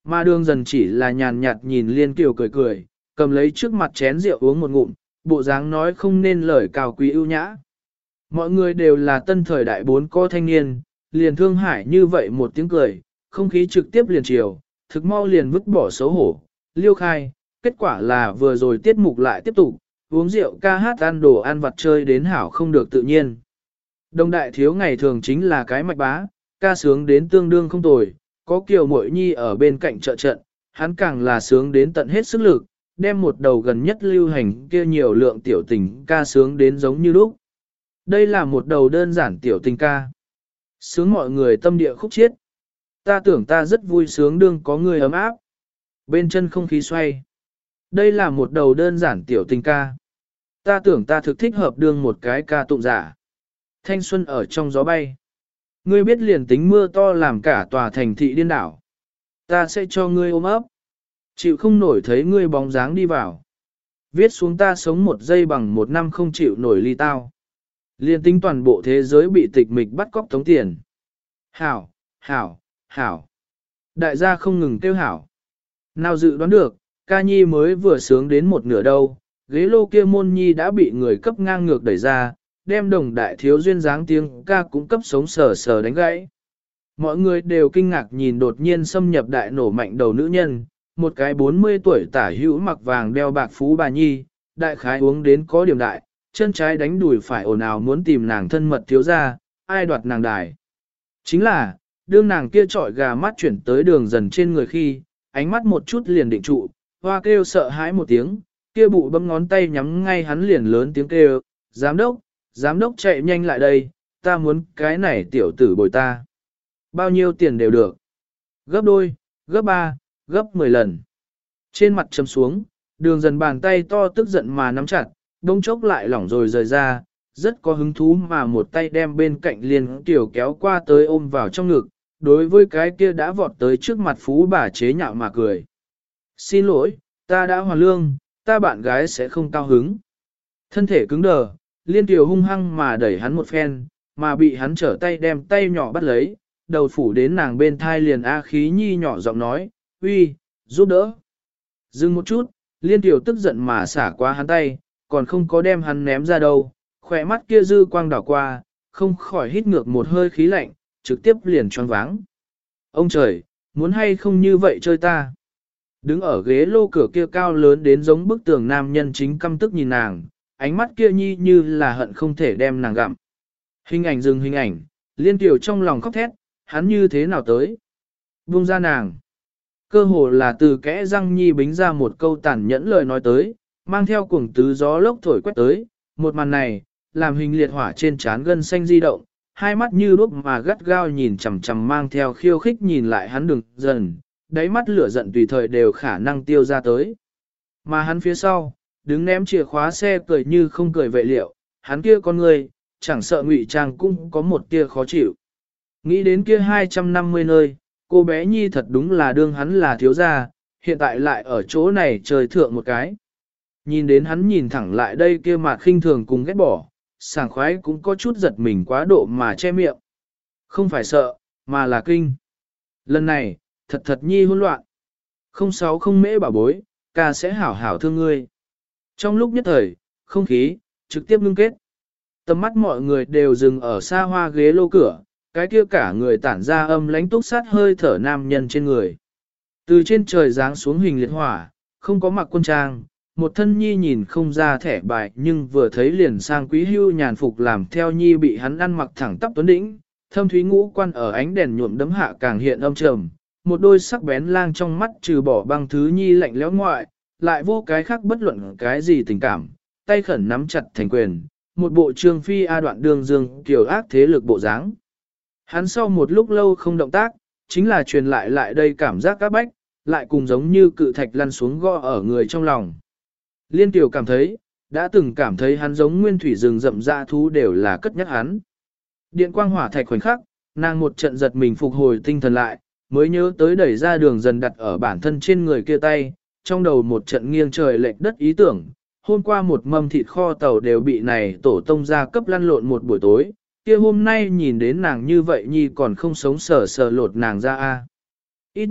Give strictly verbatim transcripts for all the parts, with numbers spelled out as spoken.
Mà đường dần chỉ là nhàn nhạt nhìn Liên Kiều cười cười, cầm lấy trước mặt chén rượu uống một ngụm, bộ dáng nói không nên lời cao quý ưu nhã. Mọi người đều là tân thời đại bốn co thanh niên, liền Thương Hải như vậy một tiếng cười, không khí trực tiếp liền chiều, thực mau liền vứt bỏ xấu hổ, liêu khai, kết quả là vừa rồi tiết mục lại tiếp tục, uống rượu ca hát ăn đồ ăn vặt chơi đến hảo không được tự nhiên. Đồng đại thiếu ngày thường chính là cái mạch bá, ca sướng đến tương đương không tồi, có Kiều Mội Nhi ở bên cạnh trợ trận, hắn càng là sướng đến tận hết sức lực, đem một đầu gần nhất lưu hành kia nhiều lượng tiểu tình ca sướng đến giống như lúc. Đây là một đầu đơn giản tiểu tình ca. Sướng mọi người tâm địa khúc chiết. Ta tưởng ta rất vui sướng đương có người ấm áp. Bên chân không khí xoay. Đây là một đầu đơn giản tiểu tình ca. Ta tưởng ta thực thích hợp đương một cái ca tụng giả. Thanh xuân ở trong gió bay. Ngươi biết liền tính mưa to làm cả tòa thành thị điên đảo. Ta sẽ cho ngươi ôm ấp. Chịu không nổi thấy ngươi bóng dáng đi vào. Viết xuống ta sống một giây bằng một năm không chịu nổi ly tao. Liên tính toàn bộ thế giới bị tịch mịch bắt cóc tống tiền. Hảo, hảo, hảo. Đại gia không ngừng kêu hảo. Nào dự đoán được, ca nhi mới vừa sướng đến một nửa đâu, ghế lô kia môn nhi đã bị người cấp ngang ngược đẩy ra, đem đồng đại thiếu duyên dáng tiếng ca cũng cấp sống sờ sờ đánh gãy. Mọi người đều kinh ngạc nhìn đột nhiên xâm nhập đại nổ mạnh đầu nữ nhân, một cái bốn mươi tuổi tả hữu mặc vàng đeo bạc phú bà nhi, đại khái uống đến có điểm đại, chân trái đánh đùi phải ồn ào muốn tìm nàng thân mật thiếu ra, ai đoạt nàng đài. Chính là, đương nàng kia trọi gà mắt chuyển tới đường dần trên người khi, ánh mắt một chút liền định trụ, hoa kêu sợ hãi một tiếng, kia bụ bấm ngón tay nhắm ngay hắn liền lớn tiếng kêu, giám đốc, giám đốc chạy nhanh lại đây, ta muốn cái này tiểu tử bồi ta. Bao nhiêu tiền đều được. Gấp đôi, gấp ba, gấp mười lần. Trên mặt chấm xuống, đường dần bàn tay to tức giận mà nắm chặt, đông chốc lại lỏng rồi rời ra, rất có hứng thú mà một tay đem bên cạnh liền tiểu kéo qua tới ôm vào trong ngực, đối với cái kia đã vọt tới trước mặt phú bà chế nhạo mà cười. Xin lỗi, ta đã hoàn lương, ta bạn gái sẽ không cao hứng. Thân thể cứng đờ, liên tiểu hung hăng mà đẩy hắn một phen, mà bị hắn trở tay đem tay nhỏ bắt lấy, đầu phủ đến nàng bên thai liền A khí nhi nhỏ giọng nói, uy, giúp đỡ. Dừng một chút, liên tiểu tức giận mà xả qua hắn tay, còn không có đem hắn ném ra đâu, khỏe mắt kia dư quang đảo qua, không khỏi hít ngược một hơi khí lạnh, trực tiếp liền choáng váng. Ông trời, muốn hay không như vậy chơi ta? Đứng ở ghế lô cửa kia cao lớn đến giống bức tường nam nhân chính căm tức nhìn nàng, ánh mắt kia nhi như là hận không thể đem nàng gặm. Hình ảnh dừng hình ảnh, liên tiểu trong lòng khóc thét, hắn như thế nào tới? Buông ra nàng. Cơ hồ là từ kẽ răng nhi bính ra một câu tàn nhẫn lời nói tới, mang theo cuồng tứ gió lốc thổi quét tới, một màn này, làm hình liệt hỏa trên trán gân xanh di động, hai mắt như đuốc mà gắt gao nhìn chằm chằm mang theo khiêu khích nhìn lại hắn đường dần, đáy mắt lửa giận tùy thời đều khả năng tiêu ra tới. Mà hắn phía sau, đứng ném chìa khóa xe cười như không cười vệ liệu, hắn kia con người, chẳng sợ ngụy trang cũng có một tia khó chịu. Nghĩ đến kia hai trăm năm mươi nơi, cô bé nhi thật đúng là đương hắn là thiếu gia, hiện tại lại ở chỗ này trời thượng một cái. Nhìn đến hắn nhìn thẳng lại đây kia mặt khinh thường cùng ghét bỏ, sảng khoái cũng có chút giật mình quá độ mà che miệng. Không phải sợ, mà là kinh. Lần này, thật thật nhi hỗn loạn. Không sáu không mễ bảo bối, ca sẽ hảo hảo thương ngươi. Trong lúc nhất thời, không khí, trực tiếp ngưng kết. Tầm mắt mọi người đều dừng ở xa hoa ghế lô cửa, cái kia cả người tản ra âm lánh túc sát hơi thở nam nhân trên người. Từ trên trời giáng xuống hình liệt hỏa, không có mặc quân trang, một thân nhi nhìn không ra thẻ bài nhưng vừa thấy liền sang quý hưu nhàn phục làm theo nhi bị hắn ăn mặc thẳng tắp tuấn đĩnh, thâm thúy ngũ quan ở ánh đèn nhuộm đấm hạ càng hiện âm trầm, một đôi sắc bén lang trong mắt trừ bỏ băng thứ nhi lạnh lẽo ngoại, lại vô cái khác bất luận cái gì tình cảm, tay khẩn nắm chặt thành quyền, một bộ trương phi a đoạn đường dương kiểu ác thế lực bộ dáng. Hắn sau một lúc lâu không động tác, chính là truyền lại lại đây cảm giác các bách, lại cùng giống như cự thạch lăn xuống gõ ở người trong lòng. Liên tiểu cảm thấy, đã từng cảm thấy hắn giống nguyên thủy rừng rậm dã thú đều là cất nhắc hắn. Điện quang hỏa thạch khoảnh khắc, nàng một trận giật mình phục hồi tinh thần lại, mới nhớ tới đẩy ra đường dần đặt ở bản thân trên người kia tay, trong đầu một trận nghiêng trời lệch đất ý tưởng, hôm qua một mâm thịt kho tàu đều bị này tổ tông ra cấp lăn lộn một buổi tối, kia hôm nay nhìn đến nàng như vậy nhi còn không sống sờ sờ lột nàng ra a. Ít nhất,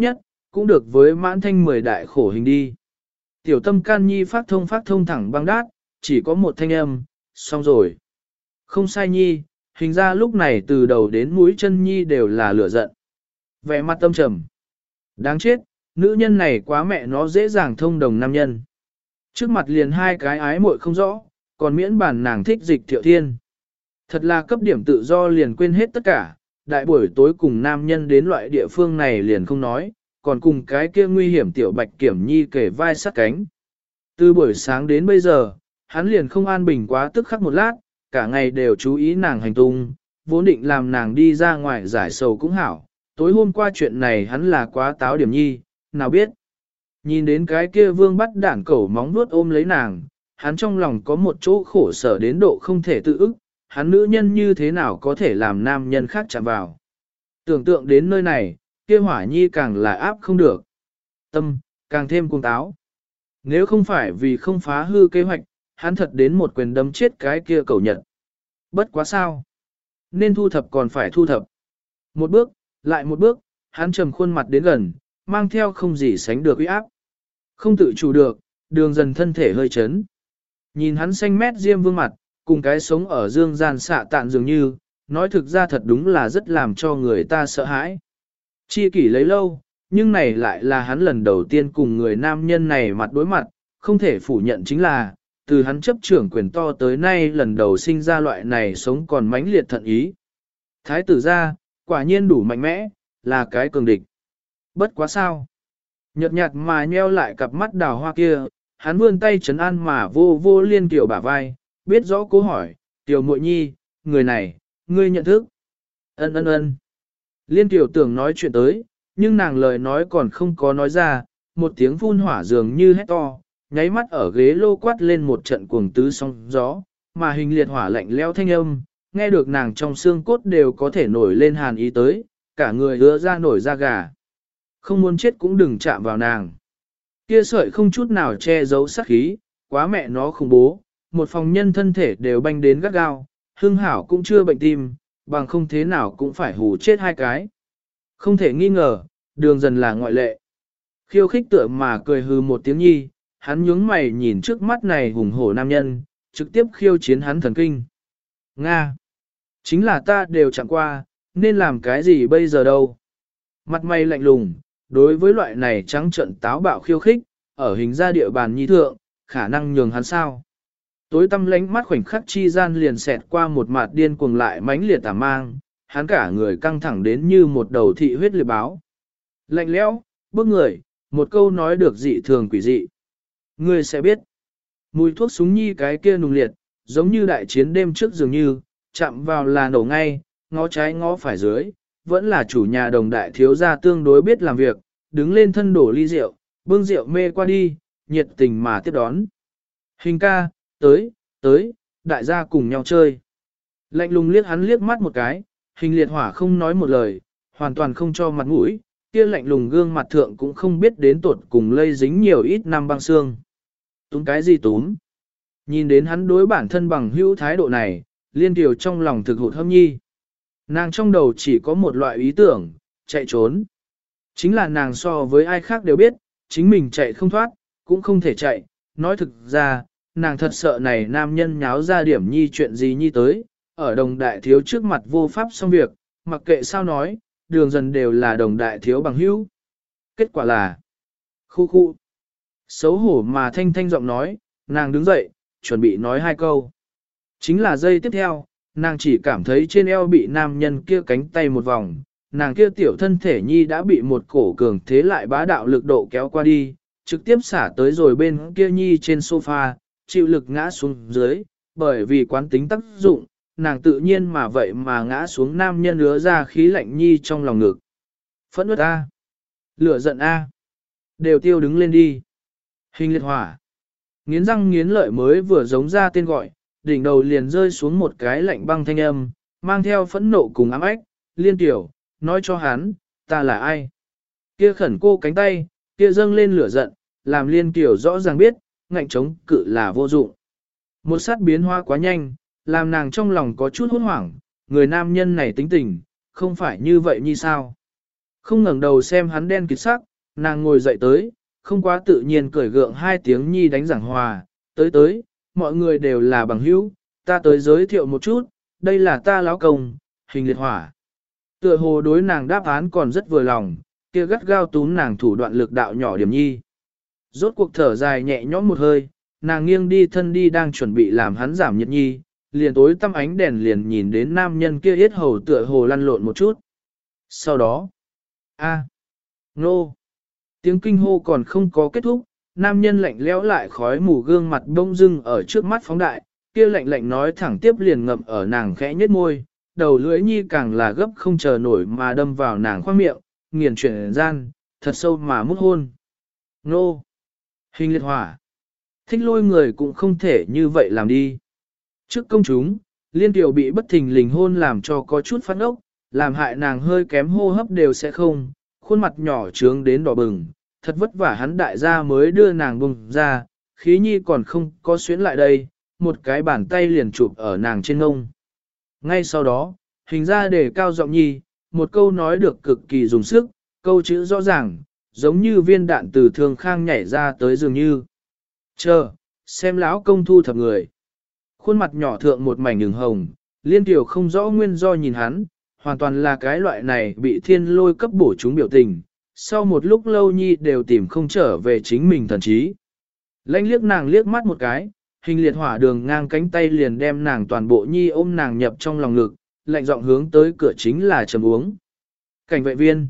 cũng được với mãn thanh mười đại khổ hình đi. Tiểu tâm can nhi phát thông phát thông thẳng băng đát, chỉ có một thanh âm, xong rồi. Không sai nhi, hình ra lúc này từ đầu đến mũi chân nhi đều là lửa giận. Vẻ mặt tâm trầm. Đáng chết, nữ nhân này quá mẹ nó dễ dàng thông đồng nam nhân. Trước mặt liền hai cái ái muội không rõ, còn miễn bản nàng thích dịch thiệu thiên. Thật là cấp điểm tự do liền quên hết tất cả, đại buổi tối cùng nam nhân đến loại địa phương này liền không nói, còn cùng cái kia nguy hiểm tiểu bạch kiểm nhi kể vai sát cánh. Từ buổi sáng đến bây giờ, hắn liền không an bình quá tức khắc một lát, cả ngày đều chú ý nàng hành tung, vốn định làm nàng đi ra ngoài giải sầu cũng hảo. Tối hôm qua chuyện này hắn là quá táo điểm nhi, nào biết. Nhìn đến cái kia vương bắt đản cẩu móng vuốt ôm lấy nàng, hắn trong lòng có một chỗ khổ sở đến độ không thể tự ức, hắn nữ nhân như thế nào có thể làm nam nhân khác chạm vào. Tưởng tượng đến nơi này, kia hỏa nhi càng là áp không được. Tâm, càng thêm cuồng táo. Nếu không phải vì không phá hư kế hoạch, hắn thật đến một quyền đấm chết cái kia cẩu nhật. Bất quá sao. Nên thu thập còn phải thu thập. Một bước, lại một bước, hắn trầm khuôn mặt đến gần, mang theo không gì sánh được uy áp. Không tự chủ được, đường dần thân thể hơi chấn. Nhìn hắn xanh mét diêm vương mặt, cùng cái sống ở dương gian xạ tạn dường như, nói thực ra thật đúng là rất làm cho người ta sợ hãi. Chi kỷ lấy lâu, nhưng này lại là hắn lần đầu tiên cùng người nam nhân này mặt đối mặt, không thể phủ nhận chính là, từ hắn chấp trưởng quyền to tới nay lần đầu sinh ra loại này sống còn mãnh liệt thận ý. Thái tử ra, quả nhiên đủ mạnh mẽ, là cái cường địch. Bất quá sao. Nhợt nhạt mà nheo lại cặp mắt đào hoa kia, hắn vươn tay trấn an mà vô vô liên tiểu bả vai, biết rõ câu hỏi, tiểu muội nhi, người này, ngươi nhận thức. Ân ân ân. Liên tiểu tưởng nói chuyện tới, nhưng nàng lời nói còn không có nói ra, một tiếng phun hỏa dường như hét to, nháy mắt ở ghế lô quát lên một trận cuồng tứ sóng gió, mà hình liệt hỏa lạnh leo thanh âm, nghe được nàng trong xương cốt đều có thể nổi lên hàn ý tới, cả người ứa ra nổi da gà. Không muốn chết cũng đừng chạm vào nàng. Kia sợi không chút nào che giấu sát khí, quá mẹ nó khủng bố, một phòng nhân thân thể đều banh đến gắt gao, hương hảo cũng chưa bệnh tim, bằng không thế nào cũng phải hù chết hai cái. Không thể nghi ngờ, đường dần là ngoại lệ. Khiêu khích tựa mà cười hư một tiếng nhi, hắn nhướng mày nhìn trước mắt này hùng hổ nam nhân, trực tiếp khiêu chiến hắn thần kinh. Nga! Chính là ta đều chẳng qua, nên làm cái gì bây giờ đâu? Mặt mày lạnh lùng, đối với loại này trắng trận táo bạo khiêu khích, ở hình ra địa bàn nhi thượng, khả năng nhường hắn sao? Tối tăm lánh mắt khoảnh khắc chi gian liền xẹt qua một mặt điên cuồng lại mãnh liệt tà mang, hắn cả người căng thẳng đến như một đầu thị huyết liệt báo. Lạnh lẽo, bước người, một câu nói được dị thường quỷ dị. Ngươi sẽ biết, mùi thuốc súng nhi cái kia nùng liệt, giống như đại chiến đêm trước dường như, chạm vào là nổ ngay, ngó trái ngó phải dưới, vẫn là chủ nhà đồng đại thiếu gia tương đối biết làm việc, đứng lên thân đổ ly rượu, bưng rượu mê qua đi, nhiệt tình mà tiếp đón. Hình ca, tới, tới, đại gia cùng nhau chơi. Lạnh lùng liếc hắn liếc mắt một cái, hình liệt hỏa không nói một lời, hoàn toàn không cho mặt mũi, kia lạnh lùng gương mặt thượng cũng không biết đến tột cùng lây dính nhiều ít năm băng xương. Túm cái gì túm? Nhìn đến hắn đối bản thân bằng hữu thái độ này, liên tiểu trong lòng thực hụt hâm nhi. Nàng trong đầu chỉ có một loại ý tưởng, chạy trốn. Chính là nàng so với ai khác đều biết, chính mình chạy không thoát, cũng không thể chạy. Nói thực ra, nàng thật sợ này nam nhân nháo ra điểm nhi chuyện gì nhi tới, ở đồng đại thiếu trước mặt vô pháp xong việc, mặc kệ sao nói, đường dần đều là đồng đại thiếu bằng hữu. Kết quả là, khu khu, xấu hổ mà thanh thanh giọng nói, nàng đứng dậy, chuẩn bị nói hai câu. Chính là giây tiếp theo, nàng chỉ cảm thấy trên eo bị nam nhân kia cánh tay một vòng, nàng kia tiểu thân thể nhi đã bị một cổ cường thế lại bá đạo lực độ kéo qua đi, trực tiếp xả tới rồi bên kia nhi trên sofa, chịu lực ngã xuống dưới, bởi vì quán tính tác dụng, nàng tự nhiên mà vậy mà ngã xuống nam nhân ứa ra khí lạnh nhi trong lòng ngực. Phẫn uất A. Lửa giận A. Đều tiêu đứng lên đi. Hình liệt hỏa. Nghiến răng nghiến lợi mới vừa giống ra tên gọi, đỉnh đầu liền rơi xuống một cái lạnh băng thanh âm, mang theo phẫn nộ cùng ám ách, liên tiểu, nói cho hắn, ta là ai. Kia khẩn cô cánh tay, kia dâng lên lửa giận, làm liên tiểu rõ ràng biết, ngạnh chống cự là vô dụng. Một sát biến hóa quá nhanh, làm nàng trong lòng có chút hốt hoảng, người nam nhân này tính tình, không phải như vậy như sao. Không ngẩng đầu xem hắn đen kịt sắc, nàng ngồi dậy tới, không quá tự nhiên cười gượng hai tiếng nhi đánh giảng hòa, tới tới, mọi người đều là bằng hữu, ta tới giới thiệu một chút, đây là ta lão công, Hình Liệt Hỏa. Tựa hồ đối nàng đáp án còn rất vừa lòng, kia gắt gao túm nàng thủ đoạn lực đạo nhỏ điểm nhi. Rốt cuộc thở dài nhẹ nhõm một hơi, nàng nghiêng đi thân đi đang chuẩn bị làm hắn giảm nhiệt nhi, liền tối tăm ánh đèn liền nhìn đến nam nhân kia yết hầu tựa hồ lăn lộn một chút. Sau đó, a, nô, tiếng kinh hô còn không có kết thúc, nam nhân lạnh lẽo lại khói mù gương mặt bông dưng ở trước mắt phóng đại, kia lạnh lạnh nói thẳng tiếp liền ngậm ở nàng khẽ nhếch môi, đầu lưỡi nhi càng là gấp không chờ nổi mà đâm vào nàng khoang miệng, nghiền chuyển gian, thật sâu mà mút hôn. Nô, Hình Liệt Hỏa, thích lôi người cũng không thể như vậy làm đi. Trước công chúng, Liên Tiểu bị bất thình lình hôn làm cho có chút phát ốc, làm hại nàng hơi kém hô hấp đều sẽ không, khuôn mặt nhỏ trướng đến đỏ bừng, thật vất vả hắn đại gia mới đưa nàng bùng ra, khí nhi còn không có xuyến lại đây, một cái bàn tay liền chụp ở nàng trên ngông. Ngay sau đó, hình ra để cao giọng nhi, một câu nói được cực kỳ dùng sức, câu chữ rõ ràng, giống như viên đạn từ thường khang nhảy ra tới dường như. Chờ, xem lão công thu thập người. Khuôn mặt nhỏ thượng một mảnh đường hồng, Liên Tiểu không rõ nguyên do nhìn hắn, hoàn toàn là cái loại này bị thiên lôi cấp bổ chúng biểu tình, sau một lúc lâu nhi đều tìm không trở về chính mình thần trí. Lanh liếc nàng liếc mắt một cái, Hình Liệt Hỏa đường ngang cánh tay liền đem nàng toàn bộ nhi ôm nàng nhập trong lòng ngực, lạnh giọng hướng tới cửa chính là trầm uống. Cảnh vệ viên.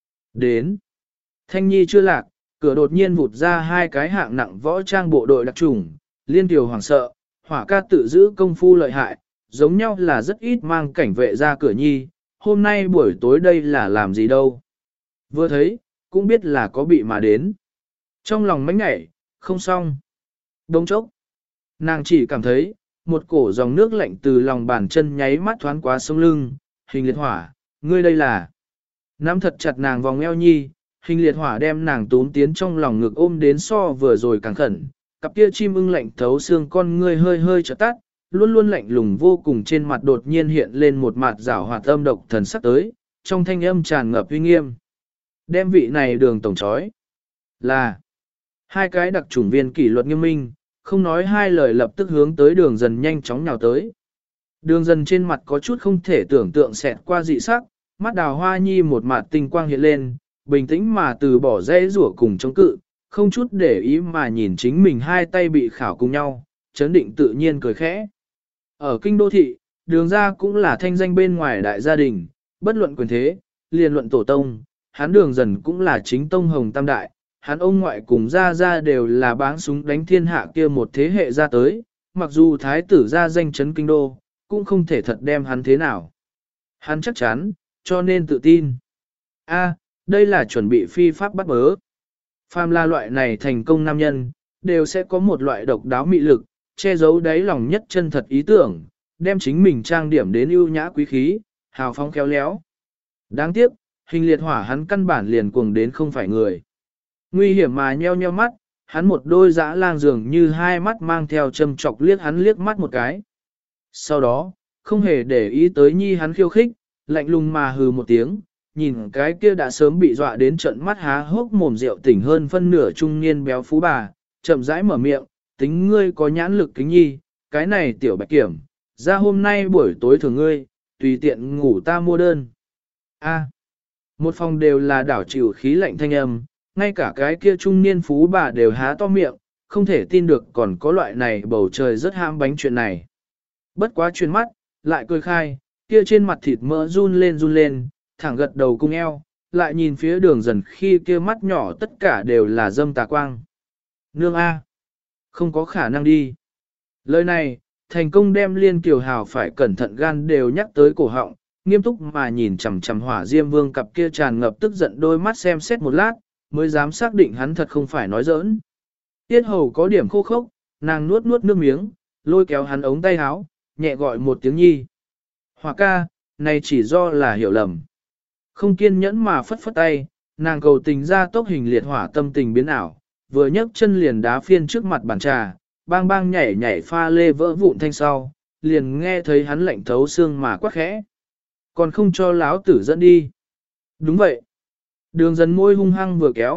Đến. Thanh nhi chưa lạc, cửa đột nhiên vụt ra hai cái hạng nặng võ trang bộ đội đặc trùng, Liên Tiểu hoảng sợ, Hỏa ca tự giữ công phu lợi hại, giống nhau là rất ít mang cảnh vệ ra cửa nhi, hôm nay buổi tối đây là làm gì đâu. Vừa thấy, cũng biết là có bị mà đến. Trong lòng mánh ngảy, không xong. Đông chốc. Nàng chỉ cảm thấy, một cổ dòng nước lạnh từ lòng bàn chân nháy mắt thoáng qua sông lưng, Hình Liệt Hỏa, ngươi đây là. Nắm thật chặt nàng vòng eo nhi, Hình Liệt Hỏa đem nàng tốn tiến trong lòng ngực ôm đến so vừa rồi càng khẩn, cặp kia chim ưng lạnh thấu xương con ngươi hơi hơi chợt tắt, luôn luôn lạnh lùng vô cùng trên mặt đột nhiên hiện lên một mặt rảo hoạt âm độc thần sắc tới, trong thanh âm tràn ngập uy nghiêm. Đem vị này đường tổng chói là hai cái đặc chủng viên kỷ luật nghiêm minh, không nói hai lời lập tức hướng tới đường dần nhanh chóng nhào tới. Đường dần trên mặt có chút không thể tưởng tượng xẹt qua dị sắc, mắt đào hoa nhi một mặt tinh quang hiện lên, bình tĩnh mà từ bỏ dễ rủa cùng chống cự, không chút để ý mà nhìn chính mình hai tay bị khảo cùng nhau, chấn định tự nhiên cười khẽ. Ở kinh đô thị, đường ra cũng là thanh danh bên ngoài đại gia đình, bất luận quyền thế, liền luận tổ tông, hắn đường dần cũng là chính tông hồng tam đại, hắn ông ngoại cùng gia gia đều là báng súng đánh thiên hạ kia một thế hệ ra tới, mặc dù thái tử ra danh chấn kinh đô, cũng không thể thật đem hắn thế nào. Hắn chắc chắn, cho nên tự tin. A, đây là chuẩn bị phi pháp bắt bớ. Phàm là loại này thành công nam nhân, đều sẽ có một loại độc đáo mị lực, che giấu đáy lòng nhất chân thật ý tưởng, đem chính mình trang điểm đến ưu nhã quý khí, hào phóng khéo léo. Đáng tiếc, Hình Liệt Hỏa hắn căn bản liền cuồng đến không phải người. Nguy hiểm mà nheo nheo mắt, hắn một đôi dã lang dường như hai mắt mang theo châm chọc liếc hắn liếc mắt một cái. Sau đó, không hề để ý tới nhi hắn khiêu khích, lạnh lùng mà hừ một tiếng, nhìn cái kia đã sớm bị dọa đến trận mắt há hốc mồm rượu tỉnh hơn phân nửa trung niên béo phú bà, chậm rãi mở miệng, tính ngươi có nhãn lực kính nhi, cái này tiểu bạch kiểm, ra hôm nay buổi tối thường ngươi, tùy tiện ngủ ta mua đơn. A, một phòng đều là đảo chịu khí lạnh thanh âm, ngay cả cái kia trung niên phú bà đều há to miệng, không thể tin được còn có loại này bầu trời rất ham bánh chuyện này. Bất quá chuyên mắt, lại cười khai, kia trên mặt thịt mỡ run lên run lên, thẳng gật đầu cung eo, lại nhìn phía đường dần khi kia mắt nhỏ tất cả đều là dâm tà quang. Nương A, không có khả năng đi. Lời này, thành công đem Liên Kiều Hào phải cẩn thận gan đều nhắc tới cổ họng, nghiêm túc mà nhìn chằm chằm Hỏa Diêm Vương cặp kia tràn ngập tức giận đôi mắt xem xét một lát, mới dám xác định hắn thật không phải nói giỡn. Tiết hầu có điểm khô khốc, nàng nuốt nuốt nước miếng, lôi kéo hắn ống tay áo, nhẹ gọi một tiếng nhi. Hỏa ca, này chỉ do là hiểu lầm. Không kiên nhẫn mà phất phất tay, nàng cầu tình ra tốc Hình Liệt Hỏa tâm tình biến ảo, vừa nhấc chân liền đá phiên trước mặt bàn trà, bang bang nhảy nhảy pha lê vỡ vụn thanh sau, liền nghe thấy hắn lạnh thấu xương mà quát khẽ. Còn không cho láo tử dẫn đi. Đúng vậy. Đường dần môi hung hăng vừa kéo,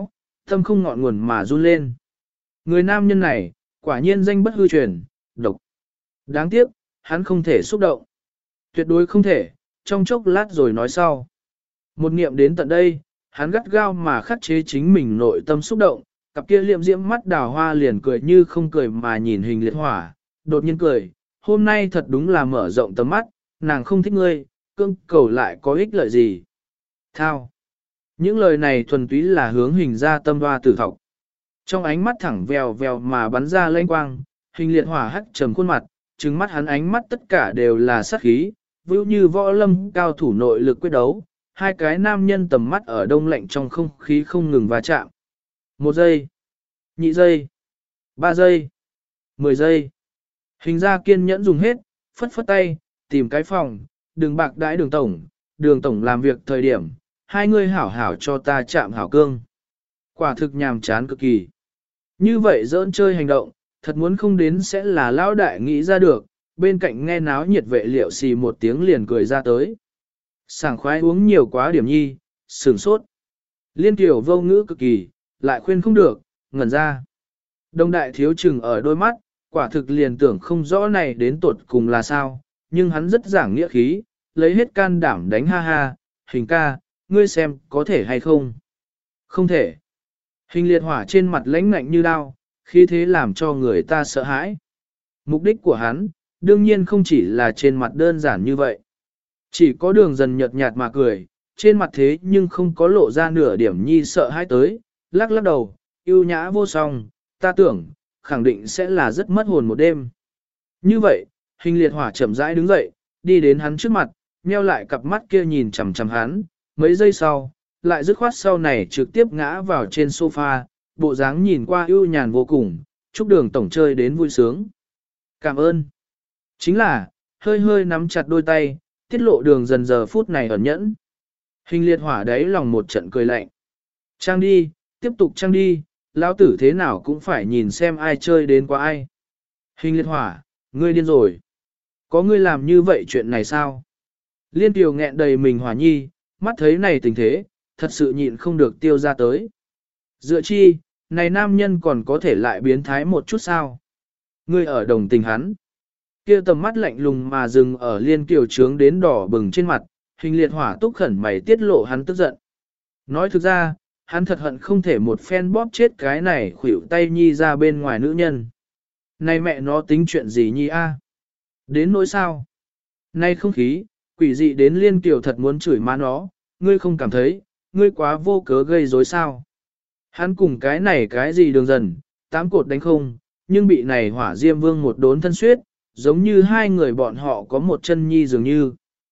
Tâm không ngọn nguồn mà run lên. Người nam nhân này, quả nhiên danh bất hư truyền, độc. Đáng tiếc, hắn không thể xúc động. Tuyệt đối không thể, trong chốc lát rồi nói sau. Một niệm đến tận đây, hắn gắt gao mà khắc chế chính mình nội tâm xúc động, cặp kia liệm diễm mắt đào hoa liền cười như không cười mà nhìn hình liệt hỏa, đột nhiên cười, hôm nay thật đúng là mở rộng tầm mắt, nàng không thích ngươi, cương cầu lại có ích lợi gì. Thao. Những lời này thuần túy là hướng hình ra tâm hoa tử thọc. Trong ánh mắt thẳng vèo vèo mà bắn ra lênh quang, hình liệt hỏa hắc trầm khuôn mặt, trừng mắt hắn ánh mắt tất cả đều là sát khí, vưu như võ lâm cao thủ nội lực quyết đấu, hai cái nam nhân tầm mắt ở đông lạnh trong không khí không ngừng va chạm. Một giây, nhị giây, ba giây, mười giây. Hình ra kiên nhẫn dùng hết, phất phất tay, tìm cái phòng, đừng bạc đãi đường tổng, đường tổng làm việc thời điểm, hai người hảo hảo cho ta chạm hảo cương. Quả thực nhàm chán cực kỳ. Như vậy dỡn chơi hành động, thật muốn không đến sẽ là lão đại nghĩ ra được, bên cạnh nghe náo nhiệt vệ liệu xì một tiếng liền cười ra tới. Sảng khoái uống nhiều quá điểm nhi, sửng sốt. Liên tiểu vô ngữ cực kỳ, lại khuyên không được, ngẩn ra. Đông đại thiếu chừng ở đôi mắt, quả thực liền tưởng không rõ này đến tột cùng là sao, nhưng hắn rất giảng nghĩa khí, lấy hết can đảm đánh ha ha, hình ca, ngươi xem có thể hay không. Không thể. Hình liệt hỏa trên mặt lãnh ngạnh như đao, khí thế làm cho người ta sợ hãi. Mục đích của hắn, đương nhiên không chỉ là trên mặt đơn giản như vậy. Chỉ có đường dần nhợt nhạt mà cười, trên mặt thế nhưng không có lộ ra nửa điểm nhi sợ hãi tới, lắc lắc đầu, yêu nhã vô song, ta tưởng, khẳng định sẽ là rất mất hồn một đêm. Như vậy, hình liệt hỏa chậm rãi đứng dậy, đi đến hắn trước mặt, nheo lại cặp mắt kia nhìn chằm chằm hắn, mấy giây sau, lại dứt khoát sau này trực tiếp ngã vào trên sofa, bộ dáng nhìn qua ưu nhàn vô cùng, chúc đường tổng chơi đến vui sướng. Cảm ơn. Chính là, hơi hơi nắm chặt đôi tay, tiết lộ đường dần giờ phút này ẩn nhẫn. Hình liệt hỏa đáy lòng một trận cười lạnh. Trang đi, tiếp tục trang đi, lão tử thế nào cũng phải nhìn xem ai chơi đến qua ai. Hình liệt hỏa, ngươi điên rồi. Có ngươi làm như vậy chuyện này sao? Liên tiểu nghẹn đầy mình hỏa nhi, mắt thấy này tình thế, thật sự nhịn không được tiêu ra tới. Dựa chi, này nam nhân còn có thể lại biến thái một chút sao? Ngươi ở đồng tình hắn. Kia tầm mắt lạnh lùng mà dừng ở liên kiều trướng đến đỏ bừng trên mặt, hình liệt hỏa túc khẩn mày tiết lộ hắn tức giận. Nói thực ra, hắn thật hận không thể một phen bóp chết cái này khuỷu tay nhi ra bên ngoài nữ nhân. Này mẹ nó tính chuyện gì nhi a? Đến nỗi sao? Nay không khí, quỷ dị đến liên kiều thật muốn chửi má nó, ngươi không cảm thấy, ngươi quá vô cớ gây rối sao? Hắn cùng cái này cái gì đường dần, tám cột đánh không, nhưng bị này hỏa diêm vương một đốn thân suyết, giống như hai người bọn họ có một chân nhi dường như.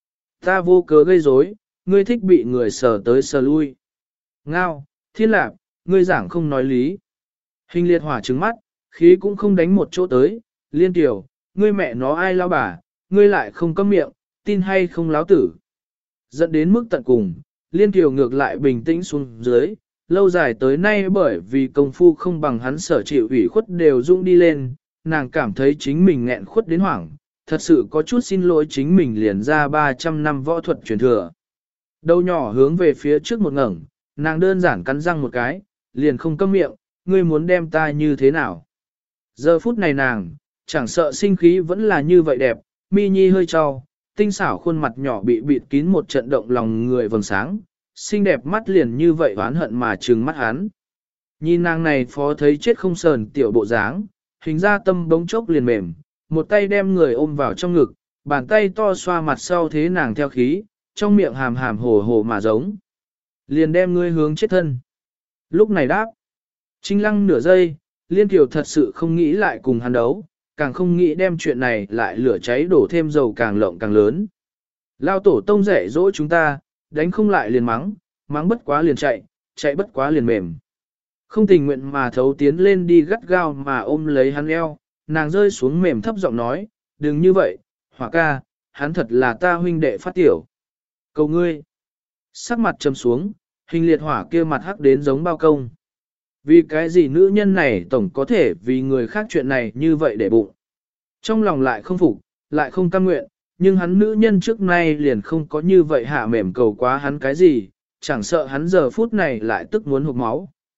Ta vô cớ gây rối, ngươi thích bị người sờ tới sờ lui. Ngao, thiên lạp, ngươi giảng không nói lý. Hình liệt hỏa trứng mắt, khí cũng không đánh một chỗ tới, liên tiểu, ngươi mẹ nó ai lao bà, ngươi lại không cấm miệng, tin hay không láo tử. Dẫn đến mức tận cùng, liên tiểu ngược lại bình tĩnh xuống dưới, lâu dài tới nay bởi vì công phu không bằng hắn sở chịu ủy khuất đều rung đi lên, nàng cảm thấy chính mình nghẹn khuất đến hoảng, thật sự có chút xin lỗi chính mình liền ra ba trăm năm võ thuật truyền thừa. Đầu nhỏ hướng về phía trước một ngẩng, nàng đơn giản cắn răng một cái, liền không câm miệng, ngươi muốn đem ta như thế nào. Giờ phút này nàng, chẳng sợ sinh khí vẫn là như vậy đẹp, mi nhi hơi trao, tinh xảo khuôn mặt nhỏ bị bịt kín một trận động lòng người vầng sáng, xinh đẹp mắt liền như vậy oán hận mà trừng mắt hắn. Nhìn nàng này phó thấy chết không sờn tiểu bộ dáng, hình ra tâm bỗng chốc liền mềm, một tay đem người ôm vào trong ngực, bàn tay to xoa mặt sau thế nàng theo khí, trong miệng hàm hàm hồ hồ mà giống. Liền đem ngươi hướng chết thân. Lúc này đáp. Trinh lăng nửa giây, Liên Kiều thật sự không nghĩ lại cùng hắn đấu, càng không nghĩ đem chuyện này lại lửa cháy đổ thêm dầu càng lộng càng lớn. Lao tổ tông rẻ dỗ chúng ta, đánh không lại liền mắng, mắng bất quá liền chạy, chạy bất quá liền mềm. Không tình nguyện mà thấu tiến lên đi gắt gao mà ôm lấy hắn eo, nàng rơi xuống mềm thấp giọng nói, đừng như vậy, hỏa ca, hắn thật là ta huynh đệ phát tiểu. Cầu ngươi. Sắc mặt trầm xuống, hình liệt hỏa kia mặt hắc đến giống bao công. Vì cái gì nữ nhân này tổng có thể vì người khác chuyện này như vậy để bụng. Trong lòng lại không phục, lại không cam nguyện, nhưng hắn nữ nhân trước nay liền không có như vậy hạ mềm cầu quá hắn cái gì, chẳng sợ hắn giờ phút này lại tức muốn hụt máu,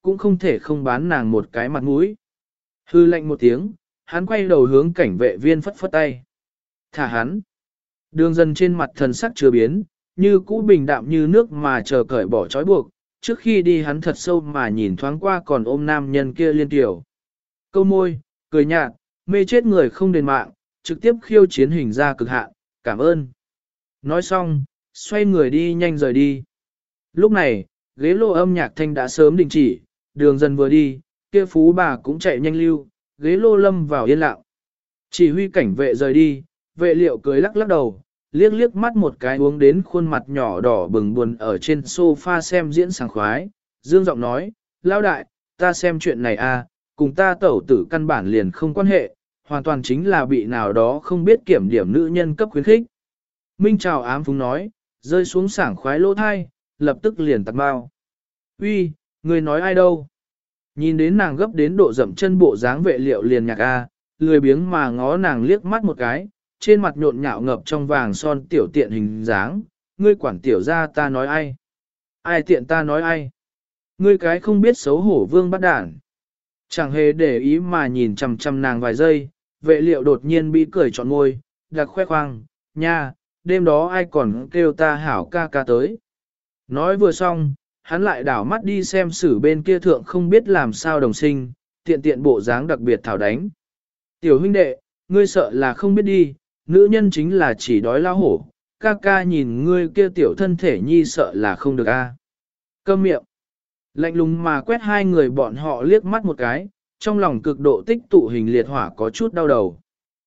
cũng không thể không bán nàng một cái mặt mũi. Hư lệnh một tiếng, hắn quay đầu hướng cảnh vệ viên phất phất tay. Thả hắn. Đường dần trên mặt thần sắc chưa biến, như cũ bình đạm như nước mà chờ cởi bỏ trói buộc, trước khi đi hắn thật sâu mà nhìn thoáng qua còn ôm nam nhân kia liên tiểu. Câu môi, cười nhạt, mê chết người không đền mạng, trực tiếp khiêu chiến hình ra cực hạn, cảm ơn. Nói xong, xoay người đi nhanh rời đi. Lúc này, ghế lô âm nhạc thanh đã sớm đình chỉ, đường dần vừa đi, kia phú bà cũng chạy nhanh lưu, ghế lô lâm vào yên lặng. Chỉ huy cảnh vệ rời đi, vệ liệu cười lắc lắc đầu, liếc liếc mắt một cái uống đến khuôn mặt nhỏ đỏ bừng buồn ở trên sofa xem diễn sảng khoái, dương giọng nói, lao đại, ta xem chuyện này à, cùng ta tẩu tử căn bản liền không quan hệ, hoàn toàn chính là bị nào đó không biết kiểm điểm nữ nhân cấp khuyến khích. Minh Trào ám phúng nói, rơi xuống sảng khoái lỗ thai, lập tức liền tặc bao. Uy, người nói ai đâu? Nhìn đến nàng gấp đến độ dậm chân bộ dáng vệ liệu liền nhạc a, lười biếng mà ngó nàng liếc mắt một cái, trên mặt nhộn nhạo ngập trong vàng son tiểu tiện hình dáng, ngươi quản tiểu ra ta nói ai? Ai tiện ta nói ai? Ngươi cái không biết xấu hổ vương bắt đản. Chẳng hề để ý mà nhìn chằm chằm nàng vài giây, vệ liệu đột nhiên bị cười trọn môi, đặc khoe khoang, nha, đêm đó ai còn kêu ta hảo ca ca tới. Nói vừa xong, hắn lại đảo mắt đi xem xử bên kia thượng không biết làm sao đồng sinh, tiện tiện bộ dáng đặc biệt thảo đánh. Tiểu huynh đệ, ngươi sợ là không biết đi, nữ nhân chính là chỉ đói lao hổ, ca ca nhìn ngươi kia tiểu thân thể nhi sợ là không được a. Câm miệng. Lạnh lùng mà quét hai người bọn họ liếc mắt một cái, trong lòng cực độ tích tụ hình liệt hỏa có chút đau đầu.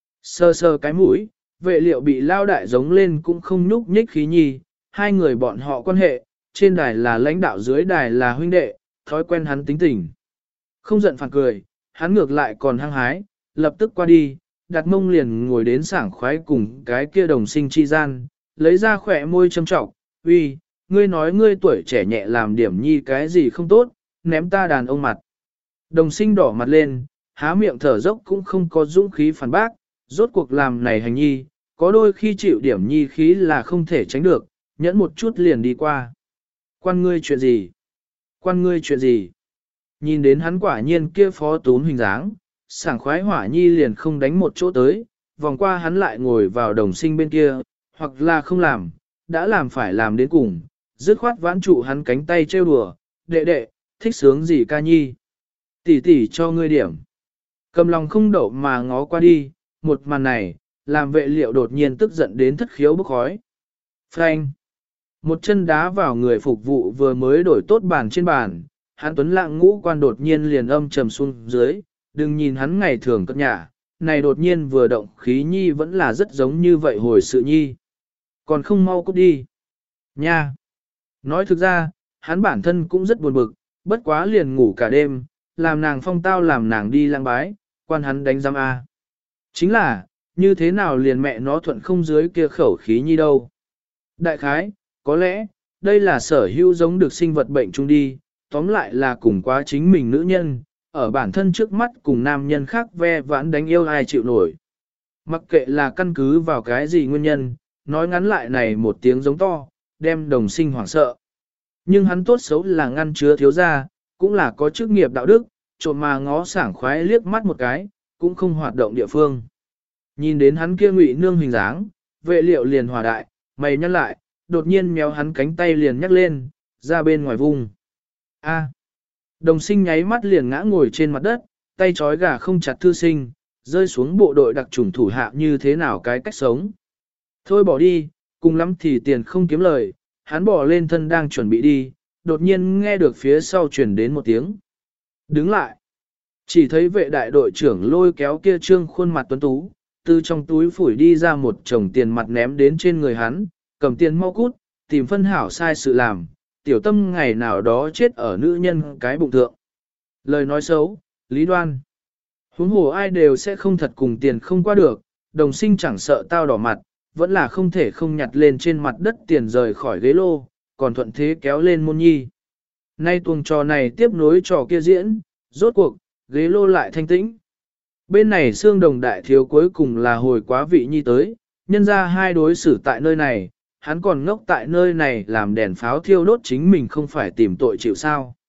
Sơ sơ cái mũi, vệ liệu bị lao đại giống lên cũng không nhúc nhích khí nhi, hai người bọn họ quan hệ, trên đài là lãnh đạo dưới đài là huynh đệ, thói quen hắn tính tình. Không giận phản cười, hắn ngược lại còn hăng hái, lập tức qua đi, đặt mông liền ngồi đến sảng khoái cùng cái kia đồng sinh chi gian, lấy ra khỏe môi châm trọng, uy, ngươi nói ngươi tuổi trẻ nhẹ làm điểm nhi cái gì không tốt, ném ta đàn ông mặt. Đồng sinh đỏ mặt lên, há miệng thở dốc cũng không có dũng khí phản bác, rốt cuộc làm này hành nhi, có đôi khi chịu điểm nhi khí là không thể tránh được, nhẫn một chút liền đi qua. Quan ngươi chuyện gì? Quan ngươi chuyện gì? Nhìn đến hắn quả nhiên kia phó tún hình dáng, sảng khoái hỏa nhi liền không đánh một chỗ tới, vòng qua hắn lại ngồi vào đồng sinh bên kia, hoặc là không làm, đã làm phải làm đến cùng, dứt khoát vãn trụ hắn cánh tay trêu đùa, đệ đệ, thích sướng gì ca nhi? Tỷ tỷ cho ngươi điểm. Cầm lòng không đậu mà ngó qua đi, một màn này, làm vệ liệu đột nhiên tức giận đến thất khiếu bốc khói. Phanh. Một chân đá vào người phục vụ vừa mới đổi tốt bàn trên bàn, hắn tuấn lạng ngũ quan đột nhiên liền âm trầm xuống dưới, đừng nhìn hắn ngày thường cất nhả, này đột nhiên vừa động khí nhi vẫn là rất giống như vậy hồi sự nhi. Còn không mau cút đi. Nha. Nói thực ra, hắn bản thân cũng rất buồn bực, bất quá liền ngủ cả đêm, làm nàng phong tao làm nàng đi lang bái, quan hắn đánh giam A. Chính là, như thế nào liền mẹ nó thuận không dưới kia khẩu khí nhi đâu. Đại khái, có lẽ, đây là sở hữu giống được sinh vật bệnh chung đi, tóm lại là cùng quá chính mình nữ nhân, ở bản thân trước mắt cùng nam nhân khác ve vãn đánh yêu ai chịu nổi. Mặc kệ là căn cứ vào cái gì nguyên nhân, nói ngắn lại này một tiếng giống to, đem đồng sinh hoảng sợ. Nhưng hắn tốt xấu là ngăn chứa thiếu ra, cũng là có chức nghiệp đạo đức, trộm mà ngó sảng khoái liếc mắt một cái, cũng không hoạt động địa phương. Nhìn đến hắn kia ngụy nương hình dáng, vệ liệu liền hòa đại, mày nhăn lại, đột nhiên méo hắn cánh tay liền nhắc lên, ra bên ngoài vùng. A. Đồng sinh nháy mắt liền ngã ngồi trên mặt đất, tay trói gà không chặt thư sinh, rơi xuống bộ đội đặc trùng thủ hạ như thế nào cái cách sống. Thôi bỏ đi, cùng lắm thì tiền không kiếm lời, hắn bỏ lên thân đang chuẩn bị đi, đột nhiên nghe được phía sau truyền đến một tiếng. Đứng lại. Chỉ thấy vệ đại đội trưởng lôi kéo kia trương khuôn mặt tuấn tú, từ trong túi phủi đi ra một chồng tiền mặt ném đến trên người hắn, cầm tiền mau cút, tìm phân hảo sai sự làm, tiểu tâm ngày nào đó chết ở nữ nhân cái bụng thượng. Lời nói xấu, lý đoan. Huống hồ ai đều sẽ không thật cùng tiền không qua được, đồng sinh chẳng sợ tao đỏ mặt, vẫn là không thể không nhặt lên trên mặt đất tiền rời khỏi ghế lô, còn thuận thế kéo lên môn nhi. Nay tuồng trò này tiếp nối trò kia diễn, rốt cuộc, ghế lô lại thanh tĩnh. Bên này xương đồng đại thiếu cuối cùng là hồi quá vị nhi tới, nhân ra hai đối xử tại nơi này, hắn còn ngốc tại nơi này làm đèn pháo thiêu đốt chính mình không phải tìm tội chịu sao.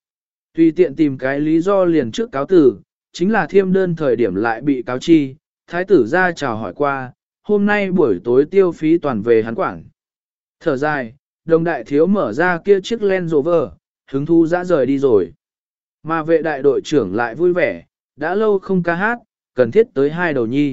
Tùy tiện tìm cái lý do liền trước cáo tử, chính là thiêm đơn thời điểm lại bị cáo chi, thái tử ra chào hỏi qua, hôm nay buổi tối tiêu phí toàn về hắn quản. Thở dài, đồng đại thiếu mở ra kia chiếc Land Rover, hứng thu dã rời đi rồi. Mà vệ đại đội trưởng lại vui vẻ, đã lâu không ca hát, cần thiết tới hai đầu nhi.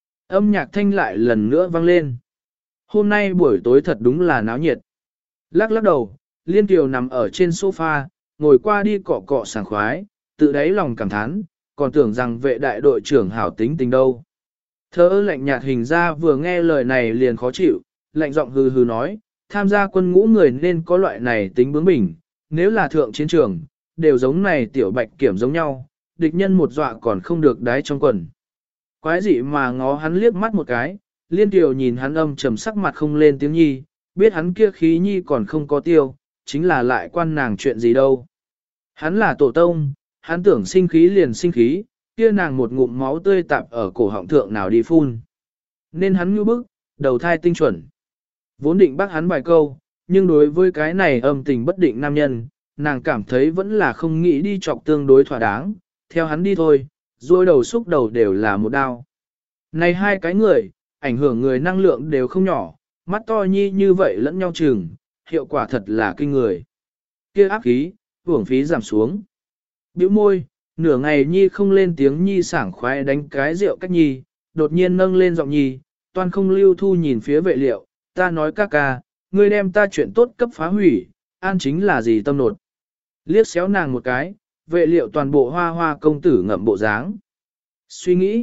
Âm nhạc thanh lại lần nữa vang lên. Hôm nay buổi tối thật đúng là náo nhiệt. Lắc lắc đầu, Liên Kiều nằm ở trên sofa, ngồi qua đi cọ cọ sảng khoái, tự đáy lòng cảm thán, còn tưởng rằng vệ đại đội trưởng hảo tính tình đâu. Thơ lạnh nhạt hình ra vừa nghe lời này liền khó chịu, lạnh giọng hừ hừ nói, tham gia quân ngũ người nên có loại này tính bướng bỉnh, nếu là thượng chiến trường, đều giống này tiểu bạch kiểm giống nhau, địch nhân một dọa còn không được đái trong quần. Quái dị mà ngó hắn liếc mắt một cái, Liên Kiều nhìn hắn âm trầm sắc mặt không lên tiếng nhi, biết hắn kia khí nhi còn không có tiêu, chính là lại quan nàng chuyện gì đâu. Hắn là tổ tông, hắn tưởng sinh khí liền sinh khí, kia nàng một ngụm máu tươi tạp ở cổ họng thượng nào đi phun. Nên hắn như bức, đầu thai tinh chuẩn. Vốn định bắt hắn vài câu, nhưng đối với cái này âm tình bất định nam nhân, nàng cảm thấy vẫn là không nghĩ đi chọc tương đối thỏa đáng, theo hắn đi thôi, rồi đầu xúc đầu đều là một đao. Này hai cái người, ảnh hưởng người năng lượng đều không nhỏ, mắt to nhi như vậy lẫn nhau chừng, hiệu quả thật là kinh người. Kia áp khí, hưởng phí giảm xuống. Biểu môi, nửa ngày nhi không lên tiếng nhi sảng khoái đánh cái rượu cách nhi, đột nhiên nâng lên giọng nhi, toàn không lưu thu nhìn phía vệ liệu, ta nói ca ca, ngươi đem ta chuyện tốt cấp phá hủy, an chính là gì tâm nột. Liếc xéo nàng một cái, vệ liệu toàn bộ hoa hoa công tử ngậm bộ dáng. Suy nghĩ,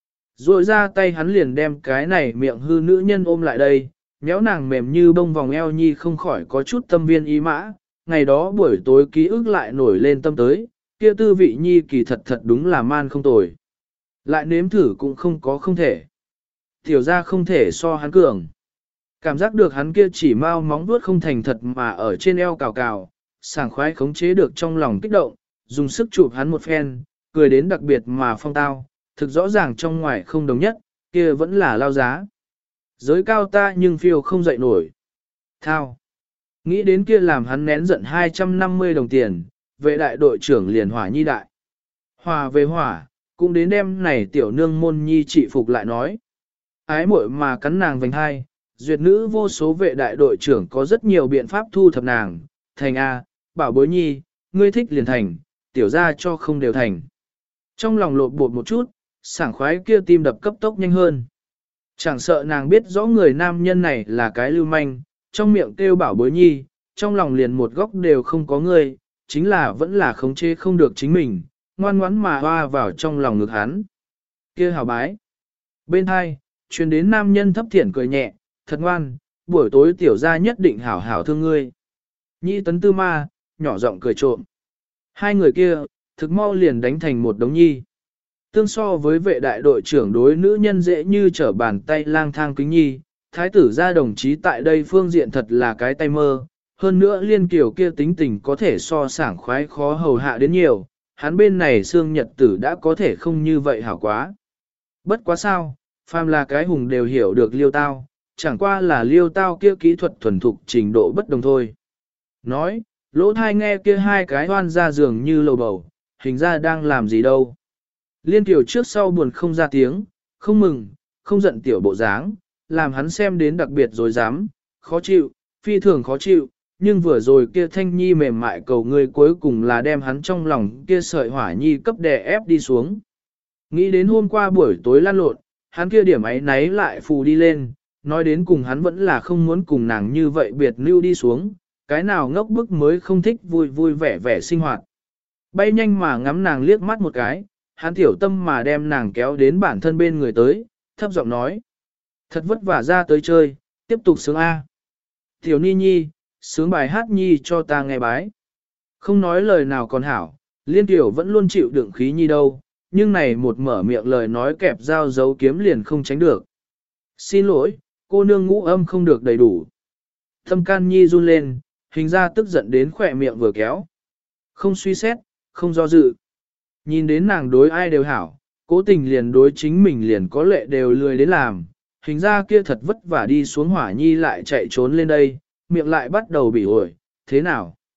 rồi ra tay hắn liền đem cái này miệng hư nữ nhân ôm lại đây, méo nàng mềm như bông vòng eo nhi không khỏi có chút tâm viên ý mã, ngày đó buổi tối ký ức lại nổi lên tâm tới, kia tư vị nhi kỳ thật thật đúng là man không tồi. Lại nếm thử cũng không có không thể. Tiểu ra không thể so hắn cường. Cảm giác được hắn kia chỉ mau móng vuốt không thành thật mà ở trên eo cào cào, sảng khoái khống chế được trong lòng kích động, dùng sức chụp hắn một phen, cười đến đặc biệt mà phong tao, thực rõ ràng trong ngoài không đồng nhất, kia vẫn là lao giá. Giới cao ta nhưng phiêu không dậy nổi. Thao. Nghĩ đến kia làm hắn nén giận hai trăm năm mươi đồng tiền, vệ đại đội trưởng liền hỏa nhi đại. Hòa về hỏa, cũng đến đêm này tiểu nương môn nhi trị phục lại nói. Ái muội mà cắn nàng vành hai, duyệt nữ vô số vệ đại đội trưởng có rất nhiều biện pháp thu thập nàng, thành A, bảo bối nhi, ngươi thích liền thành, tiểu ra cho không đều thành. Trong lòng lột bột một chút, sảng khoái kia tim đập cấp tốc nhanh hơn. Chẳng sợ nàng biết rõ người nam nhân này là cái lưu manh, trong miệng kêu bảo bối nhi, trong lòng liền một góc đều không có ngươi, chính là vẫn là khống chế không được chính mình, ngoan ngoãn mà hoa vào trong lòng ngực hắn. Kia hào bái. Bên hai, truyền đến nam nhân thấp thiển cười nhẹ, thật ngoan, buổi tối tiểu gia nhất định hảo hảo thương ngươi. Nhĩ tấn tư ma, nhỏ giọng cười trộm. Hai người kia, thực mau liền đánh thành một đống nhi. Tương so với vệ đại đội trưởng đối nữ nhân dễ như trở bàn tay lang thang kính nhi, thái tử gia đồng chí tại đây phương diện thật là cái tay mơ, hơn nữa liên kiểu kia tính tình có thể so sảng khoái khó hầu hạ đến nhiều, hắn bên này xương nhật tử đã có thể không như vậy hảo quá. Bất quá sao, phàm là cái hùng đều hiểu được liêu tao, chẳng qua là liêu tao kia kỹ thuật thuần thục trình độ bất đồng thôi. Nói, lỗ thai nghe kia hai cái hoan ra giường như lầu bầu, hình ra đang làm gì đâu. Liên tiểu trước sau buồn không ra tiếng, không mừng, không giận tiểu bộ dáng, làm hắn xem đến đặc biệt rồi dám, khó chịu, phi thường khó chịu, nhưng vừa rồi kia thanh nhi mềm mại cầu người cuối cùng là đem hắn trong lòng kia sợi hỏa nhi cấp đè ép đi xuống. Nghĩ đến hôm qua buổi tối lan lộn, hắn kia điểm ấy náy lại phù đi lên, nói đến cùng hắn vẫn là không muốn cùng nàng như vậy biệt lưu đi xuống, cái nào ngốc bức mới không thích vui vui vẻ vẻ sinh hoạt. Bay nhanh mà ngắm nàng liếc mắt một cái, hắn tiểu tâm mà đem nàng kéo đến bản thân bên người tới, thấp giọng nói. Thật vất vả ra tới chơi, tiếp tục sướng A. Tiểu ni nhi, sướng bài hát nhi cho ta nghe bái. Không nói lời nào còn hảo, liên tiểu vẫn luôn chịu đựng khí nhi đâu, nhưng này một mở miệng lời nói kẹp dao dấu kiếm liền không tránh được. Xin lỗi, cô nương ngũ âm không được đầy đủ. Thâm can nhi run lên, hình ra tức giận đến khỏe miệng vừa kéo. Không suy xét, không do dự. Nhìn đến nàng đối ai đều hảo, cố tình liền đối chính mình liền có lệ đều lười đến làm. Hình ra kia thật vất vả đi xuống hỏa nhi lại chạy trốn lên đây, miệng lại bắt đầu bị ổi, thế nào?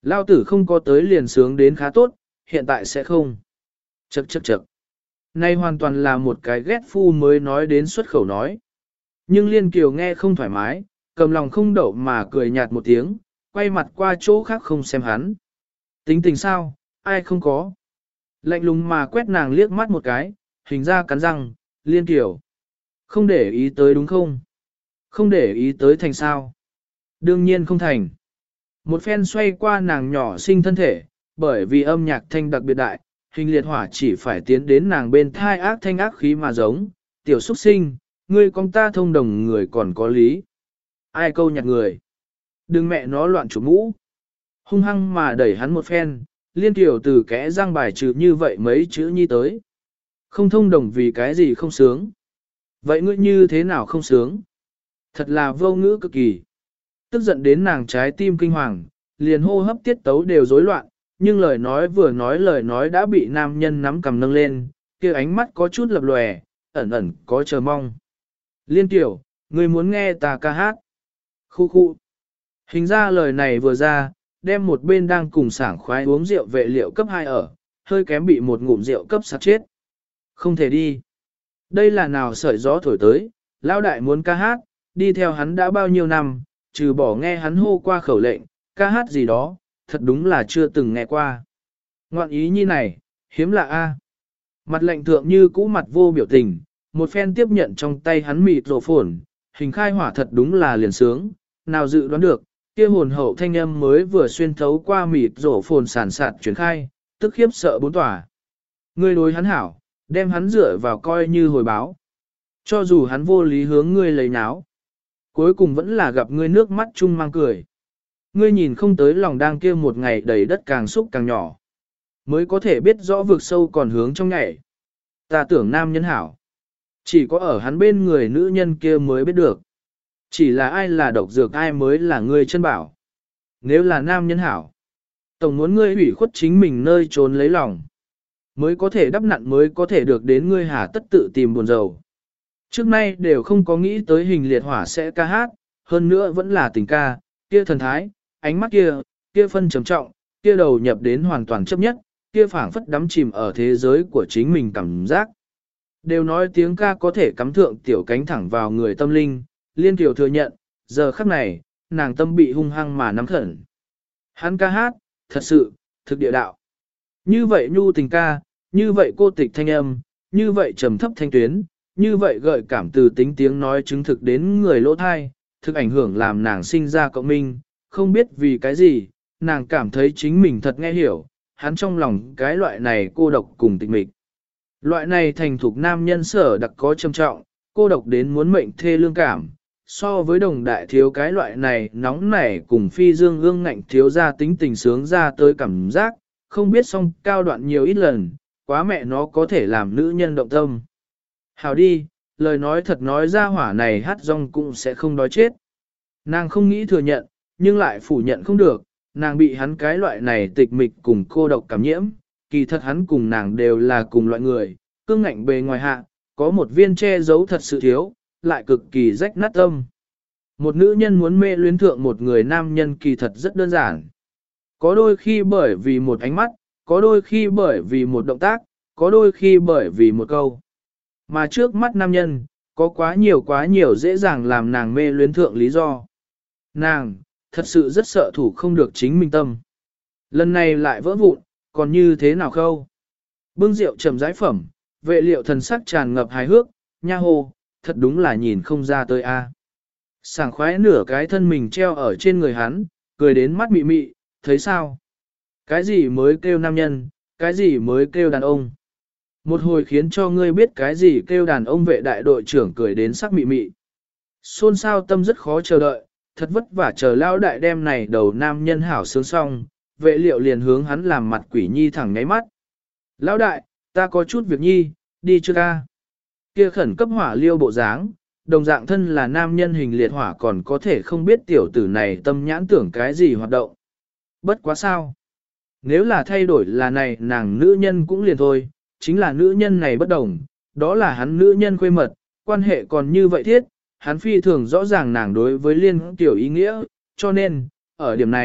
Lao tử không có tới liền sướng đến khá tốt, hiện tại sẽ không. Chậc chậc chậc. Nay hoàn toàn là một cái ghét phu mới nói đến xuất khẩu nói. Nhưng Liên Kiều nghe không thoải mái, cầm lòng không đậu mà cười nhạt một tiếng, quay mặt qua chỗ khác không xem hắn. Tính tình sao, ai không có. Lạnh lùng mà quét nàng liếc mắt một cái, hình ra cắn răng, Liên Kiều. Không để ý tới đúng không? Không để ý tới thành sao? Đương nhiên không thành. Một phen xoay qua nàng nhỏ sinh thân thể, bởi vì âm nhạc thanh đặc biệt đại, hình liệt hỏa chỉ phải tiến đến nàng bên thai ác thanh ác khí mà giống, tiểu xuất sinh, ngươi con ta thông đồng người còn có lý. Ai câu nhặt người? Đừng mẹ nó loạn chủ mũ. Hung hăng mà đẩy hắn một phen, Liên Kiều từ kẽ răng bài trừ như vậy mấy chữ nhi tới. Không thông đồng vì cái gì không sướng. Vậy ngươi như thế nào không sướng? Thật là vô ngữ cực kỳ. Tức giận đến nàng trái tim kinh hoàng, liền hô hấp tiết tấu đều rối loạn, nhưng lời nói vừa nói lời nói đã bị nam nhân nắm cầm nâng lên, kia ánh mắt có chút lập lòe, ẩn ẩn có chờ mong. Liên Kiều, ngươi muốn nghe ta ca hát. Khu khu. Hình ra lời này vừa ra, đem một bên đang cùng sảng khoái uống rượu vệ liệu cấp hai ở, hơi kém bị một ngụm rượu cấp sạc chết. Không thể đi. Đây là nào sợi gió thổi tới, lão đại muốn ca hát, đi theo hắn đã bao nhiêu năm, trừ bỏ nghe hắn hô qua khẩu lệnh, ca hát gì đó, thật đúng là chưa từng nghe qua. Ngoạn ý như này, hiếm lạ a. Mặt lệnh thượng như cũ mặt vô biểu tình, một phen tiếp nhận trong tay hắn mịt rổ phồn, hình khai hỏa thật đúng là liền sướng, nào dự đoán được, kia hồn hậu thanh âm mới vừa xuyên thấu qua mịt rổ phồn sản sạt chuyển khai, tức khiếp sợ bốn tỏa. Ngươi đối hắn hảo, đem hắn dựa vào coi như hồi báo. Cho dù hắn vô lý hướng ngươi lấy náo, cuối cùng vẫn là gặp ngươi nước mắt chung mang cười. Ngươi nhìn không tới lòng đang kia một ngày đầy đất càng xúc càng nhỏ, mới có thể biết rõ vực sâu còn hướng trong nhảy. Ta tưởng nam nhân hảo, chỉ có ở hắn bên người nữ nhân kia mới biết được. Chỉ là ai là độc dược ai mới là ngươi chân bảo. Nếu là nam nhân hảo, tổng muốn ngươi hủy khuất chính mình nơi trốn lấy lòng, mới có thể đắp nặn mới có thể được đến ngươi hà tất tự tìm buồn rầu. Trước nay đều không có nghĩ tới hình liệt hỏa sẽ ca hát, hơn nữa vẫn là tình ca, kia thần thái, ánh mắt kia, kia phân trầm trọng, kia đầu nhập đến hoàn toàn chấp nhất, kia phảng phất đắm chìm ở thế giới của chính mình cảm giác. Đều nói tiếng ca có thể cắm thượng tiểu cánh thẳng vào người tâm linh, Liên Kiều thừa nhận, giờ khắc này, nàng tâm bị hung hăng mà nắm khẩn. Hắn ca hát, thật sự, thực địa đạo. Như vậy nhu tình ca, như vậy cô tịch thanh âm, như vậy trầm thấp thanh tuyến, như vậy gợi cảm từ tính tiếng nói chứng thực đến người lỗ thai, thực ảnh hưởng làm nàng sinh ra cộng minh, không biết vì cái gì, nàng cảm thấy chính mình thật nghe hiểu, hắn trong lòng cái loại này cô độc cùng tịch mịch. Loại này thành thục nam nhân sở đặc có trầm trọng, cô độc đến muốn mệnh thê lương cảm, so với đồng đại thiếu cái loại này nóng nảy cùng phi dương ương ngạnh thiếu ra tính tình sướng ra tới cảm giác, không biết song cao đoạn nhiều ít lần, quá mẹ nó có thể làm nữ nhân động tâm. Hào đi, lời nói thật nói ra hỏa này hát rong cũng sẽ không đói chết. Nàng không nghĩ thừa nhận, nhưng lại phủ nhận không được, nàng bị hắn cái loại này tịch mịch cùng cô độc cảm nhiễm, kỳ thật hắn cùng nàng đều là cùng loại người, cương ngạnh bề ngoài hạ, có một viên che giấu thật sự thiếu, lại cực kỳ rách nát tâm. Một nữ nhân muốn mê luyến thượng một người nam nhân kỳ thật rất đơn giản. Có đôi khi bởi vì một ánh mắt, có đôi khi bởi vì một động tác, có đôi khi bởi vì một câu. Mà trước mắt nam nhân, có quá nhiều quá nhiều dễ dàng làm nàng mê luyến thượng lý do. Nàng, thật sự rất sợ thủ không được chính mình tâm. Lần này lại vỡ vụn, còn như thế nào khâu? Bưng rượu trầm rãi phẩm, vệ liệu thần sắc tràn ngập hài hước, nha hồ, thật đúng là nhìn không ra tới a. Sảng khoái nửa cái thân mình treo ở trên người hắn, cười đến mắt mị mị, thấy sao? Cái gì mới kêu nam nhân, cái gì mới kêu đàn ông? Một hồi khiến cho ngươi biết cái gì kêu đàn ông vệ đại đội trưởng cười đến sắc mị mị. Xôn xao tâm rất khó chờ đợi, thật vất vả chờ lao đại đem này đầu nam nhân hảo sướng xong, vệ liệu liền hướng hắn làm mặt quỷ nhi thẳng nháy mắt. Lão đại, ta có chút việc nhi, đi chưa ca? Kia khẩn cấp hỏa liêu bộ dáng, đồng dạng thân là nam nhân hình liệt hỏa còn có thể không biết tiểu tử này tâm nhãn tưởng cái gì hoạt động. Bất quá sao? Nếu là thay đổi là này nàng nữ nhân cũng liền thôi, chính là nữ nhân này bất đồng, đó là hắn nữ nhân khuê mật, quan hệ còn như vậy thiết, hắn phi thường rõ ràng nàng đối với liên tiểu ý nghĩa, cho nên, ở điểm này,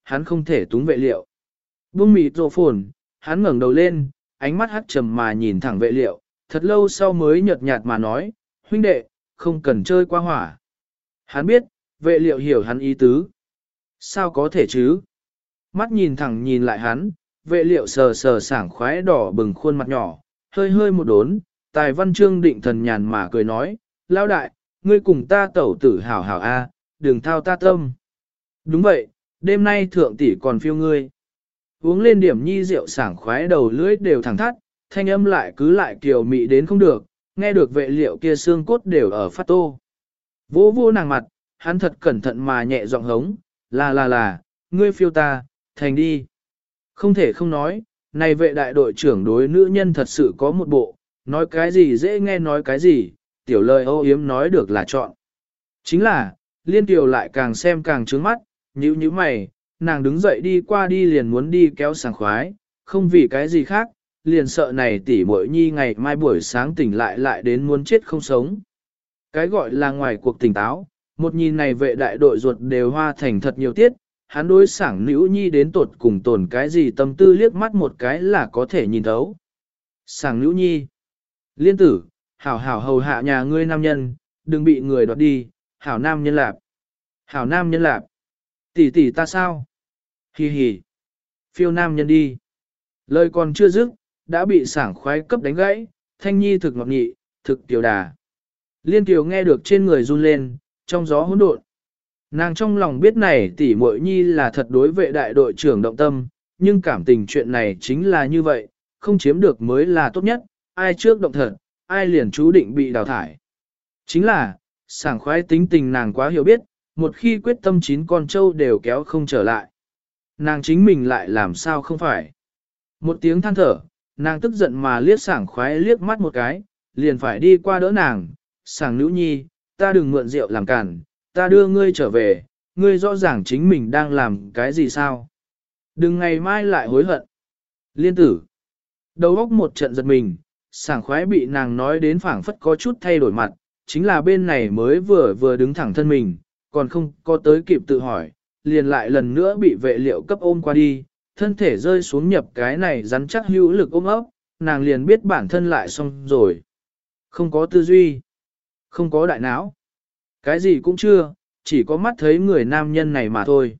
hắn không thể túng vệ liệu. Buông mịt rộ phồn, hắn ngẩng đầu lên, ánh mắt hắt trầm mà nhìn thẳng vệ liệu, thật lâu sau mới nhợt nhạt mà nói, huynh đệ, không cần chơi qua hỏa. Hắn biết, vệ liệu hiểu hắn ý tứ. Sao có thể chứ? Mắt nhìn thẳng nhìn lại hắn, vệ liệu sờ sờ sảng khoái đỏ bừng khuôn mặt nhỏ, hơi hơi một đốn, tài văn chương định thần nhàn mà cười nói, lao đại, ngươi cùng ta tẩu tử hảo hảo a, đừng thao ta tâm. Đúng vậy, đêm nay thượng tỷ còn phiêu ngươi. Uống lên điểm nhi rượu sảng khoái đầu lưỡi đều thẳng thắt, thanh âm lại cứ lại kiều mị đến không được, nghe được vệ liệu kia xương cốt đều ở phát tô. Vô vô nàng mặt, hắn thật cẩn thận mà nhẹ giọng hống, là là là, ngươi phiêu ta, thành đi. Không thể không nói, này vệ đại đội trưởng đối nữ nhân thật sự có một bộ, nói cái gì dễ nghe nói cái gì, tiểu lời âu yếm nói được là chọn. Chính là, liên tiểu lại càng xem càng trướng mắt, nhíu nhíu mày, nàng đứng dậy đi qua đi liền muốn đi kéo sảng khoái, không vì cái gì khác, liền sợ này tỷ muội nhi ngày mai buổi sáng tỉnh lại lại đến muốn chết không sống. Cái gọi là ngoài cuộc tỉnh táo, một nhìn này vệ đại đội ruột đều hoa thành thật nhiều tiết, hắn đối sảng nữ nhi đến tột cùng tồn cái gì tâm tư liếc mắt một cái là có thể nhìn thấu. Sảng nữ nhi, liên tử, hảo hảo hầu hạ nhà ngươi nam nhân, đừng bị người đoạt đi, hảo nam nhân lạp, hảo nam nhân lạp, tỷ tỷ ta sao? Hi hi, phiêu nam nhân đi. Lời còn chưa dứt, đã bị sảng khoái cấp đánh gãy, thanh nhi thực ngọt nghị, thực tiểu đà. Liên tiểu nghe được trên người run lên, trong gió hỗn độn. Nàng trong lòng biết này tỷ muội nhi là thật đối vệ đại đội trưởng động tâm, nhưng cảm tình chuyện này chính là như vậy, không chiếm được mới là tốt nhất, ai trước động thật, ai liền chú định bị đào thải. Chính là, sảng khoái tính tình nàng quá hiểu biết, một khi quyết tâm chín con trâu đều kéo không trở lại. Nàng chính mình lại làm sao không phải. Một tiếng than thở, nàng tức giận mà liếc sảng khoái liếc mắt một cái, liền phải đi qua đỡ nàng, sảng nữ nhi, ta đừng mượn rượu làm cản, ta đưa ngươi trở về, ngươi rõ ràng chính mình đang làm cái gì sao. Đừng ngày mai lại hối hận. Liên tử, đầu óc một trận giật mình, sảng khoái bị nàng nói đến phảng phất có chút thay đổi mặt, chính là bên này mới vừa vừa đứng thẳng thân mình, còn không có tới kịp tự hỏi, liền lại lần nữa bị vệ liệu cấp ôm qua đi, thân thể rơi xuống nhập cái này rắn chắc hữu lực ôm ấp, nàng liền biết bản thân lại xong rồi. Không có tư duy, không có đại não, cái gì cũng chưa, chỉ có mắt thấy người nam nhân này mà thôi.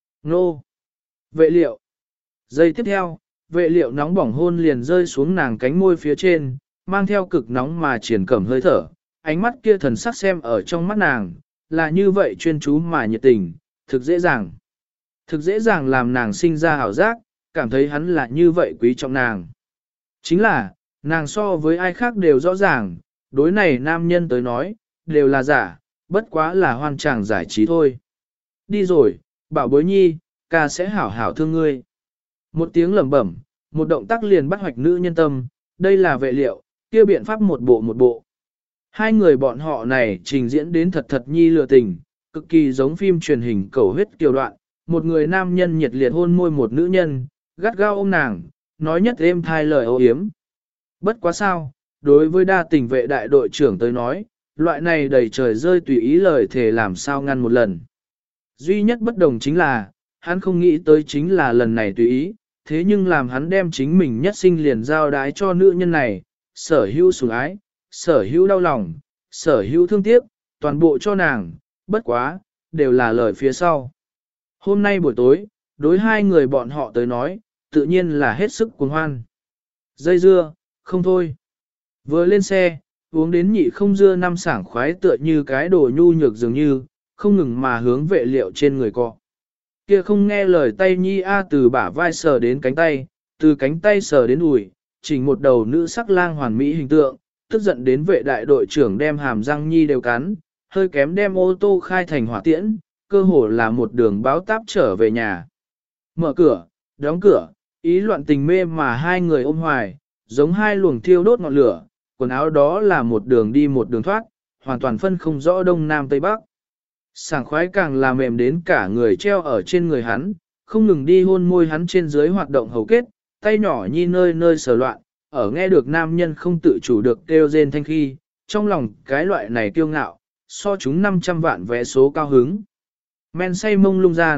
Nô! Vệ liệu! Giây tiếp theo, vệ liệu nóng bỏng hôn liền rơi xuống nàng cánh môi phía trên, mang theo cực nóng mà triển cẩm hơi thở, ánh mắt kia thần sắc xem ở trong mắt nàng, là như vậy chuyên chú mà nhiệt tình, thực dễ dàng. Thực dễ dàng làm nàng sinh ra hảo giác, cảm thấy hắn là như vậy quý trọng nàng. Chính là, nàng so với ai khác đều rõ ràng, đối này nam nhân tới nói, đều là giả, bất quá là hoan tràng giải trí thôi. Đi rồi, bảo bối nhi, ca sẽ hảo hảo thương ngươi. Một tiếng lẩm bẩm, một động tác liền bắt hoạch nữ nhân tâm, đây là vệ liệu, kia biện pháp một bộ một bộ. Hai người bọn họ này trình diễn đến thật thật nhi lừa tình, cực kỳ giống phim truyền hình cầu huyết kiều đoạn, một người nam nhân nhiệt liệt hôn môi một nữ nhân, gắt gao ôm nàng, nói nhất êm thai lời âu yếm. Bất quá sao, đối với đa tình vệ đại đội trưởng tới nói, loại này đầy trời rơi tùy ý lời thề làm sao ngăn một lần. Duy nhất bất đồng chính là, hắn không nghĩ tới chính là lần này tùy ý, thế nhưng làm hắn đem chính mình nhất sinh liền giao đái cho nữ nhân này, sở hữu sủng ái, sở hữu đau lòng, sở hữu thương tiếc, toàn bộ cho nàng, bất quá, đều là lời phía sau. Hôm nay buổi tối, đối hai người bọn họ tới nói, tự nhiên là hết sức cuồng hoan. Dây dưa, không thôi. Vừa lên xe, uống đến nhị không dưa năm sảng khoái tựa như cái đồ nhu nhược dường như, không ngừng mà hướng vệ liệu trên người cọ. Kia không nghe lời tay nhi A từ bả vai sờ đến cánh tay, từ cánh tay sờ đến đùi, chỉnh một đầu nữ sắc lang hoàn mỹ hình tượng, tức giận đến vệ đại đội trưởng đem hàm răng nhi đều cắn, hơi kém đem ô tô khai thành hỏa tiễn, cơ hồ là một đường báo táp trở về nhà. Mở cửa, đóng cửa, ý loạn tình mê mà hai người ôm hoài, giống hai luồng thiêu đốt ngọn lửa, quần áo đó là một đường đi một đường thoát, hoàn toàn phân không rõ đông nam tây bắc. Sảng khoái càng là mềm đến cả người treo ở trên người hắn, không ngừng đi hôn môi hắn trên dưới hoạt động hầu kết, tay nhỏ nhi nơi nơi sờ loạn, ở nghe được nam nhân không tự chủ được kêu rên thanh khi, trong lòng cái loại này kiêu ngạo, so chúng năm trăm vạn vé số cao hứng. Men say mông lung gian,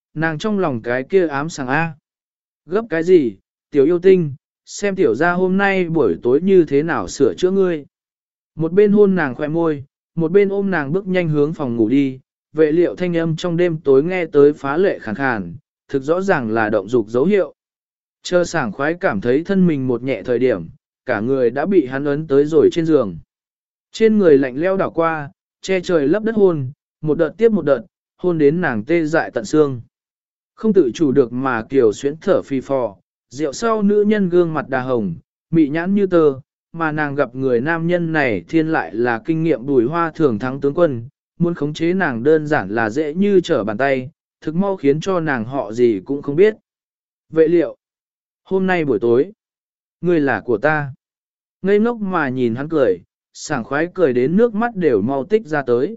nàng trong lòng cái kia ám sàng A. Gấp cái gì, tiểu yêu tinh, xem tiểu ra hôm nay buổi tối như thế nào sửa chữa ngươi. Một bên hôn nàng khoe môi, một bên ôm nàng bước nhanh hướng phòng ngủ đi, vệ liệu thanh âm trong đêm tối nghe tới phá lệ khàn khàn, thực rõ ràng là động dục dấu hiệu. Chờ sảng khoái cảm thấy thân mình một nhẹ thời điểm, cả người đã bị hắn ấn tới rồi trên giường. Trên người lạnh leo đảo qua, che trời lấp đất hôn, một đợt tiếp một đợt, hôn đến nàng tê dại tận xương. Không tự chủ được mà kiều xuyến thở phì phò, rượu sau nữ nhân gương mặt đà hồng, mị nhãn như tơ, mà nàng gặp người nam nhân này thiên lại là kinh nghiệm đùi hoa thường thắng tướng quân, muốn khống chế nàng đơn giản là dễ như trở bàn tay, thực mau khiến cho nàng họ gì cũng không biết. Vệ liệu, hôm nay buổi tối, ngươi là của ta. Ngây ngốc mà nhìn hắn cười, sảng khoái cười đến nước mắt đều mau tích ra tới.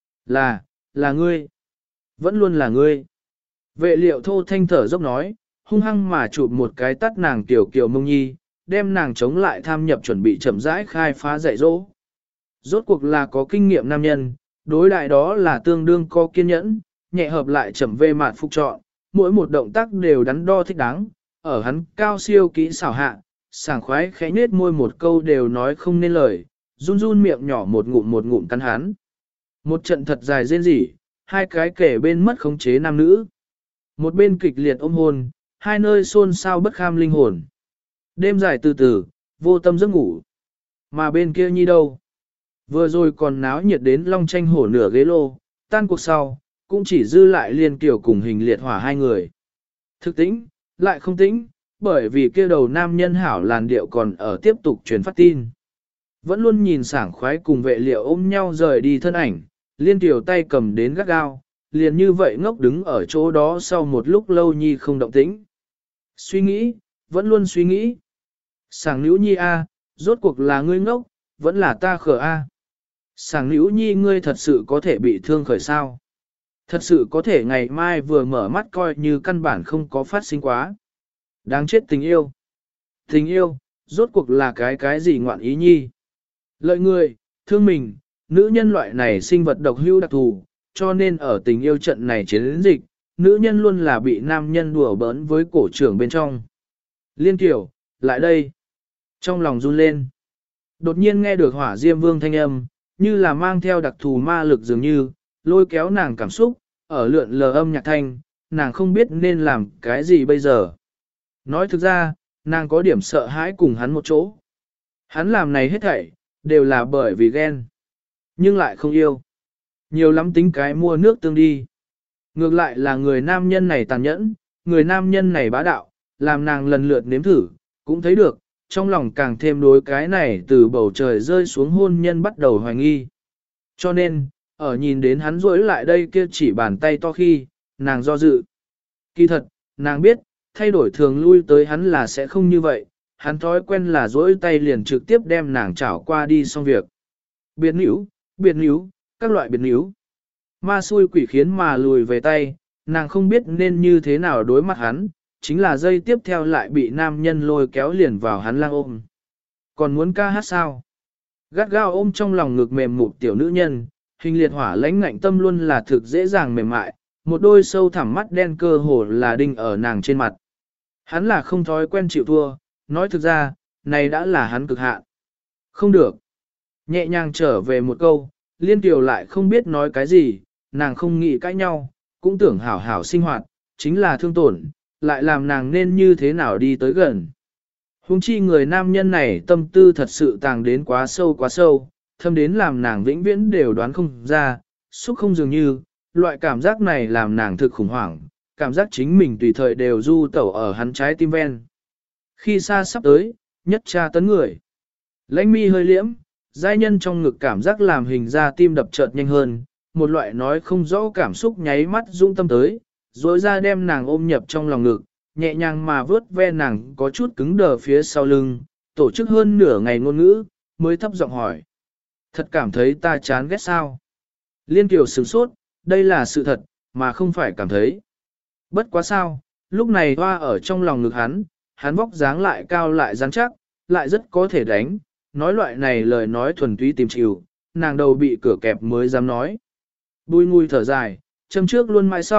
Là, là ngươi. Vẫn luôn là ngươi. Vệ liệu thô thanh thở dốc nói, hung hăng mà chụp một cái tắt nàng tiểu kiều mông nhi, đem nàng chống lại tham nhập chuẩn bị chậm rãi khai phá dạy dỗ. Rốt cuộc là có kinh nghiệm nam nhân, đối đại đó là tương đương có kiên nhẫn, nhẹ hợp lại chậm về mạt phục trọn, mỗi một động tác đều đắn đo thích đáng, ở hắn cao siêu kỹ xảo hạ, sảng khoái khẽ nết môi một câu đều nói không nên lời, run run miệng nhỏ một ngụm một ngụm cắn hắn. Một trận thật dài rên rỉ, hai cái kể bên mất khống chế nam nữ. Một bên kịch liệt ôm hôn, hai nơi xôn xao bất kham linh hồn. Đêm dài từ từ, vô tâm giấc ngủ. Mà bên kia nhi đâu? Vừa rồi còn náo nhiệt đến long tranh hổ nửa ghế lô, tan cuộc sau, cũng chỉ dư lại liên kiểu cùng hình liệt hỏa hai người. Thực tĩnh, lại không tĩnh, bởi vì kia đầu nam nhân hảo làn điệu còn ở tiếp tục truyền phát tin. Vẫn luôn nhìn sảng khoái cùng vệ liệu ôm nhau rời đi thân ảnh, liên tiểu tay cầm đến gắt gao, liền như vậy ngốc đứng ở chỗ đó sau một lúc lâu nhi không động tĩnh. Suy nghĩ, vẫn luôn suy nghĩ. Sảng nữ nhi a, rốt cuộc là ngươi ngốc, vẫn là ta khờ a. Sảng nữ nhi ngươi thật sự có thể bị thương khởi sao. Thật sự có thể ngày mai vừa mở mắt coi như căn bản không có phát sinh quá. Đáng chết tình yêu. Tình yêu, rốt cuộc là cái cái gì ngoạn ý nhi. Lợi người, thương mình, nữ nhân loại này sinh vật độc hưu đặc thù, cho nên ở tình yêu trận này chiến dịch, nữ nhân luôn là bị nam nhân đùa bỡn với cổ trưởng bên trong. Liên Kiều, lại đây. Trong lòng run lên. Đột nhiên nghe được hỏa diêm vương thanh âm, như là mang theo đặc thù ma lực dường như, lôi kéo nàng cảm xúc, ở lượn lờ âm nhạc thanh, nàng không biết nên làm cái gì bây giờ. Nói thực ra, nàng có điểm sợ hãi cùng hắn một chỗ. Hắn làm này hết thảy, đều là bởi vì ghen. Nhưng lại không yêu. Nhiều lắm tính cái mua nước tương đi. Ngược lại là người nam nhân này tàn nhẫn, người nam nhân này bá đạo, làm nàng lần lượt nếm thử, cũng thấy được, trong lòng càng thêm đối cái này từ bầu trời rơi xuống hôn nhân bắt đầu hoài nghi. Cho nên, ở nhìn đến hắn rỗi lại đây kia chỉ bàn tay to khi, nàng do dự. Kỳ thật, nàng biết, thay đổi thường lui tới hắn là sẽ không như vậy, hắn thói quen là rỗi tay liền trực tiếp đem nàng chảo qua đi xong việc. Biệt níu, biệt níu, các loại biệt níu. Ma xui quỷ khiến mà lùi về tay, nàng không biết nên như thế nào đối mặt hắn, chính là dây tiếp theo lại bị nam nhân lôi kéo liền vào hắn lang ôm. Còn muốn ca hát sao? Gắt gao ôm trong lòng ngực mềm mụt tiểu nữ nhân, hình liệt hỏa lãnh ngạnh tâm luôn là thực dễ dàng mềm mại, một đôi sâu thẳm mắt đen cơ hồ là đinh ở nàng trên mặt. Hắn là không thói quen chịu thua, nói thực ra, này đã là hắn cực hạn. Không được. Nhẹ nhàng trở về một câu, liên tiểu lại không biết nói cái gì, nàng không nghĩ cãi nhau, cũng tưởng hảo hảo sinh hoạt, chính là thương tổn, lại làm nàng nên như thế nào đi tới gần. Hùng chi người nam nhân này tâm tư thật sự tàng đến quá sâu quá sâu, thâm đến làm nàng vĩnh viễn đều đoán không ra, xúc không dường như, loại cảm giác này làm nàng thực khủng hoảng, cảm giác chính mình tùy thời đều du tẩu ở hắn trái tim ven. Khi xa sắp tới, nhất tra tấn người. Lãnh mi hơi liễm, giai nhân trong ngực cảm giác làm hình ra tim đập chợt nhanh hơn, một loại nói không rõ cảm xúc nháy mắt dũng tâm tới, rồi ra đem nàng ôm nhập trong lòng ngực, nhẹ nhàng mà vớt ve nàng có chút cứng đờ phía sau lưng, tổ chức hơn nửa ngày ngôn ngữ, mới thấp giọng hỏi. Thật cảm thấy ta chán ghét sao? Liên Kiều sửng sốt, đây là sự thật, mà không phải cảm thấy. Bất quá sao, lúc này hoa ở trong lòng ngực hắn, hắn vóc dáng lại cao lại rắn chắc, lại rất có thể đánh, nói loại này lời nói thuần túy tìm chịu, nàng đầu bị cửa kẹp mới dám nói. Bùi ngùi thở dài, châm trước luôn mãi sau,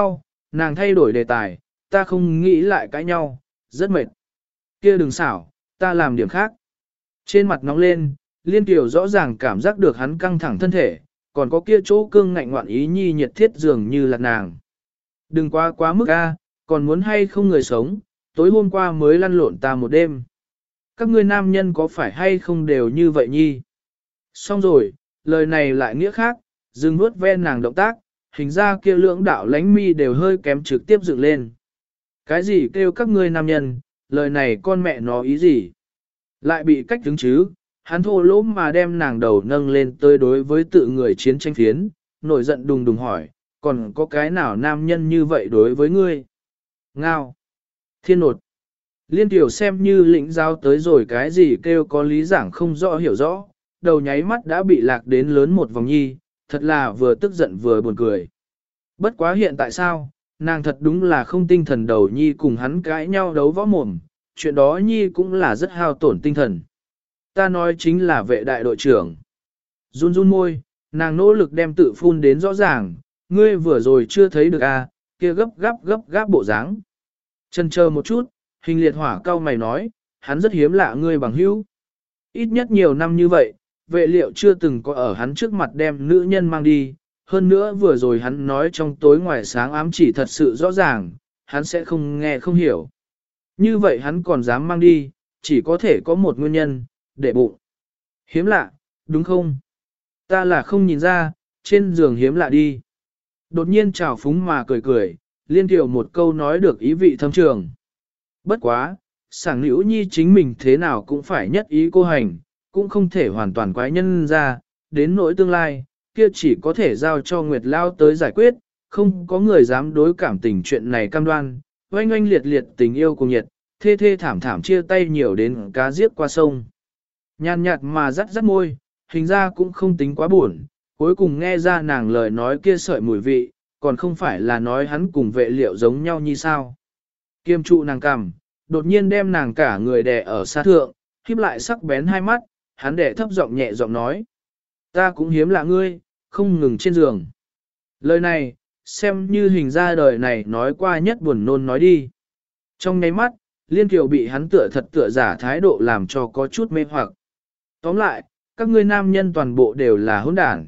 nàng thay đổi đề tài, ta không nghĩ lại cãi nhau, rất mệt. Kia đừng xảo, ta làm điểm khác. Trên mặt nóng lên, Liên Kiều rõ ràng cảm giác được hắn căng thẳng thân thể, còn có kia chỗ cương ngạnh ngoạn ý nhi nhiệt thiết dường như là nàng. Đừng quá quá mức a, còn muốn hay không người sống, tối hôm qua mới lăn lộn ta một đêm. Các ngươi nam nhân có phải hay không đều như vậy nhi? Xong rồi, lời này lại nghĩa khác, dừng nuốt ve nàng động tác, hình ra kia lưỡng đạo lánh mi đều hơi kém trực tiếp dựng lên. Cái gì kêu các ngươi nam nhân, lời này con mẹ nó ý gì? Lại bị cách đứng chứ, hắn thô lỗ mà đem nàng đầu nâng lên tới đối với tự người chiến tranh phiến, nổi giận đùng đùng hỏi, còn có cái nào nam nhân như vậy đối với ngươi? Ngao! Thiên nột! Liên tiểu xem như lĩnh giáo tới rồi cái gì kêu có lý giảng không rõ hiểu rõ, đầu nháy mắt đã bị lạc đến lớn một vòng nhi, thật là vừa tức giận vừa buồn cười. Bất quá hiện tại sao, nàng thật đúng là không tinh thần đầu nhi cùng hắn cãi nhau đấu võ mồm, chuyện đó nhi cũng là rất hao tổn tinh thần. Ta nói chính là vệ đại đội trưởng. Run run môi, nàng nỗ lực đem tự phun đến rõ ràng, ngươi vừa rồi chưa thấy được à, kia gấp gáp gấp gáp bộ dáng. Chân chờ một chút, hình liệt hỏa cao mày nói, hắn rất hiếm lạ ngươi bằng hữu. Ít nhất nhiều năm như vậy, vệ liệu chưa từng có ở hắn trước mặt đem nữ nhân mang đi, hơn nữa vừa rồi hắn nói trong tối ngoài sáng ám chỉ thật sự rõ ràng, hắn sẽ không nghe không hiểu. Như vậy hắn còn dám mang đi, chỉ có thể có một nguyên nhân, để bụng. Hiếm lạ, đúng không? Ta là không nhìn ra, trên giường hiếm lạ đi. Đột nhiên trào phúng mà cười cười, liên tiểu một câu nói được ý vị thâm trường. Bất quá, sảng nữ nhi chính mình thế nào cũng phải nhất ý cô hành, cũng không thể hoàn toàn quái nhân ra, đến nỗi tương lai, kia chỉ có thể giao cho Nguyệt Lao tới giải quyết, không có người dám đối cảm tình chuyện này cam đoan, oanh oanh liệt liệt tình yêu cùng nhiệt, thê thê thảm thảm chia tay nhiều đến cá giết qua sông. Nhàn nhạt mà rắt rắt môi, hình ra cũng không tính quá buồn, cuối cùng nghe ra nàng lời nói kia sợi mùi vị, còn không phải là nói hắn cùng vệ liệu giống nhau như sao. Kiêm trụ nàng cằm, đột nhiên đem nàng cả người đè ở xa thượng, khiếp lại sắc bén hai mắt, hắn đè thấp giọng nhẹ giọng nói. Ta cũng hiếm lạ ngươi, không ngừng trên giường. Lời này, xem như hình ra đời này nói qua nhất buồn nôn nói đi. Trong nháy mắt, Liên Kiều bị hắn tựa thật tựa giả thái độ làm cho có chút mê hoặc. Tóm lại, các ngươi nam nhân toàn bộ đều là hỗn đản.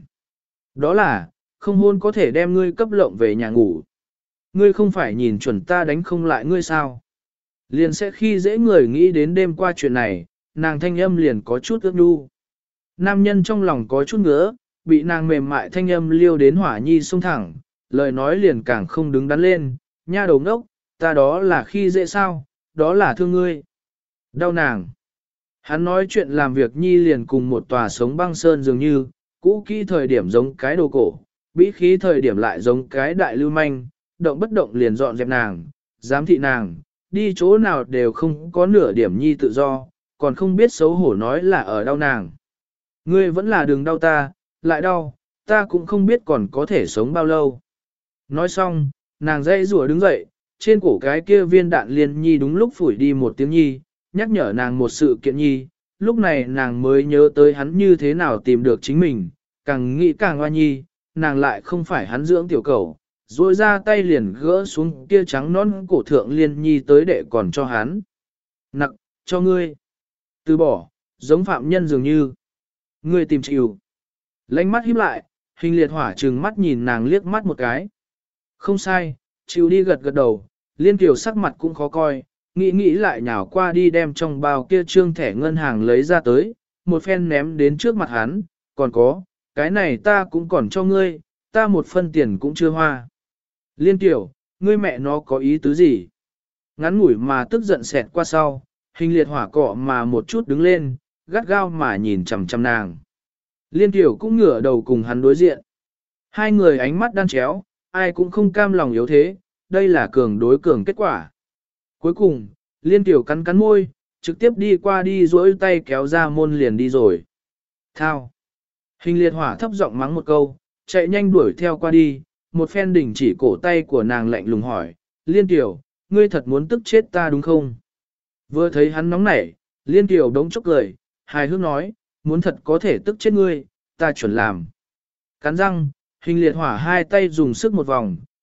Đó là, không hôn có thể đem ngươi cấp lộng về nhà ngủ. Ngươi không phải nhìn chuẩn ta đánh không lại ngươi sao. Liền sẽ khi dễ người nghĩ đến đêm qua chuyện này, nàng thanh âm liền có chút ướt nhu. Nam nhân trong lòng có chút ngứa, bị nàng mềm mại thanh âm liêu đến hỏa nhi sung thẳng, lời nói liền càng không đứng đắn lên, nha đầu ngốc, ta đó là khi dễ sao, đó là thương ngươi. Đau nàng. Hắn nói chuyện làm việc nhi liền cùng một tòa sống băng sơn dường như, cũ kỹ thời điểm giống cái đồ cổ, bĩ khí thời điểm lại giống cái đại lưu manh, động bất động liền dọn dẹp nàng, giám thị nàng, đi chỗ nào đều không có nửa điểm nhi tự do, còn không biết xấu hổ nói là ở đau nàng. Ngươi vẫn là đừng đau ta, lại đau, ta cũng không biết còn có thể sống bao lâu. Nói xong, nàng dây rùa đứng dậy, trên cổ cái kia viên đạn liên nhi đúng lúc phủi đi một tiếng nhi, nhắc nhở nàng một sự kiện nhi, lúc này nàng mới nhớ tới hắn như thế nào tìm được chính mình, càng nghĩ càng hoa nhi, nàng lại không phải hắn dưỡng tiểu cầu, rồi ra tay liền gỡ xuống kia trắng non cổ thượng liên nhi tới để còn cho hắn. Nặng, cho ngươi. Từ bỏ, giống phạm nhân dường như. Ngươi tìm chịu. Lánh mắt híp lại, hình liệt hỏa trừng mắt nhìn nàng liếc mắt một cái. Không sai, chịu đi gật gật đầu, liên tiểu sắc mặt cũng khó coi, nghĩ nghĩ lại nhào qua đi đem trong bao kia trương thẻ ngân hàng lấy ra tới, một phen ném đến trước mặt hắn, còn có, cái này ta cũng còn cho ngươi, ta một phân tiền cũng chưa hoa. Liên tiểu, ngươi mẹ nó có ý tứ gì? Ngắn ngủi mà tức giận xẹt qua sau, hình liệt hỏa cọ mà một chút đứng lên, gắt gao mà nhìn chằm chằm nàng. Liên tiểu cũng ngửa đầu cùng hắn đối diện. Hai người ánh mắt đan chéo, ai cũng không cam lòng yếu thế, đây là cường đối cường kết quả. Cuối cùng, liên tiểu cắn cắn môi, trực tiếp đi qua đi duỗi tay kéo ra môn liền đi rồi. Thao! Hình liệt hỏa thấp giọng mắng một câu, chạy nhanh đuổi theo qua đi, một phen đỉnh chỉ cổ tay của nàng lạnh lùng hỏi, liên tiểu, ngươi thật muốn tức chết ta đúng không? Vừa thấy hắn nóng nảy, liên tiểu đống chốc cười, hài hước nói, muốn thật có thể tức chết ngươi, ta chuẩn làm. Cắn răng, hình liệt hỏa hai tay dùng sức một vòng,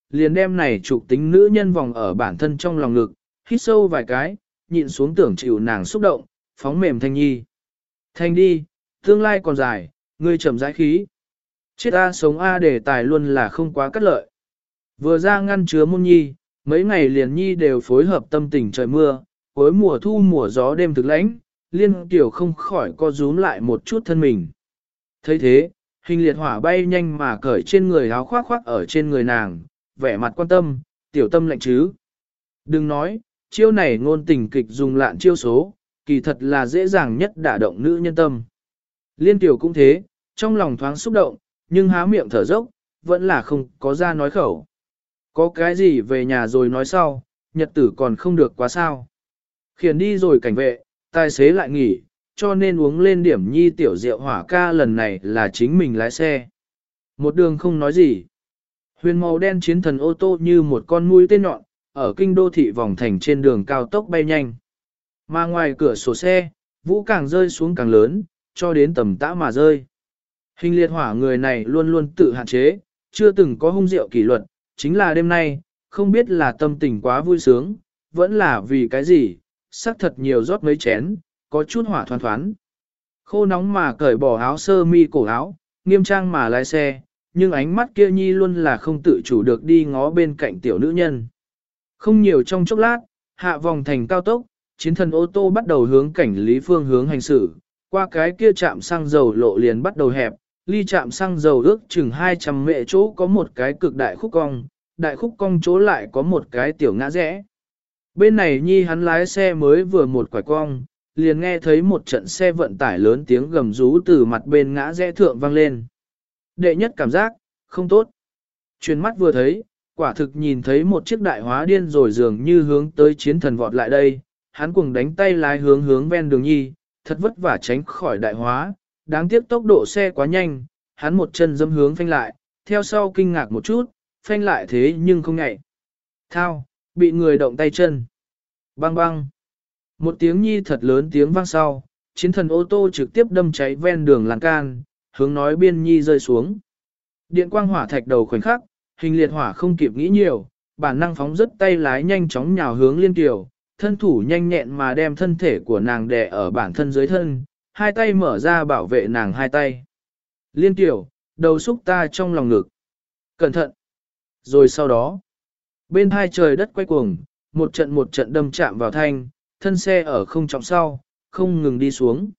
liền đem này trục tính nữ nhân vòng ở bản thân trong lòng ngực, hít sâu vài cái, nhịn xuống tưởng chịu nàng xúc động, phóng mềm Thanh Nhi. Thanh đi, tương lai còn dài, ngươi chậm rãi khí. Chết A sống A đề tài luôn là không quá cắt lợi. Vừa ra ngăn chứa môn Nhi, mấy ngày liền Nhi đều phối hợp tâm tình trời mưa, cuối mùa thu mùa gió đêm thực lãnh, liên tiểu không khỏi co rúm lại một chút thân mình. thấy thế, hình liệt hỏa bay nhanh mà cởi trên người áo khoác khoác ở trên người nàng, vẻ mặt quan tâm, tiểu tâm lạnh chứ. Đừng nói, chiêu này ngôn tình kịch dùng lạn chiêu số, kỳ thật là dễ dàng nhất đả động nữ nhân tâm. Liên tiểu cũng thế, trong lòng thoáng xúc động, nhưng há miệng thở dốc, vẫn là không có ra nói khẩu. Có cái gì về nhà rồi nói sau, nhật tử còn không được quá sao. Khiển đi rồi cảnh vệ, tài xế lại nghỉ, cho nên uống lên điểm nhi tiểu rượu hỏa ca lần này là chính mình lái xe. Một đường không nói gì. Huyền màu đen chiến thần ô tô như một con mũi tên nhọn, ở kinh đô thị vòng thành trên đường cao tốc bay nhanh. Mà ngoài cửa sổ xe, vũ càng rơi xuống càng lớn, cho đến tầm tã mà rơi. Hình liệt hỏa người này luôn luôn tự hạn chế, chưa từng có hung rượu kỷ luật, chính là đêm nay, không biết là tâm tình quá vui sướng, vẫn là vì cái gì, sắc thật nhiều rót mấy chén, có chút hỏa thoán thoán. Khô nóng mà cởi bỏ áo sơ mi cổ áo, nghiêm trang mà lái xe, nhưng ánh mắt kia nhi luôn là không tự chủ được đi ngó bên cạnh tiểu nữ nhân. Không nhiều trong chốc lát, hạ vòng thành cao tốc, chiến thần ô tô bắt đầu hướng cảnh lý phương hướng hành xử, qua cái kia trạm xăng dầu lộ liền bắt đầu hẹp, ly trạm xăng dầu ước chừng hai trăm mệ chỗ có một cái cực đại khúc cong, đại khúc cong chỗ lại có một cái tiểu ngã rẽ. Bên này nhi hắn lái xe mới vừa một quải cong, liền nghe thấy một trận xe vận tải lớn tiếng gầm rú từ mặt bên ngã rẽ thượng vang lên. Đệ nhất cảm giác, không tốt. Chuyến mắt vừa thấy, quả thực nhìn thấy một chiếc đại hóa điên rồi dường như hướng tới chiến thần vọt lại đây, hắn cuồng đánh tay lái hướng hướng ven đường nhi, thật vất vả tránh khỏi đại hóa, đáng tiếc tốc độ xe quá nhanh, hắn một chân dâm hướng phanh lại, theo sau kinh ngạc một chút, phanh lại thế nhưng không ngại. Thao, bị người động tay chân. Bang bang. Một tiếng nhi thật lớn tiếng vang sau, chiến thần ô tô trực tiếp đâm cháy ven đường lan can, hướng nói biên nhi rơi xuống. Điện quang hỏa thạch đầu khoảnh khắc, hình liệt hỏa không kịp nghĩ nhiều, bản năng phóng rất tay lái nhanh chóng nhào hướng liên tiểu, thân thủ nhanh nhẹn mà đem thân thể của nàng đè ở bản thân dưới thân, hai tay mở ra bảo vệ nàng hai tay. Liên tiểu, đầu xúc ta trong lòng ngực. Cẩn thận. Rồi sau đó, bên hai trời đất quay cuồng, một trận một trận đâm chạm vào thanh, thân xe ở không trọng sau, không ngừng đi xuống.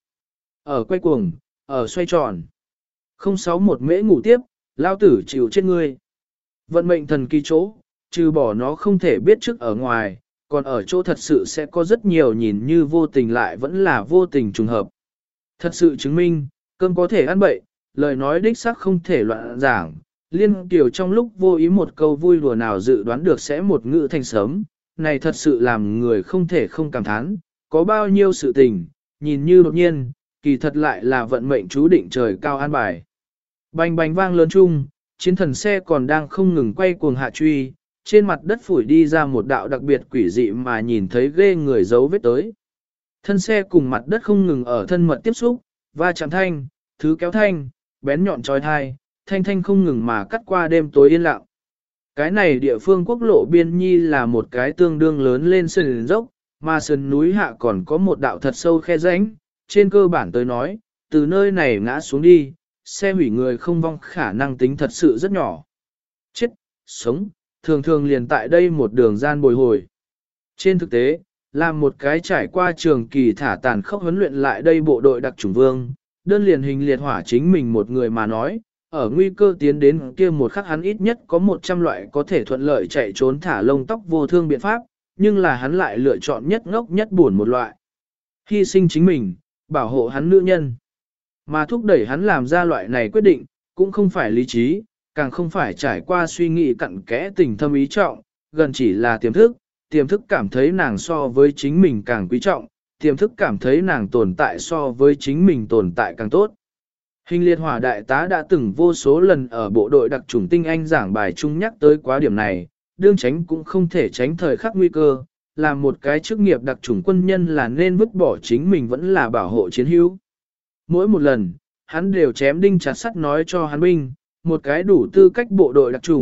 Ở quay cuồng, ở xoay tròn. không sáu một mễ ngủ tiếp, lao tử chịu chết ngươi. Vận mệnh thần kỳ chỗ, trừ bỏ nó không thể biết trước ở ngoài, còn ở chỗ thật sự sẽ có rất nhiều nhìn như vô tình lại vẫn là vô tình trùng hợp. Thật sự chứng minh, cơm có thể ăn bậy, lời nói đích xác không thể loạn giảng. Liên Kiều trong lúc vô ý một câu vui đùa nào dự đoán được sẽ một ngữ thành sớm, này thật sự làm người không thể không cảm thán, có bao nhiêu sự tình, nhìn như đột nhiên, kỳ thật lại là vận mệnh chú định trời cao an bài. Bành bành vang lớn chung, chiến thần xe còn đang không ngừng quay cuồng hạ truy, trên mặt đất phủi đi ra một đạo đặc biệt quỷ dị mà nhìn thấy ghê người dấu vết tới. Thân xe cùng mặt đất không ngừng ở thân mật tiếp xúc, va chạm thanh, thứ kéo thanh, bén nhọn trói thai, thanh thanh không ngừng mà cắt qua đêm tối yên lặng. Cái này địa phương quốc lộ biên nhi là một cái tương đương lớn lên sườn dốc, mà sườn núi hạ còn có một đạo thật sâu khe rãnh, trên cơ bản tới nói, từ nơi này ngã xuống đi, xe hủy người không vong khả năng tính thật sự rất nhỏ. Chết, sống, thường thường liền tại đây một đường gian bồi hồi. Trên thực tế, làm một cái trải qua trường kỳ thả tàn khốc huấn luyện lại đây bộ đội đặc chủng vương, đơn liền hình liệt hỏa chính mình một người mà nói, ở nguy cơ tiến đến kia một khắc hắn ít nhất có một trăm loại có thể thuận lợi chạy trốn thả lông tóc vô thương biện pháp, nhưng là hắn lại lựa chọn nhất ngốc nhất buồn một loại. Hy sinh chính mình, bảo hộ hắn nữ nhân. Mà thúc đẩy hắn làm ra loại này quyết định, cũng không phải lý trí, càng không phải trải qua suy nghĩ cặn kẽ tình thâm ý trọng, gần chỉ là tiềm thức, tiềm thức cảm thấy nàng so với chính mình càng quý trọng, tiềm thức cảm thấy nàng tồn tại so với chính mình tồn tại càng tốt. Hình liệt hỏa đại tá đã từng vô số lần ở bộ đội đặc chủng tinh anh giảng bài chung nhắc tới quá điểm này, đương tránh cũng không thể tránh thời khắc nguy cơ, làm một cái chức nghiệp đặc chủng quân nhân là nên vứt bỏ chính mình vẫn là bảo hộ chiến hữu. Mỗi một lần, hắn đều chém đinh chặt sắt nói cho hắn binh, một cái đủ tư cách bộ đội đặc chủng,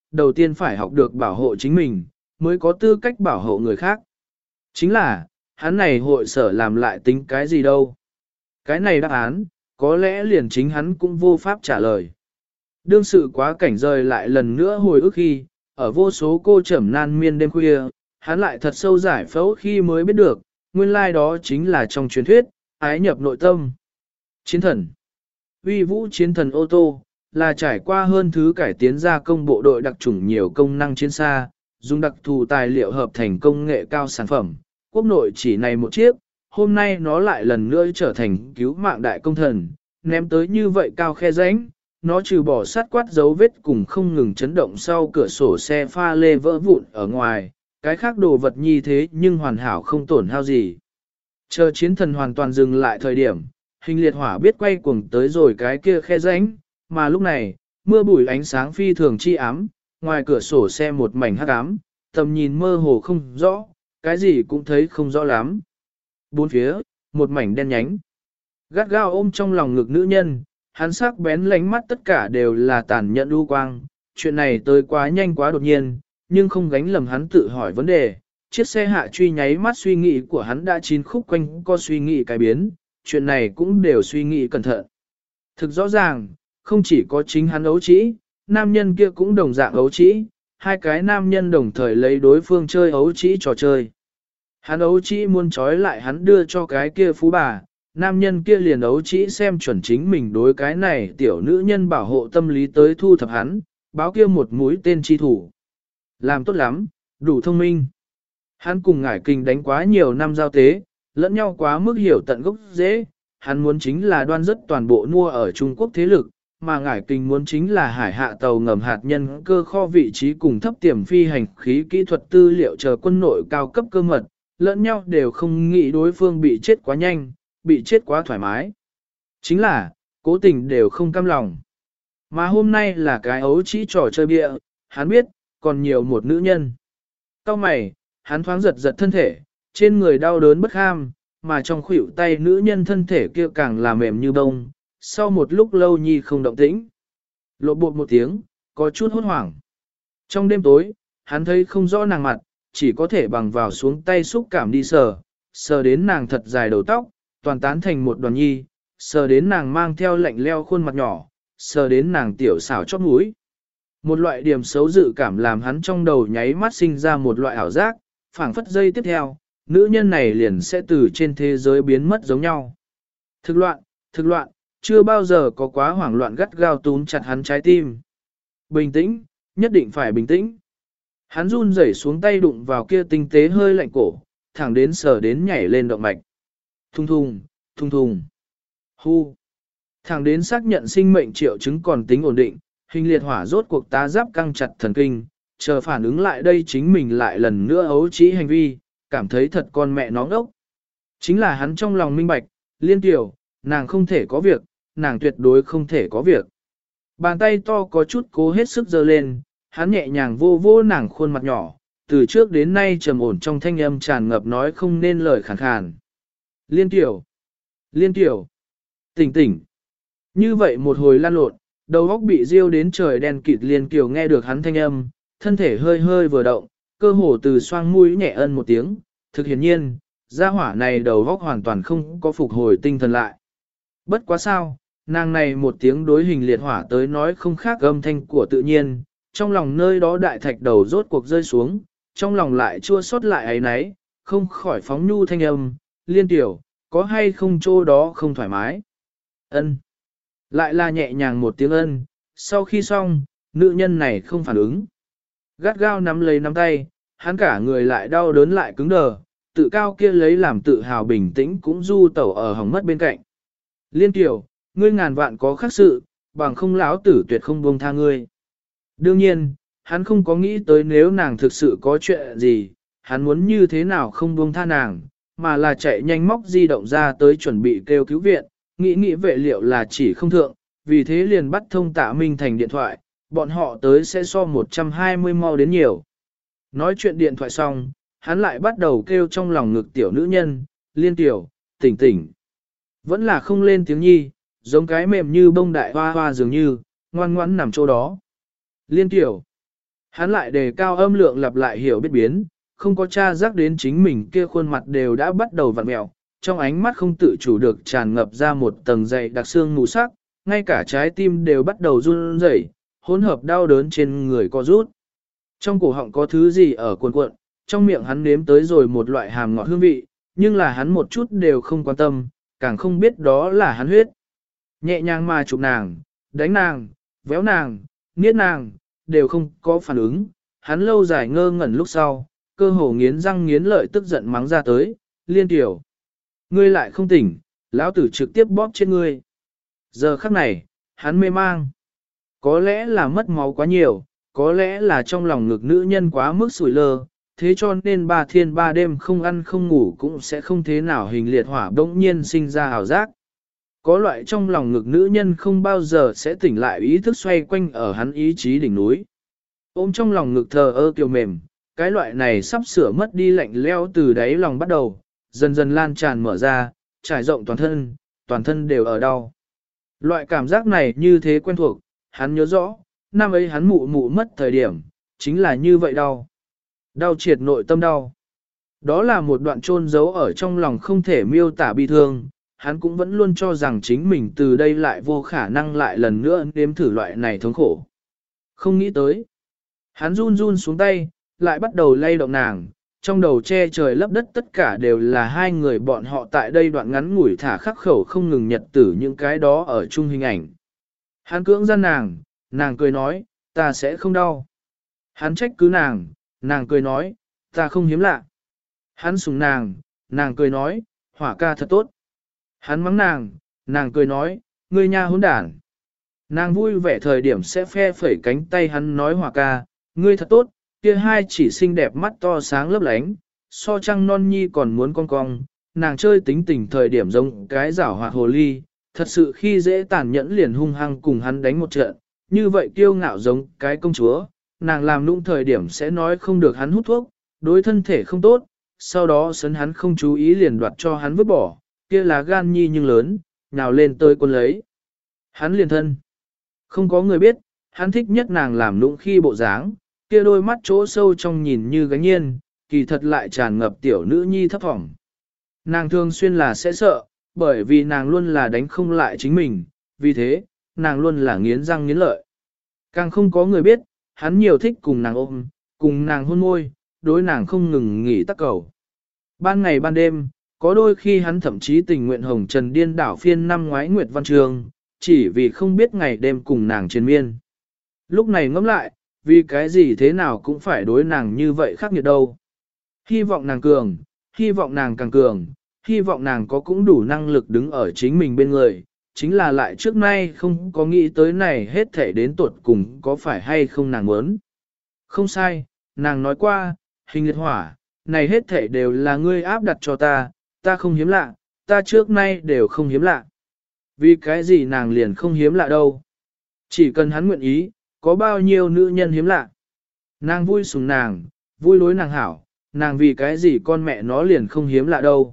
đầu tiên phải học được bảo hộ chính mình, mới có tư cách bảo hộ người khác. Chính là, hắn này hội sở làm lại tính cái gì đâu. Cái này đáp án, có lẽ liền chính hắn cũng vô pháp trả lời. Đương sự quá cảnh rời lại lần nữa hồi ức khi, ở vô số cô trầm nan miên đêm khuya, hắn lại thật sâu giải phẫu khi mới biết được, nguyên lai đó chính là trong truyền thuyết, ái nhập nội tâm. Chiến thần. Uy vũ chiến thần ô tô, là trải qua hơn thứ cải tiến gia công bộ đội đặc trùng nhiều công năng chiến xa, dùng đặc thù tài liệu hợp thành công nghệ cao sản phẩm. Quốc nội chỉ này một chiếc, hôm nay nó lại lần nữa trở thành cứu mạng đại công thần, ném tới như vậy cao khe rãnh, nó trừ bỏ sát quát dấu vết cùng không ngừng chấn động sau cửa sổ xe pha lê vỡ vụn ở ngoài, cái khác đồ vật như thế nhưng hoàn hảo không tổn hao gì. Chờ chiến thần hoàn toàn dừng lại thời điểm, hình liệt hỏa biết quay cuồng tới rồi cái kia khe rãnh, mà lúc này, mưa bụi ánh sáng phi thường chi ám, ngoài cửa sổ xe một mảnh hắc ám, tầm nhìn mơ hồ không rõ, cái gì cũng thấy không rõ lắm. Bốn phía, một mảnh đen nhánh. Gắt gao ôm trong lòng ngực nữ nhân, hắn sắc bén lánh mắt tất cả đều là tàn nhẫn lưu quang, chuyện này tới quá nhanh quá đột nhiên, nhưng không gánh lầm hắn tự hỏi vấn đề. Chiếc xe hạ truy nháy mắt suy nghĩ của hắn đã chín khúc quanh co suy nghĩ cái biến, chuyện này cũng đều suy nghĩ cẩn thận. Thực rõ ràng, không chỉ có chính hắn ấu trĩ, nam nhân kia cũng đồng dạng ấu trĩ, hai cái nam nhân đồng thời lấy đối phương chơi ấu trĩ trò chơi. Hắn ấu trĩ muốn trói lại hắn đưa cho cái kia phú bà, nam nhân kia liền ấu trĩ xem chuẩn chính mình đối cái này tiểu nữ nhân bảo hộ tâm lý tới thu thập hắn, báo kia một mũi tên chi thủ. Làm tốt lắm, đủ thông minh. Hắn cùng ngải kinh đánh quá nhiều năm giao tế, lẫn nhau quá mức hiểu tận gốc dễ, hắn muốn chính là đoan rất toàn bộ mua ở Trung Quốc thế lực, mà ngải kinh muốn chính là hải hạ tàu ngầm hạt nhân cơ kho vị trí cùng thấp tiềm phi hành khí kỹ thuật tư liệu chờ quân nội cao cấp cơ mật, lẫn nhau đều không nghĩ đối phương bị chết quá nhanh, bị chết quá thoải mái. Chính là, cố tình đều không cam lòng. Mà hôm nay là cái ấu chỉ trò chơi bịa, hắn biết, còn nhiều một nữ nhân. Cao mày, hắn thoáng giật giật thân thể, trên người đau đớn bất ham, mà trong khuỷu tay nữ nhân thân thể kia càng là mềm như bông, sau một lúc lâu nhi không động tĩnh. Lộ bột một tiếng, có chút hốt hoảng. Trong đêm tối, hắn thấy không rõ nàng mặt, chỉ có thể bằng vào xuống tay xúc cảm đi sờ, sờ đến nàng thật dài đầu tóc, toàn tán thành một đoàn nhi, sờ đến nàng mang theo lạnh leo khuôn mặt nhỏ, sờ đến nàng tiểu xảo chóp mũi. Một loại điểm xấu dự cảm làm hắn trong đầu nháy mắt sinh ra một loại ảo giác, phảng phất giây tiếp theo, nữ nhân này liền sẽ từ trên thế giới biến mất giống nhau. Thực loạn, thực loạn, chưa bao giờ có quá hoảng loạn gắt gao túm chặt hắn trái tim. Bình tĩnh, nhất định phải bình tĩnh. Hắn run rẩy xuống tay đụng vào kia tinh tế hơi lạnh cổ, thẳng đến sờ đến nhảy lên động mạch. Thùng thùng, thùng thùng. Hu. Thẳng đến xác nhận sinh mệnh triệu chứng còn tính ổn định, hình liệt hỏa rốt cuộc tá giáp căng chặt thần kinh, chờ phản ứng lại đây chính mình lại lần nữa ấu trĩ hành vi, cảm thấy thật con mẹ nó ngốc. Chính là hắn trong lòng minh bạch, liên tiểu, nàng không thể có việc, nàng tuyệt đối không thể có việc. Bàn tay to có chút cố hết sức giơ lên, hắn nhẹ nhàng vô vô nàng khuôn mặt nhỏ, từ trước đến nay trầm ổn trong thanh âm tràn ngập nói không nên lời khàn khàn. Liên tiểu, liên tiểu, tỉnh tỉnh. Như vậy một hồi lan lộn, đầu óc bị riêu đến trời đen kịt liên kiều nghe được hắn thanh âm, thân thể hơi hơi vừa động, cơ hồ từ xoang mũi nhẹ ân một tiếng, thực hiển nhiên, gia hỏa này đầu óc hoàn toàn không có phục hồi tinh thần lại. Bất quá sao, nàng này một tiếng đối hình liệt hỏa tới nói không khác âm thanh của tự nhiên, trong lòng nơi đó đại thạch đầu rốt cuộc rơi xuống, trong lòng lại chua xót lại ấy nấy, không khỏi phóng nhu thanh âm, liên tiểu, có hay không chỗ đó không thoải mái. Ân. Lại là nhẹ nhàng một tiếng ân, sau khi xong, nữ nhân này không phản ứng. Gắt gao nắm lấy nắm tay, hắn cả người lại đau đớn lại cứng đờ, tự cao kia lấy làm tự hào bình tĩnh cũng du tẩu ở hỏng mất bên cạnh. Liên tiểu, ngươi ngàn vạn có khác sự, bằng không lão tử tuyệt không buông tha ngươi. Đương nhiên, hắn không có nghĩ tới nếu nàng thực sự có chuyện gì, hắn muốn như thế nào không buông tha nàng, mà là chạy nhanh móc di động ra tới chuẩn bị kêu cứu viện, nghĩ nghĩ vệ liệu là chỉ không thượng, vì thế liền bắt thông Tạ Minh Thành điện thoại, bọn họ tới sẽ so một trăm hai mươi mau đến nhiều. Nói chuyện điện thoại xong, hắn lại bắt đầu kêu trong lòng ngực tiểu nữ nhân, liên tiểu, tỉnh tỉnh. Vẫn là không lên tiếng nhi, giống cái mềm như bông đại hoa hoa dường như, ngoan ngoãn nằm chỗ đó. Liên tiểu, Hắn lại đề cao âm lượng lặp lại hiểu biết biến, không có tra giác đến chính mình kia khuôn mặt đều đã bắt đầu vặn mẹo, trong ánh mắt không tự chủ được tràn ngập ra một tầng dày đặc xương mù sắc, ngay cả trái tim đều bắt đầu run rẩy, hỗn hợp đau đớn trên người co rút. Trong cổ họng có thứ gì ở cuộn cuộn, trong miệng hắn nếm tới rồi một loại hàm ngọt hương vị, nhưng là hắn một chút đều không quan tâm, càng không biết đó là hắn huyết. Nhẹ nhàng mà chụp nàng, đánh nàng, véo nàng, niết nàng, đều không có phản ứng, hắn lâu dài ngơ ngẩn lúc sau, cơ hồ nghiến răng nghiến lợi tức giận mắng ra tới, Liên Tiểu. Ngươi lại không tỉnh, lão tử trực tiếp bóp chết ngươi. Giờ khắc này, hắn mê mang. Có lẽ là mất máu quá nhiều, có lẽ là trong lòng ngực nữ nhân quá mức sủi lơ, thế cho nên ba thiên ba đêm không ăn không ngủ cũng sẽ không thế nào hình liệt hỏa bỗng nhiên sinh ra ảo giác. Có loại trong lòng ngực nữ nhân không bao giờ sẽ tỉnh lại ý thức xoay quanh ở hắn ý chí đỉnh núi. Ôm trong lòng ngực thờ ơ kiều mềm, cái loại này sắp sửa mất đi lạnh leo từ đáy lòng bắt đầu, dần dần lan tràn mở ra, trải rộng toàn thân, toàn thân đều ở đau. Loại cảm giác này như thế quen thuộc, hắn nhớ rõ, năm ấy hắn mụ mụ mất thời điểm, chính là như vậy đau. Đau triệt nội tâm đau. Đó là một đoạn chôn giấu ở trong lòng không thể miêu tả bi thương, hắn cũng vẫn luôn cho rằng chính mình từ đây lại vô khả năng lại lần nữa nếm thử loại này thống khổ. Không nghĩ tới. Hắn run run xuống tay, lại bắt đầu lay động nàng, trong đầu che trời lấp đất tất cả đều là hai người bọn họ tại đây đoạn ngắn ngủi thả khắc khẩu không ngừng nhật tử những cái đó ở chung hình ảnh. Hắn cưỡng gian nàng, nàng cười nói, ta sẽ không đau. Hắn trách cứ nàng, nàng cười nói, ta không hiếm lạ. Hắn sủng nàng, nàng cười nói, hỏa ca thật tốt. Hắn mắng nàng, nàng cười nói, ngươi nha hỗn đản. Nàng vui vẻ thời điểm sẽ phe phẩy cánh tay hắn nói hỏa ca, ngươi thật tốt, kia hai chỉ xinh đẹp mắt to sáng lấp lánh, so trăng non nhi còn muốn cong cong, nàng chơi tính tình thời điểm giống cái giảo hoạt hồ ly, thật sự khi dễ tàn nhẫn liền hung hăng cùng hắn đánh một trận, như vậy kiêu ngạo giống cái công chúa, nàng làm nũng thời điểm sẽ nói không được hắn hút thuốc, đối thân thể không tốt, sau đó sấn hắn không chú ý liền đoạt cho hắn vứt bỏ, kia là gan nhi nhưng lớn, nào lên tới quân lấy. Hắn liền thân. Không có người biết, hắn thích nhất nàng làm nũng khi bộ dáng, kia đôi mắt chỗ sâu trong nhìn như gánh nhiên, kỳ thật lại tràn ngập tiểu nữ nhi thấp thỏm. Nàng thường xuyên là sẽ sợ, bởi vì nàng luôn là đánh không lại chính mình, vì thế, nàng luôn là nghiến răng nghiến lợi. Càng không có người biết, hắn nhiều thích cùng nàng ôm, cùng nàng hôn môi, đối nàng không ngừng nghỉ tắc cầu. Ban ngày ban đêm, có đôi khi hắn thậm chí tình nguyện hồng trần điên đảo phiên năm ngoái Nguyệt Văn Trường, chỉ vì không biết ngày đêm cùng nàng triền miên. Lúc này ngẫm lại, vì cái gì thế nào cũng phải đối nàng như vậy khắc nghiệt đâu. Hy vọng nàng cường, hy vọng nàng càng cường, hy vọng nàng có cũng đủ năng lực đứng ở chính mình bên người, chính là lại trước nay không có nghĩ tới này hết thể đến tuột cùng có phải hay không nàng muốn. Không sai, nàng nói qua, hình liệt hỏa, này hết thể đều là ngươi áp đặt cho ta, ta không hiếm lạ, ta trước nay đều không hiếm lạ. Vì cái gì nàng liền không hiếm lạ đâu. Chỉ cần hắn nguyện ý, có bao nhiêu nữ nhân hiếm lạ. Nàng vui sủng nàng, vui lối nàng hảo, nàng vì cái gì con mẹ nó liền không hiếm lạ đâu.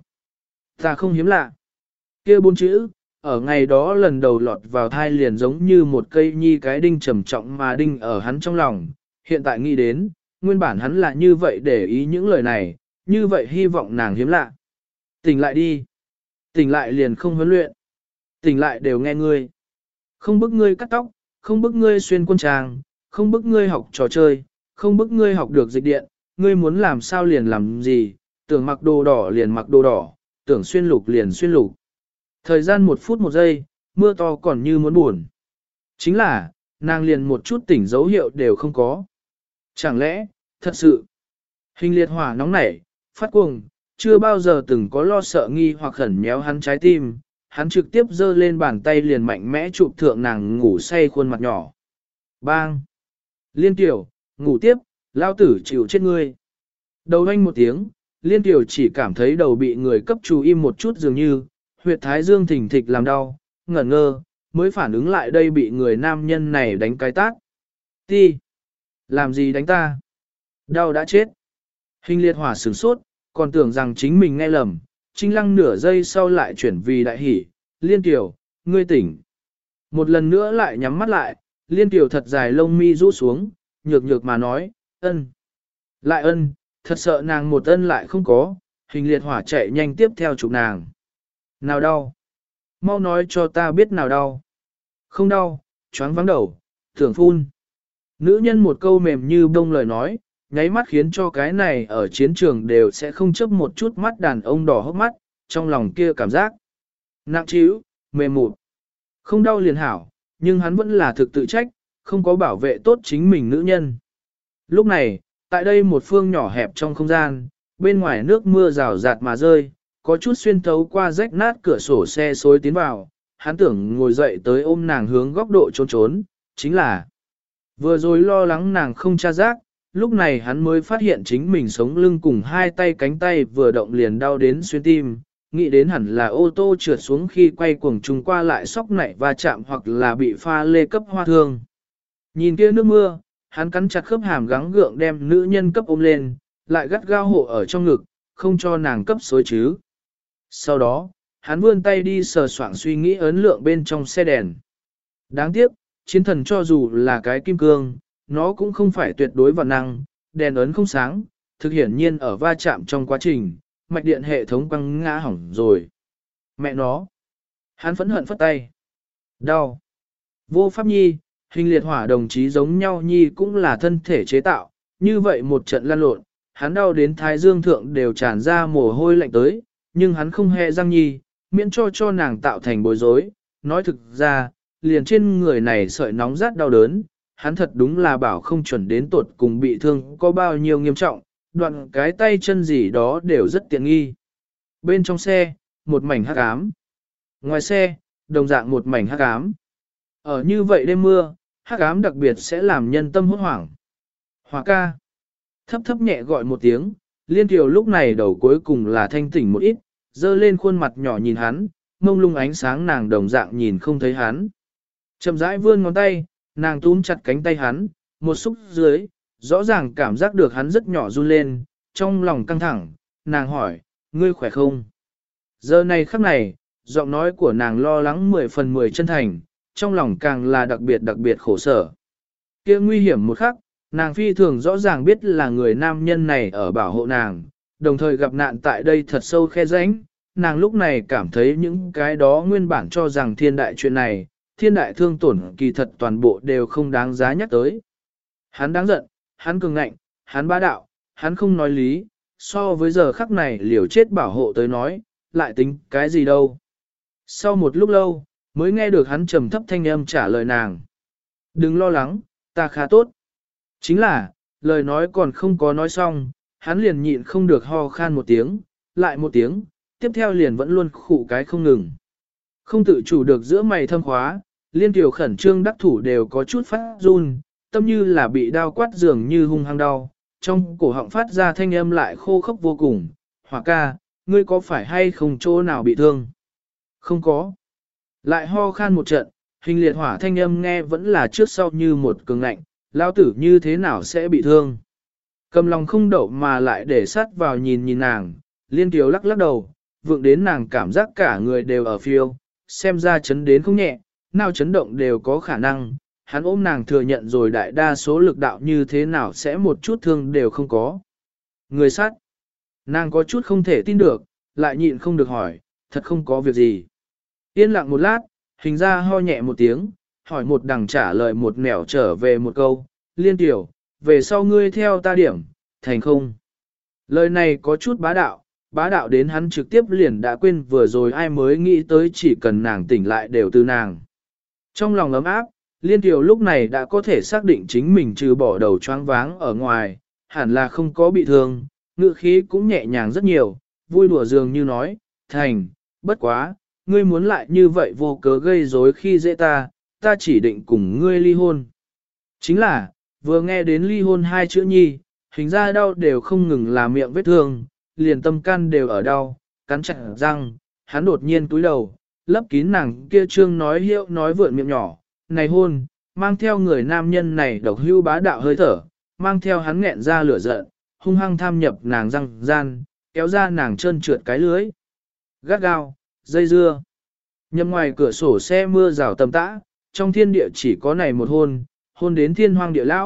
Ta không hiếm lạ. Kia bốn chữ, ở ngày đó lần đầu lọt vào thai liền giống như một cây nhi cái đinh trầm trọng mà đinh ở hắn trong lòng. Hiện tại nghĩ đến, nguyên bản hắn là như vậy để ý những lời này, như vậy hy vọng nàng hiếm lạ. Tỉnh lại đi. Tỉnh lại liền không huấn luyện. Tỉnh lại đều nghe ngươi. Không bức ngươi cắt tóc, không bức ngươi xuyên quân trang, không bức ngươi học trò chơi, không bức ngươi học được dịch điện, ngươi muốn làm sao liền làm gì, tưởng mặc đồ đỏ liền mặc đồ đỏ, tưởng xuyên lục liền xuyên lục. Thời gian một phút một giây, mưa to còn như muốn buồn. Chính là, nàng liền một chút tỉnh dấu hiệu đều không có. Chẳng lẽ, thật sự, hình liệt hỏa nóng nảy, phát cuồng, chưa bao giờ từng có lo sợ nghi hoặc khẩn méo hắn trái tim, hắn trực tiếp giơ lên bàn tay liền mạnh mẽ chụp thượng nàng ngủ say khuôn mặt nhỏ. Bang! Liên tiểu, ngủ tiếp, lao tử chịu chết ngươi. Đầu anh một tiếng, liên tiểu chỉ cảm thấy đầu bị người cấp chú im một chút dường như, huyệt thái dương thình thịch làm đau, ngẩn ngơ, mới phản ứng lại đây bị người nam nhân này đánh cái tát. Ti! Làm gì đánh ta? Đau đã chết. Hình liệt hỏa sửng sốt, còn tưởng rằng chính mình nghe lầm, Trinh Lăng nửa giây sau lại chuyển vì đại hỉ, Liên Tiểu, ngươi tỉnh. Một lần nữa lại nhắm mắt lại, Liên Tiểu thật dài lông mi rũ xuống, nhược nhược mà nói, ân. Lại ân, thật sợ nàng một ân lại không có, hình liệt hỏa chạy nhanh tiếp theo chụp nàng. Nào đau? Mau nói cho ta biết nào đau. Không đau, choáng vắng đầu, tưởng phun. Nữ nhân một câu mềm như bông lời nói, nháy mắt khiến cho cái này ở chiến trường đều sẽ không chấp một chút mắt đàn ông đỏ hốc mắt, trong lòng kia cảm giác. Nặng trĩu, mềm mụt. Không đau liền hảo, nhưng hắn vẫn là thực tự trách, không có bảo vệ tốt chính mình nữ nhân. Lúc này, tại đây một phương nhỏ hẹp trong không gian, bên ngoài nước mưa rào rạt mà rơi, có chút xuyên thấu qua rách nát cửa sổ xe xối tiến vào, hắn tưởng ngồi dậy tới ôm nàng hướng góc độ trốn trốn, chính là vừa rồi lo lắng nàng không tra giác, lúc này hắn mới phát hiện chính mình sống lưng cùng hai tay cánh tay vừa động liền đau đến xuyên tim, nghĩ đến hẳn là ô tô trượt xuống khi quay cuồng trùng qua lại sóc nảy va chạm hoặc là bị pha lê cấp hoa thương. Nhìn kia nước mưa, hắn cắn chặt khớp hàm gắng gượng đem nữ nhân cấp ôm lên, lại gắt gao hộ ở trong ngực, không cho nàng cấp xối chứ. Sau đó, hắn vươn tay đi sờ soạng suy nghĩ ấn lượng bên trong xe đèn. Đáng tiếc, chiến thần cho dù là cái kim cương, nó cũng không phải tuyệt đối vạn năng, đèn ấn không sáng, thực hiển nhiên ở va chạm trong quá trình, mạch điện hệ thống quăng ngã hỏng rồi. Mẹ nó! Hắn phẫn hận phất tay. Đau! Vô pháp nhi, hình liệt hỏa đồng chí giống nhau nhi cũng là thân thể chế tạo, như vậy một trận lăn lộn, hắn đau đến thái dương thượng đều tràn ra mồ hôi lạnh tới, nhưng hắn không hề răng nhi, miễn cho cho nàng tạo thành bối rối. Nói thực ra, liền trên người này sợi nóng rát đau đớn, hắn thật đúng là bảo không chuẩn đến tột cùng bị thương có bao nhiêu nghiêm trọng, đoạn cái tay chân gì đó đều rất tiện nghi. Bên trong xe, một mảnh hắc ám. Ngoài xe, đồng dạng một mảnh hắc ám. Ở như vậy đêm mưa, hắc ám đặc biệt sẽ làm nhân tâm hốt hoảng. Hỏa ca. Thấp thấp nhẹ gọi một tiếng, Liên Kiều lúc này đầu cuối cùng là thanh tỉnh một ít, dơ lên khuôn mặt nhỏ nhìn hắn, mông lung ánh sáng nàng đồng dạng nhìn không thấy hắn. Chậm rãi vươn ngón tay, nàng túm chặt cánh tay hắn, một xúc dưới, rõ ràng cảm giác được hắn rất nhỏ run lên, trong lòng căng thẳng, nàng hỏi, ngươi khỏe không? Giờ này khắc này, giọng nói của nàng lo lắng mười phần mười chân thành, trong lòng càng là đặc biệt đặc biệt khổ sở. Kia nguy hiểm một khắc, nàng phi thường rõ ràng biết là người nam nhân này ở bảo hộ nàng, đồng thời gặp nạn tại đây thật sâu khe rãnh, nàng lúc này cảm thấy những cái đó nguyên bản cho rằng thiên đại chuyện này, thiên đại thương tổn kỳ thật toàn bộ đều không đáng giá nhắc tới. Hắn đáng giận, hắn cường ngạnh, hắn bá đạo, hắn không nói lý, so với giờ khắc này liều chết bảo hộ tới nói, lại tính cái gì đâu. Sau một lúc lâu, mới nghe được hắn trầm thấp thanh âm trả lời nàng. Đừng lo lắng, ta khá tốt. Chính là, lời nói còn không có nói xong, hắn liền nhịn không được ho khan một tiếng, lại một tiếng, tiếp theo liền vẫn luôn khụ cái không ngừng. Không tự chủ được giữa mày thâm khóa, Liên Kiều khẩn trương đắc thủ đều có chút phát run, tâm như là bị đau quát dường như hung hăng đau, trong cổ họng phát ra thanh âm lại khô khốc vô cùng. Hỏa ca, ngươi có phải hay không chỗ nào bị thương? Không có. Lại ho khan một trận, hình liệt hỏa thanh âm nghe vẫn là trước sau như một cường ngạnh, lao tử như thế nào sẽ bị thương? Cầm lòng không đậu mà lại để sát vào nhìn nhìn nàng, Liên Kiều lắc lắc đầu, vượng đến nàng cảm giác cả người đều ở phiêu, xem ra chấn đến không nhẹ, nào chấn động đều có khả năng, hắn ôm nàng thừa nhận rồi đại đa số lực đạo như thế nào sẽ một chút thương đều không có. Người sát, nàng có chút không thể tin được, lại nhịn không được hỏi, thật không có việc gì. Yên lặng một lát, hình ra ho nhẹ một tiếng, hỏi một đằng trả lời một nẻo trở về một câu, Liên Tiểu, về sau ngươi theo ta điểm, thành không. Lời này có chút bá đạo, bá đạo đến hắn trực tiếp liền đã quên vừa rồi ai mới nghĩ tới chỉ cần nàng tỉnh lại đều từ nàng. Trong lòng ấm áp, Liên Tiểu lúc này đã có thể xác định chính mình trừ bỏ đầu choáng váng ở ngoài, hẳn là không có bị thương, ngữ khí cũng nhẹ nhàng rất nhiều, vui đùa dường như nói, thành, bất quá, ngươi muốn lại như vậy vô cớ gây rối khi dễ ta, ta chỉ định cùng ngươi ly hôn. Chính là, vừa nghe đến ly hôn hai chữ nhi, hình ra đau đều không ngừng là miệng vết thương, liền tâm can đều ở đau, cắn chặt răng, hắn đột nhiên túi đầu, lấp kín nàng kia trương nói hiệu nói vượn miệng nhỏ, này hôn, mang theo người nam nhân này độc hưu bá đạo hơi thở, mang theo hắn nghẹn ra lửa giận, hung hăng tham nhập nàng răng gian, kéo ra nàng trơn trượt cái lưới. Gắt gao, dây dưa. Nhầm ngoài cửa sổ xe mưa rào tầm tã, trong thiên địa chỉ có này một hôn, hôn đến thiên hoang địa lão,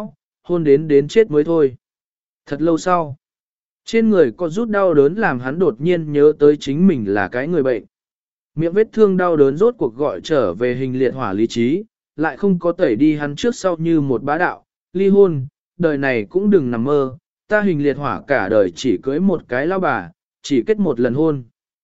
hôn đến đến chết mới thôi. Thật lâu sau, trên người có rút đau đớn làm hắn đột nhiên nhớ tới chính mình là cái người bệnh. Miệng vết thương đau đớn rốt cuộc gọi trở về hình liệt hỏa lý trí, lại không có tẩy đi hắn trước sau như một bá đạo, ly hôn, đời này cũng đừng nằm mơ, ta hình liệt hỏa cả đời chỉ cưới một cái lao bà, chỉ kết một lần hôn.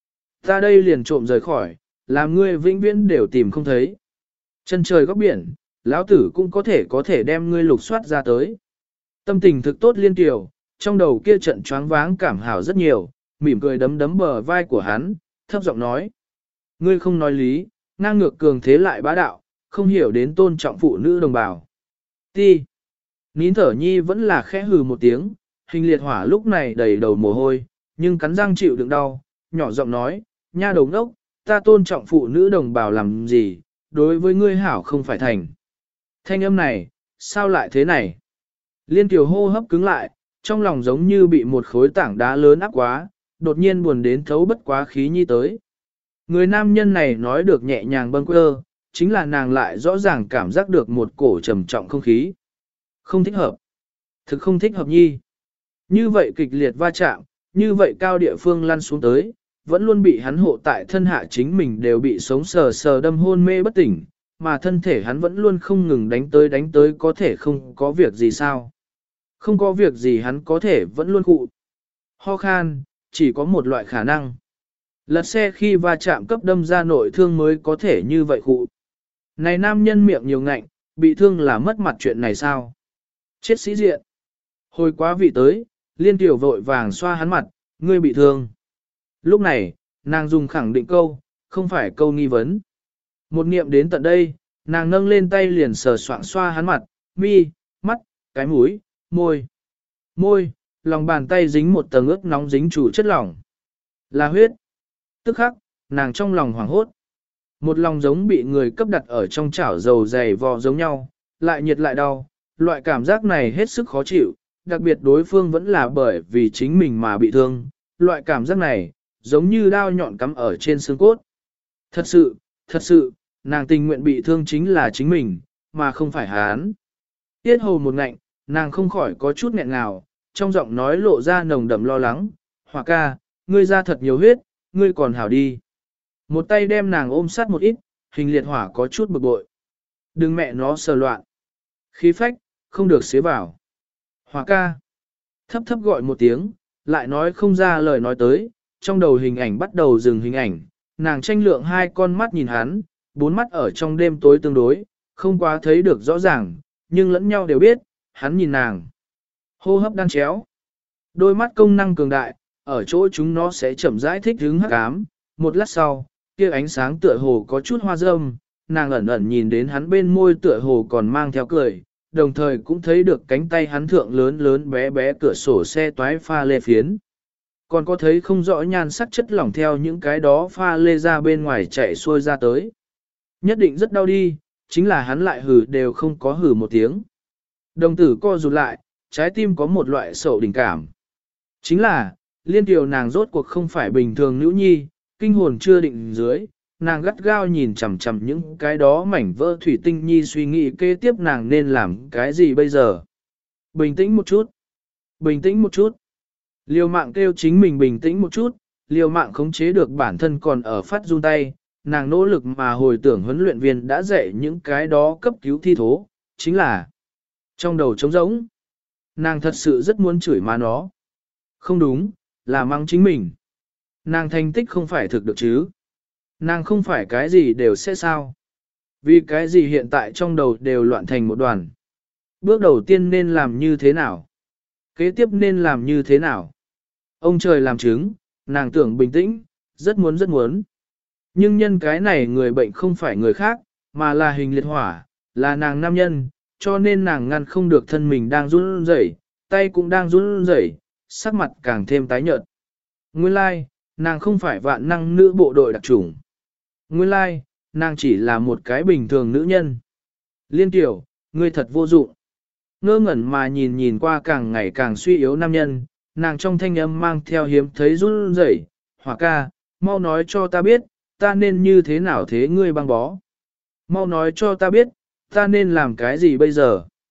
Ta đây liền trộm rời khỏi, làm ngươi vĩnh viễn đều tìm không thấy. Chân trời góc biển, lão tử cũng có thể có thể đem ngươi lục soát ra tới. Tâm tình thực tốt liên tiểu, trong đầu kia trận choáng váng cảm hảo rất nhiều, mỉm cười đấm đấm bờ vai của hắn, thấp giọng nói. Ngươi không nói lý, ngang ngược cường thế lại bá đạo, không hiểu đến tôn trọng phụ nữ đồng bào. Ti. Nín thở nhi vẫn là khẽ hừ một tiếng, hình liệt hỏa lúc này đầy đầu mồ hôi, nhưng cắn răng chịu đựng đau, nhỏ giọng nói, nha đầu ngốc, ta tôn trọng phụ nữ đồng bào làm gì, đối với ngươi hảo không phải thành. Thanh âm này, sao lại thế này? Liên tiểu hô hấp cứng lại, trong lòng giống như bị một khối tảng đá lớn áp quá, đột nhiên buồn đến thấu bất quá khí nhi tới. Người nam nhân này nói được nhẹ nhàng bâng quơ, chính là nàng lại rõ ràng cảm giác được một cổ trầm trọng không khí. Không thích hợp. Thực không thích hợp nhi. Như vậy kịch liệt va chạm, như vậy cao địa phương lăn xuống tới, vẫn luôn bị hắn hộ tại thân hạ chính mình đều bị sống sờ sờ đâm hôn mê bất tỉnh, mà thân thể hắn vẫn luôn không ngừng đánh tới đánh tới có thể không có việc gì sao. Không có việc gì hắn có thể vẫn luôn cụ. Ho khan, chỉ có một loại khả năng. Lật xe khi va chạm cấp đâm ra nội thương mới có thể như vậy cụ. Này nam nhân miệng nhiều ngạnh, bị thương là mất mặt chuyện này sao? Chết sĩ diện. Hồi quá vị tới, liên tiểu vội vàng xoa hắn mặt, ngươi bị thương. Lúc này, nàng dùng khẳng định câu, không phải câu nghi vấn. Một niệm đến tận đây, nàng nâng lên tay liền sờ soạng xoa hắn mặt, mi, mắt, cái mũi, môi. Môi, lòng bàn tay dính một tầng ướt nóng dính chủ chất lỏng. Là huyết. Tức khắc, nàng trong lòng hoảng hốt. Một lòng giống bị người cấp đặt ở trong chảo dầu dày vò giống nhau, lại nhiệt lại đau. Loại cảm giác này hết sức khó chịu, đặc biệt đối phương vẫn là bởi vì chính mình mà bị thương. Loại cảm giác này, giống như đao nhọn cắm ở trên xương cốt. Thật sự, thật sự, nàng tình nguyện bị thương chính là chính mình, mà không phải hắn. Tiết hầu một ngạnh, nàng không khỏi có chút nghẹn ngào, trong giọng nói lộ ra nồng đậm lo lắng. Hỏa ca, ngươi ra thật nhiều huyết, ngươi còn hảo đi. Một tay đem nàng ôm sát một ít, hình liệt hỏa có chút bực bội. Đừng mẹ nó sờ loạn. Khí phách, không được xế vào. Hỏa ca. Thấp thấp gọi một tiếng, lại nói không ra lời nói tới, trong đầu hình ảnh bắt đầu dừng hình ảnh, nàng tranh lượng hai con mắt nhìn hắn, bốn mắt ở trong đêm tối tương đối, không quá thấy được rõ ràng, nhưng lẫn nhau đều biết, hắn nhìn nàng. Hô hấp đan chéo. Đôi mắt công năng cường đại, ở chỗ chúng nó sẽ chậm rãi thích hứng hắc ám. Một lát sau, kia ánh sáng tựa hồ có chút hoa râm, nàng ẩn ẩn nhìn đến hắn bên môi tựa hồ còn mang theo cười, đồng thời cũng thấy được cánh tay hắn thượng lớn lớn bé bé cửa sổ xe toái pha lê phiến. Còn có thấy không rõ nhan sắc chất lỏng theo những cái đó pha lê ra bên ngoài chạy xuôi ra tới. Nhất định rất đau đi, chính là hắn lại hừ đều không có hừ một tiếng. Đồng tử co rụt lại, trái tim có một loại sầu đỉnh cảm. Chính là, liên tiểu nàng rốt cuộc không phải bình thường nữ nhi, kinh hồn chưa định dưới, nàng gắt gao nhìn chằm chằm những cái đó mảnh vỡ thủy tinh nhi suy nghĩ kế tiếp nàng nên làm cái gì bây giờ. Bình tĩnh một chút, bình tĩnh một chút. Liều mạng kêu chính mình bình tĩnh một chút, liều mạng khống chế được bản thân còn ở phát run tay, nàng nỗ lực mà hồi tưởng huấn luyện viên đã dạy những cái đó cấp cứu thi thố, chính là trong đầu trống rỗng. Nàng thật sự rất muốn chửi má nó. Không đúng, là mắng chính mình. Nàng thành tích không phải thực được chứ. Nàng không phải cái gì đều sẽ sao. Vì cái gì hiện tại trong đầu đều loạn thành một đoàn. Bước đầu tiên nên làm như thế nào? Kế tiếp nên làm như thế nào? Ông trời làm chứng, nàng tưởng bình tĩnh, rất muốn rất muốn. Nhưng nhân cái này người bệnh không phải người khác, mà là hình liệt hỏa, là nàng nam nhân, cho nên nàng ngăn không được thân mình đang run rẩy, tay cũng đang run rẩy, sắc mặt càng thêm tái nhợt. Nguyên lai, like, nàng không phải vạn năng nữ bộ đội đặc chủng. Nguyên lai, like, nàng chỉ là một cái bình thường nữ nhân. Liên tiểu, ngươi thật vô dụng. Ngơ ngẩn mà nhìn nhìn qua càng ngày càng suy yếu nam nhân, nàng trong thanh âm mang theo hiếm thấy run rẩy. Hỏa ca, mau nói cho ta biết, ta nên như thế nào thế ngươi băng bó. Mau nói cho ta biết, ta nên làm cái gì bây giờ.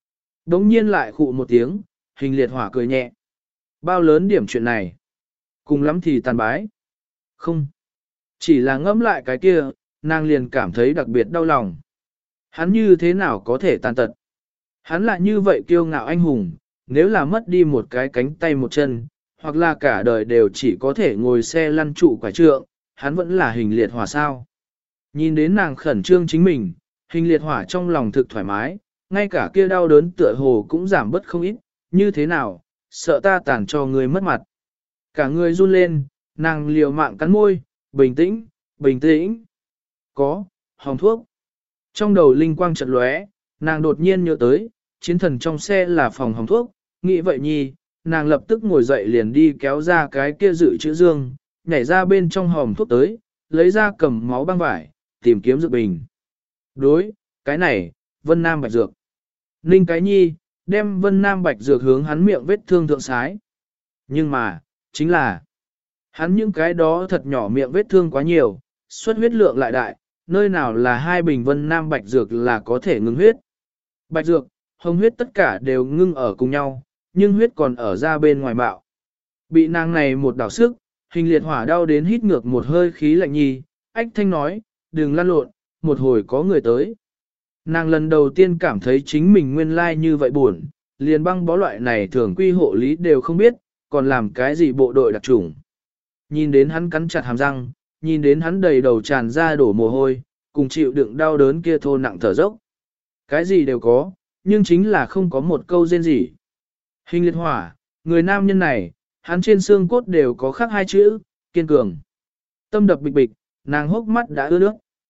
Đống nhiên lại khụ một tiếng, hình liệt hỏa cười nhẹ. Bao lớn điểm chuyện này? Cùng lắm thì tàn bái. Không. Chỉ là ngẫm lại cái kia, nàng liền cảm thấy đặc biệt đau lòng. Hắn như thế nào có thể tàn tật? Hắn lại như vậy kiêu ngạo anh hùng, nếu là mất đi một cái cánh tay một chân, hoặc là cả đời đều chỉ có thể ngồi xe lăn trụ quả trượng, hắn vẫn là hình liệt hỏa sao. Nhìn đến nàng khẩn trương chính mình, hình liệt hỏa trong lòng thực thoải mái, ngay cả kia đau đớn tựa hồ cũng giảm bớt không ít, như thế nào, sợ ta tàn cho người mất mặt. Cả người run lên, nàng liều mạng cắn môi, bình tĩnh, bình tĩnh. Có, hồng thuốc. Trong đầu linh quang chợt lóe, nàng đột nhiên nhớ tới, chiến thần trong xe là phòng hồng thuốc, nghĩ vậy nhi, nàng lập tức ngồi dậy liền đi kéo ra cái kia dự trữ dương, nhảy ra bên trong hòm thuốc tới, lấy ra cầm máu băng vải, tìm kiếm dược bình. Đối, cái này, Vân Nam Bạch Dược. Ninh cái nhi, đem Vân Nam Bạch Dược hướng hắn miệng vết thương thượng sái. Nhưng mà, chính là, hắn những cái đó thật nhỏ miệng vết thương quá nhiều, xuất huyết lượng lại đại, nơi nào là hai bình Vân Nam Bạch Dược là có thể ngưng huyết. Bạch Dược, hồng huyết tất cả đều ngưng ở cùng nhau, nhưng huyết còn ở ra bên ngoài bạo. Bị nàng này một đảo sức, hình liệt hỏa đau đến hít ngược một hơi khí lạnh nhi, ách thanh nói, đừng lăn lộn, một hồi có người tới. Nàng lần đầu tiên cảm thấy chính mình nguyên lai như vậy buồn, liền băng bó loại này thường quy hộ lý đều không biết, còn làm cái gì bộ đội đặc chủng. Nhìn đến hắn cắn chặt hàm răng, nhìn đến hắn đầy đầu tràn ra đổ mồ hôi, cùng chịu đựng đau đớn kia thô nặng thở dốc. Cái gì đều có, nhưng chính là không có một câu rên gì. Hình liệt hỏa, người nam nhân này, hắn trên xương cốt đều có khắc hai chữ, kiên cường. Tâm đập bịch bịch, nàng hốc mắt đã ướt nước.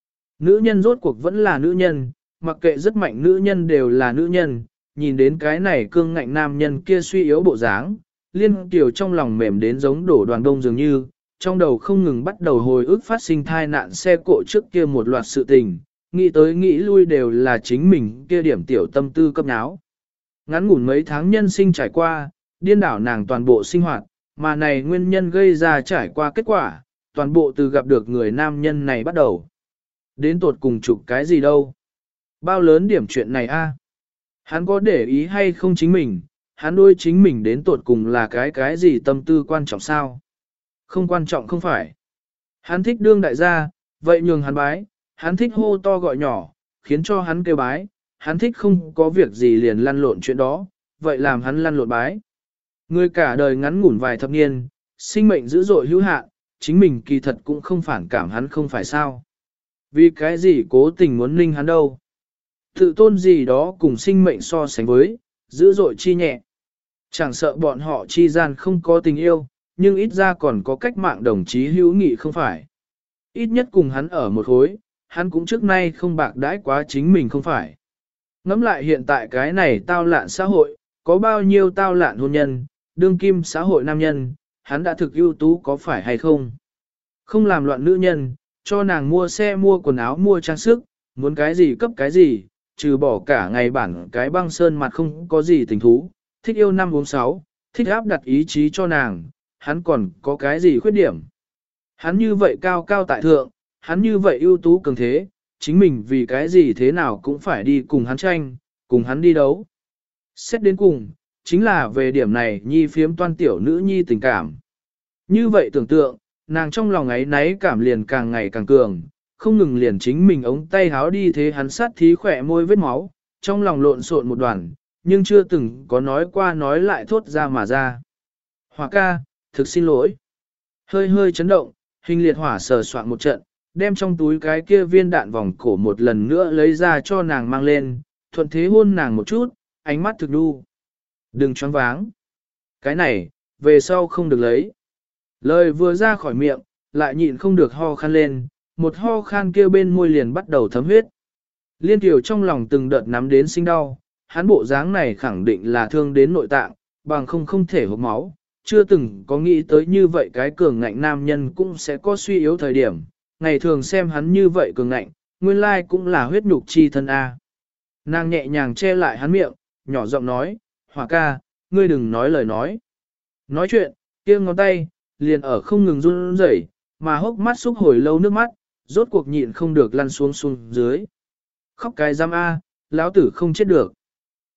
Nữ nhân rốt cuộc vẫn là nữ nhân, mặc kệ rất mạnh nữ nhân đều là nữ nhân, nhìn đến cái này cương ngạnh nam nhân kia suy yếu bộ dáng, liên tiểu trong lòng mềm đến giống đổ đoàn đông dường như, trong đầu không ngừng bắt đầu hồi ức phát sinh thai nạn xe cộ trước kia một loạt sự tình, nghĩ tới nghĩ lui đều là chính mình kia điểm tiểu tâm tư cấp náo. Ngắn ngủn mấy tháng nhân sinh trải qua, điên đảo nàng toàn bộ sinh hoạt, mà này nguyên nhân gây ra trải qua kết quả, toàn bộ từ gặp được người nam nhân này bắt đầu. Đến tột cùng chụp cái gì đâu? Bao lớn điểm chuyện này a? Hắn có để ý hay không chính mình, hắn đôi chính mình đến tột cùng là cái cái gì tâm tư quan trọng sao? Không quan trọng không phải. Hắn thích đương đại gia, vậy nhường hắn bái, hắn thích hô to gọi nhỏ, khiến cho hắn kêu bái, hắn thích không có việc gì liền lăn lộn chuyện đó, vậy làm hắn lăn lộn bái. Người cả đời ngắn ngủn vài thập niên, sinh mệnh dữ dội hữu hạn, chính mình kỳ thật cũng không phản cảm hắn không phải sao. Vì cái gì cố tình muốn ninh hắn đâu. Tự tôn gì đó cùng sinh mệnh so sánh với, dữ dội chi nhẹ. Chẳng sợ bọn họ chi gian không có tình yêu, nhưng ít ra còn có cách mạng đồng chí hữu nghị không phải. Ít nhất cùng hắn ở một khối, hắn cũng trước nay không bạc đãi quá chính mình không phải. Ngắm lại hiện tại cái này tao lạn xã hội, có bao nhiêu tao lạn hôn nhân, đương kim xã hội nam nhân, hắn đã thực ưu tú có phải hay không? Không làm loạn nữ nhân, cho nàng mua xe mua quần áo mua trang sức, muốn cái gì cấp cái gì, trừ bỏ cả ngày bản cái băng sơn mặt không có gì tình thú, thích yêu năm uống sáu, thích áp đặt ý chí cho nàng, hắn còn có cái gì khuyết điểm. Hắn như vậy cao cao tại thượng, hắn như vậy ưu tú cường thế, chính mình vì cái gì thế nào cũng phải đi cùng hắn tranh, cùng hắn đi đấu. Xét đến cùng, chính là về điểm này nhi phiếm toan tiểu nữ nhi tình cảm. Như vậy tưởng tượng, nàng trong lòng ấy náy cảm liền càng ngày càng cường, không ngừng liền chính mình ống tay háo đi thế hắn sát thí khỏe môi vết máu, trong lòng lộn xộn một đoàn, nhưng chưa từng có nói qua nói lại thốt ra mà ra. Hỏa ca, thực xin lỗi. Hơi hơi chấn động, hình liệt hỏa sờ soạn một trận, đem trong túi cái kia viên đạn vòng cổ một lần nữa lấy ra cho nàng mang lên, thuận thế hôn nàng một chút, ánh mắt thực đu. Đừng choáng váng. Cái này, về sau không được lấy. Lời vừa ra khỏi miệng, lại nhịn không được ho khan lên, một ho khan kia bên môi liền bắt đầu thấm huyết. Liên Kiều trong lòng từng đợt nắm đến sinh đau, hắn bộ dáng này khẳng định là thương đến nội tạng, bằng không không thể hộc máu, chưa từng có nghĩ tới như vậy cái cường ngạnh nam nhân cũng sẽ có suy yếu thời điểm, ngày thường xem hắn như vậy cường ngạnh, nguyên lai cũng là huyết nhục chi thân A. Nàng nhẹ nhàng che lại hắn miệng, nhỏ giọng nói, Hỏa ca, ngươi đừng nói lời nói. Nói chuyện, kia ngón tay, liền ở không ngừng run rẩy, mà hốc mắt xúc hồi lâu nước mắt, rốt cuộc nhịn không được lăn xuống xuống dưới. Khóc cái giam A, lão tử không chết được.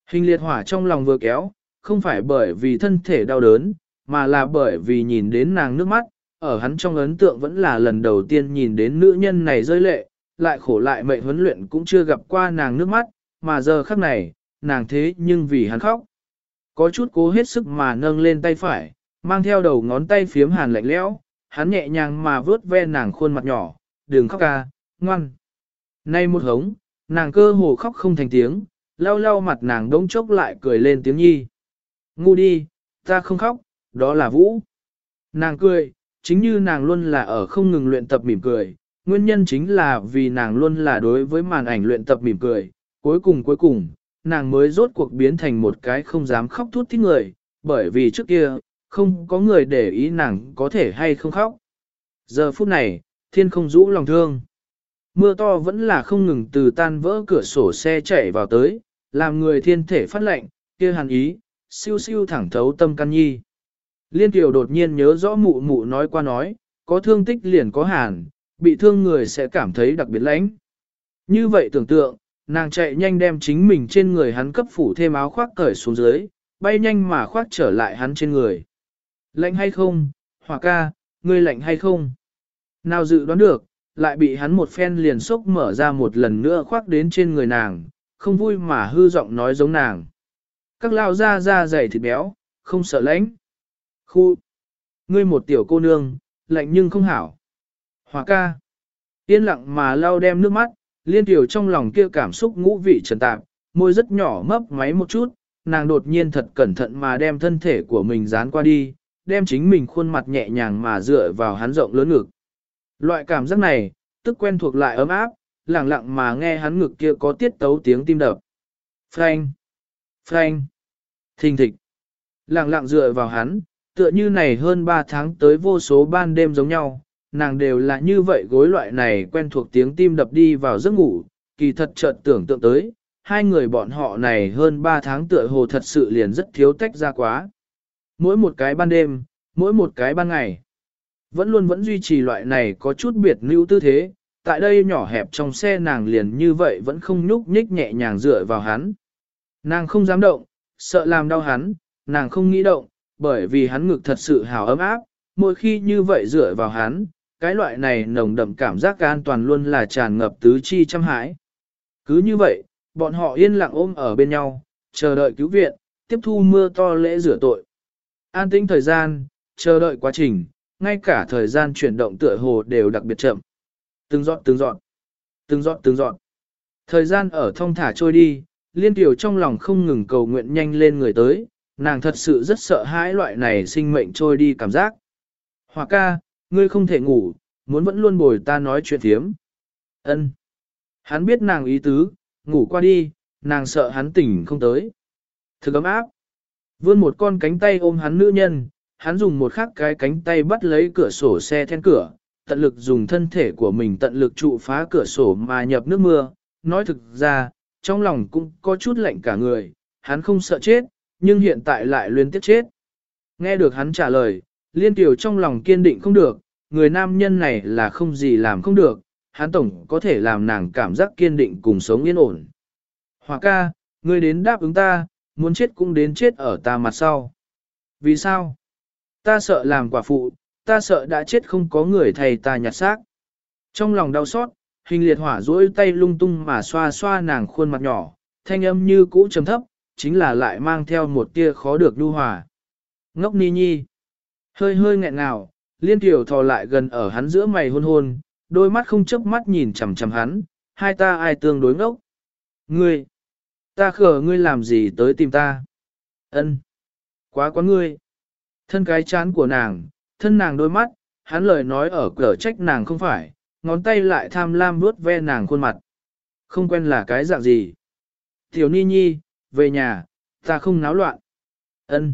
Hình liệt hỏa trong lòng vừa kéo, không phải bởi vì thân thể đau đớn, mà là bởi vì nhìn đến nàng nước mắt, ở hắn trong ấn tượng vẫn là lần đầu tiên nhìn đến nữ nhân này rơi lệ, lại khổ lại mệnh huấn luyện cũng chưa gặp qua nàng nước mắt, mà giờ khắc này, nàng thế nhưng vì hắn khóc. Có chút cố hết sức mà nâng lên tay phải, mang theo đầu ngón tay phiếm hàn lạnh lẽo, hắn nhẹ nhàng mà vớt ve nàng khuôn mặt nhỏ, đừng khóc ca, ngoan. Nay một hống, nàng cơ hồ khóc không thành tiếng, lau lau mặt nàng đống chốc lại cười lên tiếng nhi. Ngu đi, ta không khóc, đó là Vũ. Nàng cười, chính như nàng luôn là ở không ngừng luyện tập mỉm cười, nguyên nhân chính là vì nàng luôn là đối với màn ảnh luyện tập mỉm cười, cuối cùng cuối cùng, nàng mới rốt cuộc biến thành một cái không dám khóc thút thít người, bởi vì trước kia, không có người để ý nàng có thể hay không khóc. Giờ phút này, thiên không rũ lòng thương. Mưa to vẫn là không ngừng từ tan vỡ cửa sổ xe chảy vào tới, làm người thiên thể phát lạnh, kia hàn ý, siêu siêu thẳng thấu tâm can nhi. Liên Kiều đột nhiên nhớ rõ mụ mụ nói qua nói, có thương tích liền có hàn, bị thương người sẽ cảm thấy đặc biệt lãnh. Như vậy tưởng tượng, nàng chạy nhanh đem chính mình trên người hắn cấp phủ thêm áo khoác cởi xuống dưới, bay nhanh mà khoác trở lại hắn trên người. Lạnh hay không, Hỏa ca, ngươi lạnh hay không? Nào dự đoán được, lại bị hắn một phen liền sốc mở ra một lần nữa khoác đến trên người nàng, không vui mà hư giọng nói giống nàng. Các lao da da dày thịt béo, không sợ lạnh. Khu, ngươi một tiểu cô nương, lạnh nhưng không hảo. Hỏa ca, yên lặng mà lau đem nước mắt, Liên Tiểu trong lòng kia cảm xúc ngũ vị trần tạp, môi rất nhỏ mấp máy một chút, nàng đột nhiên thật cẩn thận mà đem thân thể của mình dán qua đi, đem chính mình khuôn mặt nhẹ nhàng mà dựa vào hắn rộng lớn ngực. Loại cảm giác này, tức quen thuộc lại ấm áp, lặng lặng mà nghe hắn ngực kia có tiết tấu tiếng tim đập. Phanh, phanh, thình thịch, lặng lặng dựa vào hắn, tựa như này hơn ba tháng tới vô số ban đêm giống nhau, nàng đều là như vậy gối loại này quen thuộc tiếng tim đập đi vào giấc ngủ, kỳ thật chợt tưởng tượng tới, hai người bọn họ này hơn ba tháng tựa hồ thật sự liền rất thiếu tách ra quá. Mỗi một cái ban đêm, mỗi một cái ban ngày, vẫn luôn vẫn duy trì loại này có chút biệt lưu tư thế, tại đây nhỏ hẹp trong xe nàng liền như vậy vẫn không nhúc nhích nhẹ nhàng dựa vào hắn. Nàng không dám động, sợ làm đau hắn, nàng không nghĩ động, bởi vì hắn ngực thật sự hào ấm áp, mỗi khi như vậy dựa vào hắn, cái loại này nồng đậm cảm giác an toàn luôn là tràn ngập tứ chi trăm hãi. Cứ như vậy, bọn họ yên lặng ôm ở bên nhau, chờ đợi cứu viện, tiếp thu mưa to lễ rửa tội. An tĩnh thời gian, chờ đợi quá trình, ngay cả thời gian chuyển động tựa hồ đều đặc biệt chậm. Từng giọt từng giọt, từng giọt từng giọt. Thời gian ở thong thả trôi đi, Liên Tiểu trong lòng không ngừng cầu nguyện nhanh lên người tới, nàng thật sự rất sợ hãi loại này sinh mệnh trôi đi cảm giác. Hỏa ca, ngươi không thể ngủ, muốn vẫn luôn bồi ta nói chuyện thiếm. Ân. Hắn biết nàng ý tứ, ngủ qua đi, nàng sợ hắn tỉnh không tới. Thực ấm áp. Vươn một con cánh tay ôm hắn nữ nhân, hắn dùng một khắc cái cánh tay bắt lấy cửa sổ xe then cửa, tận lực dùng thân thể của mình tận lực trụ phá cửa sổ mà nhập nước mưa. Nói thực ra, trong lòng cũng có chút lạnh cả người, hắn không sợ chết, nhưng hiện tại lại luyến tiếc chết. Nghe được hắn trả lời, Liên Tiểu trong lòng kiên định không được, người nam nhân này là không gì làm không được, hắn tổng có thể làm nàng cảm giác kiên định cùng sống yên ổn. Hỏa ca, ngươi đến đáp ứng ta, muốn chết cũng đến chết ở ta mặt sau. Vì sao? Ta sợ làm quả phụ, ta sợ đã chết không có người thầy ta nhặt xác. Trong lòng đau xót, Hình liệt hỏa duỗi tay lung tung mà xoa xoa nàng khuôn mặt nhỏ, thanh âm như cũ trầm thấp, chính là lại mang theo một tia khó được nhu hòa. Ngốc ni nhi. Hơi hơi nghẹn ngào, Liên Tiểu thò lại gần ở hắn giữa mày hôn hôn, đôi mắt không chớp mắt nhìn chằm chằm hắn, hai ta ai tương đối ngốc. Ngươi, ta khờ ngươi làm gì tới tìm ta? Ân, quá quá ngươi. Thân cái chán của nàng, thân nàng đôi mắt, hắn lời nói ở cửa trách nàng không phải, ngón tay lại tham lam vuốt ve nàng khuôn mặt. Không quen là cái dạng gì? Tiểu Ni Nhi, về nhà, ta không náo loạn. Ân,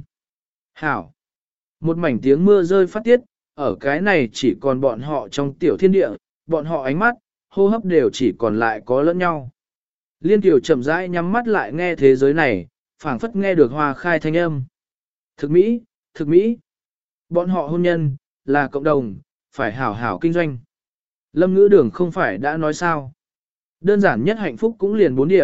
hảo. Một mảnh tiếng mưa rơi phát tiết, ở cái này chỉ còn bọn họ trong tiểu thiên địa, bọn họ ánh mắt, hô hấp đều chỉ còn lại có lẫn nhau. Liên Tiểu chậm rãi nhắm mắt lại nghe thế giới này, phảng phất nghe được hoa khai thanh âm. Thực mỹ, thực mỹ. Bọn họ hôn nhân, là cộng đồng, phải hảo hảo kinh doanh. Lâm ngữ đường không phải đã nói sao. Đơn giản nhất hạnh phúc cũng liền bốn điểm,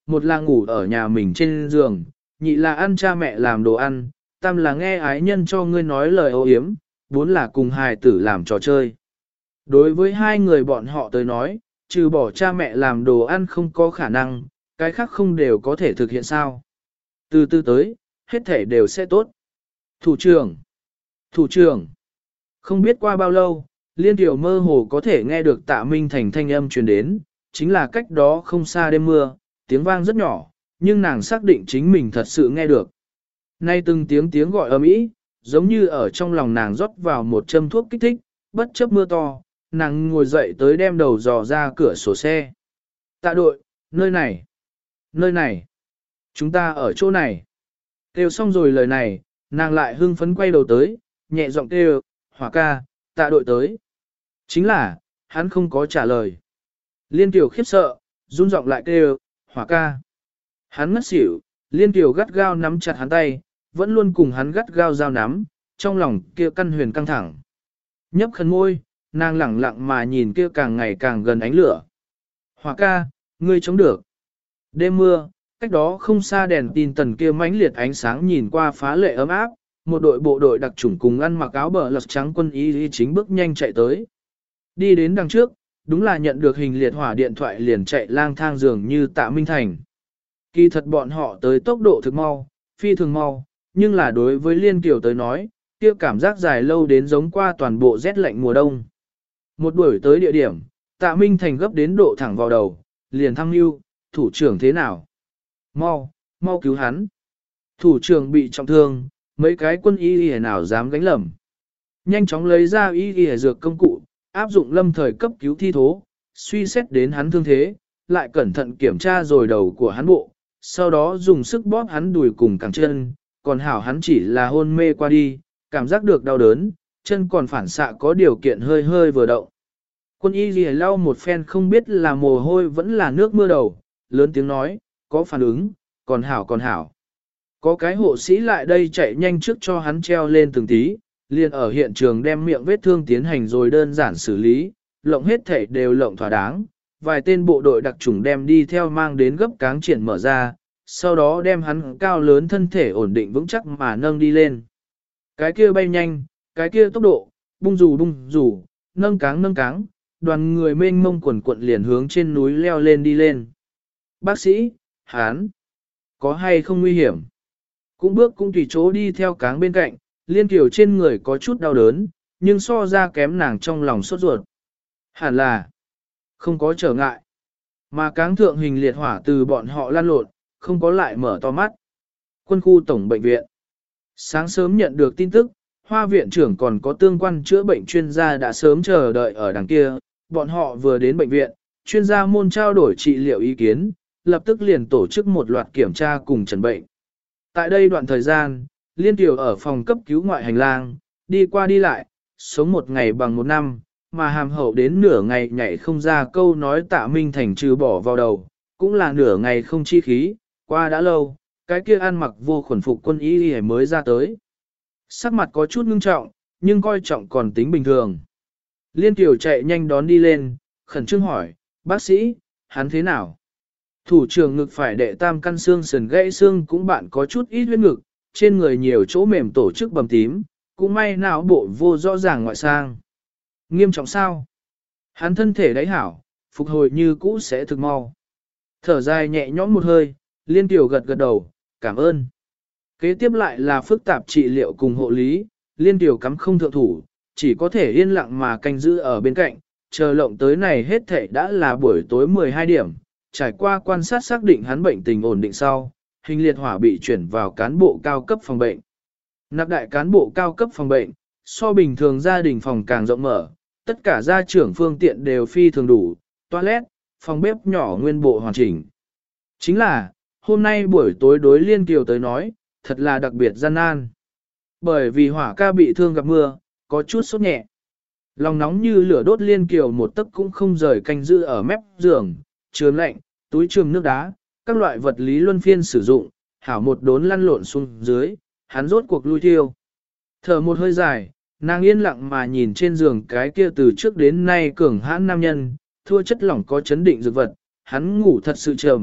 một là ngủ ở nhà mình trên giường, nhị là ăn cha mẹ làm đồ ăn, tam là nghe ái nhân cho ngươi nói lời ô yếm, bốn là cùng hài tử làm trò chơi. Đối với hai người bọn họ tới nói, trừ bỏ cha mẹ làm đồ ăn không có khả năng, cái khác không đều có thể thực hiện sao. Từ từ tới, hết thể đều sẽ tốt. Thủ trưởng, thủ trưởng, không biết qua bao lâu, Liên Tiểu mơ hồ có thể nghe được Tạ Minh Thành thanh âm truyền đến, chính là cách đó không xa đêm mưa, tiếng vang rất nhỏ, nhưng nàng xác định chính mình thật sự nghe được. Nay từng tiếng tiếng gọi ầm ĩ, giống như ở trong lòng nàng rót vào một châm thuốc kích thích, bất chấp mưa to, nàng ngồi dậy tới đem đầu dò ra cửa sổ xe. Tạ đội, nơi này, nơi này, chúng ta ở chỗ này. Kêu xong rồi lời này, nàng lại hưng phấn quay đầu tới, nhẹ giọng kêu, Hỏa ca, tạ đội tới. Chính là, hắn không có trả lời. Liên Tiểu khiếp sợ, run giọng lại kêu, Hỏa ca. Hắn ngất xỉu, Liên Tiểu gắt gao nắm chặt hắn tay, vẫn luôn cùng hắn gắt gao giao nắm, trong lòng kia căn huyền căng thẳng. Nhấp khẩn môi, nàng lẳng lặng mà nhìn kia càng ngày càng gần ánh lửa. Hỏa ca, ngươi chống được. Đêm mưa, cách đó không xa đèn tin tần kia mãnh liệt ánh sáng nhìn qua phá lệ ấm áp, một đội bộ đội đặc chủng cùng ăn mặc áo bờ lật trắng quân y chính bước nhanh chạy tới. Đi đến đằng trước, đúng là nhận được hình liệt hỏa điện thoại liền chạy lang thang dường như Tạ Minh Thành. Kỳ thật bọn họ tới tốc độ thực mau, phi thường mau, nhưng là đối với Liên Kiều tới nói, kia cảm giác dài lâu đến giống qua toàn bộ rét lạnh mùa đông. Một đuổi tới địa điểm, Tạ Minh Thành gấp đến độ thẳng vào đầu, liền thăng lưu, thủ trưởng thế nào? Mau, mau cứu hắn. Thủ trưởng bị trọng thương, mấy cái quân y y nào dám gánh lầm. Nhanh chóng lấy ra y y dược công cụ, áp dụng lâm thời cấp cứu thi thố, suy xét đến hắn thương thế, lại cẩn thận kiểm tra rồi đầu của hắn bộ, sau đó dùng sức bóp hắn đùi cùng cẳng chân, còn hảo hắn chỉ là hôn mê qua đi, cảm giác được đau đớn, chân còn phản xạ có điều kiện hơi hơi vừa động. Quân y lìa lau một phen không biết là mồ hôi vẫn là nước mưa đầu, lớn tiếng nói, có phản ứng, còn hảo còn hảo. Có cái hộ sĩ lại đây chạy nhanh trước cho hắn treo lên từng tí, liền ở hiện trường đem miệng vết thương tiến hành rồi đơn giản xử lý, lộng hết thể đều lộng thỏa đáng, vài tên bộ đội đặc chủng đem đi theo mang đến gấp cáng triển mở ra, sau đó đem hắn cao lớn thân thể ổn định vững chắc mà nâng đi lên. Cái kia bay nhanh, cái kia tốc độ, bung rù bung rù, nâng cáng nâng cáng, đoàn người mênh mông quần quận liền hướng trên núi leo lên đi lên. Bác sĩ, hắn, có hay không nguy hiểm? Cũng bước cũng tùy chỗ đi theo cáng bên cạnh, Liên Kiều trên người có chút đau đớn, nhưng so ra kém nàng trong lòng sốt ruột. Hẳn là, không có trở ngại. Mà cáng thượng hình liệt hỏa từ bọn họ lan lộn, không có lại mở to mắt. Quân khu tổng bệnh viện. Sáng sớm nhận được tin tức, Hoa viện trưởng còn có tương quan chữa bệnh chuyên gia đã sớm chờ đợi ở đằng kia, bọn họ vừa đến bệnh viện, chuyên gia môn trao đổi trị liệu ý kiến, lập tức liền tổ chức một loạt kiểm tra cùng chẩn bệnh. Tại đây đoạn thời gian, Liên Kiều ở phòng cấp cứu ngoại hành lang, đi qua đi lại, sống một ngày bằng một năm, mà hàm hậu đến nửa ngày nhảy không ra câu nói Tạ Minh Thành trừ bỏ vào đầu, cũng là nửa ngày không chi khí, qua đã lâu, cái kia ăn mặc vô khuẩn phục quân y y mới ra tới. Sắc mặt có chút ngưng trọng, nhưng coi trọng còn tính bình thường. Liên Kiều chạy nhanh đón đi lên, khẩn trương hỏi, bác sĩ, hắn thế nào? Thủ trưởng ngực phải đệ tam căn xương sườn gãy xương cũng bạn có chút ít huyết ngực, trên người nhiều chỗ mềm tổ chức bầm tím, cũng may não bộ vô rõ ràng ngoại sang. Nghiêm trọng sao? Hắn thân thể đáy hảo, phục hồi như cũ sẽ thực mau. Thở dài nhẹ nhõm một hơi, Liên Kiều gật gật đầu, cảm ơn. Kế tiếp lại là phức tạp trị liệu cùng hộ lý, Liên Kiều cắm không thượng thủ, chỉ có thể yên lặng mà canh giữ ở bên cạnh, chờ lộng tới này hết thảy đã là buổi tối mười hai điểm, trải qua quan sát xác định hắn bệnh tình ổn định sau, hình liệt hỏa bị chuyển vào cán bộ cao cấp phòng bệnh. Nạp đại cán bộ cao cấp phòng bệnh, so bình thường gia đình phòng càng rộng mở, tất cả gia trưởng phương tiện đều phi thường đủ, toilet, phòng bếp nhỏ nguyên bộ hoàn chỉnh. Chính là, hôm nay buổi tối đối Liên Kiều tới nói, thật là đặc biệt gian nan. Bởi vì hỏa ca bị thương gặp mưa, có chút sốt nhẹ. Lòng nóng như lửa đốt Liên Kiều một tấc cũng không rời canh giữ ở mép giường, trường lạnh, túi trường nước đá, các loại vật lý luân phiên sử dụng, hảo một đốn lăn lộn xuống dưới, hắn rốt cuộc lui thiêu. Thở một hơi dài, nàng yên lặng mà nhìn trên giường cái kia từ trước đến nay cường hãn nam nhân, thua chất lỏng có chấn định dược vật, hắn ngủ thật sự trầm,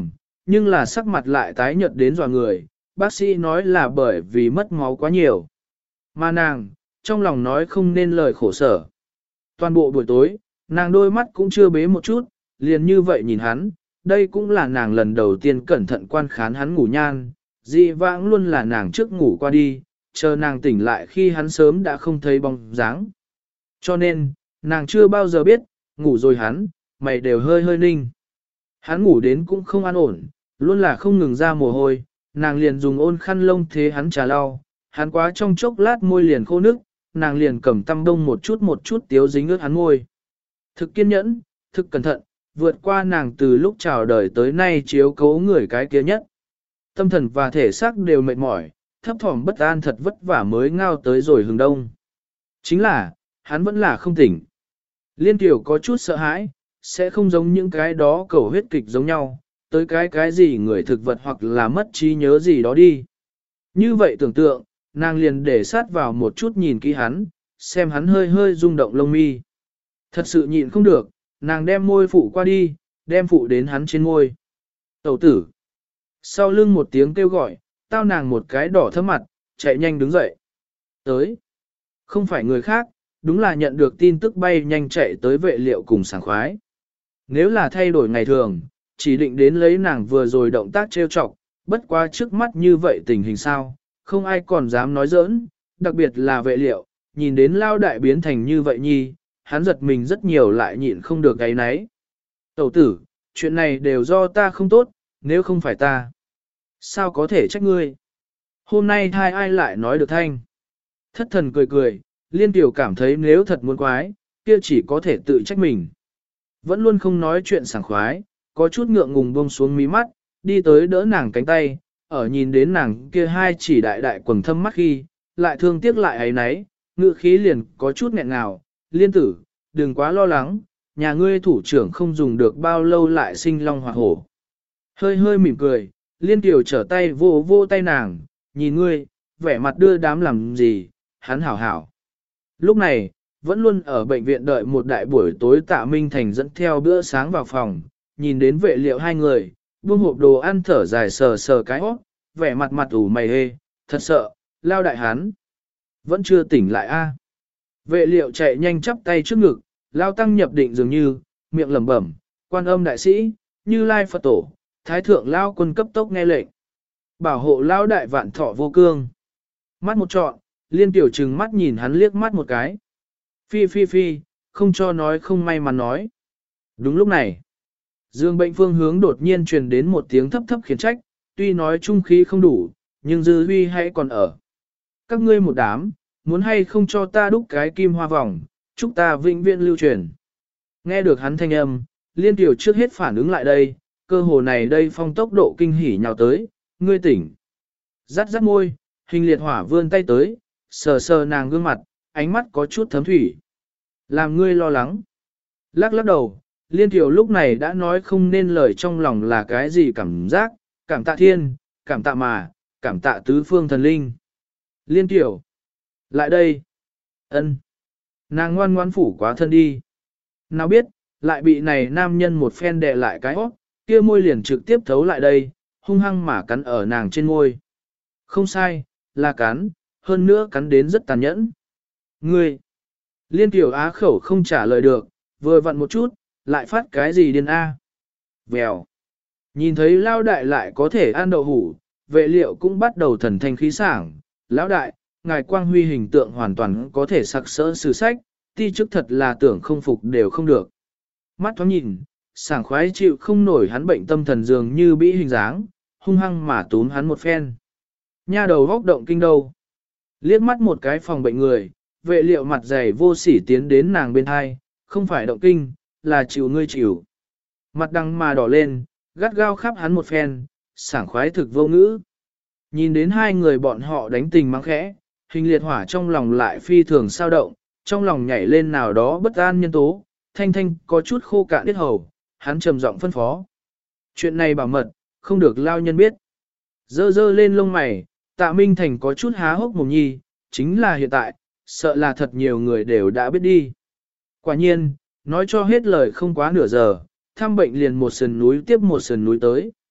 nhưng là sắc mặt lại tái nhợt đến dọa người, bác sĩ nói là bởi vì mất máu quá nhiều. Mà nàng, trong lòng nói không nên lời khổ sở. Toàn bộ buổi tối, nàng đôi mắt cũng chưa bế một chút, liền như vậy nhìn hắn, đây cũng là nàng lần đầu tiên cẩn thận quan khán hắn ngủ nhan, dị vãng luôn là nàng trước ngủ qua đi, chờ nàng tỉnh lại khi hắn sớm đã không thấy bóng dáng. Cho nên, nàng chưa bao giờ biết, ngủ rồi hắn, mày đều hơi hơi ninh. Hắn ngủ đến cũng không an ổn, luôn là không ngừng ra mồ hôi, nàng liền dùng ôn khăn lông thế hắn trà lau, hắn quá trong chốc lát môi liền khô nước, nàng liền cầm tăm đông một chút một chút tiếu dính ướt hắn môi. Thực kiên nhẫn, thực cẩn thận, vượt qua nàng từ lúc chào đời tới nay chiếu cố người cái kia nhất. Tâm thần và thể xác đều mệt mỏi, thấp thỏm bất an thật vất vả mới ngao tới rồi hừng đông. Chính là, hắn vẫn là không tỉnh. Liên tiểu có chút sợ hãi, sẽ không giống những cái đó cầu huyết kịch giống nhau, tới cái cái gì người thực vật hoặc là mất trí nhớ gì đó đi. Như vậy tưởng tượng, nàng liền để sát vào một chút nhìn kỹ hắn, xem hắn hơi hơi rung động lông mi. Thật sự nhịn không được, nàng đem môi phụ qua đi, đem phụ đến hắn trên môi. Tẩu tử. Sau lưng một tiếng kêu gọi, tao nàng một cái đỏ thơm mặt, chạy nhanh đứng dậy. Tới. Không phải người khác, đúng là nhận được tin tức bay nhanh chạy tới vệ liệu cùng sảng khoái. Nếu là thay đổi ngày thường, chỉ định đến lấy nàng vừa rồi động tác trêu chọc, bất quá trước mắt như vậy tình hình sao, không ai còn dám nói giỡn, đặc biệt là vệ liệu, nhìn đến lao đại biến thành như vậy nhi, hắn giật mình rất nhiều lại nhịn không được gáy náy. Tẩu tử, chuyện này đều do ta không tốt, nếu không phải ta. Sao có thể trách ngươi? Hôm nay hai ai lại nói được thanh? Thất thần cười cười, liên tiểu cảm thấy nếu thật muốn quái, kia chỉ có thể tự trách mình. Vẫn luôn không nói chuyện sảng khoái, có chút ngượng ngùng buông xuống mí mắt, đi tới đỡ nàng cánh tay, ở nhìn đến nàng kia hai chỉ đại đại quầng thâm mắt khi, lại thương tiếc lại ấy nấy, ngự khí liền có chút nghẹn ngào, liên tử, đừng quá lo lắng, nhà ngươi thủ trưởng không dùng được bao lâu lại sinh long hoặc hổ. Hơi hơi mỉm cười, liên tiểu trở tay vô vô tay nàng, nhìn ngươi, vẻ mặt đưa đám làm gì, hắn hảo hảo. Lúc này, vẫn luôn ở bệnh viện đợi một đại buổi tối Tạ Minh Thành dẫn theo bữa sáng vào phòng, nhìn đến vệ liệu hai người, buông hộp đồ ăn thở dài sờ sờ cái óc, vẻ mặt mặt ủ mày hê, thật sợ, lao đại hắn. Vẫn chưa tỉnh lại a. Vệ liệu chạy nhanh chắp tay trước ngực, lao tăng nhập định dường như, miệng lẩm bẩm, quan âm đại sĩ, như lai Phật tổ, thái thượng lao quân cấp tốc nghe lệnh. Bảo hộ lao đại vạn thọ vô cương. Mắt một trọn, liên tiểu trừng mắt nhìn hắn liếc mắt một cái. Phi phi phi, không cho nói không may mắn nói. Đúng lúc này, dương bệnh phương hướng đột nhiên truyền đến một tiếng thấp thấp khiển trách, tuy nói trung khí không đủ, nhưng dư huy hãy còn ở. Các ngươi một đám, muốn hay không cho ta đúc cái kim hoa vòng, chúc ta vĩnh viễn lưu truyền. Nghe được hắn thanh âm, liên tiểu trước hết phản ứng lại đây, cơ hồ này đây phong tốc độ kinh hỉ nhào tới, ngươi tỉnh. Rắt rắt môi, hình liệt hỏa vươn tay tới, sờ sờ nàng gương mặt, ánh mắt có chút thấm thủy. Làm ngươi lo lắng. Lắc lắc đầu, liên tiểu lúc này đã nói không nên lời trong lòng là cái gì cảm giác, cảm tạ thiên, cảm tạ mà, cảm tạ tứ phương thần linh. Liên tiểu. Lại đây. Ân. Nàng ngoan ngoan phủ quá thân đi. Nào biết, lại bị này nam nhân một phen đè lại cái hót, kia môi liền trực tiếp thấu lại đây, hung hăng mà cắn ở nàng trên môi. Không sai, là cắn, hơn nữa cắn đến rất tàn nhẫn. Ngươi. Liên tiểu á khẩu không trả lời được, vừa vặn một chút, lại phát cái gì điên a? Vèo. Nhìn thấy lao đại lại có thể ăn đậu hủ, vệ liệu cũng bắt đầu thần thanh khí sảng. Lão đại, ngài quang huy hình tượng hoàn toàn có thể sặc sỡ sử sách, ti chức thật là tưởng không phục đều không được. Mắt thoáng nhìn, sảng khoái chịu không nổi hắn bệnh tâm thần dường như bĩ hình dáng, hung hăng mà túm hắn một phen. Nha đầu góc động kinh đâu. Liếc mắt một cái phòng bệnh người, vệ liệu mặt dày vô sỉ tiến đến nàng bên hai, không phải động kinh, là chịu ngươi chịu. Mặt đằng mà đỏ lên, gắt gao khắp hắn một phen, sảng khoái thực vô ngữ. Nhìn đến hai người bọn họ đánh tình mắng khẽ, hình liệt hỏa trong lòng lại phi thường sao động, trong lòng nhảy lên nào đó bất an nhân tố, thanh thanh có chút khô cạn tiết hầu, hắn trầm giọng phân phó. Chuyện này bảo mật, không được lao nhân biết. Dơ dơ lên lông mày, Tạ Minh Thành có chút há hốc mồm nhi, chính là hiện tại, sợ là thật nhiều người đều đã biết đi. Quả nhiên, nói cho hết lời không quá nửa giờ, thăm bệnh liền một sườn núi tiếp một sườn núi tới.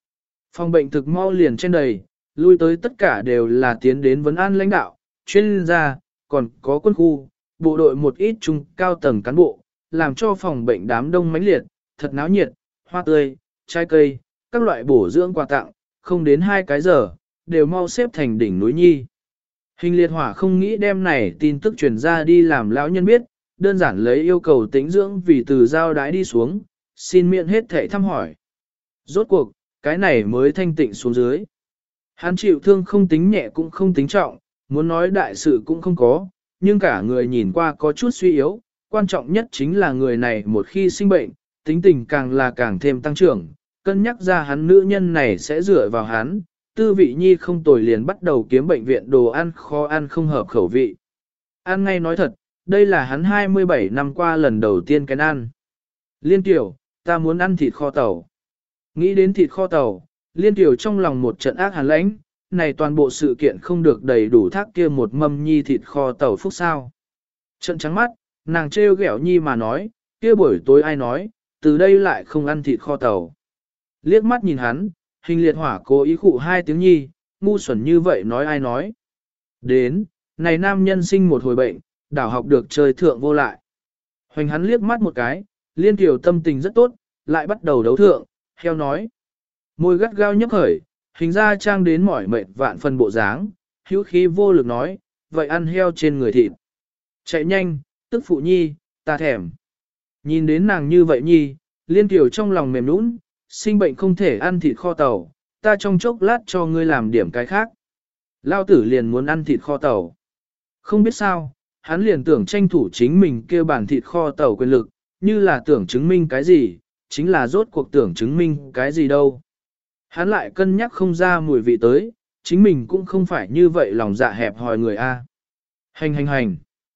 Phòng bệnh thực mau liền trên đầy, lui tới tất cả đều là tiến đến vấn an lãnh đạo, chuyên gia, còn có quân khu, bộ đội một ít trung cao tầng cán bộ, làm cho phòng bệnh đám đông mãnh liệt, thật náo nhiệt, hoa tươi, trái cây, các loại bổ dưỡng quà tặng, không đến hai cái giờ, đều mau xếp thành đỉnh núi nhi. Hình liệt hỏa không nghĩ đem này tin tức truyền ra đi làm lão nhân biết, đơn giản lấy yêu cầu tĩnh dưỡng vì từ giao đái đi xuống, xin miễn hết thảy thăm hỏi. Rốt cuộc, cái này mới thanh tịnh xuống dưới. Hắn chịu thương không tính nhẹ cũng không tính trọng, muốn nói đại sự cũng không có, nhưng cả người nhìn qua có chút suy yếu, quan trọng nhất chính là người này một khi sinh bệnh, tính tình càng là càng thêm tăng trưởng, cân nhắc ra hắn nữ nhân này sẽ dựa vào hắn, tư vị nhi không tồi liền bắt đầu kiếm bệnh viện đồ ăn khó ăn không hợp khẩu vị. Ăn ngay nói thật, đây là hắn hai mươi bảy năm qua lần đầu tiên cái ăn. Liên tiểu, ta muốn ăn thịt kho tàu. Nghĩ đến thịt kho tàu, Liên tiểu trong lòng một trận ác hàn lãnh, này toàn bộ sự kiện không được đầy đủ thác kia một mâm nhi thịt kho tàu phúc sao. Trận trắng mắt, nàng trêu ghẹo nhi mà nói, kia buổi tối ai nói, từ đây lại không ăn thịt kho tàu. Liếc mắt nhìn hắn, hình liệt hỏa cố ý khụ hai tiếng nhi, ngu xuẩn như vậy nói ai nói. Đến, này nam nhân sinh một hồi bệnh, đảo học được chơi thượng vô lại. Hoành hắn liếc mắt một cái, Liên tiểu tâm tình rất tốt, lại bắt đầu đấu thượng, heo nói. Môi gắt gao nhấp khởi, hình ra trang đến mỏi mệt vạn phần bộ dáng, hữu khí vô lực nói, vậy ăn heo trên người thịt. Chạy nhanh, tức phụ nhi, ta thèm. Nhìn đến nàng như vậy nhi, Liên tiểu trong lòng mềm nũng, sinh bệnh không thể ăn thịt kho tàu, ta trong chốc lát cho ngươi làm điểm cái khác. Lao tử liền muốn ăn thịt kho tàu. Không biết sao, hắn liền tưởng tranh thủ chính mình kêu bản thịt kho tàu quyền lực, như là tưởng chứng minh cái gì, chính là rốt cuộc tưởng chứng minh cái gì đâu. Hắn lại cân nhắc không ra mùi vị tới, chính mình cũng không phải như vậy lòng dạ hẹp hòi người a. Hành hành hành.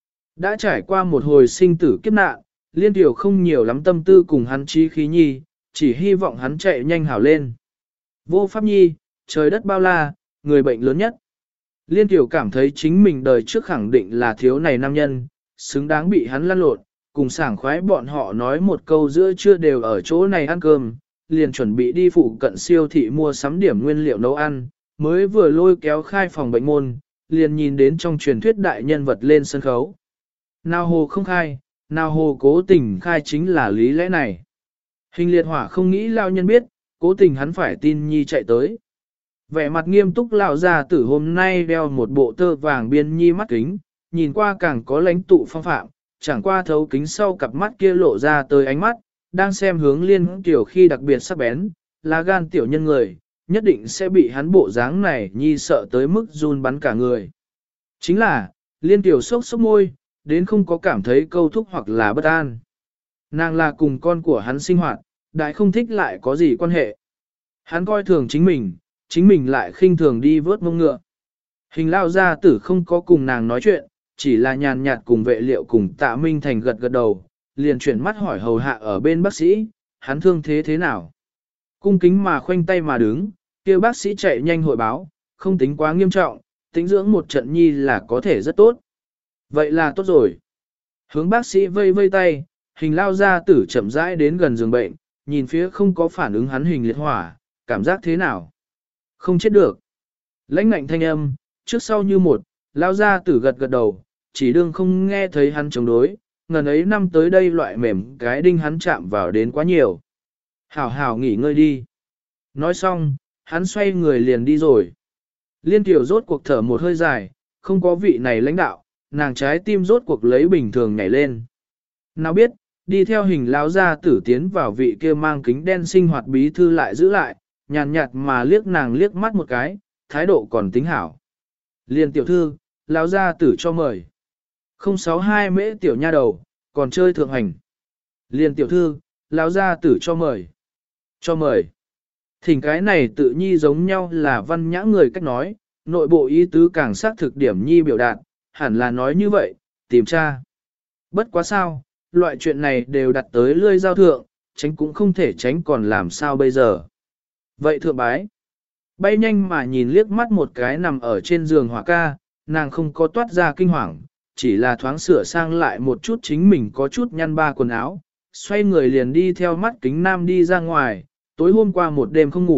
Đã trải qua một hồi sinh tử kiếp nạn, Liên tiểu không nhiều lắm tâm tư cùng hắn trí khí nhi, chỉ hy vọng hắn chạy nhanh hảo lên. Vô pháp nhi, trời đất bao la, người bệnh lớn nhất. Liên tiểu cảm thấy chính mình đời trước khẳng định là thiếu này nam nhân, xứng đáng bị hắn lăn lộn, cùng sảng khoái bọn họ nói một câu giữa trưa đều ở chỗ này ăn cơm, liền chuẩn bị đi phụ cận siêu thị mua sắm điểm nguyên liệu nấu ăn, mới vừa lôi kéo khai phòng bệnh môn, liền nhìn đến trong truyền thuyết đại nhân vật lên sân khấu. Nào hồ không khai, nào hồ cố tình khai chính là lý lẽ này. Hình liệt hỏa không nghĩ lao nhân biết, cố tình hắn phải tin nhi chạy tới. Vẻ mặt nghiêm túc lão già tử hôm nay đeo một bộ tơ vàng biên nhi mắt kính, nhìn qua càng có lãnh tụ phong phạm, chẳng qua thấu kính sau cặp mắt kia lộ ra tới ánh mắt, đang xem hướng Liên tiểu khi đặc biệt sắc bén, lá gan tiểu nhân người, nhất định sẽ bị hắn bộ dáng này nhi sợ tới mức run bắn cả người. Chính là, Liên tiểu sốc sốc môi, đến không có cảm thấy câu thúc hoặc là bất an. Nàng là cùng con của hắn sinh hoạt, đại không thích lại có gì quan hệ. Hắn coi thường chính mình, chính mình lại khinh thường đi vớt mông ngựa. Hình lao gia tử không có cùng nàng nói chuyện, chỉ là nhàn nhạt cùng vệ liệu cùng Tạ Minh Thành gật gật đầu, liền chuyển mắt hỏi hầu hạ ở bên bác sĩ, hắn thương thế thế nào. Cung kính mà khoanh tay mà đứng, kêu bác sĩ chạy nhanh hội báo, không tính quá nghiêm trọng, tính dưỡng một trận nhi là có thể rất tốt. Vậy là tốt rồi. Hướng bác sĩ vây vây tay, hình lao gia tử chậm rãi đến gần giường bệnh, nhìn phía không có phản ứng hắn hình liệt hỏa, cảm giác thế nào? Không chết được. Lãnh ngạnh thanh âm, trước sau như một, lao gia tử gật gật đầu, chỉ đương không nghe thấy hắn chống đối, ngần ấy năm tới đây loại mềm cái đinh hắn chạm vào đến quá nhiều. Hảo hảo nghỉ ngơi đi. Nói xong, hắn xoay người liền đi rồi. Liên tiểu rốt cuộc thở một hơi dài, không có vị này lãnh đạo, nàng trái tim rốt cuộc lấy bình thường nhảy lên. Nào biết, đi theo hình lão gia tử tiến vào vị kia mang kính đen sinh hoạt bí thư lại giữ lại, nhàn nhạt mà liếc nàng liếc mắt một cái, thái độ còn tính hảo. Liên tiểu thư, lão gia tử cho mời. không sáu hai mễ tiểu nha đầu, còn chơi thượng hành. Liên tiểu thư, lão gia tử cho mời. Cho mời. Thỉnh cái này tự nhi giống nhau là văn nhã người cách nói, nội bộ ý tứ càng xác thực điểm nhi biểu đạt, hẳn là nói như vậy, tìm tra. Bất quá sao, loại chuyện này đều đặt tới lươi giao thượng, tránh cũng không thể tránh còn làm sao bây giờ. Vậy thượng bái, bay nhanh mà nhìn liếc mắt một cái nằm ở trên giường hỏa ca, nàng không có toát ra kinh hoàng, chỉ là thoáng sửa sang lại một chút chính mình có chút nhăn ba quần áo, xoay người liền đi theo mắt kính nam đi ra ngoài, tối hôm qua một đêm không ngủ,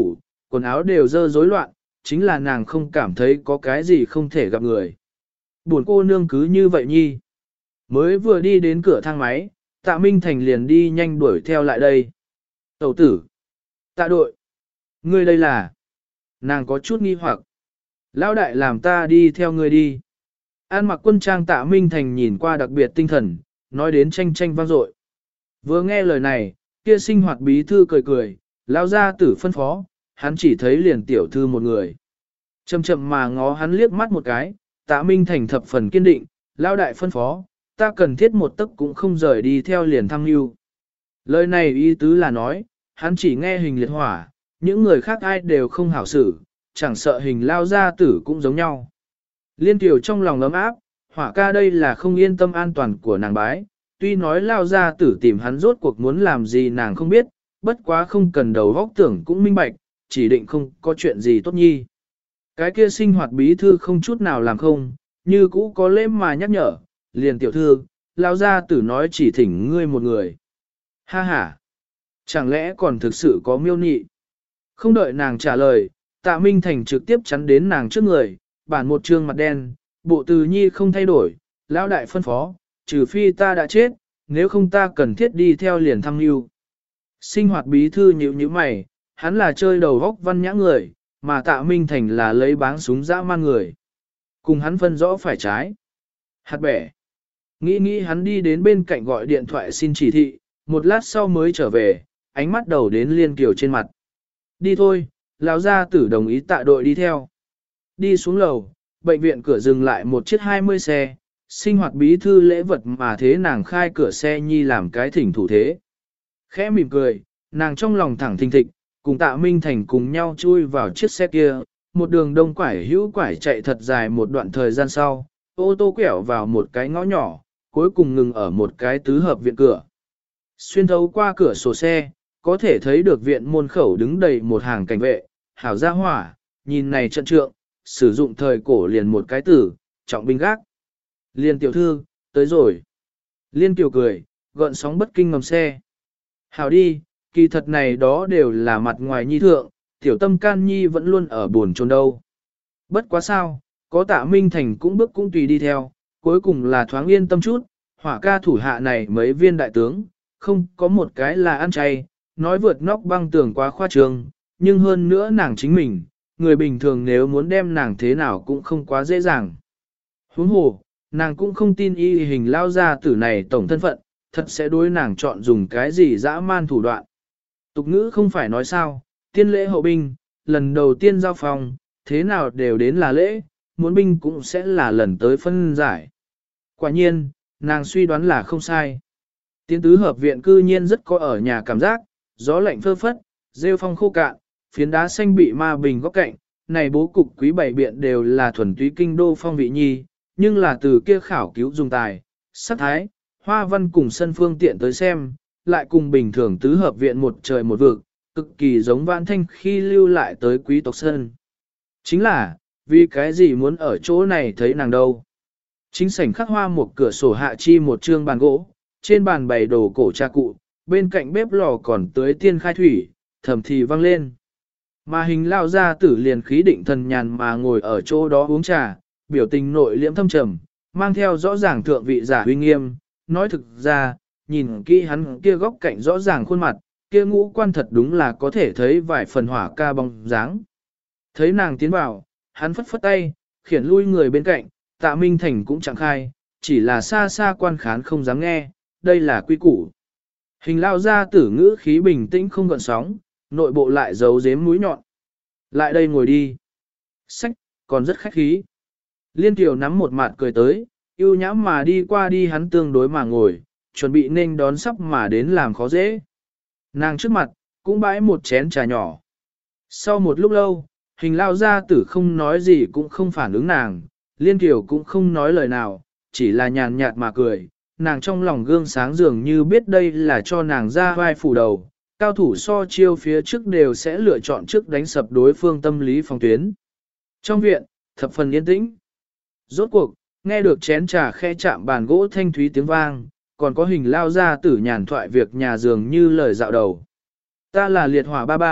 quần áo đều dơ rối loạn, chính là nàng không cảm thấy có cái gì không thể gặp người. Buồn cô nương cứ như vậy nhi. Mới vừa đi đến cửa thang máy, Tạ Minh Thành liền đi nhanh đuổi theo lại đây. Tẩu tử. Tạ đội. Ngươi đây là. Nàng có chút nghi hoặc. Lão đại làm ta đi theo ngươi đi. An mặc quân trang Tạ Minh Thành nhìn qua đặc biệt tinh thần, nói đến tranh tranh vang dội. Vừa nghe lời này, kia sinh hoạt bí thư cười cười, lão gia tử phân phó, hắn chỉ thấy liền tiểu thư một người. Chậm chậm mà ngó hắn liếc mắt một cái, Tạ Minh Thành thập phần kiên định, lão đại phân phó, ta cần thiết một tấc cũng không rời đi theo liền thăng lưu. Lời này ý tứ là nói, hắn chỉ nghe hình liệt hỏa, những người khác ai đều không hảo xử, chẳng sợ hình lao gia tử cũng giống nhau. Liên tiểu trong lòng ấm áp, hỏa ca đây là không yên tâm an toàn của nàng bái, tuy nói lao gia tử tìm hắn rốt cuộc muốn làm gì nàng không biết, bất quá không cần đầu góc tưởng cũng minh bạch, chỉ định không có chuyện gì tốt nhi. Cái kia sinh hoạt bí thư không chút nào làm không, như cũ có lễ mà nhắc nhở, liền tiểu thư, lao gia tử nói chỉ thỉnh ngươi một người. Ha ha, chẳng lẽ còn thực sự có miêu nị? Không đợi nàng trả lời, Tạ Minh Thành trực tiếp chắn đến nàng trước người, bản một trương mặt đen, bộ từ nhi không thay đổi, lão đại phân phó, trừ phi ta đã chết, nếu không ta cần thiết đi theo liền thăng lưu. Sinh hoạt bí thư nhíu nhíu mày, hắn là chơi đầu góc văn nhã người, mà Tạ Minh Thành là lấy báng súng dã man người. Cùng hắn phân rõ phải trái. Hạt bẻ. Nghĩ nghĩ hắn đi đến bên cạnh gọi điện thoại xin chỉ thị, một lát sau mới trở về, ánh mắt đầu đến Liên Kiều trên mặt. Đi thôi, lão gia tử đồng ý Tạ đội đi theo. Đi xuống lầu, bệnh viện cửa dừng lại một chiếc hai mươi xe, sinh hoạt bí thư lễ vật mà thế nàng khai cửa xe nhi làm cái thỉnh thủ thế. Khẽ mỉm cười, nàng trong lòng thẳng thình thịch, cùng Tạ Minh Thành cùng nhau chui vào chiếc xe kia, một đường đông quải hữu quải chạy thật dài một đoạn thời gian sau, ô tô quẹo vào một cái ngõ nhỏ, cuối cùng ngừng ở một cái tứ hợp viện cửa. Xuyên thấu qua cửa sổ xe, có thể thấy được viện môn khẩu đứng đầy một hàng cảnh vệ, hảo gia hỏa, nhìn này trận trượng, sử dụng thời cổ liền một cái tử, trọng binh gác. Liên tiểu thư, tới rồi. Liên Kiều cười, gợn sóng bất kinh ngầm xe. Hảo đi, kỳ thật này đó đều là mặt ngoài nhi thượng, tiểu tâm can nhi vẫn luôn ở buồn chôn đâu. Bất quá sao, có Tạ Minh Thành cũng bước cũng tùy đi theo, cuối cùng là thoáng yên tâm chút, hỏa ca thủ hạ này mấy viên đại tướng, không có một cái là ăn chay, nói vượt nóc băng tường quá khoa trương, nhưng hơn nữa nàng chính mình, người bình thường nếu muốn đem nàng thế nào cũng không quá dễ dàng. Huống hồ, nàng cũng không tin y hình lao ra tử này tổng thân phận, thật sẽ đối nàng chọn dùng cái gì dã man thủ đoạn. Tục ngữ không phải nói sao, tiên lễ hậu binh, lần đầu tiên giao phòng, thế nào đều đến là lễ, muốn binh cũng sẽ là lần tới phân giải. Quả nhiên, nàng suy đoán là không sai. Tiến tứ hợp viện cư nhiên rất có ở nhà cảm giác, gió lạnh phơ phất, rêu phong khô cạn, phiến đá xanh bị ma bình góc cạnh, này bố cục quý bảy biện đều là thuần túy kinh đô phong vị nhi, nhưng là từ kia khảo cứu dùng tài, sắc thái, hoa văn cùng sân phương tiện tới xem, lại cùng bình thường tứ hợp viện một trời một vực, cực kỳ giống Vãn Thanh khi lưu lại tới quý tộc sân. Chính là, vì cái gì muốn ở chỗ này thấy nàng đâu? Chính sảnh khắc hoa một cửa sổ hạ chi một trương bàn gỗ, trên bàn bày đồ cổ trà cụ, bên cạnh bếp lò còn tưới tiên khai thủy, thầm thì vang lên. Mà hình lao ra tử liền khí định thần nhàn mà ngồi ở chỗ đó uống trà, biểu tình nội liễm thâm trầm, mang theo rõ ràng thượng vị giả uy nghiêm, nói thực ra, nhìn kỹ hắn kia góc cạnh rõ ràng khuôn mặt, kia ngũ quan thật đúng là có thể thấy vài phần hỏa ca bóng dáng. Thấy nàng tiến vào, hắn phất phất tay, khiển lui người bên cạnh, Tạ Minh Thành cũng chẳng khai, chỉ là xa xa quan khán không dám nghe, đây là quy củ. Hình lao ra tử ngữ khí bình tĩnh không gợn sóng, nội bộ lại giấu giếm mũi nhọn. Lại đây ngồi đi. Sách, còn rất khách khí. Liên Kiều nắm một mặt cười tới, yêu nhãm mà đi qua đi hắn tương đối mà ngồi, chuẩn bị nên đón sắp mà đến làm khó dễ. Nàng trước mặt, cũng bãi một chén trà nhỏ. Sau một lúc lâu, hình lao gia tử không nói gì cũng không phản ứng nàng, Liên Kiều cũng không nói lời nào, chỉ là nhàn nhạt mà cười. Nàng trong lòng gương sáng dường như biết đây là cho nàng ra vai phủ đầu, cao thủ so chiêu phía trước đều sẽ lựa chọn trước đánh sập đối phương tâm lý phòng tuyến. Trong viện, thập phần yên tĩnh. Rốt cuộc, nghe được chén trà khe chạm bàn gỗ thanh thúy tiếng vang, còn có hình lao ra tử nhàn thoại việc nhà dường như lời dạo đầu. Ta là liệt hỏa ba ba,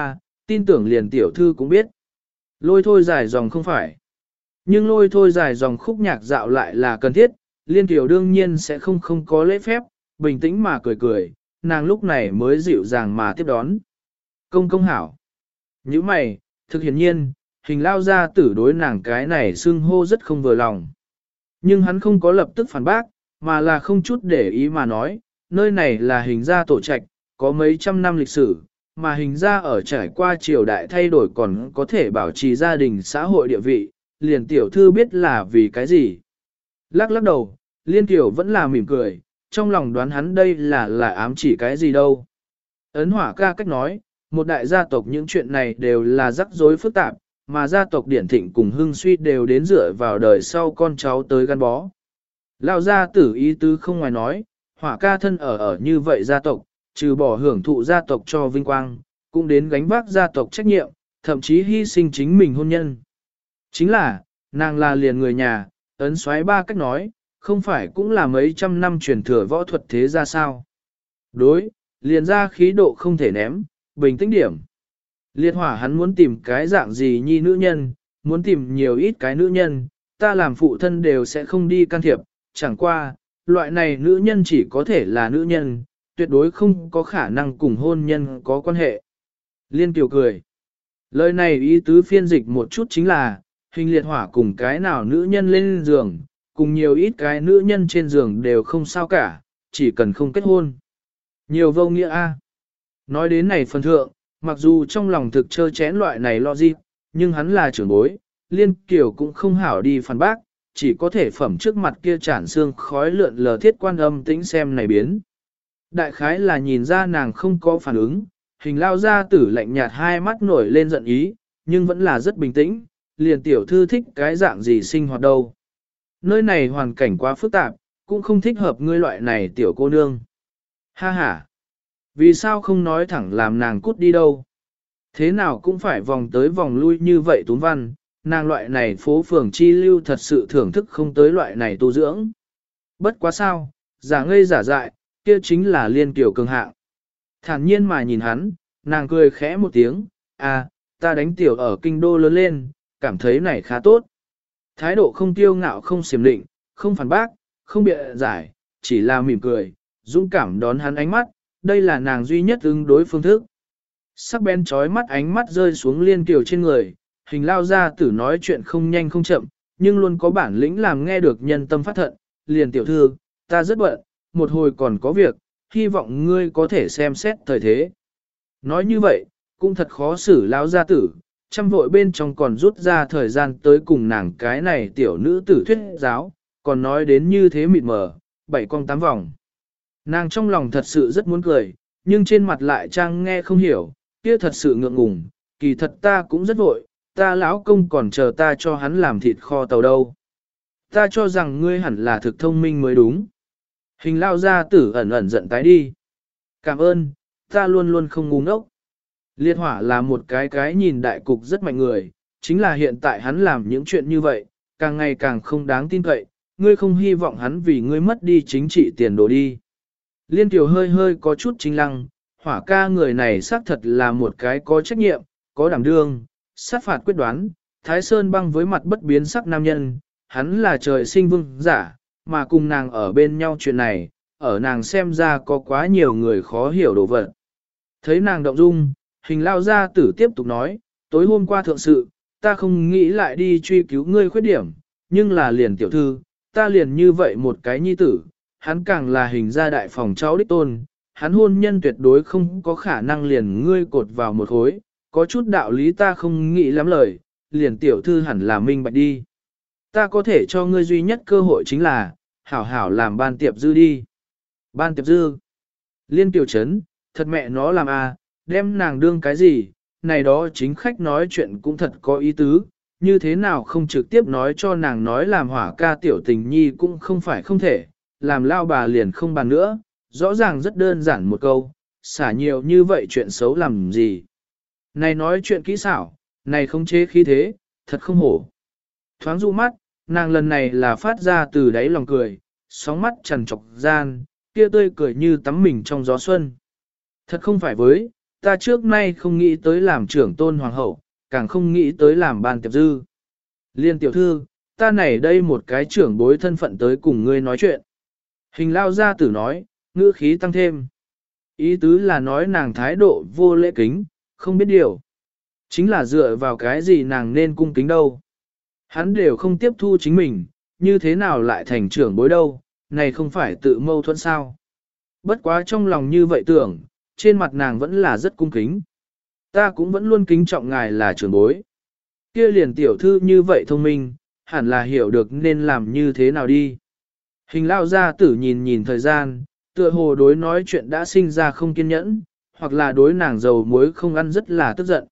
tin tưởng liền tiểu thư cũng biết. Lôi thôi dài dòng không phải. Nhưng lôi thôi dài dòng khúc nhạc dạo lại là cần thiết, liên tiểu đương nhiên sẽ không không có lễ phép, bình tĩnh mà cười cười, nàng lúc này mới dịu dàng mà tiếp đón. Công công hảo. Như mày, thực hiển nhiên, hình lao ra tử đối nàng cái này xưng hô rất không vừa lòng. Nhưng hắn không có lập tức phản bác, mà là không chút để ý mà nói, nơi này là hình gia tổ trạch, có mấy trăm năm lịch sử, mà hình gia ở trải qua triều đại thay đổi còn có thể bảo trì gia đình xã hội địa vị, liền tiểu thư biết là vì cái gì. Lắc lắc đầu, liên tiểu vẫn là mỉm cười, trong lòng đoán hắn đây là là ám chỉ cái gì đâu. Ấn hỏa ca cách nói, một đại gia tộc những chuyện này đều là rắc rối phức tạp, mà gia tộc điển thịnh cùng hưng suy đều đến dựa vào đời sau con cháu tới gắn bó. Lão gia tử ý tứ không ngoài nói, hỏa ca thân ở ở như vậy gia tộc, trừ bỏ hưởng thụ gia tộc cho vinh quang, cũng đến gánh vác gia tộc trách nhiệm, thậm chí hy sinh chính mình hôn nhân. Chính là, nàng là liền người nhà, ấn xoáy ba cách nói, không phải cũng là mấy trăm năm truyền thừa võ thuật thế ra sao. Đối, liền ra khí độ không thể ném, bình tĩnh điểm. Liệt hỏa hắn muốn tìm cái dạng gì nhi nữ nhân, muốn tìm nhiều ít cái nữ nhân, ta làm phụ thân đều sẽ không đi can thiệp, chẳng qua, loại này nữ nhân chỉ có thể là nữ nhân, tuyệt đối không có khả năng cùng hôn nhân có quan hệ. Liên Kiều cười. Lời này ý tứ phiên dịch một chút chính là, hình liệt hỏa cùng cái nào nữ nhân lên giường, cùng nhiều ít cái nữ nhân trên giường đều không sao cả, chỉ cần không kết hôn. Nhiều vô nghĩa a. Nói đến này phần thượng, mặc dù trong lòng thực chơ chén loại này logic, nhưng hắn là trưởng bối, Liên Kiều cũng không hảo đi phản bác, chỉ có thể phẩm trước mặt kia chản xương khói lượn lờ thiết quan âm tĩnh xem này biến. Đại khái là nhìn ra nàng không có phản ứng, hình lao ra tử lạnh nhạt hai mắt nổi lên giận ý, nhưng vẫn là rất bình tĩnh, liền tiểu thư thích cái dạng gì sinh hoạt đâu. Nơi này hoàn cảnh quá phức tạp, cũng không thích hợp ngươi loại này tiểu cô nương. Ha ha! Vì sao không nói thẳng làm nàng cút đi đâu? Thế nào cũng phải vòng tới vòng lui như vậy Tún Văn, nàng loại này phố phường chi lưu thật sự thưởng thức không tới loại này tu dưỡng. Bất quá sao, giả ngây giả dại, kia chính là Liên Kiều cường hạng. Thản nhiên mà nhìn hắn, nàng cười khẽ một tiếng, à, ta đánh tiểu ở kinh đô lớn lên, cảm thấy này khá tốt. Thái độ không tiêu ngạo không xiểm định, không phản bác, không bịa giải, chỉ là mỉm cười, dũng cảm đón hắn ánh mắt, đây là nàng duy nhất ứng đối phương thức. Sắc bén trói mắt ánh mắt rơi xuống Liên Kiều trên người, hình lao ra tử nói chuyện không nhanh không chậm, nhưng luôn có bản lĩnh làm nghe được nhân tâm phát thận, liền tiểu thư, ta rất bận, một hồi còn có việc, hy vọng ngươi có thể xem xét thời thế. Nói như vậy, cũng thật khó xử lao gia tử, trăm vội bên trong còn rút ra thời gian tới cùng nàng cái này tiểu nữ tử thuyết giáo, còn nói đến như thế mịt mờ, bảy con tám vòng. Nàng trong lòng thật sự rất muốn cười, nhưng trên mặt lại trang nghe không hiểu, kia thật sự ngượng ngùng, kỳ thật ta cũng rất vội, ta lão công còn chờ ta cho hắn làm thịt kho tàu đâu. Ta cho rằng ngươi hẳn là thực thông minh mới đúng. Hình lao gia tử ẩn ẩn giận tái đi. Cảm ơn, ta luôn luôn không ngu ngốc. Liệt hỏa là một cái cái nhìn đại cục rất mạnh người, chính là hiện tại hắn làm những chuyện như vậy, càng ngày càng không đáng tin cậy, ngươi không hy vọng hắn vì ngươi mất đi chính trị tiền đồ đi. Liên Kiều hơi hơi có chút chính lăng, hỏa ca người này xác thật là một cái có trách nhiệm, có đảm đương, sát phạt quyết đoán, Thái Sơn băng với mặt bất biến sắc nam nhân, hắn là trời sinh vương giả, mà cùng nàng ở bên nhau chuyện này, ở nàng xem ra có quá nhiều người khó hiểu đồ vật. Thấy nàng động dung, hình lao gia tử tiếp tục nói, tối hôm qua thượng sự, ta không nghĩ lại đi truy cứu ngươi khuyết điểm, nhưng là liền tiểu thư, ta liền như vậy một cái nhi tử, hắn càng là hình gia đại phòng cháu đích tôn, hắn hôn nhân tuyệt đối không có khả năng liền ngươi cột vào một khối, có chút đạo lý ta không nghĩ lắm lời, liền tiểu thư hẳn là minh bạch đi. Ta có thể cho ngươi duy nhất cơ hội chính là, hảo hảo làm ban tiệp dư đi. Ban tiệp dư. Liên tiểu chấn, thật mẹ nó làm à, đem nàng đương cái gì, này đó chính khách nói chuyện cũng thật có ý tứ, như thế nào không trực tiếp nói cho nàng nói làm hỏa ca tiểu tình nhi cũng không phải không thể, làm lao bà liền không bàn nữa, rõ ràng rất đơn giản một câu, xả nhiều như vậy chuyện xấu làm gì. Này nói chuyện kỹ xảo, này không chế khí thế, thật không hổ. Thoáng dụ mắt, nàng lần này là phát ra từ đáy lòng cười, sóng mắt trần trọc gian, kia tươi cười như tắm mình trong gió xuân. Thật không phải với, ta trước nay không nghĩ tới làm trưởng tôn hoàng hậu, càng không nghĩ tới làm ban tiệp dư. Liên tiểu thư, ta này đây một cái trưởng bối thân phận tới cùng ngươi nói chuyện. Hình lao gia tử nói, ngữ khí tăng thêm. Ý tứ là nói nàng thái độ vô lễ kính, không biết điều. Chính là dựa vào cái gì nàng nên cung kính đâu. Hắn đều không tiếp thu chính mình, như thế nào lại thành trưởng bối đâu, này không phải tự mâu thuẫn sao. Bất quá trong lòng như vậy tưởng, trên mặt nàng vẫn là rất cung kính. Ta cũng vẫn luôn kính trọng ngài là trưởng bối. Kia liền tiểu thư như vậy thông minh, hẳn là hiểu được nên làm như thế nào đi. Hình lao gia tử nhìn nhìn thời gian, tựa hồ đối nói chuyện đã sinh ra không kiên nhẫn, hoặc là đối nàng dầu muối không ăn rất là tức giận.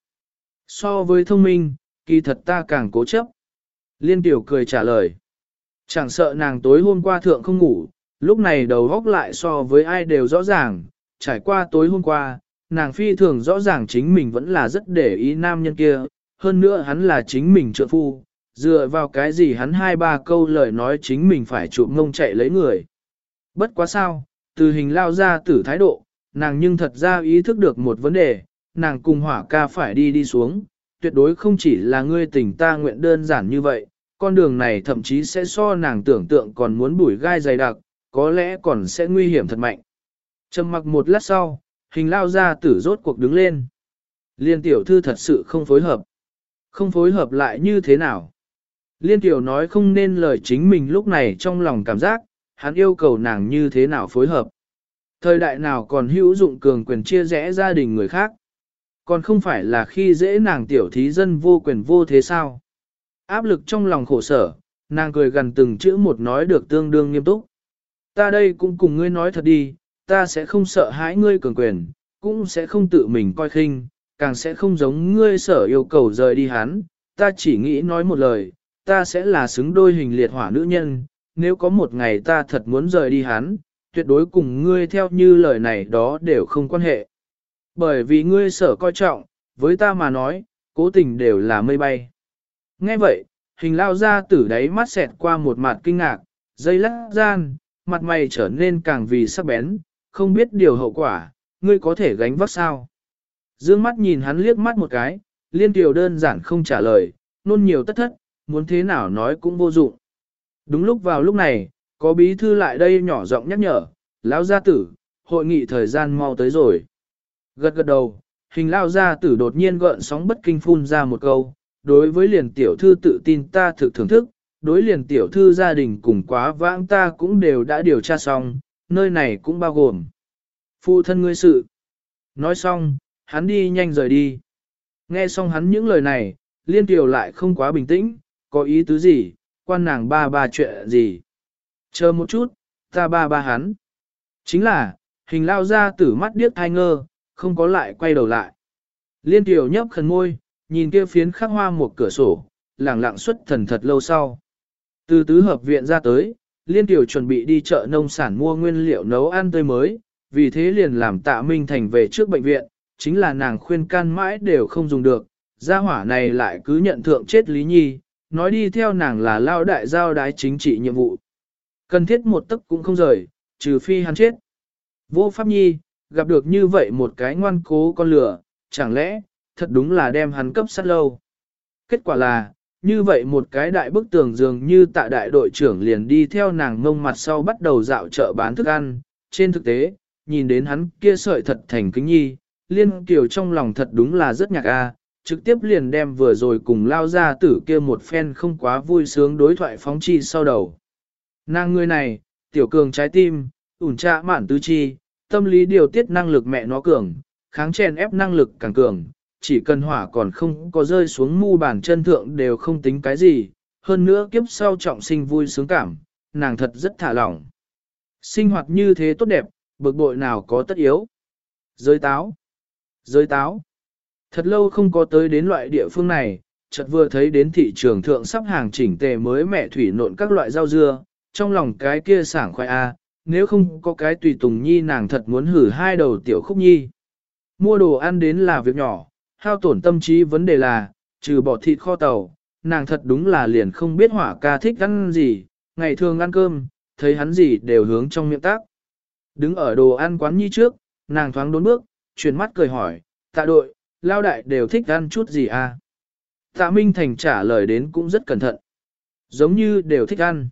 So với thông minh, kỳ thật ta càng cố chấp. Liên tiểu cười trả lời. Chẳng sợ nàng tối hôm qua thượng không ngủ, lúc này đầu góc lại so với ai đều rõ ràng, trải qua tối hôm qua, nàng phi thường rõ ràng chính mình vẫn là rất để ý nam nhân kia, hơn nữa hắn là chính mình trợ phu, dựa vào cái gì hắn hai ba câu lời nói chính mình phải chụp ngông chạy lấy người. Bất quá sao, từ hình lao ra tử thái độ, nàng nhưng thật ra ý thức được một vấn đề, nàng cùng hỏa ca phải đi đi xuống, tuyệt đối không chỉ là ngươi tình ta nguyện đơn giản như vậy, con đường này thậm chí sẽ so nàng tưởng tượng còn muốn bùi gai dày đặc, có lẽ còn sẽ nguy hiểm thật mạnh. Trầm mặc một lát sau, hình lao ra tử rốt cuộc đứng lên. Liên tiểu thư thật sự không phối hợp. Không phối hợp lại như thế nào? Liên tiểu nói không nên lời chính mình lúc này trong lòng cảm giác, hắn yêu cầu nàng như thế nào phối hợp. Thời đại nào còn hữu dụng cường quyền chia rẽ gia đình người khác. Còn không phải là khi dễ nàng tiểu thí dân vô quyền vô thế sao. Áp lực trong lòng khổ sở, nàng cười gần từng chữ một nói được tương đương nghiêm túc. Ta đây cũng cùng ngươi nói thật đi, ta sẽ không sợ hãi ngươi cường quyền, cũng sẽ không tự mình coi khinh, càng sẽ không giống ngươi sở yêu cầu rời đi hắn, ta chỉ nghĩ nói một lời, ta sẽ là xứng đôi hình liệt hỏa nữ nhân, nếu có một ngày ta thật muốn rời đi hắn, tuyệt đối cùng ngươi theo như lời này đó đều không quan hệ. Bởi vì ngươi sở coi trọng, với ta mà nói, cố tình đều là mây bay. Nghe vậy, hình lao ra tử đáy mắt xẹt qua một mặt kinh ngạc, dây lắc gian, mặt mày trở nên càng vì sắc bén, không biết điều hậu quả, ngươi có thể gánh vác sao. Dương mắt nhìn hắn liếc mắt một cái, liên tiểu đơn giản không trả lời, nôn nhiều tất thất, muốn thế nào nói cũng vô dụng. Đúng lúc vào lúc này, có bí thư lại đây nhỏ giọng nhắc nhở, lão gia tử, hội nghị thời gian mau tới rồi. Gật gật đầu, hình lao gia tử đột nhiên gợn sóng bất kinh phun ra một câu, đối với liền tiểu thư tự tin ta thực thưởng thức, đối liền tiểu thư gia đình cùng quá vãng ta cũng đều đã điều tra xong, nơi này cũng bao gồm. Phụ thân ngươi sự. Nói xong, hắn đi nhanh rời đi. Nghe xong hắn những lời này, liên tiểu lại không quá bình tĩnh, có ý tứ gì, quan nàng ba ba chuyện gì. Chờ một chút, ta ba ba hắn. Chính là, hình lao ra tử mắt điếc thai ngơ, không có lại quay đầu lại. Liên tiểu nhấp khẩn môi, nhìn kia phiến khắc hoa một cửa sổ, lẳng lặng xuất thần thật lâu sau. Từ tứ hợp viện ra tới, liên tiểu chuẩn bị đi chợ nông sản mua nguyên liệu nấu ăn tươi mới, vì thế liền làm Tạ Minh Thành về trước bệnh viện, chính là nàng khuyên can mãi đều không dùng được, gia hỏa này lại cứ nhận thượng chết Lý Nhi, nói đi theo nàng là lao đại giao đái chính trị nhiệm vụ. Cần thiết một tấc cũng không rời, trừ phi hắn chết. Vô Pháp Nhi, gặp được như vậy một cái ngoan cố con lửa, chẳng lẽ, thật đúng là đem hắn cấp sát lâu. Kết quả là, như vậy một cái đại bức tường dường như Tạ đại đội trưởng liền đi theo nàng ngông mặt sau bắt đầu dạo chợ bán thức ăn, trên thực tế, nhìn đến hắn kia sợi thật thành kính nhi, liên kiều trong lòng thật đúng là rất nhạc a, trực tiếp liền đem vừa rồi cùng lao ra tử kia một phen không quá vui sướng đối thoại phóng chi sau đầu. Nàng người này, tiểu cường trái tim, ủn trạ mạn tứ chi, tâm lý điều tiết năng lực mẹ nó cường, kháng chèn ép năng lực càng cường, chỉ cần hỏa còn không có rơi xuống mu bàn chân thượng đều không tính cái gì, hơn nữa kiếp sau trọng sinh vui sướng cảm, nàng thật rất thả lỏng. Sinh hoạt như thế tốt đẹp, bực bội nào có tất yếu. Giới táo, giới táo. Thật lâu không có tới đến loại địa phương này, chợt vừa thấy đến thị trường thượng sắp hàng chỉnh tề mới mẻ thủy nộn các loại rau dưa, trong lòng cái kia sảng khoai a, nếu không có cái tùy tùng nhi nàng thật muốn hử hai đầu tiểu khúc nhi. Mua đồ ăn đến là việc nhỏ, hao tổn tâm trí vấn đề là, trừ bỏ thịt kho tàu, nàng thật đúng là liền không biết hỏa ca thích ăn gì, ngày thường ăn cơm, thấy hắn gì đều hướng trong miệng tác. Đứng ở đồ ăn quán nhi trước, nàng thoáng đốn bước, chuyển mắt cười hỏi, Tạ đội, lao đại đều thích ăn chút gì à? Tạ Minh Thành trả lời đến cũng rất cẩn thận. Giống như đều thích ăn.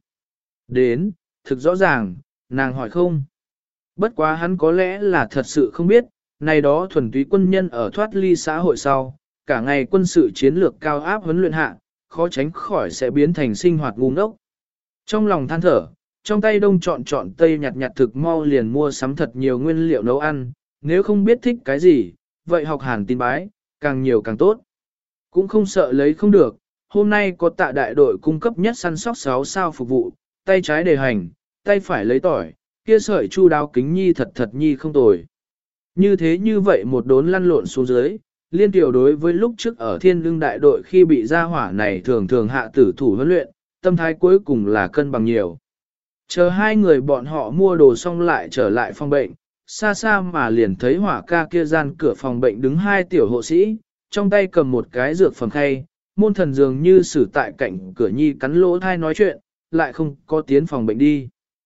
Đến, thực rõ ràng, nàng hỏi không. Bất quá hắn có lẽ là thật sự không biết, này đó thuần túy quân nhân ở thoát ly xã hội sau, cả ngày quân sự chiến lược cao áp huấn luyện hạ, khó tránh khỏi sẽ biến thành sinh hoạt ngu ngốc. Trong lòng than thở, trong tay đông chọn chọn tây nhặt nhặt thực mau liền mua sắm thật nhiều nguyên liệu nấu ăn, nếu không biết thích cái gì, vậy học hàn tin bái, càng nhiều càng tốt. Cũng không sợ lấy không được, hôm nay có tạ đại đội cung cấp nhất săn sóc sáu sao phục vụ, tay trái đề hành, tay phải lấy tỏi, kia sợi chu đáo kính nhi thật thật nhi không tồi. Như thế như vậy một đốn lăn lộn xuống dưới, liên tiểu đối với lúc trước ở thiên lương đại đội khi bị gia hỏa này thường thường hạ tử thủ huấn luyện, tâm thái cuối cùng là cân bằng nhiều. Chờ hai người bọn họ mua đồ xong lại trở lại phòng bệnh, xa xa mà liền thấy hỏa ca kia gian cửa phòng bệnh đứng hai tiểu hộ sĩ, trong tay cầm một cái dược phẩm khay, môn thần dường như xử tại cạnh cửa nhi cắn lỗ thai nói chuyện, lại không có tiến phòng bệnh đi.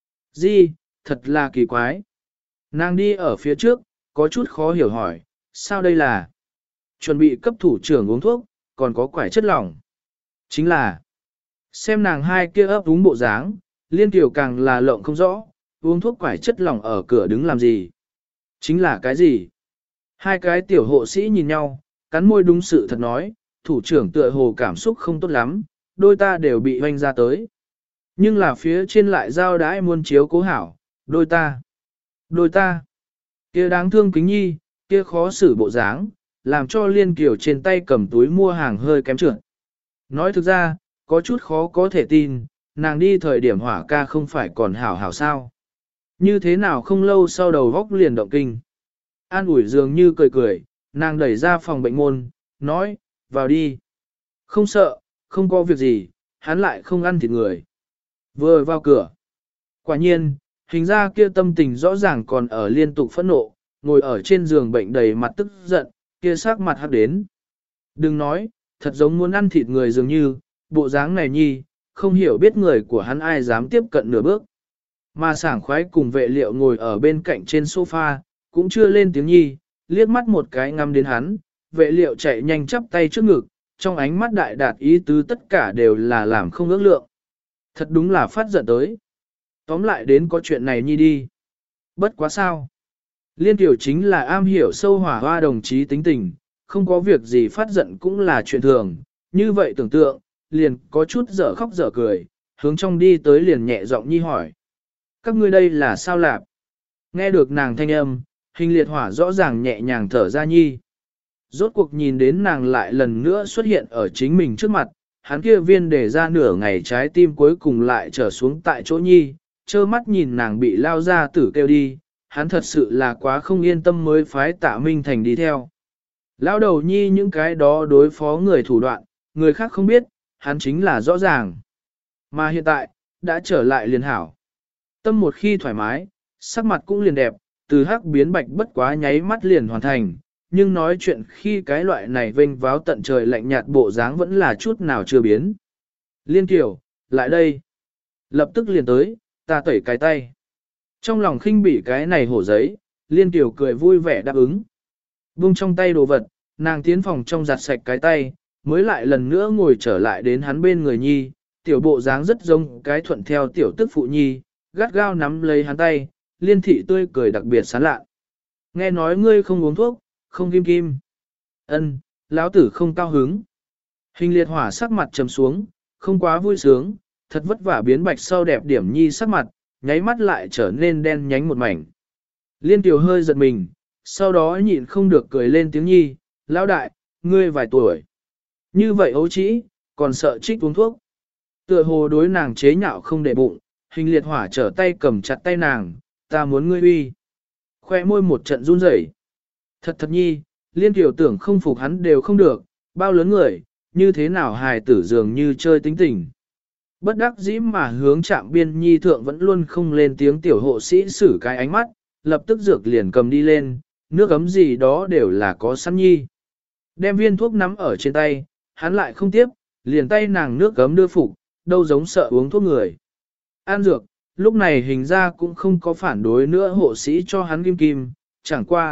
Di, thật là kỳ quái. Nàng đi ở phía trước, có chút khó hiểu hỏi, sao đây là? Chuẩn bị cấp thủ trưởng uống thuốc, còn có quải chất lỏng. Chính là, xem nàng hai kia ấp úng bộ dáng, liên tiểu càng là lộng không rõ, uống thuốc quải chất lỏng ở cửa đứng làm gì? Chính là cái gì? Hai cái tiểu hộ sĩ nhìn nhau, cắn môi đúng sự thật nói, thủ trưởng tựa hồ cảm xúc không tốt lắm, đôi ta đều bị hoanh ra tới. Nhưng là phía trên lại giao đãi muôn chiếu cố hảo, đôi ta, đôi ta, kia đáng thương kính nhi, kia khó xử bộ dáng, làm cho liên kiều trên tay cầm túi mua hàng hơi kém trượt. Nói thực ra, có chút khó có thể tin, nàng đi thời điểm hỏa ca không phải còn hảo hảo sao. Như thế nào không lâu sau đầu góc liền động kinh. An ủi dường như cười cười, nàng đẩy ra phòng bệnh môn, nói, vào đi. Không sợ, không có việc gì, hắn lại không ăn thịt người. Vừa vào cửa. Quả nhiên, hình ra kia tâm tình rõ ràng còn ở liên tục phẫn nộ, ngồi ở trên giường bệnh đầy mặt tức giận, kia sắc mặt hắc đến. Đừng nói, thật giống muốn ăn thịt người dường như, bộ dáng này nhi, không hiểu biết người của hắn ai dám tiếp cận nửa bước. Mà sảng khoái cùng vệ liệu ngồi ở bên cạnh trên sofa, cũng chưa lên tiếng nhi, liếc mắt một cái ngắm đến hắn, vệ liệu chạy nhanh chắp tay trước ngực, trong ánh mắt đại đạt ý tứ tất cả đều là làm không ước lượng. Thật đúng là phát giận tới. Tóm lại đến có chuyện này nhi đi. Bất quá sao. Liên tiểu chính là am hiểu sâu hỏa hoa đồng chí tính tình, không có việc gì phát giận cũng là chuyện thường, như vậy tưởng tượng, liền có chút dở khóc dở cười, hướng trong đi tới liền nhẹ giọng nhi hỏi. Các ngươi đây là sao lạp? Nghe được nàng thanh âm, hình liệt hỏa rõ ràng nhẹ nhàng thở ra nhi. Rốt cuộc nhìn đến nàng lại lần nữa xuất hiện ở chính mình trước mặt, hắn kia viên để ra nửa ngày trái tim cuối cùng lại trở xuống tại chỗ nhi, trơ mắt nhìn nàng bị lao ra tử kêu đi, hắn thật sự là quá không yên tâm mới phái Tạ Minh Thành đi theo. Lao đầu nhi những cái đó đối phó người thủ đoạn, người khác không biết, hắn chính là rõ ràng. Mà hiện tại, đã trở lại liền hảo. Tâm một khi thoải mái, sắc mặt cũng liền đẹp, từ hắc biến bạch bất quá nháy mắt liền hoàn thành, nhưng nói chuyện khi cái loại này vênh váo tận trời lạnh nhạt bộ dáng vẫn là chút nào chưa biến. Liên Kiều, lại đây. Lập tức liền tới, ta tẩy cái tay. Trong lòng khinh bỉ cái này hổ giấy, Liên Kiều cười vui vẻ đáp ứng. Vung trong tay đồ vật, nàng tiến phòng trong giặt sạch cái tay, mới lại lần nữa ngồi trở lại đến hắn bên người nhi, tiểu bộ dáng rất giống cái thuận theo tiểu tức phụ nhi, gắt gao nắm lấy hắn tay, Liên thị tươi cười đặc biệt sán lạ. Nghe nói ngươi không uống thuốc, không kim kim. Ân, lão tử không cao hứng. Hình liệt hỏa sắc mặt trầm xuống, không quá vui sướng, thật vất vả biến bạch sau đẹp điểm nhi sắc mặt, nháy mắt lại trở nên đen nhánh một mảnh. Liên tiểu hơi giật mình, sau đó nhịn không được cười lên tiếng nhi, lão đại, ngươi vài tuổi. Như vậy ấu trĩ, còn sợ trích uống thuốc. Tựa hồ đối nàng chế nhạo không để bụng, hình liệt hỏa trở tay cầm chặt tay nàng, ta muốn ngươi uy. Khoe môi một trận run rẩy. Thật thật nhi, liên tiểu tưởng không phục hắn đều không được, bao lớn người, như thế nào hài tử dường như chơi tính tình. Bất đắc dĩ mà hướng chạm biên nhi thượng vẫn luôn không lên tiếng tiểu hộ sĩ xử cái ánh mắt, lập tức dược liền cầm đi lên, nước ấm gì đó đều là có sẵn nhi. Đem viên thuốc nắm ở trên tay, hắn lại không tiếp, liền tay nàng nước ấm đưa phục, đâu giống sợ uống thuốc người. An dược, lúc này hình ra cũng không có phản đối nữa hộ sĩ cho hắn kim kim, chẳng qua,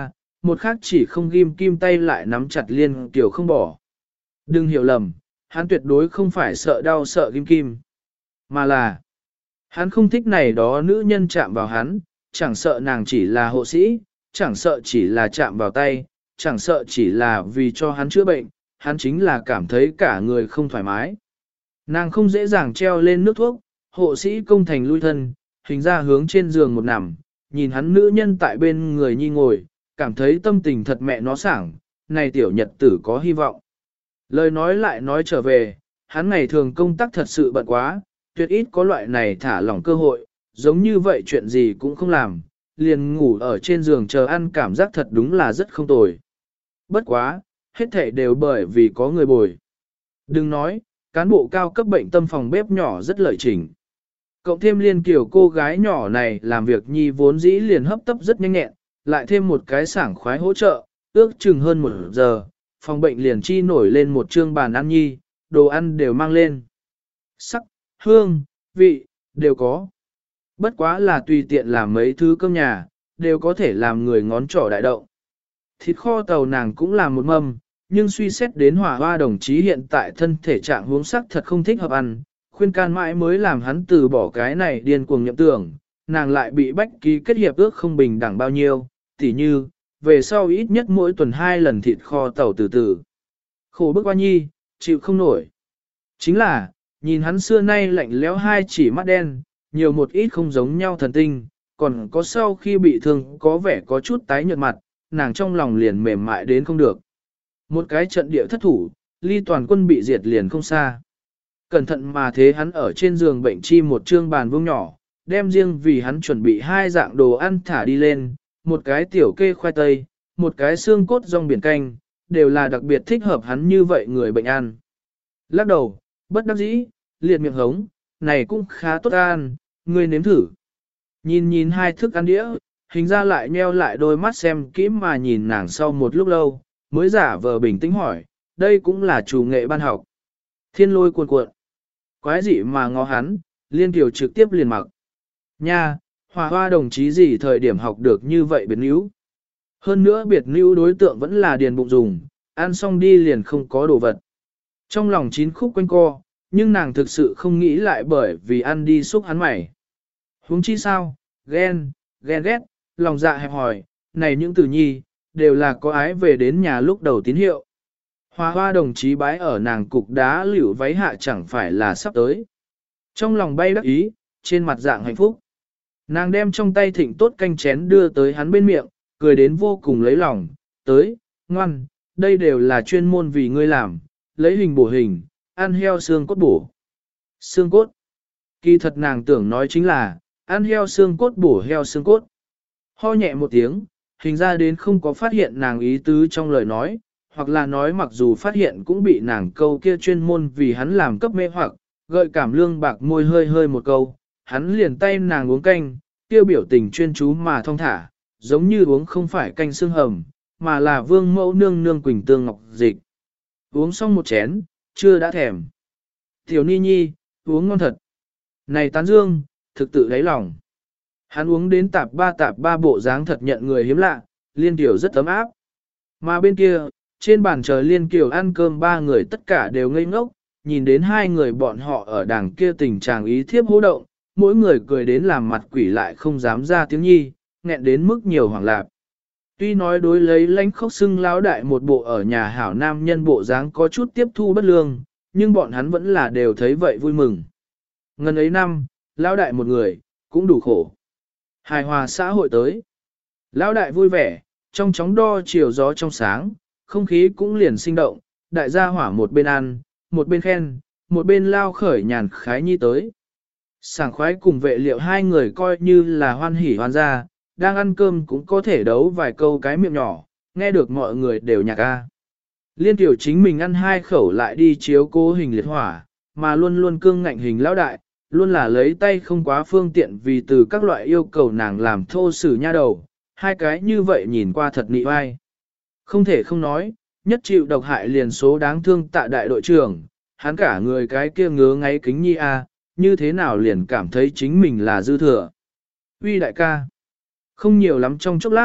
một khác chỉ không ghim kim tay lại nắm chặt Liên Kiều không bỏ. Đừng hiểu lầm, hắn tuyệt đối không phải sợ đau sợ ghim kim, mà là hắn không thích này đó nữ nhân chạm vào hắn, chẳng sợ nàng chỉ là hộ sĩ, chẳng sợ chỉ là chạm vào tay, chẳng sợ chỉ là vì cho hắn chữa bệnh, hắn chính là cảm thấy cả người không thoải mái. Nàng không dễ dàng treo lên nước thuốc, hộ sĩ công thành lui thân, hình ra hướng trên giường một nằm, nhìn hắn nữ nhân tại bên người nhi ngồi, cảm thấy tâm tình thật mẹ nó sảng, này tiểu nhật tử có hy vọng. Lời nói lại nói trở về, hắn ngày thường công tác thật sự bận quá, tuyệt ít có loại này thả lỏng cơ hội, giống như vậy chuyện gì cũng không làm, liền ngủ ở trên giường chờ ăn cảm giác thật đúng là rất không tồi. Bất quá, hết thảy đều bởi vì có người bồi. Đừng nói, cán bộ cao cấp bệnh tâm phòng bếp nhỏ rất lợi chỉnh. Cộng thêm Liên Kiều cô gái nhỏ này làm việc nhi vốn dĩ liền hấp tấp rất nhanh nhẹn, lại thêm một cái sảng khoái hỗ trợ, ước chừng hơn một giờ, phòng bệnh liền chi nổi lên một trương bàn ăn nhi, đồ ăn đều mang lên. Sắc, hương, vị, đều có. Bất quá là tùy tiện làm mấy thứ cơm nhà, đều có thể làm người ngón trỏ đại động. Thịt kho tàu nàng cũng làm một mâm, nhưng suy xét đến hỏa hoa đồng chí hiện tại thân thể trạng huống sắc thật không thích hợp ăn, khuyên can mãi mới làm hắn từ bỏ cái này điên cuồng nhậm tưởng, nàng lại bị bách ký kết hiệp ước không bình đẳng bao nhiêu, tỉ như, về sau ít nhất mỗi tuần hai lần thịt kho tàu từ từ. Khổ bức hoa nhi, chịu không nổi. Chính là, nhìn hắn xưa nay lạnh lẽo hai chỉ mắt đen, nhiều một ít không giống nhau thần tinh, còn có sau khi bị thương có vẻ có chút tái nhợt mặt, nàng trong lòng liền mềm mại đến không được. Một cái trận địa thất thủ, ly toàn quân bị diệt liền không xa. Cẩn thận mà thế hắn ở trên giường bệnh chi một trương bàn vuông nhỏ, đem riêng vì hắn chuẩn bị hai dạng đồ ăn thả đi lên, một cái tiểu kê khoai tây, một cái xương cốt rong biển canh, đều là đặc biệt thích hợp hắn như vậy người bệnh ăn. Lắc đầu, bất đắc dĩ, liệt miệng hống, này cũng khá tốt ăn, ngươi nếm thử. Nhìn nhìn hai thức ăn đĩa, hình ra lại nheo lại đôi mắt xem kỹ mà nhìn nàng sau một lúc lâu, mới giả vờ bình tĩnh hỏi, đây cũng là chủ nghệ ban học. Thiên lôi cuồn cuộn. Quái dị mà ngó hắn, Liên Kiều trực tiếp liền mặc. Nha, hòa hoa đồng chí gì thời điểm học được như vậy biệt níu. Hơn nữa biệt níu đối tượng vẫn là điền bụng dùng, ăn xong đi liền không có đồ vật. Trong lòng chín khúc quanh co, nhưng nàng thực sự không nghĩ lại bởi vì ăn đi xúc hắn mày. Huống chi sao, ghen, ghen ghét, lòng dạ hẹp hòi, này những từ nhi, đều là có ái về đến nhà lúc đầu tín hiệu. Hoa hoa đồng chí bái ở nàng cục đá liễu váy hạ chẳng phải là sắp tới. Trong lòng bay đắc ý, trên mặt dạng hạnh phúc. Nàng đem trong tay thịnh tốt canh chén đưa tới hắn bên miệng, cười đến vô cùng lấy lòng. Tới, ngoan, đây đều là chuyên môn vì ngươi làm, lấy hình bổ hình, ăn heo xương cốt bổ. Xương cốt. Kỳ thật nàng tưởng nói chính là, ăn heo xương cốt bổ heo xương cốt. Ho nhẹ một tiếng, hình ra đến không có phát hiện nàng ý tứ trong lời nói, hoặc là nói mặc dù phát hiện cũng bị nàng câu kia chuyên môn vì hắn làm cấp mê hoặc, gợi cảm lương bạc môi hơi hơi một câu, hắn liền tay nàng uống canh, tiêu biểu tình chuyên chú mà thong thả, giống như uống không phải canh xương hầm, mà là vương mẫu nương nương quỳnh tương ngọc dịch. Uống xong một chén, chưa đã thèm. Tiểu ni nhi, uống ngon thật. Này tán dương, thực tự đáy lòng. Hắn uống đến tạp ba tạp ba bộ dáng thật nhận người hiếm lạ, Liên Kiều rất ấm áp. Mà bên kia, trên bàn chờ Liên Kiều ăn cơm ba người tất cả đều ngây ngốc, nhìn đến hai người bọn họ ở đằng kia tình trạng ý thiếp hô động, mỗi người cười đến làm mặt quỷ lại không dám ra tiếng nhi, nghẹn đến mức nhiều hoảng lạc. Tuy nói đối lấy lãnh khốc xưng lão đại một bộ ở nhà hảo nam nhân bộ dáng có chút tiếp thu bất lương, nhưng bọn hắn vẫn là đều thấy vậy vui mừng. Ngần ấy năm, lão đại một người, cũng đủ khổ. Hài hòa xã hội tới. Lão đại vui vẻ, trong chóng đo chiều gió trong sáng, không khí cũng liền sinh động, đại gia hỏa một bên ăn, một bên khen, một bên lao khởi nhàn khái nhi tới. Sảng khoái cùng vệ liệu hai người coi như là hoan hỉ hoan gia, đang ăn cơm cũng có thể đấu vài câu cái miệng nhỏ, nghe được mọi người đều nhạc ca. Liên Tiểu chính mình ăn hai khẩu lại đi chiếu cố hình liệt hỏa, mà luôn luôn cương ngạnh hình lão đại, luôn là lấy tay không quá phương tiện vì từ các loại yêu cầu nàng làm thô sử nha đầu, hai cái như vậy nhìn qua thật nị oai. Không thể không nói, nhất chịu độc hại liền số đáng thương tại đại đội trưởng, hắn cả người cái kia ngứa ngáy kính nhi a, như thế nào liền cảm thấy chính mình là dư thừa. Uy đại ca, không nhiều lắm trong chốc lát,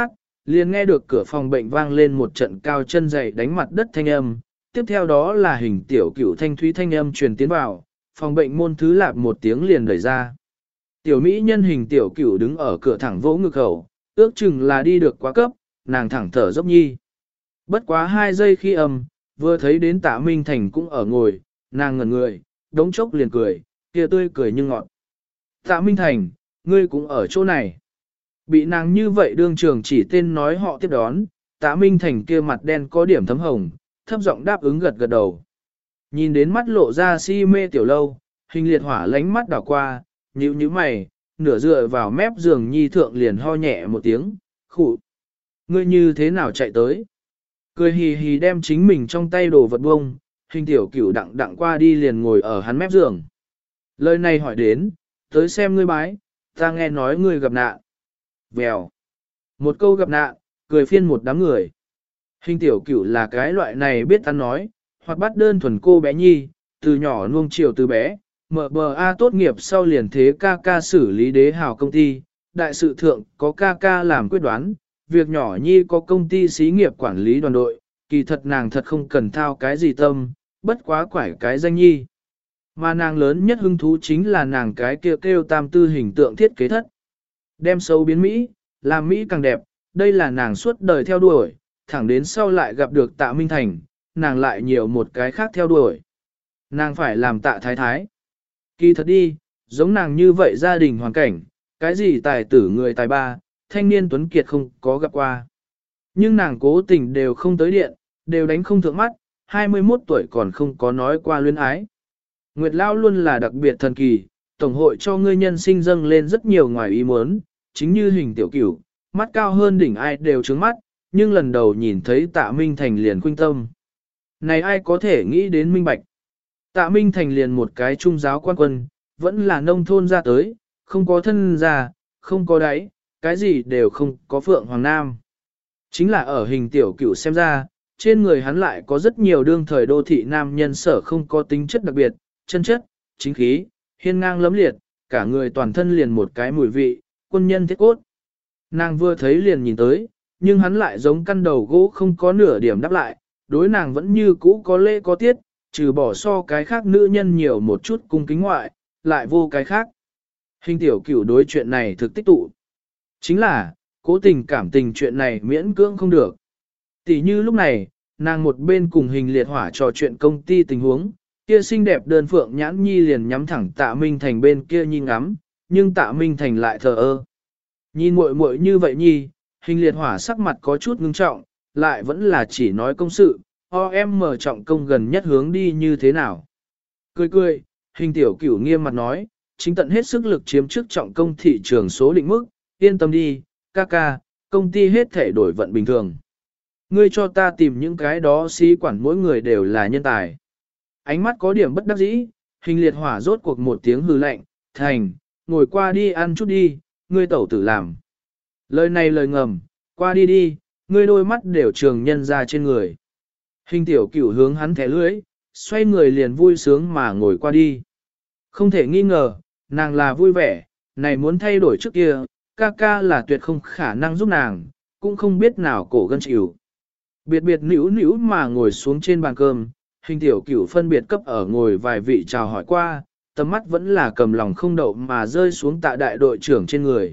liền nghe được cửa phòng bệnh vang lên một trận cao chân dày đánh mặt đất thanh âm, tiếp theo đó là hình tiểu cửu thanh thúy thanh âm truyền tiến vào, phòng bệnh môn thứ lạp một tiếng liền đẩy ra. Tiểu mỹ nhân hình tiểu cửu đứng ở cửa thẳng vỗ ngực khẩu, ước chừng là đi được quá cấp, nàng thẳng thở dốc nhi. Bất quá hai giây khi âm, vừa thấy đến Tạ Minh Thành cũng ở ngồi, nàng ngẩn người, đống chốc liền cười, kia tươi cười như ngọt. Tạ Minh Thành, ngươi cũng ở chỗ này. Bị nàng như vậy đương trường chỉ tên nói họ tiếp đón, Tạ Minh Thành kia mặt đen có điểm thấm hồng, thấp giọng đáp ứng gật gật đầu. Nhìn đến mắt lộ ra si mê tiểu lâu, hình liệt hỏa lánh mắt đảo qua, nhíu nhíu mày, nửa dựa vào mép giường nhi thượng liền ho nhẹ một tiếng, khụ. Ngươi như thế nào chạy tới? Cười hì hì đem chính mình trong tay đồ vật bông, hình tiểu cửu đặng đặng qua đi liền ngồi ở hắn mép giường. Lời này hỏi đến, tới xem ngươi bái, ta nghe nói ngươi gặp nạn. Vèo. Một câu gặp nạn, cười phiên một đám người. Hình tiểu cửu là cái loại này biết ăn nói, hoặc bắt đơn thuần cô bé nhi, từ nhỏ nuông chiều từ bé, mở bờ A tốt nghiệp sau liền thế ca ca xử lý đế hào công ty, đại sự thượng có ca ca làm quyết đoán, việc nhỏ nhi có công ty xí nghiệp quản lý đoàn đội, kỳ thật nàng thật không cần thao cái gì tâm, bất quá quải cái danh nhi. Mà nàng lớn nhất hứng thú chính là nàng cái kia kêu, kêu tam tư hình tượng thiết kế thất. Đem xấu biến Mỹ, làm Mỹ càng đẹp, đây là nàng suốt đời theo đuổi, thẳng đến sau lại gặp được Tạ Minh Thành, nàng lại nhiều một cái khác theo đuổi. Nàng phải làm Tạ Thái Thái. Kỳ thật đi, giống nàng như vậy gia đình hoàn cảnh, cái gì tài tử người tài ba, thanh niên tuấn kiệt không có gặp qua. Nhưng nàng cố tình đều không tới điện, đều đánh không thượng mắt, hai mươi mốt tuổi còn không có nói qua luyến ái. Nguyệt Lao luôn là đặc biệt thần kỳ, tổng hội cho ngươi nhân sinh dâng lên rất nhiều ngoài ý muốn, chính như hình tiểu cửu, mắt cao hơn đỉnh ai đều trướng mắt, nhưng lần đầu nhìn thấy Tạ Minh Thành liền khuynh tâm. Này ai có thể nghĩ đến minh bạch. Tạ Minh Thành liền một cái trung giáo quan quân, vẫn là nông thôn ra tới, không có thân ra, không có đáy, cái gì đều không có Phượng Hoàng Nam. Chính là ở hình tiểu cửu xem ra, trên người hắn lại có rất nhiều đương thời đô thị nam nhân sở không có tính chất đặc biệt, chân chất, chính khí, hiên ngang lấm liệt, cả người toàn thân liền một cái mùi vị, quân nhân thiết cốt. Nàng vừa thấy liền nhìn tới, nhưng hắn lại giống căn đầu gỗ không có nửa điểm đáp lại, đối nàng vẫn như cũ có lễ có tiết, trừ bỏ so cái khác nữ nhân nhiều một chút cung kính ngoại, lại vô cái khác. Hình tiểu cửu đối chuyện này thực tích tụ. Chính là, cố tình cảm tình chuyện này miễn cưỡng không được. Tỷ như lúc này, nàng một bên cùng hình liệt hỏa trò chuyện công ty tình huống, kia xinh đẹp đơn phượng nhãn nhi liền nhắm thẳng Tạ Minh Thành bên kia nhìn ngắm, nhưng Tạ Minh Thành lại thờ ơ. Nhìn muội muội như vậy nhi, hình liệt hỏa sắc mặt có chút ngưng trọng, lại vẫn là chỉ nói công sự, o em mở trọng công gần nhất hướng đi như thế nào. Cười cười, hình tiểu cửu nghiêm mặt nói, chính tận hết sức lực chiếm trước trọng công thị trường số định mức, yên tâm đi, ca ca, công ty hết thể đổi vận bình thường. Ngươi cho ta tìm những cái đó sĩ quản mỗi người đều là nhân tài. Ánh mắt có điểm bất đắc dĩ, hình liệt hỏa rốt cuộc một tiếng hừ lạnh, thành, ngồi qua đi ăn chút đi, ngươi tẩu tử làm. Lời này lời ngầm, qua đi đi, ngươi đôi mắt đều trường nhân ra trên người. Hình tiểu cửu hướng hắn thẻ lưỡi, xoay người liền vui sướng mà ngồi qua đi. Không thể nghi ngờ, nàng là vui vẻ, này muốn thay đổi trước kia, ca ca là tuyệt không khả năng giúp nàng, cũng không biết nào cổ gân chịu. Biệt biệt nữu nữu mà ngồi xuống trên bàn cơm, hình tiểu cửu phân biệt cấp ở ngồi vài vị chào hỏi qua, tầm mắt vẫn là cầm lòng không đậu mà rơi xuống Tạ đại đội trưởng trên người.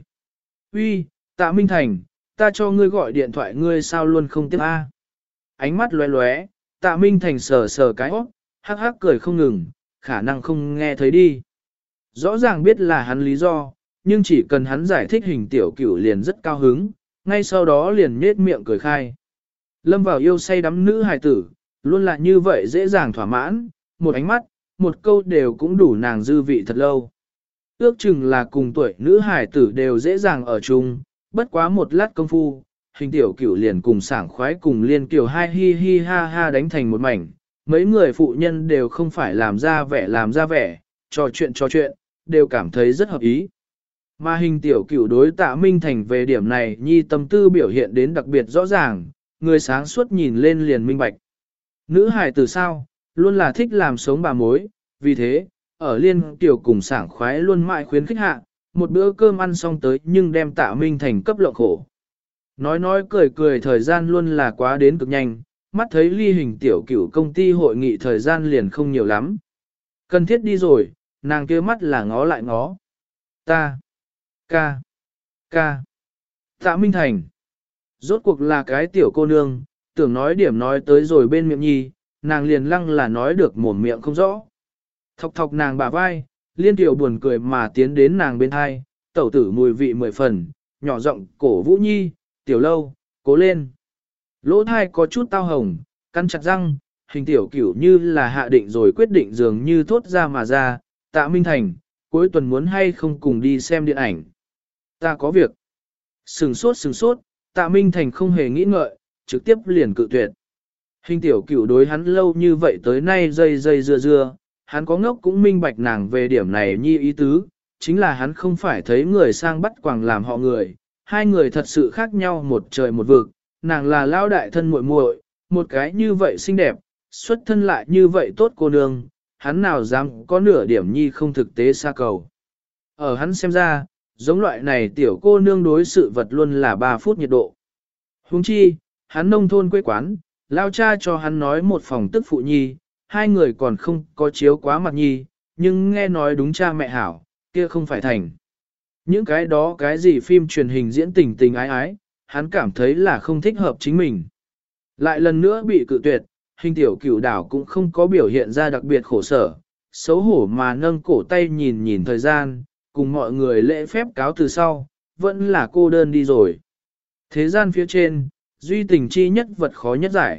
Uy, Tạ Minh Thành, ta cho ngươi gọi điện thoại ngươi sao luôn không tiếp a? Ánh mắt lóe lóe, Tạ Minh Thành sờ sờ cái óc, hắc hắc cười không ngừng, khả năng không nghe thấy đi. Rõ ràng biết là hắn lý do, nhưng chỉ cần hắn giải thích hình tiểu cửu liền rất cao hứng, ngay sau đó liền nhết miệng cười khai. Lâm vào yêu say đắm nữ hài tử, luôn là như vậy dễ dàng thỏa mãn, một ánh mắt, một câu đều cũng đủ nàng dư vị thật lâu. Ước chừng là cùng tuổi nữ hài tử đều dễ dàng ở chung, bất quá một lát công phu, hình tiểu cửu liền cùng sảng khoái cùng liên kiểu hai hi hi ha ha đánh thành một mảnh. Mấy người phụ nhân đều không phải làm ra vẻ làm ra vẻ, trò chuyện trò chuyện, đều cảm thấy rất hợp ý. Mà hình tiểu cửu đối Tạ Minh Thành về điểm này nhi tâm tư biểu hiện đến đặc biệt rõ ràng, người sáng suốt nhìn lên liền minh bạch. Nữ hài từ sao, luôn là thích làm sống bà mối, vì thế, ở liên tiểu cùng sảng khoái luôn mãi khuyến khích hạ, một bữa cơm ăn xong tới nhưng đem Tạ Minh Thành cấp lộng khổ. Nói nói cười cười thời gian luôn là quá đến cực nhanh, mắt thấy ly hình tiểu cửu công ty hội nghị thời gian liền không nhiều lắm. Cần thiết đi rồi, nàng kia mắt là ngó lại ngó. Ta, ca, ca, Tạ Minh Thành. Rốt cuộc là cái tiểu cô nương, tưởng nói điểm nói tới rồi bên miệng nhi, nàng liền lăng là nói được mồm miệng không rõ. Thọc thọc nàng bả vai, liên tiểu buồn cười mà tiến đến nàng bên hai, tẩu tử mùi vị mười phần, nhỏ giọng cổ vũ nhi, tiểu lâu, cố lên. Lỗ thai có chút tao hồng, căn chặt răng, hình tiểu cửu như là hạ định rồi quyết định dường như thốt ra mà ra, Tạ Minh Thành, cuối tuần muốn hay không cùng đi xem điện ảnh. Ta có việc. Sừng sốt sừng sốt, Tạ Minh Thành không hề nghĩ ngợi, trực tiếp liền cự tuyệt. Hình tiểu cửu đối hắn lâu như vậy tới nay dây dây dưa dưa, hắn có ngốc cũng minh bạch nàng về điểm này nhi ý tứ, chính là hắn không phải thấy người sang bắt quàng làm họ người, hai người thật sự khác nhau một trời một vực, nàng là lao đại thân muội muội, một cái như vậy xinh đẹp, xuất thân lại như vậy tốt cô nương, hắn nào dám có nửa điểm nhi không thực tế xa cầu. Ở hắn xem ra, giống loại này tiểu cô nương đối sự vật luôn là ba phút nhiệt độ. Huống chi, hắn nông thôn quê quán, lao cha cho hắn nói một phòng tức phụ nhi, hai người còn không có chiếu quá mặt nhi, nhưng nghe nói đúng cha mẹ hảo, kia không phải thành. Những cái đó cái gì phim truyền hình diễn tình tình ái ái, hắn cảm thấy là không thích hợp chính mình. Lại lần nữa bị cự tuyệt, hình tiểu cửu đảo cũng không có biểu hiện ra đặc biệt khổ sở, xấu hổ mà nâng cổ tay nhìn nhìn thời gian, cùng mọi người lễ phép cáo từ sau, vẫn là cô đơn đi rồi. Thế gian phía trên, duy tình chi nhất vật khó nhất giải.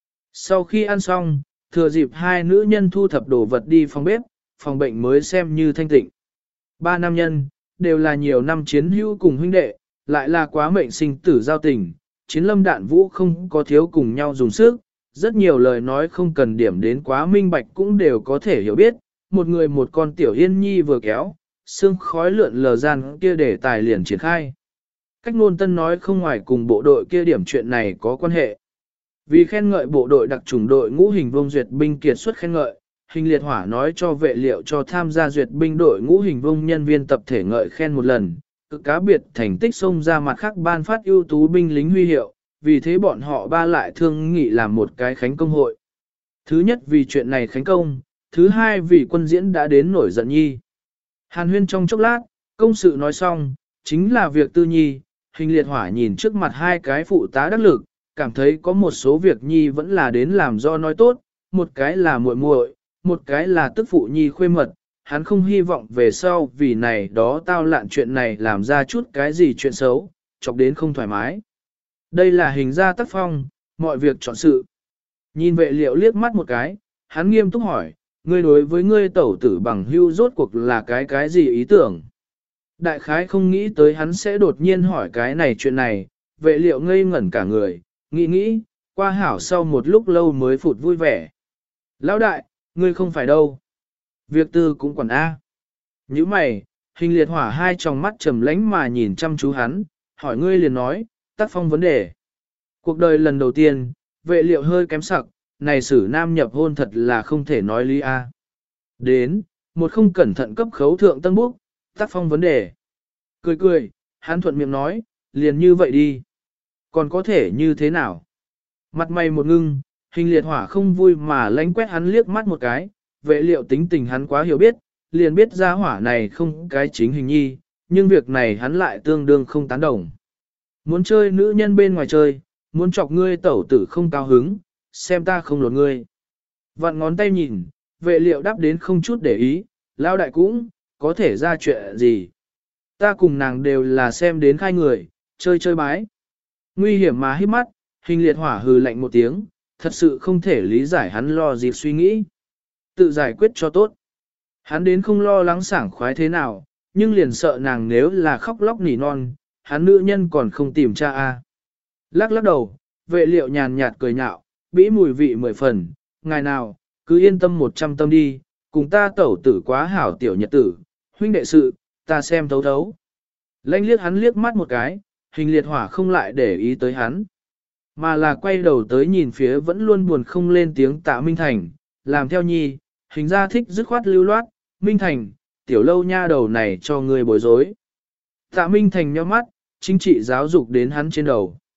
Sau khi ăn xong, thừa dịp hai nữ nhân thu thập đồ vật đi phòng bếp, phòng bệnh mới xem như thanh tịnh. Ba nam nhân, đều là nhiều năm chiến hữu cùng huynh đệ, lại là quá mệnh sinh tử giao tình, chiến lâm đạn vũ không có thiếu cùng nhau dùng sức, rất nhiều lời nói không cần điểm đến quá minh bạch cũng đều có thể hiểu biết, một người một con tiểu yên nhi vừa kéo, sương khói lượn lờ gian kia để tài liền triển khai. Cách ngôn tân nói không ngoài cùng bộ đội kia điểm chuyện này có quan hệ. Vì khen ngợi bộ đội đặc chủng đội ngũ hình vông duyệt binh kiệt xuất khen ngợi, hình liệt hỏa nói cho vệ liệu cho tham gia duyệt binh đội ngũ hình vông nhân viên tập thể ngợi khen một lần, cực cá biệt thành tích xông ra mặt khác ban phát ưu tú binh lính huy hiệu, vì thế bọn họ ba lại thương nghị làm một cái khánh công hội. Thứ nhất vì chuyện này khánh công, thứ hai vì quân diễn đã đến nổi giận nhi. Hàn huyên trong chốc lát, công sự nói xong, chính là việc tư nhi, hình liệt hỏa nhìn trước mặt hai cái phụ tá đắc lực, cảm thấy có một số việc nhi vẫn là đến làm do nói tốt, một cái là muội muội, một cái là tức phụ nhi khuê mật, hắn không hy vọng về sau vì này đó tao lạn chuyện này làm ra chút cái gì chuyện xấu, chọc đến không thoải mái. Đây là hình ra tác phong, mọi việc chọn sự. Nhìn vệ liệu liếc mắt một cái, hắn nghiêm túc hỏi, ngươi đối với ngươi tẩu tử bằng hưu rốt cuộc là cái cái gì ý tưởng? Đại khái không nghĩ tới hắn sẽ đột nhiên hỏi cái này chuyện này, vệ liệu ngây ngẩn cả người, nghĩ nghĩ, qua hảo sau một lúc lâu mới phụt vui vẻ. Lão đại, ngươi không phải đâu. Việc tư cũng còn A. Như mày, hình liệt hỏa hai tròng mắt trầm lánh mà nhìn chăm chú hắn, hỏi ngươi liền nói, tác phong vấn đề. Cuộc đời lần đầu tiên, vệ liệu hơi kém sặc, này xử nam nhập hôn thật là không thể nói lý A. Đến, một không cẩn thận cấp khấu thượng tân búc, tác phong vấn đề. Cười cười, hắn thuận miệng nói, liền như vậy đi. Còn có thể như thế nào? Mặt mày một ngưng, hình liệt hỏa không vui mà lánh quét hắn liếc mắt một cái, vệ liệu tính tình hắn quá hiểu biết, liền biết ra hỏa này không cái chính hình nhi, nhưng việc này hắn lại tương đương không tán đồng. Muốn chơi nữ nhân bên ngoài chơi, muốn chọc ngươi tẩu tử không cao hứng, xem ta không lột ngươi. Vặn ngón tay nhìn, vệ liệu đáp đến không chút để ý, lao đại cũng, có thể ra chuyện gì. Ta cùng nàng đều là xem đến khai người, chơi chơi bái. Nguy hiểm mà hít mắt, hình liệt hỏa hừ lạnh một tiếng, thật sự không thể lý giải hắn lo gì suy nghĩ. Tự giải quyết cho tốt. Hắn đến không lo lắng sảng khoái thế nào, nhưng liền sợ nàng nếu là khóc lóc nỉ non, hắn nữ nhân còn không tìm cha a. Lắc lắc đầu, vệ liệu nhàn nhạt cười nhạo, bĩ mùi vị mười phần, ngày nào, cứ yên tâm một trăm tâm đi, cùng ta tẩu tử quá hảo tiểu nhật tử, huynh đệ sự, ta xem thấu thấu. Lanh liếc hắn liếc mắt một cái, hình liệt hỏa không lại để ý tới hắn, mà là quay đầu tới nhìn phía vẫn luôn buồn không lên tiếng Tạ Minh Thành, làm theo nhi, hình ra thích dứt khoát lưu loát, Minh Thành, tiểu lâu nha đầu này cho người bối rối. Tạ Minh Thành nhíu mắt, chính trị giáo dục đến hắn trên đầu.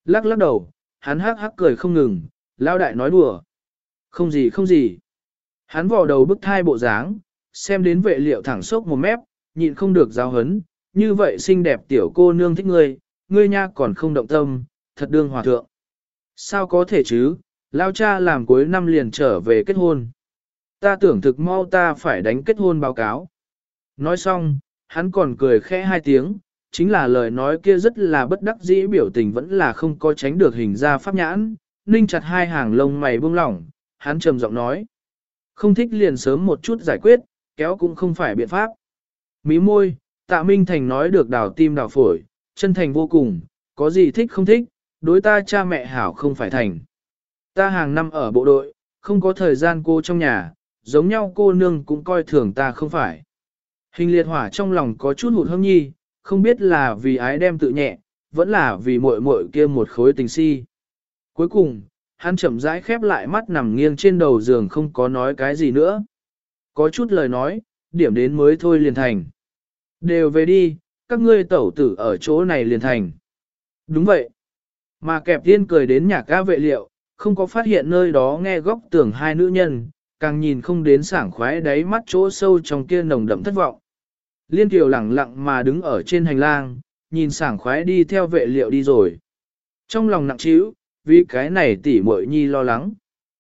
Lắc lắc đầu, hắn hắc hắc cười không ngừng, lao đại nói đùa. Không gì không gì. Hắn vò đầu bức thai bộ dáng, xem đến vệ liệu thẳng sốc một mép, nhịn không được giáo hấn, như vậy xinh đẹp tiểu cô nương thích ngươi, ngươi nha còn không động tâm, thật đương hòa thượng. Sao có thể chứ, lao cha làm cuối năm liền trở về kết hôn. Ta tưởng thực mau ta phải đánh kết hôn báo cáo. Nói xong, hắn còn cười khẽ hai tiếng, chính là lời nói kia rất là bất đắc dĩ, biểu tình vẫn là không có tránh được hình ra pháp nhãn, ninh chặt hai hàng lông mày buông lỏng, hắn trầm giọng nói. Không thích liền sớm một chút giải quyết, kéo cũng không phải biện pháp. Mí môi, Tạ Minh Thành nói được đào tim đào phổi, chân thành vô cùng, có gì thích không thích, đối ta cha mẹ hảo không phải thành. Ta hàng năm ở bộ đội, không có thời gian cô trong nhà, giống nhau cô nương cũng coi thường ta không phải. Hình liệt hỏa trong lòng có chút hụt hâm nhi, không biết là vì ái đem tự nhẹ, vẫn là vì muội muội kia một khối tình si. Cuối cùng, hắn chậm rãi khép lại mắt nằm nghiêng trên đầu giường không có nói cái gì nữa. Có chút lời nói, điểm đến mới thôi liền thành. Đều về đi, các ngươi tẩu tử ở chỗ này liền thành. Đúng vậy. Mà kẹp tiên cười đến nhạc ga vệ liệu, không có phát hiện nơi đó nghe góc tưởng hai nữ nhân, càng nhìn không đến sảng khoái đáy mắt chỗ sâu trong kia nồng đậm thất vọng. Liên Kiều lẳng lặng mà đứng ở trên hành lang, nhìn sảng khoái đi theo vệ liệu đi rồi. Trong lòng nặng trĩu, vì cái này tỉ muội nhi lo lắng.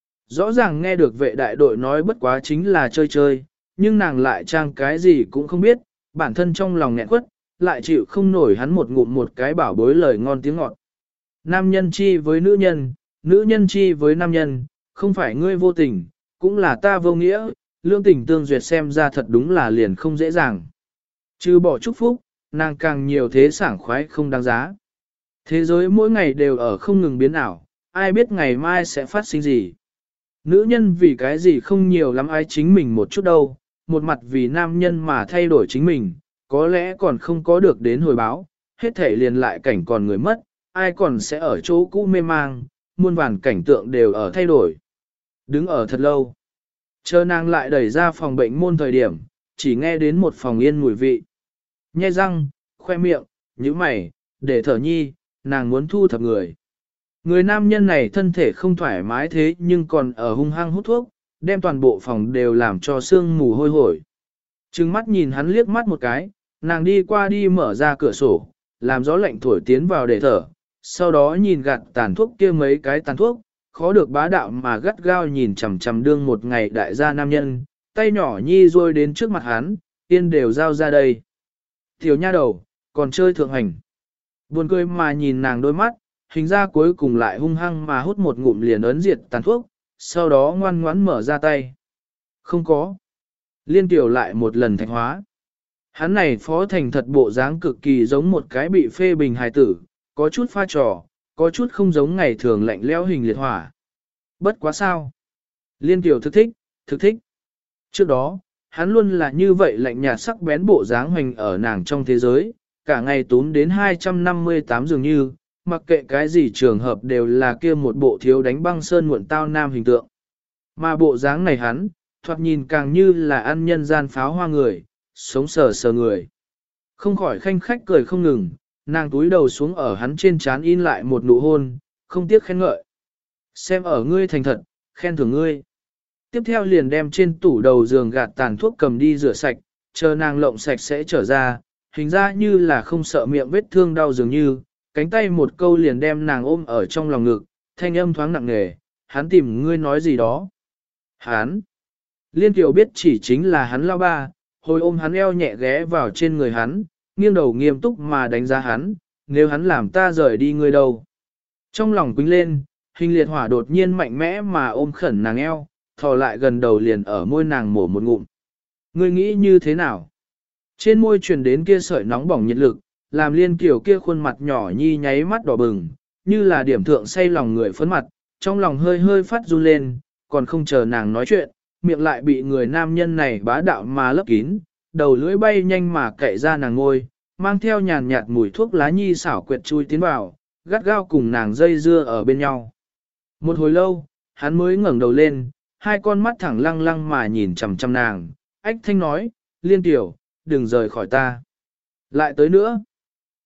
Rõ ràng nghe được vệ đại đội nói bất quá chính là chơi chơi, nhưng nàng lại trang cái gì cũng không biết, bản thân trong lòng nghẹn quất, lại chịu không nổi hắn một ngụm một cái bảo bối lời ngon tiếng ngọt. Nam nhân chi với nữ nhân, nữ nhân chi với nam nhân, không phải ngươi vô tình, cũng là ta vô nghĩa, lương tình tương duyệt xem ra thật đúng là liền không dễ dàng. Chứ bỏ chúc phúc, nàng càng nhiều thế sảng khoái không đáng giá. Thế giới mỗi ngày đều ở không ngừng biến ảo, ai biết ngày mai sẽ phát sinh gì. Nữ nhân vì cái gì không nhiều lắm ai chính mình một chút đâu, một mặt vì nam nhân mà thay đổi chính mình, có lẽ còn không có được đến hồi báo, hết thể liền lại cảnh còn người mất, ai còn sẽ ở chỗ cũ mê mang, muôn vàn cảnh tượng đều ở thay đổi. Đứng ở thật lâu, chờ nàng lại đẩy ra phòng bệnh môn thời điểm, chỉ nghe đến một phòng yên mùi vị. Nhe răng, khoe miệng, nhíu mày, để thở nhi, nàng muốn thu thập người. Người nam nhân này thân thể không thoải mái thế nhưng còn ở hung hăng hút thuốc, đem toàn bộ phòng đều làm cho sương mù hôi hổi. Trừng mắt nhìn hắn liếc mắt một cái, nàng đi qua đi mở ra cửa sổ, làm gió lạnh thổi tiến vào để thở, sau đó nhìn gạt tàn thuốc kia mấy cái tàn thuốc, khó được bá đạo mà gắt gao nhìn chằm chằm đương một ngày đại gia nam nhân, tay nhỏ nhi rôi đến trước mặt hắn, tiên đều giao ra đây. Tiểu nha đầu, còn chơi thượng hành. Buồn cười mà nhìn nàng đôi mắt, hình ra cuối cùng lại hung hăng mà hút một ngụm liền ấn diệt tàn thuốc, sau đó ngoan ngoãn mở ra tay. Không có. Liên tiểu lại một lần thạch hóa. Hắn này phó thành thật bộ dáng cực kỳ giống một cái bị phê bình hài tử, có chút pha trò, có chút không giống ngày thường lạnh lẽo hình liệt hỏa. Bất quá sao. Liên tiểu thực thích, thực thích. Trước đó, hắn luôn là như vậy lạnh nhạt sắc bén bộ dáng hoành ở nàng trong thế giới, cả ngày túm đến hai trăm năm mươi tám dường như, mặc kệ cái gì trường hợp đều là kia một bộ thiếu đánh băng sơn muộn tao nam hình tượng. Mà bộ dáng này hắn, thoạt nhìn càng như là ăn nhân gian pháo hoa người, sống sờ sờ người. Không khỏi khanh khách cười không ngừng, nàng túi đầu xuống ở hắn trên trán in lại một nụ hôn, không tiếc khen ngợi. Xem ở ngươi thành thật, khen thưởng ngươi. Tiếp theo liền đem trên tủ đầu giường gạt tàn thuốc cầm đi rửa sạch, chờ nàng lộng sạch sẽ trở ra, hình ra như là không sợ miệng vết thương đau dường như, cánh tay một câu liền đem nàng ôm ở trong lòng ngực, thanh âm thoáng nặng nề, hắn tìm ngươi nói gì đó. Hắn! Liên Kiều biết chỉ chính là hắn lao ba, hồi ôm hắn eo nhẹ ghé vào trên người hắn, nghiêng đầu nghiêm túc mà đánh giá hắn, nếu hắn làm ta rời đi ngươi đâu. Trong lòng quýnh lên, hình liệt hỏa đột nhiên mạnh mẽ mà ôm khẩn nàng eo, thò lại gần đầu liền ở môi nàng mổ một ngụm. Ngươi nghĩ như thế nào? Trên môi truyền đến kia sợi nóng bỏng nhiệt lực, làm Liên Kiều kia khuôn mặt nhỏ nhi nháy mắt đỏ bừng, như là điểm thượng say lòng người phấn mặt, trong lòng hơi hơi phát run lên, còn không chờ nàng nói chuyện, miệng lại bị người nam nhân này bá đạo mà lấp kín, đầu lưỡi bay nhanh mà cậy ra nàng ngôi, mang theo nhàn nhạt mùi thuốc lá nhi xảo quyệt chui tiến vào, gắt gao cùng nàng dây dưa ở bên nhau. Một hồi lâu, hắn mới ngẩng đầu lên, hai con mắt thẳng lăng lăng mà nhìn chằm chằm nàng, ách thanh nói, Liên Tiểu, đừng rời khỏi ta. Lại tới nữa.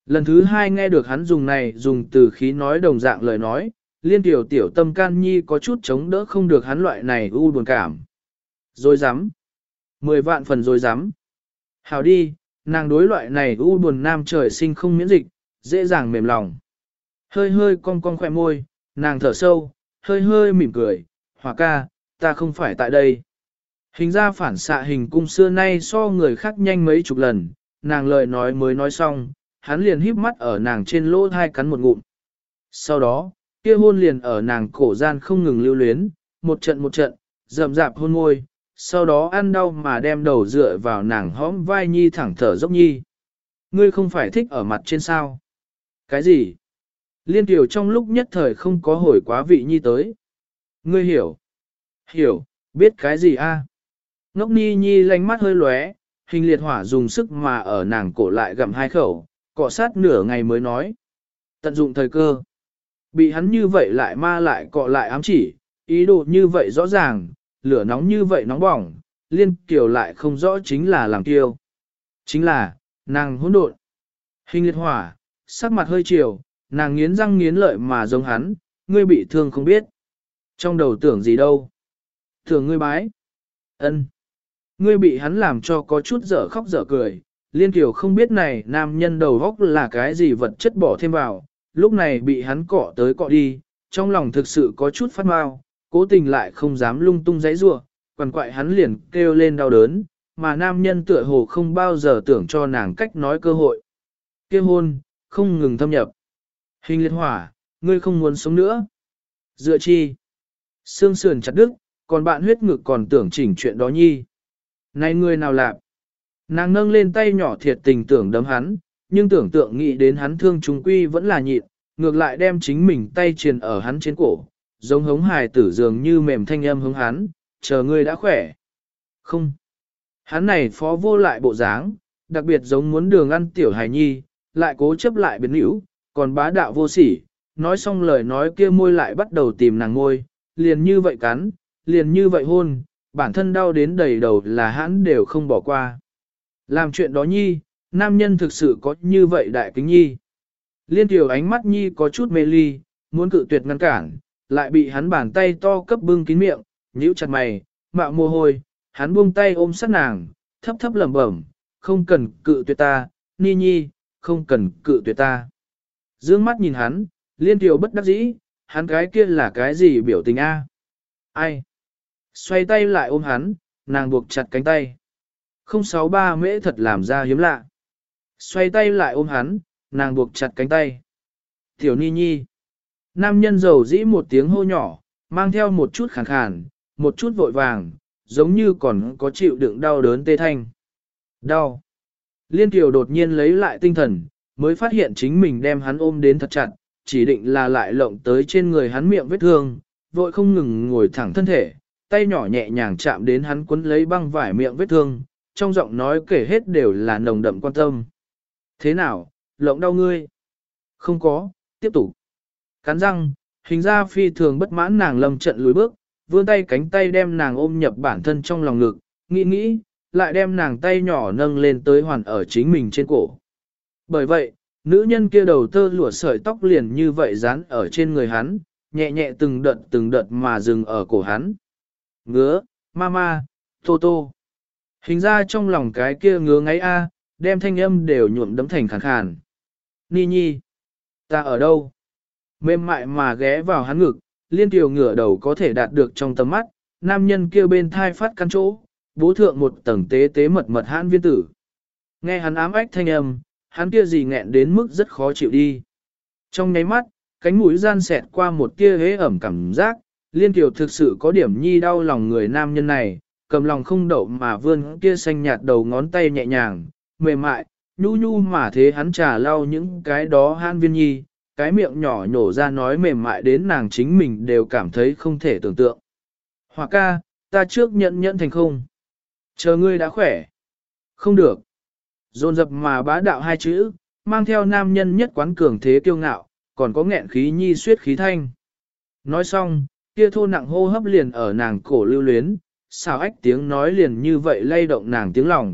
Lần thứ hai nghe được hắn dùng này dùng từ khí nói đồng dạng lời nói, liên tiểu tiểu tâm can nhi có chút chống đỡ không được hắn loại này u buồn cảm. Rồi dám. Mười vạn phần rồi dám. Hảo đi, nàng đối loại này u buồn nam trời sinh không miễn dịch, dễ dàng mềm lòng. Hơi hơi cong cong khỏe môi, nàng thở sâu, hơi hơi mỉm cười, Hòa ca, ta không phải tại đây. Hình ra phản xạ hình cung xưa nay so người khác nhanh mấy chục lần, nàng lời nói mới nói xong, hắn liền híp mắt ở nàng trên lỗ thai cắn một ngụm. Sau đó, kia hôn liền ở nàng cổ gian không ngừng lưu luyến, một trận một trận, rậm rạp hôn môi, sau đó ăn đau mà đem đầu dựa vào nàng hõm vai nhi thẳng thở dốc nhi. Ngươi không phải thích ở mặt trên sao? Cái gì? Liên tiểu trong lúc nhất thời không có hồi quá vị nhi tới. Ngươi hiểu? Hiểu, biết cái gì a? Ngốc ni nhi lánh mắt hơi lóe, hình liệt hỏa dùng sức mà ở nàng cổ lại gặm hai khẩu, cọ sát nửa ngày mới nói. Tận dụng thời cơ. Bị hắn như vậy lại ma lại cọ lại ám chỉ, ý đồ như vậy rõ ràng, lửa nóng như vậy nóng bỏng, liên kiều lại không rõ chính là làm kiêu. Chính là, nàng hỗn độn. Hình liệt hỏa, sắc mặt hơi chiều, nàng nghiến răng nghiến lợi mà giống hắn, ngươi bị thương không biết. Trong đầu tưởng gì đâu. Tưởng ngươi bái. Ân. Ngươi bị hắn làm cho có chút dở khóc dở cười, liên kiều không biết này nam nhân đầu góc là cái gì vật chất bỏ thêm vào, lúc này bị hắn cọ tới cọ đi, trong lòng thực sự có chút phát mau, cố tình lại không dám lung tung giãy giụa, quằn quại hắn liền kêu lên đau đớn, mà nam nhân tựa hồ không bao giờ tưởng cho nàng cách nói cơ hội. Kêu hôn, không ngừng thâm nhập. Hình liệt hỏa, ngươi không muốn sống nữa. Dựa chi? Xương sườn chặt đứt, còn bạn huyết ngực còn tưởng chỉnh chuyện đó nhi. Này ngươi nào lạp? Nàng nâng lên tay nhỏ thiệt tình tưởng đấm hắn, nhưng tưởng tượng nghĩ đến hắn thương chúng quy vẫn là nhịn, ngược lại đem chính mình tay triền ở hắn trên cổ, giống hống hài tử dường như mềm thanh âm hống hắn, chờ ngươi đã khỏe. Không. Hắn này phó vô lại bộ dáng, đặc biệt giống muốn đường ăn tiểu hài nhi, lại cố chấp lại biến hữu, còn bá đạo vô sỉ, nói xong lời nói kia môi lại bắt đầu tìm nàng môi, liền như vậy cắn, liền như vậy hôn, bản thân đau đến đầy đầu là hắn đều không bỏ qua. Làm chuyện đó nhi, nam nhân thực sự có như vậy đại kính nhi. Liên tiểu ánh mắt nhi có chút mê ly, muốn cự tuyệt ngăn cản, lại bị hắn bàn tay to cấp bưng kín miệng, nhíu chặt mày, mạo mồ hôi, hắn buông tay ôm sát nàng, thấp thấp lẩm bẩm, không cần cự tuyệt ta, ni nhi, không cần cự tuyệt ta. Dương mắt nhìn hắn, liên tiểu bất đắc dĩ, hắn cái kia là cái gì biểu tình a? Ai? Xoay tay lại ôm hắn, nàng buộc chặt cánh tay. không sáu ba mễ thật làm ra hiếm lạ. Xoay tay lại ôm hắn, nàng buộc chặt cánh tay. Tiểu ni nhi. Nam nhân dầu dĩ một tiếng hô nhỏ, mang theo một chút khàn khàn, một chút vội vàng, giống như còn có chịu đựng đau đớn tê thanh. Đau. Liên Kiều đột nhiên lấy lại tinh thần, mới phát hiện chính mình đem hắn ôm đến thật chặt, chỉ định là lại lộng tới trên người hắn miệng vết thương, vội không ngừng ngồi thẳng thân thể, tay nhỏ nhẹ nhàng chạm đến hắn quấn lấy băng vải miệng vết thương, trong giọng nói kể hết đều là nồng đậm quan tâm. Thế nào, lộng đau ngươi? Không có, tiếp tục. Cắn răng, hình ra phi thường bất mãn nàng lâm trận lùi bước, vươn tay cánh tay đem nàng ôm nhập bản thân trong lòng ngực, nghĩ nghĩ, lại đem nàng tay nhỏ nâng lên tới hoàn ở chính mình trên cổ. Bởi vậy, nữ nhân kia đầu tơ lụa sợi tóc liền như vậy dán ở trên người hắn, nhẹ nhẹ từng đợt từng đợt mà dừng ở cổ hắn. Ngứa, mama, tô tô. Hình ra trong lòng cái kia ngứa ngáy a, đem thanh âm đều nhuộm đấm thành khàn khàn. Ni nhi, ta ở đâu? Mềm mại mà ghé vào hắn ngực, liên tiểu ngửa đầu có thể đạt được trong tầm mắt, nam nhân kia bên thai phát căn chỗ, bố thượng một tầng tế tế mật mật hãn viên tử. Nghe hắn ám ách thanh âm, hắn kia gì nghẹn đến mức rất khó chịu đi. Trong nháy mắt, cánh mũi gian xẹt qua một tia hế ẩm cảm giác, liên tiểu thực sự có điểm nhi đau lòng người nam nhân này, cầm lòng không đậu mà vươn kia xanh nhạt đầu ngón tay nhẹ nhàng, mềm mại, nhu nhu mà thế hắn trà lau những cái đó hãn viên nhi, cái miệng nhỏ nhổ ra nói mềm mại đến nàng chính mình đều cảm thấy không thể tưởng tượng. Hòa ca, ta trước nhận nhận thành không. Chờ ngươi đã khỏe. Không được. Dồn dập mà bá đạo hai chữ, mang theo nam nhân nhất quán cường thế kiêu ngạo, còn có nghẹn khí nhi suyết khí thanh. Nói xong, kia thô nặng hô hấp liền ở nàng cổ lưu luyến, xào ách tiếng nói liền như vậy lay động nàng tiếng lòng,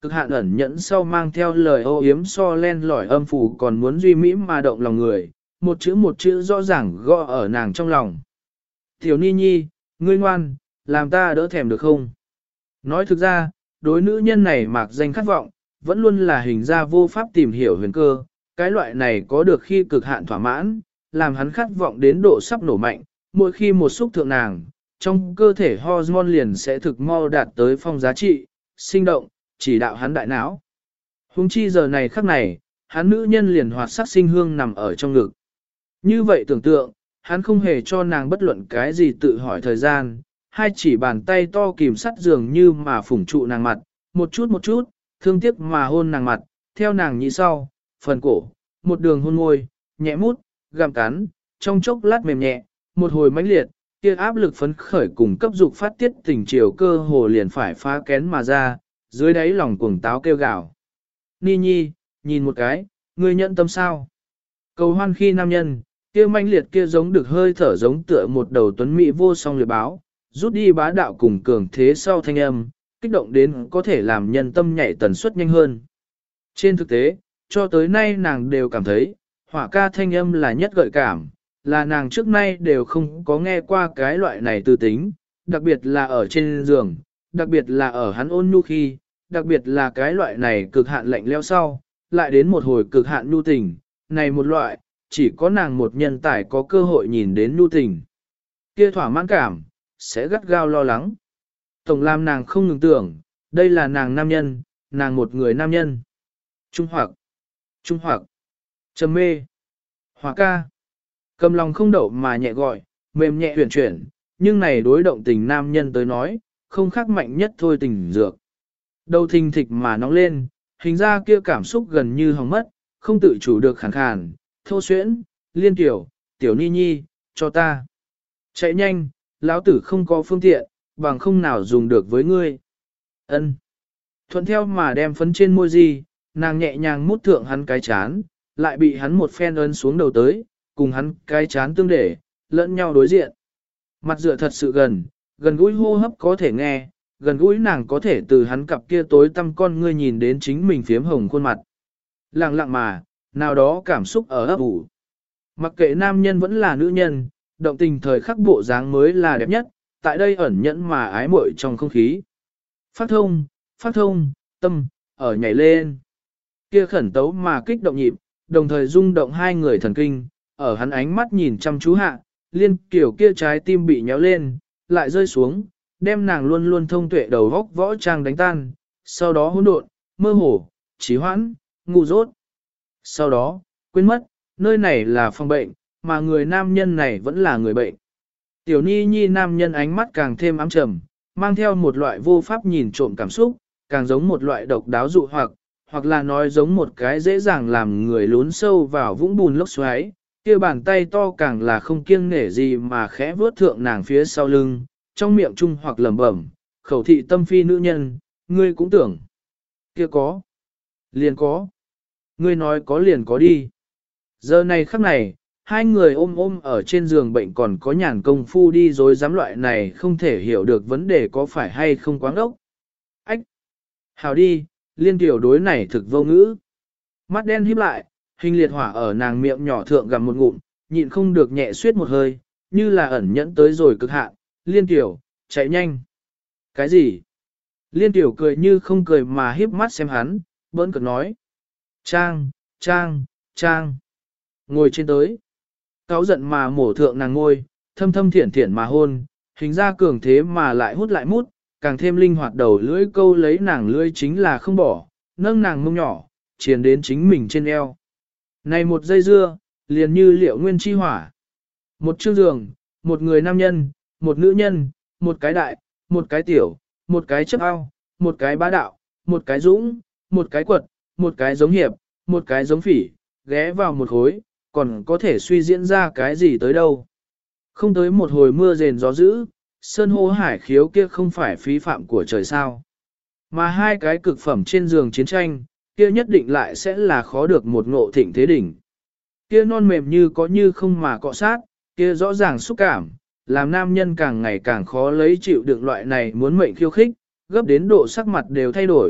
cực hạn ẩn nhẫn sau mang theo lời ô yếm so len lỏi âm phủ còn muốn duy mỹ mà động lòng người, một chữ một chữ rõ ràng gõ ở nàng trong lòng. Tiểu Ni Nhi, ngươi ngoan, làm ta đỡ thèm được không? Nói thực ra, đối nữ nhân này mạc danh khát vọng, vẫn luôn là hình ra vô pháp tìm hiểu huyền cơ, cái loại này có được khi cực hạn thỏa mãn, làm hắn khát vọng đến độ sắp nổ mạnh, mỗi khi một xúc thượng nàng, trong cơ thể hormone liền sẽ thực mau đạt tới phong giá trị, sinh động, chỉ đạo hắn đại não. Hùng chi giờ này khắc này, hắn nữ nhân liền hoạt sắc sinh hương nằm ở trong ngực. Như vậy tưởng tượng, hắn không hề cho nàng bất luận cái gì tự hỏi thời gian, hai chỉ bàn tay to kìm sắt dường như mà phủng trụ nàng mặt, một chút một chút, thương tiếc mà hôn nàng mặt, theo nàng nhị sau, phần cổ, một đường hôn môi, nhẹ mút, gặm cắn, trong chốc lát mềm nhẹ, một hồi mãnh liệt, kia áp lực phấn khởi cùng cấp dục phát tiết tình chiều cơ hồ liền phải phá kén mà ra, dưới đáy lòng cuồng táo kêu gào. Ni Nhi, nhìn một cái, ngươi nhận tâm sao? Cầu hoan khi nam nhân, kia manh liệt kia giống được hơi thở giống tựa một đầu tuấn mỹ vô song liệt báo, rút đi bá đạo cùng cường thế sau thanh âm, kích động đến có thể làm nhân tâm nhảy tần suất nhanh hơn. Trên thực tế, cho tới nay nàng đều cảm thấy, hỏa ca thanh âm là nhất gợi cảm, là nàng trước nay đều không có nghe qua cái loại này tư tính, đặc biệt là ở trên giường, đặc biệt là ở hắn ôn nhu khi, đặc biệt là cái loại này cực hạn lạnh leo sau, lại đến một hồi cực hạn nhu tình, này một loại, chỉ có nàng một nhân tài có cơ hội nhìn đến nhu tình. Kia thỏa mãn cảm, sẽ gắt gao lo lắng. Tổng làm nàng không ngừng tưởng, đây là nàng nam nhân, nàng một người nam nhân. Trung hoặc, trung hoặc, trầm mê, hỏa ca. Cầm lòng không đậu mà nhẹ gọi, mềm nhẹ huyền chuyển, nhưng này đối động tình nam nhân tới nói, không khác mạnh nhất thôi tình dược. Đầu thình thịch mà nóng lên, hình ra kia cảm xúc gần như hỏng mất, không tự chủ được khàn khàn, thô xuyễn, liên tiểu, tiểu Ni Nhi, cho ta. Chạy nhanh, lão tử không có phương tiện, bằng không nào dùng được với ngươi. Ân. Thuận theo mà đem phấn trên môi gì, nàng nhẹ nhàng mút thượng hắn cái chán, lại bị hắn một phen ấn xuống đầu tới, cùng hắn cái chán tương để, lẫn nhau đối diện. Mặt dựa thật sự gần, gần gũi hô hấp có thể nghe, gần gũi nàng có thể từ hắn cặp kia tối tăm con ngươi nhìn đến chính mình phiếm hồng khuôn mặt. Lặng lặng mà, nào đó cảm xúc ở ấp ủ. Mặc kệ nam nhân vẫn là nữ nhân, động tình thời khắc bộ dáng mới là đẹp nhất, tại đây ẩn nhẫn mà ái muội trong không khí. Phát thông, phát thông, tâm, ở nhảy lên. Kia khẩn tấu mà kích động nhịp, đồng thời rung động hai người thần kinh, ở hắn ánh mắt nhìn chăm chú hạ, liên kiểu kia trái tim bị nhéo lên, lại rơi xuống, đem nàng luôn luôn thông tuệ đầu góc võ trang đánh tan, sau đó hỗn độn, mơ hồ, trí hoãn, ngu dốt. Sau đó, quên mất, nơi này là phòng bệnh, mà người nam nhân này vẫn là người bệnh. Tiểu Ni Nhi nam nhân ánh mắt càng thêm ám trầm, mang theo một loại vô pháp nhìn trộm cảm xúc, càng giống một loại độc đáo dụ hoặc, hoặc là nói giống một cái dễ dàng làm người lún sâu vào vũng bùn lốc xoáy, kia bàn tay to càng là không kiêng nể gì mà khẽ vuốt thượng nàng phía sau lưng, trong miệng chung hoặc lẩm bẩm, khẩu thị tâm phi nữ nhân, ngươi cũng tưởng, kia có, liền có, ngươi nói có liền có đi. Giờ này khắc này, hai người ôm ôm ở trên giường bệnh còn có nhàn công phu đi dối dám loại này không thể hiểu được vấn đề có phải hay không quáng ốc. Ách! Hào đi, liên tiểu đối này thực vô ngữ. Mắt đen híp lại, hình liệt hỏa ở nàng miệng nhỏ thượng gặm một ngụm, nhịn không được nhẹ suyết một hơi, như là ẩn nhẫn tới rồi cực hạn. Liên tiểu, chạy nhanh. Cái gì? Liên tiểu cười như không cười mà híp mắt xem hắn, bỡn cực nói. Trang, Trang, Trang. Ngồi trên tới. Cáu giận mà mổ thượng nàng ngôi, thâm thâm thiển thiển mà hôn, hình ra cường thế mà lại hút lại mút, càng thêm linh hoạt đầu lưỡi câu lấy nàng lưỡi chính là không bỏ, nâng nàng mông nhỏ, triền đến chính mình trên eo. Này một giây dưa, liền như liệu nguyên chi hỏa. Một chiếc giường, một người nam nhân, một nữ nhân, một cái đại, một cái tiểu, một cái chấp ao, một cái bá đạo, một cái dũng, một cái quật, một cái giống hiệp, một cái giống phỉ, ghé vào một khối, còn có thể suy diễn ra cái gì tới đâu. Không tới một hồi mưa rền gió dữ, sơn hô hải khiếu kia không phải phí phạm của trời sao. Mà hai cái cực phẩm trên giường chiến tranh, kia nhất định lại sẽ là khó được một ngộ thịnh thế đỉnh. Kia non mềm như có như không mà cọ sát, kia rõ ràng xúc cảm, làm nam nhân càng ngày càng khó lấy chịu đựng loại này muốn mệnh khiêu khích, gấp đến độ sắc mặt đều thay đổi,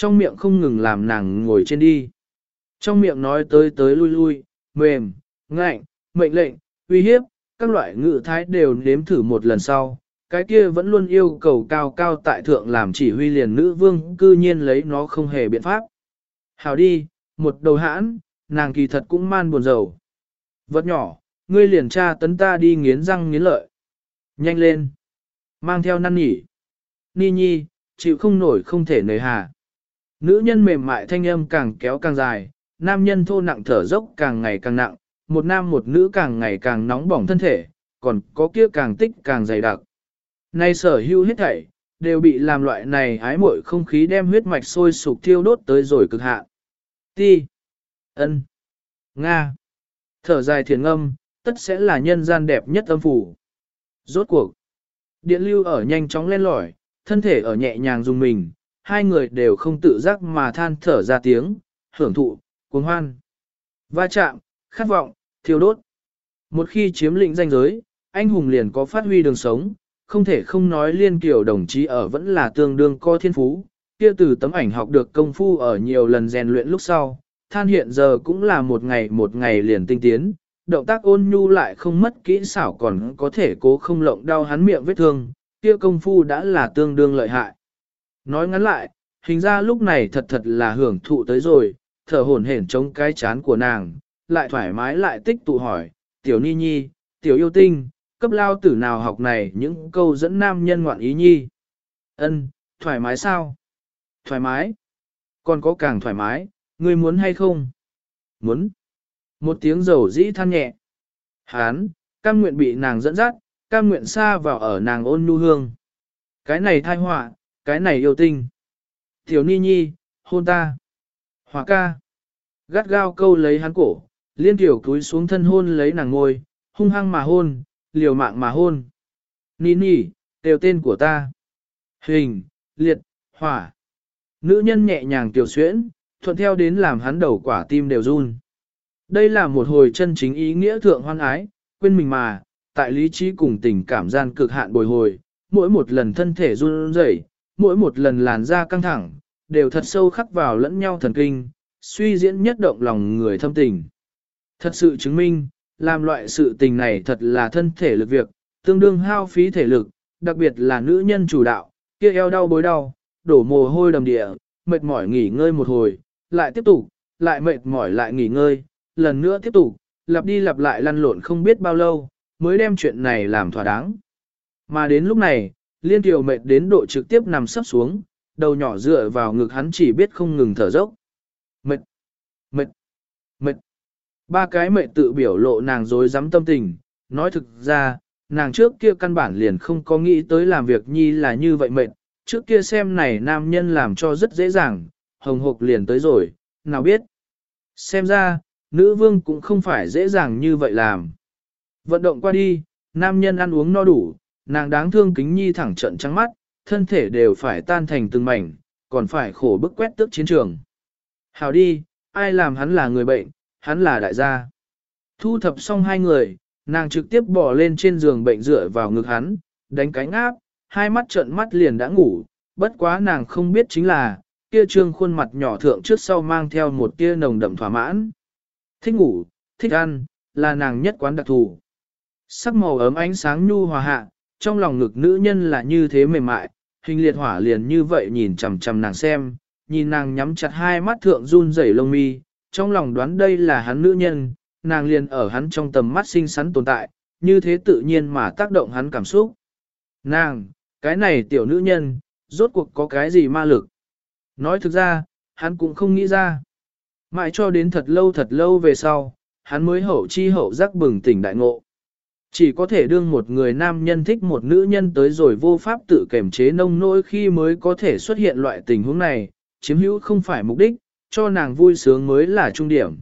trong miệng không ngừng làm nàng ngồi trên đi. Trong miệng nói tới tới lui lui, mềm, ngạnh, mệnh lệnh, uy hiếp, các loại ngữ thái đều nếm thử một lần sau. Cái kia vẫn luôn yêu cầu cao cao tại thượng làm chỉ huy liền nữ vương cư nhiên lấy nó không hề biện pháp. Hảo đi, một đầu hãn, nàng kỳ thật cũng man buồn rầu. Vật nhỏ, ngươi liền tra tấn ta đi nghiến răng nghiến lợi. Nhanh lên. Mang theo năn nỉ. Ni nhi, chịu không nổi không thể nời hà. Nữ nhân mềm mại thanh âm càng kéo càng dài, nam nhân thô nặng thở dốc càng ngày càng nặng, một nam một nữ càng ngày càng nóng bỏng thân thể, còn có kia càng tích càng dày đặc. Nay sở hữu hết thảy, đều bị làm loại này ái muội không khí đem huyết mạch sôi sục thiêu đốt tới rồi cực hạn. Ti. Ân. Nga. Thở dài thiền âm, tất sẽ là nhân gian đẹp nhất âm phủ. Rốt cuộc. Điện lưu ở nhanh chóng lên lỏi, thân thể ở nhẹ nhàng dùng mình, hai người đều không tự giác mà than thở ra tiếng, hưởng thụ, cuồng hoan. Va chạm, khát vọng, thiêu đốt. Một khi chiếm lĩnh danh giới, anh hùng liền có phát huy đường sống, không thể không nói Liên Kiều đồng chí ở vẫn là tương đương có thiên phú, kia từ tấm ảnh học được công phu ở nhiều lần rèn luyện lúc sau, than hiện giờ cũng là một ngày một ngày liền tinh tiến, động tác ôn nhu lại không mất kỹ xảo còn có thể cố không lộng đau hắn miệng vết thương, kia công phu đã là tương đương lợi hại. Nói ngắn lại, hình ra lúc này thật thật là hưởng thụ tới rồi, thở hổn hển chống cái chán của nàng, lại thoải mái lại tích tụ hỏi, tiểu ni nhi, tiểu yêu tinh, cấp lao tử nào học này những câu dẫn nam nhân ngoạn ý nhi. Ân, thoải mái sao? Thoải mái. Còn có càng thoải mái, ngươi muốn hay không? Muốn. Một tiếng dầu dĩ than nhẹ. Hán, cam nguyện bị nàng dẫn dắt, cam nguyện xa vào ở nàng ôn nhu hương. Cái này thai họa, cái này yêu tinh. Tiểu ni nhi, hôn ta. Hòa ca. Gắt gao câu lấy hắn cổ, liên tiểu cúi xuống thân hôn lấy nàng ngôi, hung hăng mà hôn, liều mạng mà hôn. Ni ni, đều tên của ta. Hình, liệt, hỏa. Nữ nhân nhẹ nhàng tiểu xuyễn, thuận theo đến làm hắn đầu quả tim đều run. Đây là một hồi chân chính ý nghĩa thượng hoan ái, quên mình mà, tại lý trí cùng tình cảm gian cực hạn bồi hồi, mỗi một lần thân thể run rẩy, mỗi một lần làn da căng thẳng, đều thật sâu khắc vào lẫn nhau thần kinh, suy diễn nhất động lòng người thâm tình. Thật sự chứng minh, làm loại sự tình này thật là thân thể lực việc, tương đương hao phí thể lực, đặc biệt là nữ nhân chủ đạo, kia eo đau bối đau, đổ mồ hôi đầm địa, mệt mỏi nghỉ ngơi một hồi, lại tiếp tục, lại mệt mỏi lại nghỉ ngơi, lần nữa tiếp tục, lặp đi lặp lại lăn lộn không biết bao lâu, mới đem chuyện này làm thỏa đáng. Mà đến lúc này, Liên Kiều mệt đến độ trực tiếp nằm sấp xuống, đầu nhỏ dựa vào ngực hắn chỉ biết không ngừng thở dốc. Mệt, mệt, mệt. Ba cái mệt tự biểu lộ nàng dối dám tâm tình, nói thực ra, nàng trước kia căn bản liền không có nghĩ tới làm việc nhi là như vậy mệt, trước kia xem này nam nhân làm cho rất dễ dàng, hồng hộc liền tới rồi, nào biết. Xem ra, nữ vương cũng không phải dễ dàng như vậy làm. Vận động qua đi, nam nhân ăn uống no đủ, nàng đáng thương kính nhi thẳng trận trắng mắt, thân thể đều phải tan thành từng mảnh, còn phải khổ bức quét tước chiến trường. Hào đi, ai làm hắn là người bệnh, hắn là đại gia. Thu thập xong hai người, nàng trực tiếp bỏ lên trên giường bệnh dựa vào ngực hắn, đánh cánh áp, hai mắt trợn mắt liền đã ngủ, bất quá nàng không biết chính là, kia trương khuôn mặt nhỏ thượng trước sau mang theo một tia nồng đậm thỏa mãn. Thích ngủ, thích ăn, là nàng nhất quán đặc thù. Sắc màu ấm ánh sáng nhu hòa hạ, trong lòng ngực nữ nhân là như thế mềm mại, hình liệt hỏa liền như vậy nhìn chằm chằm nàng xem, nhìn nàng nhắm chặt hai mắt thượng run rẩy lông mi, trong lòng đoán đây là hắn nữ nhân, nàng liền ở hắn trong tầm mắt xinh xắn tồn tại, như thế tự nhiên mà tác động hắn cảm xúc. Nàng, cái này tiểu nữ nhân, rốt cuộc có cái gì ma lực? Nói thực ra, hắn cũng không nghĩ ra. Mãi cho đến thật lâu thật lâu về sau, hắn mới hậu chi hậu giác bừng tỉnh đại ngộ. Chỉ có thể đương một người nam nhân thích một nữ nhân tới rồi vô pháp tự kềm chế nông nỗi khi mới có thể xuất hiện loại tình huống này, chiếm hữu không phải mục đích, cho nàng vui sướng mới là trung điểm.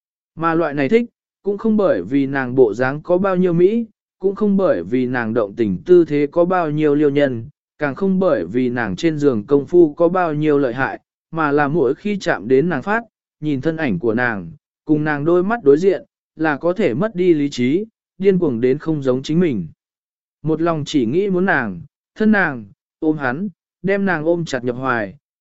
Mà loại này thích, cũng không bởi vì nàng bộ dáng có bao nhiêu mỹ, cũng không bởi vì nàng động tình tư thế có bao nhiêu liêu nhân, càng không bởi vì nàng trên giường công phu có bao nhiêu lợi hại, mà là mỗi khi chạm đến nàng phát, nhìn thân ảnh của nàng, cùng nàng đôi mắt đối diện, là có thể mất đi lý trí, điên cuồng đến không giống chính mình. Một lòng chỉ nghĩ muốn nàng, thân nàng, ôm hắn, đem nàng ôm chặt nhập hoài,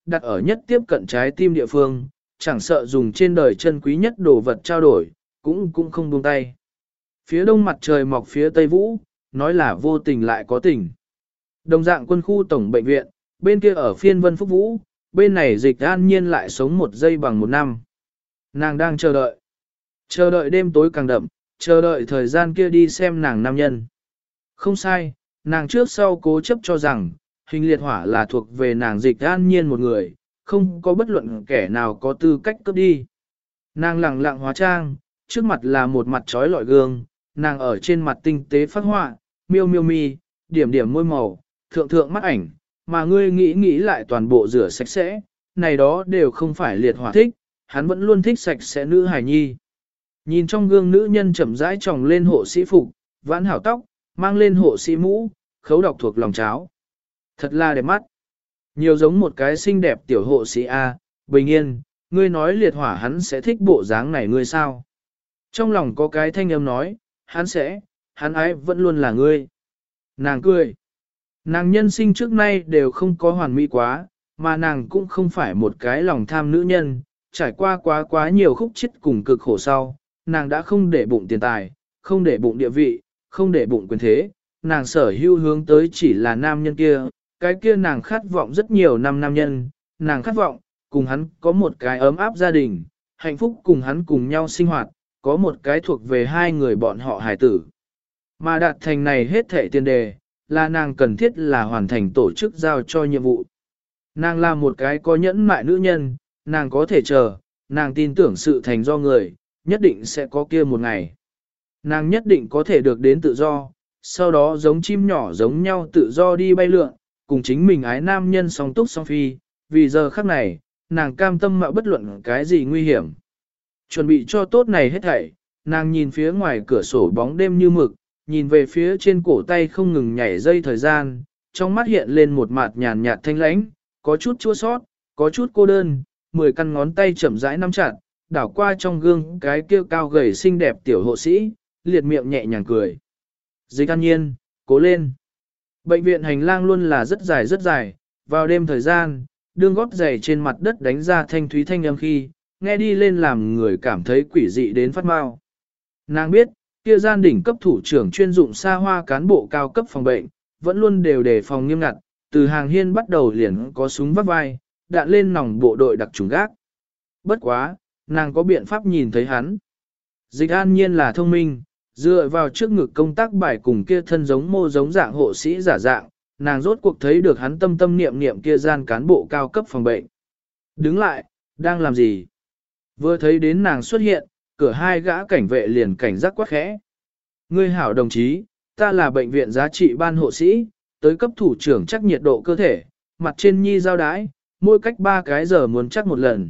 đặt ở nhất tiếp cận trái tim địa phương, chẳng sợ dùng trên đời chân quý nhất đồ vật trao đổi, cũng cũng không buông tay. Phía đông mặt trời mọc phía tây vũ, nói là vô tình lại có tình. Đồng dạng quân khu tổng bệnh viện, bên kia ở phiên vân phúc vũ, bên này Dịch An Nhiên lại sống một giây bằng một năm. Nàng đang chờ đợi. Chờ đợi đêm tối càng đậm, chờ đợi thời gian kia đi xem nàng nam nhân. Không sai, nàng trước sau cố chấp cho rằng, hình liệt hỏa là thuộc về nàng Dịch An Nhiên một người, không có bất luận kẻ nào có tư cách cướp đi. Nàng lặng lặng hóa trang, trước mặt là một mặt trói lọi gương, nàng ở trên mặt tinh tế phát họa, miêu miêu mi, điểm điểm môi màu, thượng thượng mắt ảnh, mà ngươi nghĩ nghĩ lại toàn bộ rửa sạch sẽ, này đó đều không phải liệt hỏa thích, hắn vẫn luôn thích sạch sẽ nữ hài nhi. Nhìn trong gương nữ nhân chậm rãi tròng lên hộ sĩ phục, vãn hảo tóc, mang lên hộ sĩ mũ, khấu đọc thuộc lòng cháo. Thật là đẹp mắt. Nhiều giống một cái xinh đẹp tiểu hộ sĩ A, bình yên, ngươi nói liệt hỏa hắn sẽ thích bộ dáng này ngươi sao? Trong lòng có cái thanh âm nói, hắn sẽ, hắn ái vẫn luôn là ngươi. Nàng cười. Nàng nhân sinh trước nay đều không có hoàn mỹ quá, mà nàng cũng không phải một cái lòng tham nữ nhân, trải qua quá quá nhiều khúc chết cùng cực khổ sau, nàng đã không để bụng tiền tài, không để bụng địa vị, không để bụng quyền thế, nàng sở hữu hướng tới chỉ là nam nhân kia, cái kia nàng khát vọng rất nhiều năm nam nhân, nàng khát vọng, cùng hắn có một cái ấm áp gia đình, hạnh phúc cùng hắn cùng nhau sinh hoạt, có một cái thuộc về hai người bọn họ hài tử. Mà đạt thành này hết thệ tiền đề, là nàng cần thiết là hoàn thành tổ chức giao cho nhiệm vụ. Nàng là một cái có nhẫn mại nữ nhân, nàng có thể chờ, nàng tin tưởng sự thành do người, nhất định sẽ có kia một ngày. Nàng nhất định có thể được đến tự do, sau đó giống chim nhỏ giống nhau tự do đi bay lượn, cùng chính mình ái nam nhân song túc song phi, vì giờ khắc này, nàng cam tâm mạo bất luận cái gì nguy hiểm. Chuẩn bị cho tốt này hết thảy, nàng nhìn phía ngoài cửa sổ bóng đêm như mực, nhìn về phía trên cổ tay không ngừng nhảy dây thời gian, trong mắt hiện lên một mặt nhàn nhạt thanh lãnh, có chút chua sót, có chút cô đơn, mười căn ngón tay chậm rãi nắm chặt, đảo qua trong gương cái kia cao gầy xinh đẹp tiểu hộ sĩ, liệt miệng nhẹ nhàng cười. Dịch An Nhiên, cố lên. Bệnh viện hành lang luôn là rất dài rất dài, vào đêm thời gian, đương gót giày trên mặt đất đánh ra thanh thúy thanh âm khi, nghe đi lên làm người cảm thấy quỷ dị đến phát mau. Nàng biết, kia gian đỉnh cấp thủ trưởng chuyên dụng xa hoa cán bộ cao cấp phòng bệnh, vẫn luôn đều đề phòng nghiêm ngặt, từ hàng hiên bắt đầu liền có súng vắt vai, đạn lên nòng bộ đội đặc trùng gác. Bất quá, nàng có biện pháp nhìn thấy hắn. Dịch An Nhiên là thông minh, dựa vào trước ngực công tác bài cùng kia thân giống mô giống dạng hộ sĩ giả dạng, nàng rốt cuộc thấy được hắn tâm tâm niệm niệm kia gian cán bộ cao cấp phòng bệnh. Đứng lại, đang làm gì? Vừa thấy đến nàng xuất hiện, cửa hai gã cảnh vệ liền cảnh giác quát khẽ. Ngươi hảo đồng chí, ta là bệnh viện giá trị ban hộ sĩ, tới cấp thủ trưởng chắc nhiệt độ cơ thể, mặt trên nhi giao đái, mỗi cách ba cái giờ muốn chắc một lần.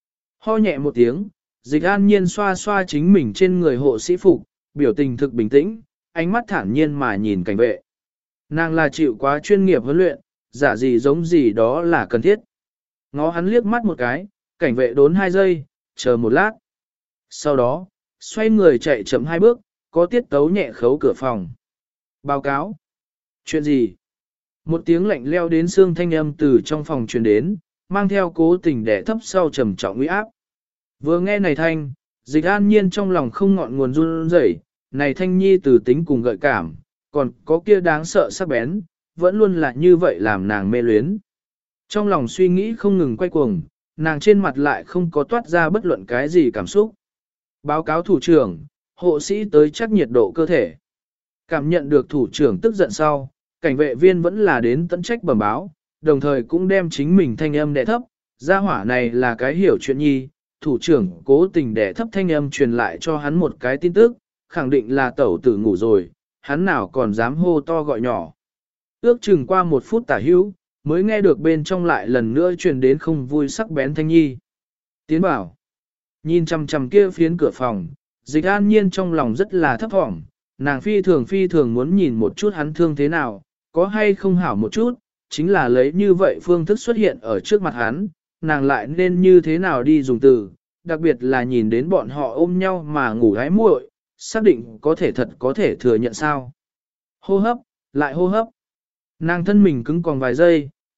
Ho nhẹ một tiếng, Dịch An Nhiên xoa xoa chính mình trên người hộ sĩ phục, biểu tình thực bình tĩnh, ánh mắt thản nhiên mà nhìn cảnh vệ. Nàng là chịu quá chuyên nghiệp huấn luyện, giả gì giống gì đó là cần thiết. Ngó hắn liếc mắt một cái, cảnh vệ đốn hai giây, chờ một lát. Sau đó, xoay người chạy chậm hai bước, có tiết tấu nhẹ khấu cửa phòng. Báo cáo. Chuyện gì? Một tiếng lạnh leo đến xương thanh âm từ trong phòng truyền đến, mang theo cố tình đẻ thấp sau trầm trọng uy áp. Vừa nghe này thanh, Dịch An Nhiên trong lòng không ngọn nguồn run rẩy, này thanh nhi từ tính cùng gợi cảm, còn có kia đáng sợ sắc bén, vẫn luôn là như vậy làm nàng mê luyến. Trong lòng suy nghĩ không ngừng quay cuồng, nàng trên mặt lại không có toát ra bất luận cái gì cảm xúc. Báo cáo thủ trưởng, hộ sĩ tới chắc nhiệt độ cơ thể. Cảm nhận được thủ trưởng tức giận sau, cảnh vệ viên vẫn là đến tận trách bẩm báo, đồng thời cũng đem chính mình thanh âm đè thấp, gia hỏa này là cái hiểu chuyện nhi, thủ trưởng cố tình đè thấp thanh âm truyền lại cho hắn một cái tin tức, khẳng định là tẩu tử ngủ rồi, hắn nào còn dám hô to gọi nhỏ. Ước chừng qua một phút tả hữu, mới nghe được bên trong lại lần nữa truyền đến không vui sắc bén thanh nhi. Tiến bảo, nhìn chằm chằm kia phiến cửa phòng, Dịch An Nhiên trong lòng rất là thấp thỏm, nàng phi thường phi thường muốn nhìn một chút hắn thương thế nào, có hay không hảo một chút, chính là lấy như vậy phương thức xuất hiện ở trước mặt hắn, nàng lại nên như thế nào đi dùng từ, đặc biệt là nhìn đến bọn họ ôm nhau mà ngủ gái muội, xác định có thể thật có thể thừa nhận sao. Hô hấp, lại hô hấp. Nàng thân mình cứng còn vài giây,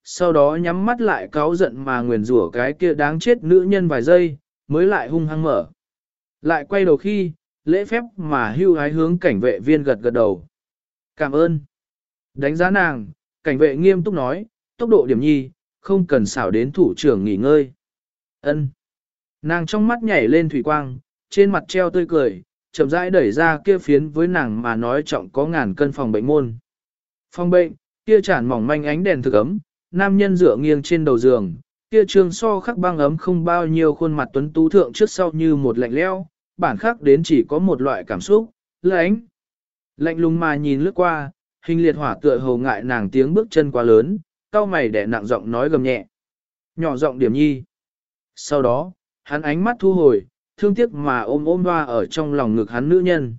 sau đó nhắm mắt lại cáu giận mà nguyền rủa cái kia đáng chết nữ nhân vài giây, mới lại hung hăng mở. Lại quay đầu khi, lễ phép mà hưu hái hướng cảnh vệ viên gật gật đầu. Cảm ơn. Đánh giá nàng, cảnh vệ nghiêm túc nói, tốc độ điểm nhi, không cần xảo đến thủ trưởng nghỉ ngơi. Ân. Nàng trong mắt nhảy lên thủy quang, trên mặt treo tươi cười, chậm rãi đẩy ra kia phiến với nàng mà nói trọng có ngàn cân phòng bệnh môn. Phòng bệnh, kia chản mỏng manh ánh đèn thực ấm, nam nhân dựa nghiêng trên đầu giường, kia trương so khắc băng ấm không bao nhiêu khuôn mặt tuấn tú thượng trước sau như một lạnh leo, bản khắc đến chỉ có một loại cảm xúc, lạnh. Lạnh lùng mà nhìn lướt qua, hình liệt hỏa tựa hồ ngại nàng tiếng bước chân quá lớn, cau mày để nặng giọng nói gầm nhẹ. Nhỏ giọng điểm nhi. Sau đó, hắn ánh mắt thu hồi, thương tiếc mà ôm ôm hoa ở trong lòng ngực hắn nữ nhân.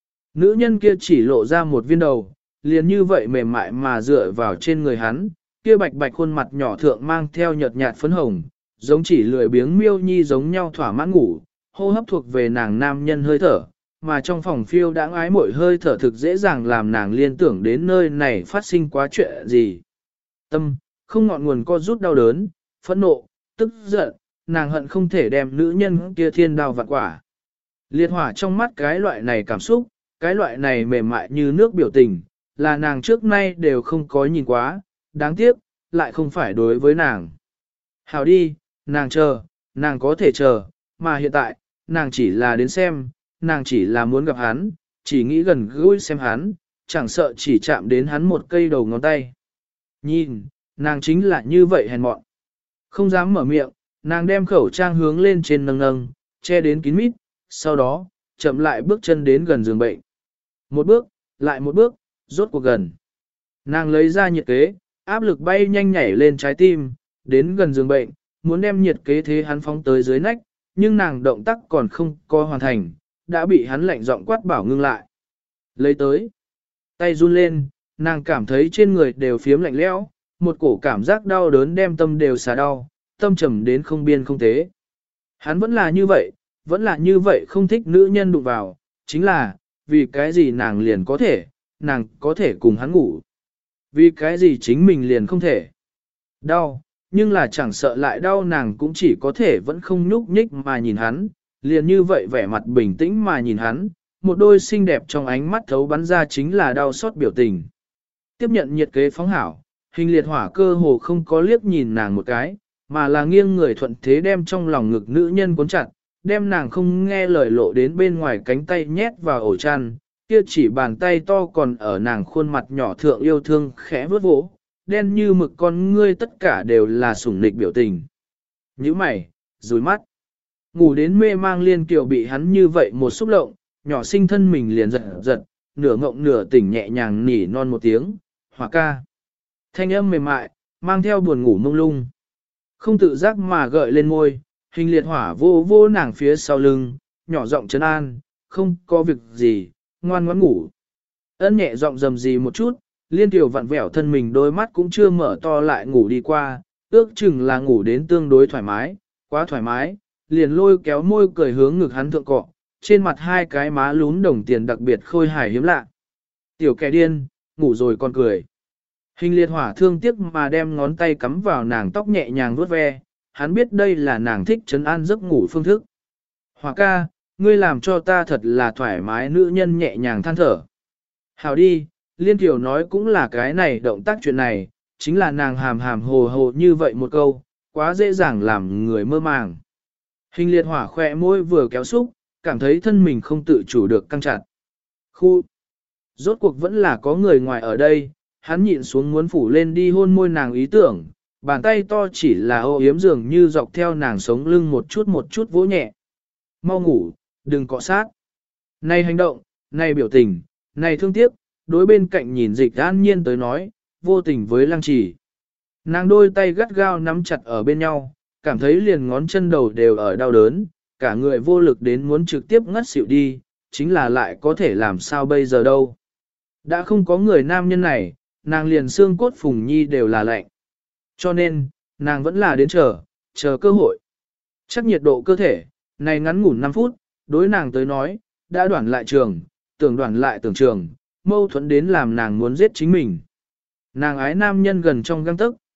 Nữ nhân kia chỉ lộ ra một viên đầu, liền như vậy mềm mại mà dựa vào trên người hắn, kia bạch bạch khuôn mặt nhỏ thượng mang theo nhợt nhạt phấn hồng, giống chỉ lười biếng miêu nhi giống nhau thỏa mãn ngủ, hô hấp thuộc về nàng nam nhân hơi thở, mà trong phòng phiêu đãng ái mội hơi thở thực dễ dàng làm nàng liên tưởng đến nơi này phát sinh quá chuyện gì. Tâm, không ngọn nguồn co rút đau đớn, phẫn nộ, tức giận, nàng hận không thể đem nữ nhân kia thiên đao vạn quả. Liệt hỏa trong mắt cái loại này cảm xúc, cái loại này mềm mại như nước biểu tình, là nàng trước nay đều không có nhìn quá, đáng tiếc, lại không phải đối với nàng. Hảo đi, nàng chờ, nàng có thể chờ, mà hiện tại, nàng chỉ là đến xem, nàng chỉ là muốn gặp hắn, chỉ nghĩ gần gũi xem hắn, chẳng sợ chỉ chạm đến hắn một cây đầu ngón tay. Nhìn, nàng chính là như vậy hèn mọn. Không dám mở miệng, nàng đem khẩu trang hướng lên trên nâng nâng, che đến kín mít, sau đó, chậm lại bước chân đến gần giường bệnh. Một bước, lại một bước, rốt cuộc gần. Nàng lấy ra nhiệt kế, áp lực bay nhanh nhảy lên trái tim, đến gần giường bệnh, muốn đem nhiệt kế thế hắn phóng tới dưới nách, nhưng nàng động tác còn không có hoàn thành, đã bị hắn lạnh giọng quát bảo ngưng lại. Lấy tới, tay run lên, nàng cảm thấy trên người đều phiếm lạnh lẽo, một cổ cảm giác đau đớn đem tâm đều xả đau, tâm trầm đến không biên không tế. Hắn vẫn là như vậy, vẫn là như vậy không thích nữ nhân đụng vào, chính là, vì cái gì nàng liền có thể, nàng có thể cùng hắn ngủ. Vì cái gì chính mình liền không thể. Đau, nhưng là chẳng sợ lại đau nàng cũng chỉ có thể vẫn không nhúc nhích mà nhìn hắn, liền như vậy vẻ mặt bình tĩnh mà nhìn hắn, một đôi xinh đẹp trong ánh mắt thấu bắn ra chính là đau xót biểu tình. Tiếp nhận nhiệt kế phóng hảo, hình liệt hỏa cơ hồ không có liếc nhìn nàng một cái, mà là nghiêng người thuận thế đem trong lòng ngực nữ nhân cuốn chặt, đem nàng không nghe lời lộ đến bên ngoài cánh tay nhét vào ổ chăn, kia chỉ bàn tay to còn ở nàng khuôn mặt nhỏ thượng yêu thương khẽ vớt vỗ, đen như mực con ngươi tất cả đều là sủng nịch biểu tình. Nhíu mày, rùi mắt, ngủ đến mê mang liên kiều bị hắn như vậy một xúc lộng, nhỏ sinh thân mình liền giật giật, nửa ngộng nửa tỉnh nhẹ nhàng nỉ non một tiếng, hỏa ca. Thanh âm mềm mại, mang theo buồn ngủ mông lung. Không tự giác mà gợi lên môi, hình liệt hỏa vô vô nàng phía sau lưng, nhỏ giọng trấn an, không có việc gì, ngoan ngoãn ngủ. Ân nhẹ giọng rầm gì một chút, liên tiểu vặn vẹo thân mình đôi mắt cũng chưa mở to lại ngủ đi qua, ước chừng là ngủ đến tương đối thoải mái, quá thoải mái, liền lôi kéo môi cười hướng ngực hắn thượng cọ, trên mặt hai cái má lún đồng tiền đặc biệt khôi hài hiếm lạ. Tiểu kẻ điên, ngủ rồi còn cười. Hình liệt hỏa thương tiếc mà đem ngón tay cắm vào nàng tóc nhẹ nhàng vuốt ve, hắn biết đây là nàng thích trấn an giấc ngủ phương thức. Hỏa ca, ngươi làm cho ta thật là thoải mái, nữ nhân nhẹ nhàng than thở. Hảo đi, Liên Kiều nói cũng là cái này động tác chuyện này, chính là nàng hàm hàm hồ hồ như vậy một câu, quá dễ dàng làm người mơ màng. Hình liệt hỏa khỏe môi vừa kéo xúc, cảm thấy thân mình không tự chủ được căng chặt. Khu! Rốt cuộc vẫn là có người ngoài ở đây, hắn nhịn xuống muốn phủ lên đi hôn môi nàng ý tưởng, bàn tay to chỉ là ô yếm dường như dọc theo nàng sống lưng một chút một chút vỗ nhẹ. Mau ngủ, đừng cọ sát. Này hành động, này biểu tình, này thương tiếc, đối bên cạnh nhìn Dịch An Nhiên tới nói, vô tình với Lăng Trì. Nàng đôi tay gắt gao nắm chặt ở bên nhau, cảm thấy liền ngón chân đầu đều ở đau đớn, cả người vô lực đến muốn trực tiếp ngất xỉu đi, chính là lại có thể làm sao bây giờ đâu. Đã không có người nam nhân này, nàng liền xương cốt phùng nhi đều là lạnh. Cho nên, nàng vẫn là đến chờ, chờ cơ hội. Chắc nhiệt độ cơ thể, này ngắn ngủn năm phút, đối nàng tới nói, đã đoạn lại trường, tưởng đoạn lại tưởng trường, mâu thuẫn đến làm nàng muốn giết chính mình. Nàng ái nam nhân gần trong găng tức,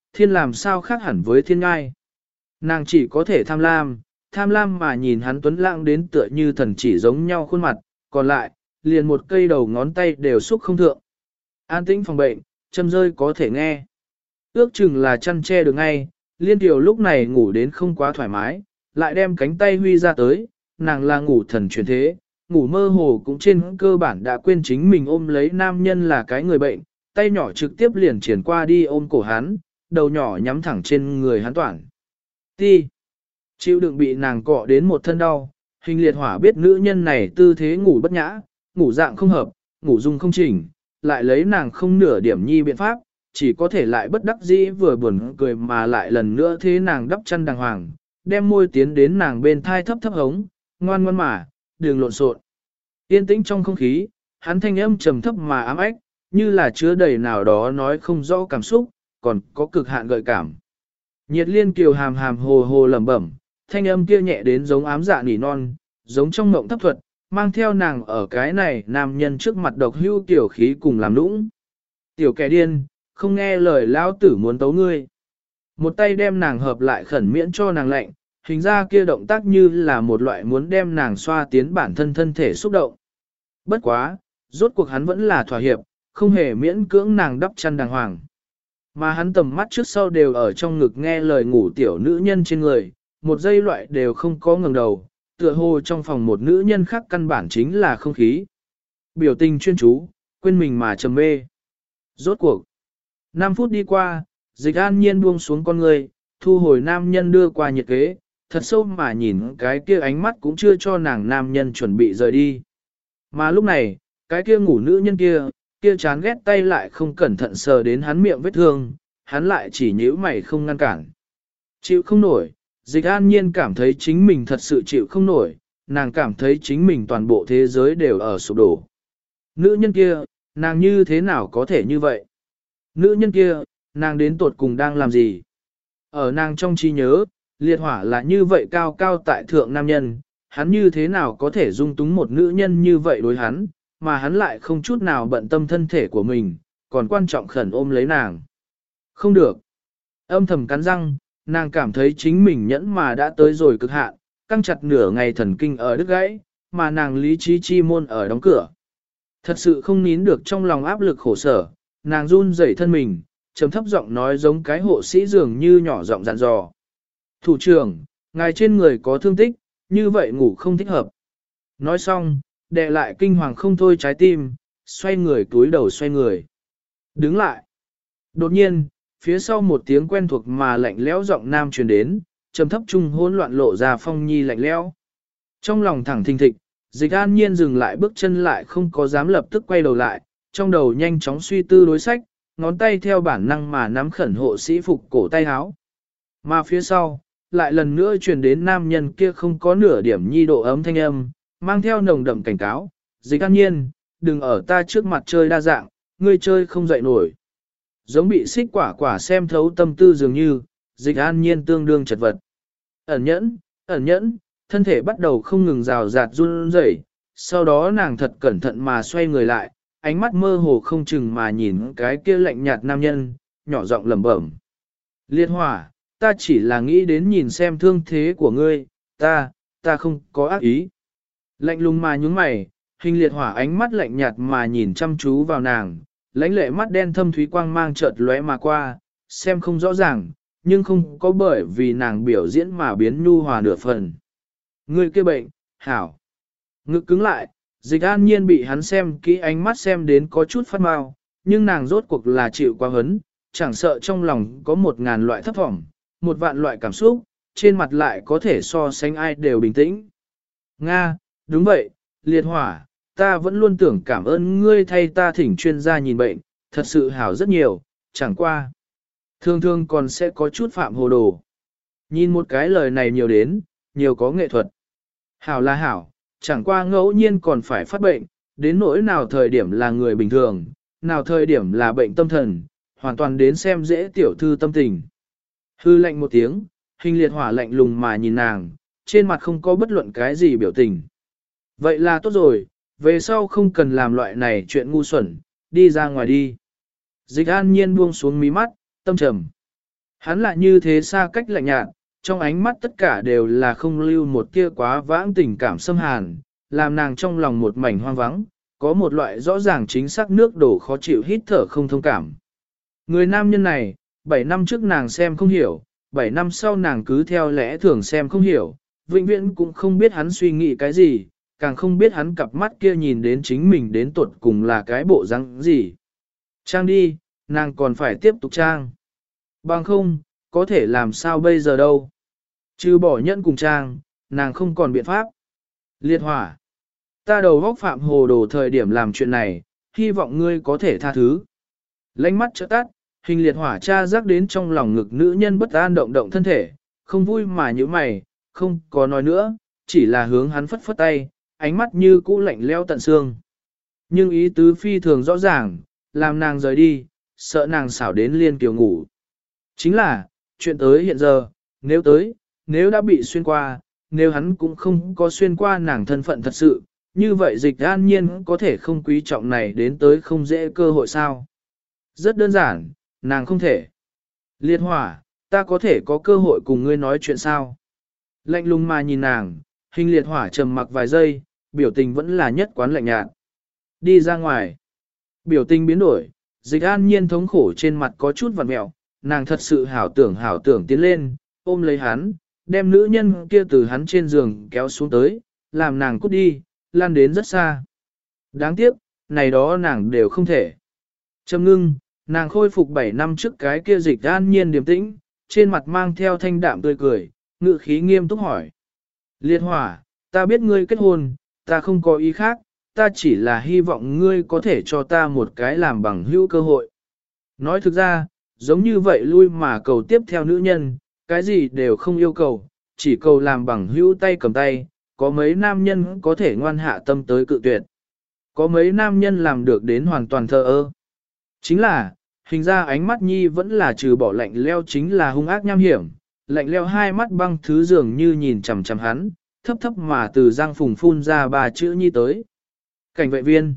thiên làm sao khác hẳn với thiên ngai. Nàng chỉ có thể tham lam, tham lam mà nhìn hắn tuấn lãng đến tựa như thần chỉ giống nhau khuôn mặt, còn lại, liền một cây đầu ngón tay đều xúc không thượng. An tĩnh phòng bệnh, châm rơi có thể nghe. Ước chừng là chăn che được ngay, Liên Tiểu lúc này ngủ đến không quá thoải mái, lại đem cánh tay huy ra tới, nàng là ngủ thần chuyển thế, ngủ mơ hồ cũng trên cơ bản đã quên chính mình ôm lấy nam nhân là cái người bệnh, tay nhỏ trực tiếp liền triển qua đi ôm cổ hắn, đầu nhỏ nhắm thẳng trên người hắn toàn. Ti. Chịu đựng bị nàng cọ đến một thân đau, Hình Liệt Hỏa biết nữ nhân này tư thế ngủ bất nhã, ngủ dạng không hợp, ngủ dung không chỉnh, lại lấy nàng không nửa điểm nhi biện pháp, chỉ có thể lại bất đắc dĩ vừa buồn cười mà lại lần nữa thế nàng đắp chăn đàng hoàng, đem môi tiến đến nàng bên thai thấp thấp hống, ngoan ngoan mà, đừng lộn xộn. Yên tĩnh trong không khí, hắn thanh âm trầm thấp mà ám ách, như là chứa đầy nào đó nói không rõ cảm xúc, còn có cực hạn gợi cảm. Nhiệt Liên kiều hàm hàm hồ hồ lẩm bẩm, thanh âm kia nhẹ đến giống ám dạ nỉ non, giống trong mộng thấp thuật, mang theo nàng ở cái này nam nhân trước mặt độc hưu tiểu khí cùng làm nũng. Tiểu kẻ điên, không nghe lời lão tử muốn tấu ngươi. Một tay đem nàng hợp lại khẩn miễn cho nàng lạnh, hình ra kia động tác như là một loại muốn đem nàng xoa tiến bản thân thân thể xúc động. Bất quá, rốt cuộc hắn vẫn là thỏa hiệp, không hề miễn cưỡng nàng đắp chăn đàng hoàng. Mà hắn tầm mắt trước sau đều ở trong ngực nghe lời ngủ tiểu nữ nhân trên người, một giây loại đều không có ngẩng đầu, tựa hồ trong phòng một nữ nhân khác căn bản chính là không khí. Biểu tình chuyên chú, quên mình mà trầm mê. Rốt cuộc. năm phút đi qua, Dịch An Nhiên buông xuống con người, thu hồi nam nhân đưa qua nhiệt kế, thật sâu mà nhìn cái kia ánh mắt cũng chưa cho nàng nam nhân chuẩn bị rời đi. Mà lúc này, cái kia ngủ nữ nhân kia, kia chán ghét tay lại không cẩn thận sờ đến hắn miệng vết thương, hắn lại chỉ nhíu mày không ngăn cản. Chịu không nổi, Dịch An Nhiên cảm thấy chính mình thật sự chịu không nổi, nàng cảm thấy chính mình toàn bộ thế giới đều ở sụp đổ. Nữ nhân kia, nàng như thế nào có thể như vậy? Nữ nhân kia, nàng đến tuột cùng đang làm gì? Ở nàng trong trí nhớ, Liệt Hỏa là như vậy cao cao tại thượng nam nhân, hắn như thế nào có thể dung túng một nữ nhân như vậy đối hắn, mà hắn lại không chút nào bận tâm thân thể của mình, còn quan trọng khẩn ôm lấy nàng. Không được. Âm thầm cắn răng, nàng cảm thấy chính mình nhẫn mà đã tới rồi cực hạn, căng chặt nửa ngày thần kinh ở đứt gãy, mà nàng lý trí chi môn ở đóng cửa. Thật sự không nín được trong lòng áp lực khổ sở, nàng run rẩy thân mình, trầm thấp giọng nói giống cái hộ sĩ dường như nhỏ giọng dặn dò. Thủ trưởng, ngài trên người có thương tích, như vậy ngủ không thích hợp. Nói xong, đè lại kinh hoàng không thôi trái tim, xoay người túi đầu xoay người. Đứng lại. Đột nhiên, phía sau một tiếng quen thuộc mà lạnh lẽo giọng nam truyền đến, trầm thấp trung hỗn loạn lộ ra phong nhi lạnh lẽo. Trong lòng thẳng thình thịch, Dịch An Nhiên dừng lại bước chân lại không có dám lập tức quay đầu lại, trong đầu nhanh chóng suy tư đối sách, ngón tay theo bản năng mà nắm khẩn hộ sĩ phục cổ tay áo. Mà phía sau, lại lần nữa truyền đến nam nhân kia không có nửa điểm nhi độ ấm thanh âm, mang theo nồng đậm cảnh cáo, Dịch An Nhiên, đừng ở ta trước mặt chơi đa dạng, ngươi chơi không dậy nổi. Giống bị xích quả quả xem thấu tâm tư dường như, Dịch An Nhiên tương đương chật vật. Ẩn nhẫn, ẩn nhẫn, thân thể bắt đầu không ngừng rào rạt run rẩy, sau đó nàng thật cẩn thận mà xoay người lại, ánh mắt mơ hồ không chừng mà nhìn cái kia lạnh nhạt nam nhân, nhỏ giọng lẩm bẩm. Liệt Hỏa, ta chỉ là nghĩ đến nhìn xem thương thế của ngươi, ta, ta không có ác ý. Lạnh lùng mà nhúng mày, Hình Liệt Hỏa ánh mắt lạnh nhạt mà nhìn chăm chú vào nàng, lãnh lệ mắt đen thâm thúy quang mang chợt lóe mà qua, xem không rõ ràng, nhưng không có bởi vì nàng biểu diễn mà biến nhu hòa nửa phần. Ngươi kia bệnh, hảo. Ngực cứng lại, Dịch An Nhiên bị hắn xem kỹ ánh mắt xem đến có chút phát mau, nhưng nàng rốt cuộc là chịu quá hấn, chẳng sợ trong lòng có một ngàn loại thấp thỏm, một vạn loại cảm xúc, trên mặt lại có thể so sánh ai đều bình tĩnh. Nga, đúng vậy, Liệt Hỏa, ta vẫn luôn tưởng cảm ơn ngươi thay ta thỉnh chuyên gia nhìn bệnh, thật sự hảo rất nhiều, chẳng qua. Thường thường còn sẽ có chút phạm hồ đồ. Nhìn một cái lời này nhiều đến, nhiều có nghệ thuật. Hảo là hảo, chẳng qua ngẫu nhiên còn phải phát bệnh, đến nỗi nào thời điểm là người bình thường, nào thời điểm là bệnh tâm thần, hoàn toàn đến xem dễ tiểu thư tâm tình. Hư lạnh một tiếng, Hình Liệt Hỏa lạnh lùng mà nhìn nàng, trên mặt không có bất luận cái gì biểu tình. Vậy là tốt rồi, về sau không cần làm loại này chuyện ngu xuẩn, đi ra ngoài đi. Dịch An Nhiên buông xuống mí mắt, tâm trầm. Hắn lại như thế xa cách lạnh nhạt, trong ánh mắt tất cả đều là không lưu một tia quá vãng tình cảm xâm hàn, làm nàng trong lòng một mảnh hoang vắng, có một loại rõ ràng chính xác nước đổ khó chịu hít thở không thông cảm. Người nam nhân này, bảy năm trước nàng xem không hiểu, bảy năm sau nàng cứ theo lẽ thường xem không hiểu, vĩnh viễn cũng không biết hắn suy nghĩ cái gì, càng không biết hắn cặp mắt kia nhìn đến chính mình đến tuột cùng là cái bộ răng gì. Trang đi, nàng còn phải tiếp tục trang. Bằng không, có thể làm sao bây giờ đâu. Trừ bỏ nhẫn cùng trang, nàng không còn biện pháp. Liệt hỏa. Ta đầu góc phạm hồ đồ thời điểm làm chuyện này, hy vọng ngươi có thể tha thứ. Lánh mắt trợ tắt, hình liệt hỏa cha rắc đến trong lòng ngực nữ nhân bất an động động thân thể, không vui mà như mày, không có nói nữa, chỉ là hướng hắn phất phất tay, ánh mắt như cũ lạnh leo tận xương. Nhưng ý tứ phi thường rõ ràng, làm nàng rời đi, sợ nàng xảo đến liên kiều ngủ. Chính là, chuyện tới hiện giờ, nếu tới, nếu đã bị xuyên qua, nếu hắn cũng không có xuyên qua nàng thân phận thật sự, như vậy dịch an nhiên có thể không quý trọng này đến tới không dễ cơ hội sao. Rất đơn giản, nàng không thể. Liệt hỏa, ta có thể có cơ hội cùng ngươi nói chuyện sao? Lạnh lùng mà nhìn nàng, hình liệt hỏa trầm mặc vài giây, biểu tình vẫn là nhất quán lạnh nhạt. Đi ra ngoài. Biểu tình biến đổi, dịch an nhiên thống khổ trên mặt có chút vặn mẹo, nàng thật sự hảo tưởng hảo tưởng tiến lên, ôm lấy hắn, đem nữ nhân kia từ hắn trên giường kéo xuống tới, làm nàng cút đi, lan đến rất xa. Đáng tiếc, này đó nàng đều không thể. Trầm ngưng, nàng khôi phục bảy năm trước cái kia dịch an nhiên điềm tĩnh, trên mặt mang theo thanh đạm tươi cười, ngự khí nghiêm túc hỏi. Liệt hỏa, ta biết ngươi kết hôn, ta không có ý khác, ta chỉ là hy vọng ngươi có thể cho ta một cái làm bằng hữu cơ hội. Nói thực ra, giống như vậy lui mà cầu tiếp theo nữ nhân, cái gì đều không yêu cầu, chỉ cầu làm bằng hữu tay cầm tay, có mấy nam nhân có thể ngoan hạ tâm tới cự tuyệt. Có mấy nam nhân làm được đến hoàn toàn thờ ơ. Chính là, hình ra ánh mắt nhi vẫn là trừ bỏ lạnh leo chính là hung ác nham hiểm, lạnh leo hai mắt băng thứ dường như nhìn chằm chằm hắn, thấp thấp mà từ răng phùng phun ra ba chữ nhi tới. Cảnh vệ viên.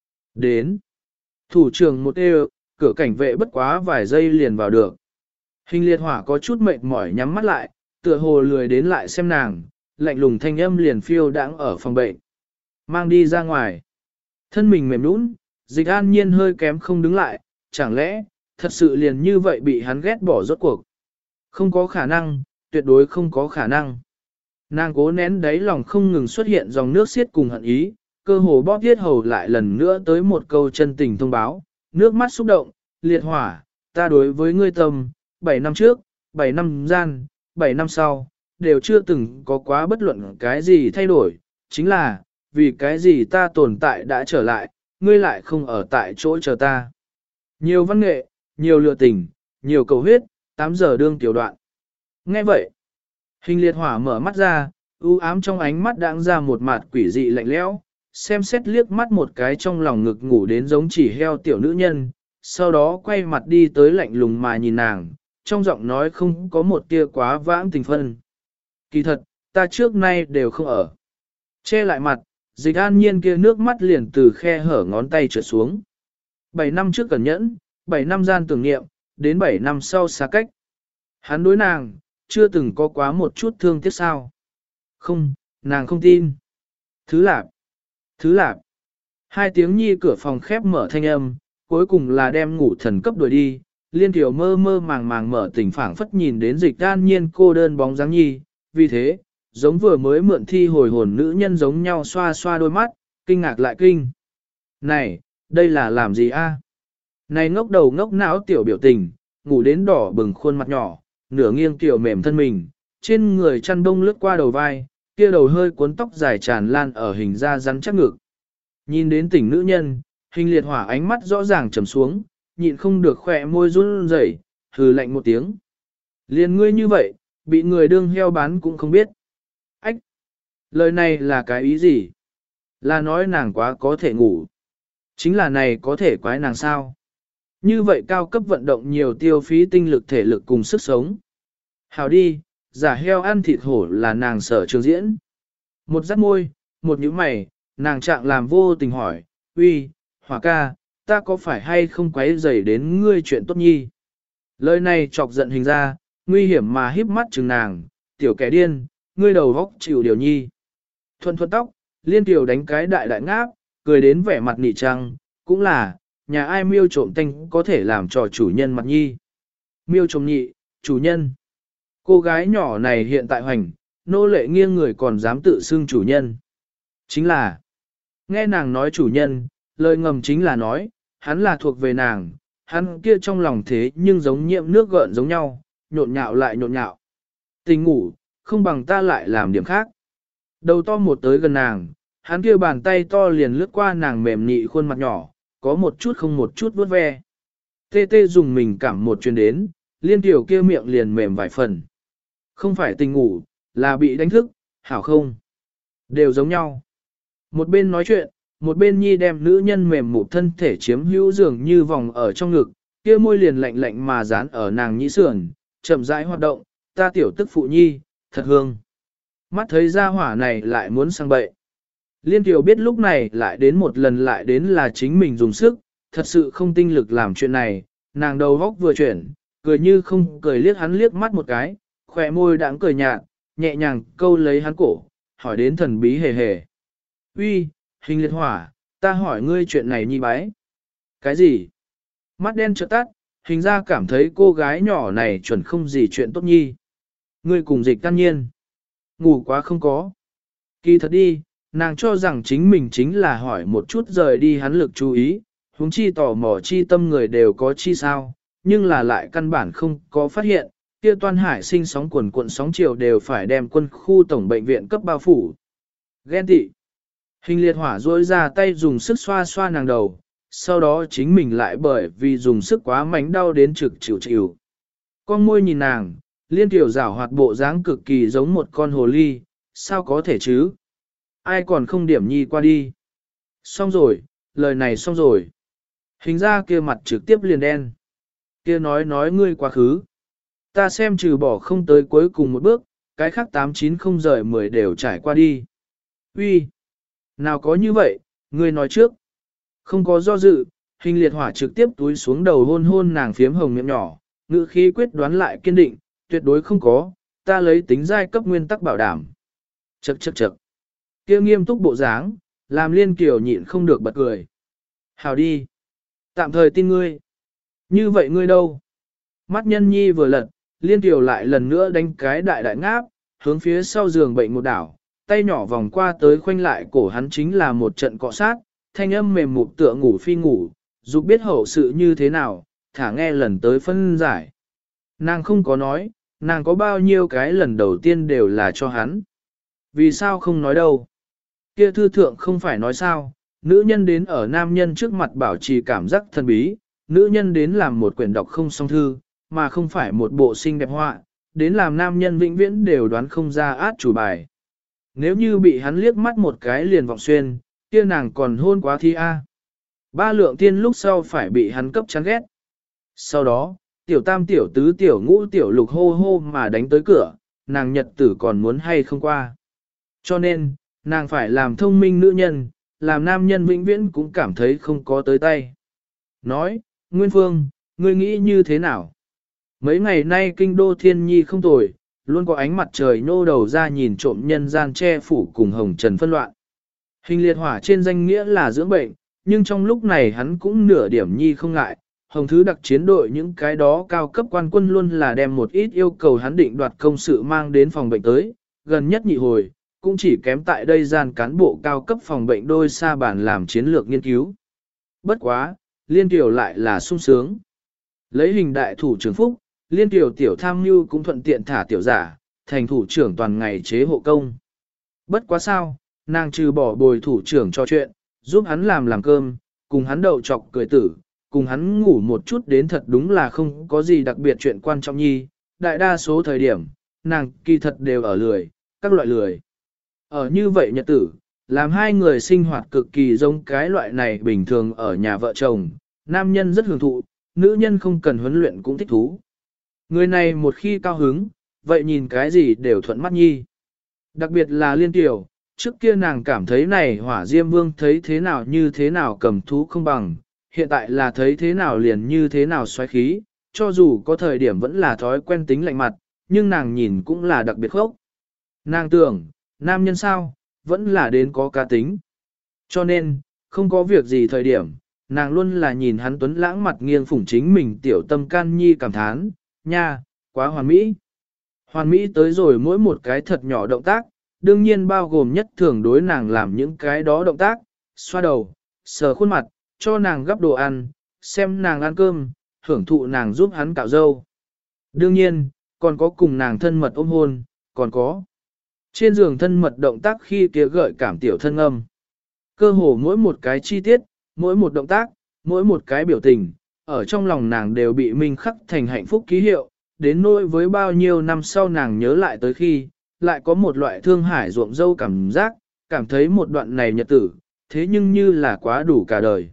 Đến. Thủ trưởng một đều, cửa cảnh vệ bất quá vài giây liền vào được. Hình liệt hỏa có chút mệt mỏi nhắm mắt lại, tựa hồ lười đến lại xem nàng, lạnh lùng thanh âm liền phiêu đãng ở phòng bệnh. Mang đi ra ngoài. Thân mình mềm nũng, dịch an nhiên hơi kém không đứng lại, chẳng lẽ, thật sự liền như vậy bị hắn ghét bỏ rốt cuộc. Không có khả năng, tuyệt đối không có khả năng. Nàng cố nén đáy lòng không ngừng xuất hiện dòng nước xiết cùng hận ý, cơ hồ bóp thiết hầu lại lần nữa tới một câu chân tình thông báo, nước mắt xúc động, liệt hỏa, ta đối với ngươi tâm, bảy năm trước, bảy năm gian, bảy năm sau, đều chưa từng có quá bất luận cái gì thay đổi, chính là, vì cái gì ta tồn tại đã trở lại, ngươi lại không ở tại chỗ chờ ta. Nhiều văn nghệ, nhiều lựa tình, nhiều cầu huyết, tám giờ đương tiểu đoạn. Nghe vậy, hình liệt hỏa mở mắt ra, u ám trong ánh mắt đãng ra một mặt quỷ dị lạnh lẽo, xem xét liếc mắt một cái trong lòng ngực ngủ đến giống chỉ heo tiểu nữ nhân, sau đó quay mặt đi tới lạnh lùng mà nhìn nàng, trong giọng nói không có một tia quá vãng tình phân. Kỳ thật, ta trước nay đều không ở. Che lại mặt, dịch an nhiên kia nước mắt liền từ khe hở ngón tay trượt xuống. Bảy năm trước cẩn nhẫn, bảy năm gian tưởng niệm, đến bảy năm sau xa cách. Hắn đối nàng, chưa từng có quá một chút thương tiếc sao. Không, nàng không tin. Thứ lạp, thứ lạp. Hai tiếng nhi cửa phòng khép mở thanh âm, cuối cùng là đem ngủ thần cấp đuổi đi. Liên tiểu mơ mơ màng màng mở tỉnh phảng phất nhìn đến dịch an nhiên cô đơn bóng dáng nhi. Vì thế, giống vừa mới mượn thi hồi hồn nữ nhân giống nhau xoa xoa đôi mắt, kinh ngạc lại kinh. Này, đây là làm gì a? Này ngốc đầu ngốc não tiểu biểu tình, ngủ đến đỏ bừng khuôn mặt nhỏ, nửa nghiêng tiểu mềm thân mình, trên người chăn đông lướt qua đầu vai, kia đầu hơi cuốn tóc dài tràn lan ở hình da rắn chắc ngực. Nhìn đến tỉnh nữ nhân, hình liệt hỏa ánh mắt rõ ràng trầm xuống, nhịn không được khỏe môi run rẩy, hừ lạnh một tiếng. Liền ngươi như vậy, bị người đương heo bán cũng không biết. Ách! Lời này là cái ý gì? Là nói nàng quá có thể ngủ. Chính là này có thể quái nàng sao? Như vậy cao cấp vận động nhiều tiêu phí tinh lực thể lực cùng sức sống. Hào đi, giả heo ăn thịt hổ là nàng sở trường diễn. Một rắt môi, một nhíu mày, nàng trạng làm vô tình hỏi, uy, hỏa ca, ta có phải hay không quấy rầy đến ngươi chuyện tốt nhi? Lời này chọc giận hình ra, nguy hiểm mà híp mắt chừng nàng, tiểu kẻ điên, ngươi đầu góc chịu điều nhi. Thuận thuận tóc, liên tiểu đánh cái đại đại ngáp, cười đến vẻ mặt nị trăng, cũng là, nhà ai miêu trộm tanh có thể làm trò chủ nhân mặt nhi. Miêu trộm nhị, chủ nhân. Cô gái nhỏ này hiện tại hoành, nô lệ nghiêng người còn dám tự xưng chủ nhân. Chính là, nghe nàng nói chủ nhân, lời ngầm chính là nói, hắn là thuộc về nàng, hắn kia trong lòng thế nhưng giống nhiễm nước gợn giống nhau, nhộn nhạo lại nhộn nhạo. Tình ngủ, không bằng ta lại làm điểm khác. Đầu to một tới gần nàng, hắn kia bàn tay to liền lướt qua nàng mềm nị khuôn mặt nhỏ, có một chút không một chút vuốt ve. Tê tê dùng mình cảm một chuyến đến, liên tiểu kia miệng liền mềm vài phần. Không phải tình ngủ, là bị đánh thức, hảo không? Đều giống nhau. Một bên nói chuyện, một bên nhi đem nữ nhân mềm mụt thân thể chiếm hữu dường như vòng ở trong ngực, kia môi liền lạnh lạnh mà dán ở nàng nhĩ sườn, chậm rãi hoạt động, ta tiểu tức phụ nhi, thật hương. Mắt thấy ra hỏa này lại muốn sang bậy. Liên tiểu biết lúc này lại đến một lần lại đến là chính mình dùng sức, thật sự không tinh lực làm chuyện này, nàng đầu góc vừa chuyển, cười như không cười liếc hắn liếc mắt một cái, khỏe môi đãng cười nhạt, nhẹ nhàng câu lấy hắn cổ, hỏi đến thần bí hề hề. Uy, hình liệt hỏa, ta hỏi ngươi chuyện này nhi bái. Cái gì? Mắt đen trợn tắt, hình ra cảm thấy cô gái nhỏ này chuẩn không gì chuyện tốt nhi. Ngươi cùng dịch can nhiên. Ngủ quá không có. Kỳ thật đi, nàng cho rằng chính mình chính là hỏi một chút rời đi hắn lực chú ý, huống chi tò mò chi tâm người đều có chi sao, nhưng là lại căn bản không có phát hiện, kia toan hải sinh sóng quần cuộn sóng chiều đều phải đem quân khu tổng bệnh viện cấp bao phủ. Ghen tị. Hình liệt hỏa duỗi ra tay dùng sức xoa xoa nàng đầu, sau đó chính mình lại bởi vì dùng sức quá mạnh đau đến trực chịu chịu. Con môi nhìn nàng, liên tiểu rảo hoạt bộ dáng cực kỳ giống một con hồ ly, sao có thể chứ? Ai còn không điểm nhi qua đi? Xong rồi, lời này xong rồi. Hình ra kia mặt trực tiếp liền đen. Kia nói nói ngươi quá khứ. Ta xem trừ bỏ không tới cuối cùng một bước, cái khác tám chín không rời mười đều trải qua đi. Uy, nào có như vậy, ngươi nói trước. Không có do dự, hình liệt hỏa trực tiếp túi xuống đầu hôn hôn nàng phiếm hồng miệng nhỏ, ngữ khí quyết đoán lại kiên định, tuyệt đối không có, ta lấy tính giai cấp nguyên tắc bảo đảm. Chậc chậc chậc. Kia nghiêm túc bộ dáng, làm liên kiều nhịn không được bật cười. Hào đi. Tạm thời tin ngươi. Như vậy ngươi đâu? Mắt nhân nhi vừa lật, liên kiều lại lần nữa đánh cái đại đại ngáp, hướng phía sau giường bệnh một đảo, tay nhỏ vòng qua tới khoanh lại cổ hắn chính là một trận cọ sát, thanh âm mềm mụt tựa ngủ phi ngủ, dù biết hậu sự như thế nào, thả nghe lần tới phân giải. Nàng không có nói, nàng có bao nhiêu cái lần đầu tiên đều là cho hắn. Vì sao không nói đâu? Kia thư thượng không phải nói sao, nữ nhân đến ở nam nhân trước mặt bảo trì cảm giác thần bí, nữ nhân đến làm một quyển đọc không song thư, mà không phải một bộ xinh đẹp họa, đến làm nam nhân vĩnh viễn đều đoán không ra át chủ bài. Nếu như bị hắn liếc mắt một cái liền vọng xuyên, kia nàng còn hôn quá thi a. Ba lượng tiên lúc sau phải bị hắn cấp chán ghét. Sau đó, tiểu tam tiểu tứ tiểu ngũ tiểu lục hô hô mà đánh tới cửa, nàng nhật tử còn muốn hay không qua. Cho nên, nàng phải làm thông minh nữ nhân, làm nam nhân vĩnh viễn cũng cảm thấy không có tới tay. Nói, Nguyên Phương, ngươi nghĩ như thế nào? Mấy ngày nay kinh đô thiên nhi không tồi, luôn có ánh mặt trời nô đầu ra nhìn trộm nhân gian che phủ cùng hồng trần phân loạn. Hình liệt hỏa trên danh nghĩa là dưỡng bệnh, nhưng trong lúc này hắn cũng nửa điểm nhi không ngại. Hồng thứ đặc chiến đội những cái đó cao cấp quan quân luôn là đem một ít yêu cầu hắn định đoạt công sự mang đến phòng bệnh tới, gần nhất nhị hồi, cũng chỉ kém tại đây gian cán bộ cao cấp phòng bệnh đôi xa bản làm chiến lược nghiên cứu. Bất quá, liên tiểu lại là sung sướng. Lấy hình đại thủ trưởng phúc, liên tiểu tiểu tham mưu cũng thuận tiện thả tiểu giả, thành thủ trưởng toàn ngày chế hộ công. Bất quá sao, nàng trừ bỏ bồi thủ trưởng cho chuyện, giúp hắn làm làm cơm, cùng hắn đậu chọc cười tử, cùng hắn ngủ một chút đến thật đúng là không có gì đặc biệt chuyện quan trọng nhi, đại đa số thời điểm, nàng kỳ thật đều ở lười, các loại lười. Ở như vậy nhật tử, làm hai người sinh hoạt cực kỳ giống cái loại này bình thường ở nhà vợ chồng, nam nhân rất hưởng thụ, nữ nhân không cần huấn luyện cũng thích thú. Người này một khi cao hứng, vậy nhìn cái gì đều thuận mắt nhi. Đặc biệt là liên tiểu, trước kia nàng cảm thấy này hỏa diêm vương thấy thế nào như thế nào cầm thú không bằng, hiện tại là thấy thế nào liền như thế nào xoáy khí, cho dù có thời điểm vẫn là thói quen tính lạnh mặt, nhưng nàng nhìn cũng là đặc biệt khốc. Nàng tưởng, nam nhân sao, vẫn là đến có cá tính. Cho nên, không có việc gì thời điểm, nàng luôn là nhìn hắn tuấn lãng mặt nghiêng phủng chính mình tiểu tâm can nhi cảm thán, nha, quá hoàn mỹ. Hoàn mỹ tới rồi mỗi một cái thật nhỏ động tác, đương nhiên bao gồm nhất thường đối nàng làm những cái đó động tác, xoa đầu, sờ khuôn mặt, cho nàng gắp đồ ăn, xem nàng ăn cơm, hưởng thụ nàng giúp hắn cạo râu. Đương nhiên, còn có cùng nàng thân mật ôm hôn, còn có trên giường thân mật động tác khi kia gợi cảm tiểu thân âm. Cơ hồ mỗi một cái chi tiết, mỗi một động tác, mỗi một cái biểu tình, ở trong lòng nàng đều bị minh khắc thành hạnh phúc ký hiệu, đến nỗi với bao nhiêu năm sau nàng nhớ lại tới khi, lại có một loại thương hải ruộng dâu cảm giác, cảm thấy một đoạn này nhật tử, thế nhưng như là quá đủ cả đời.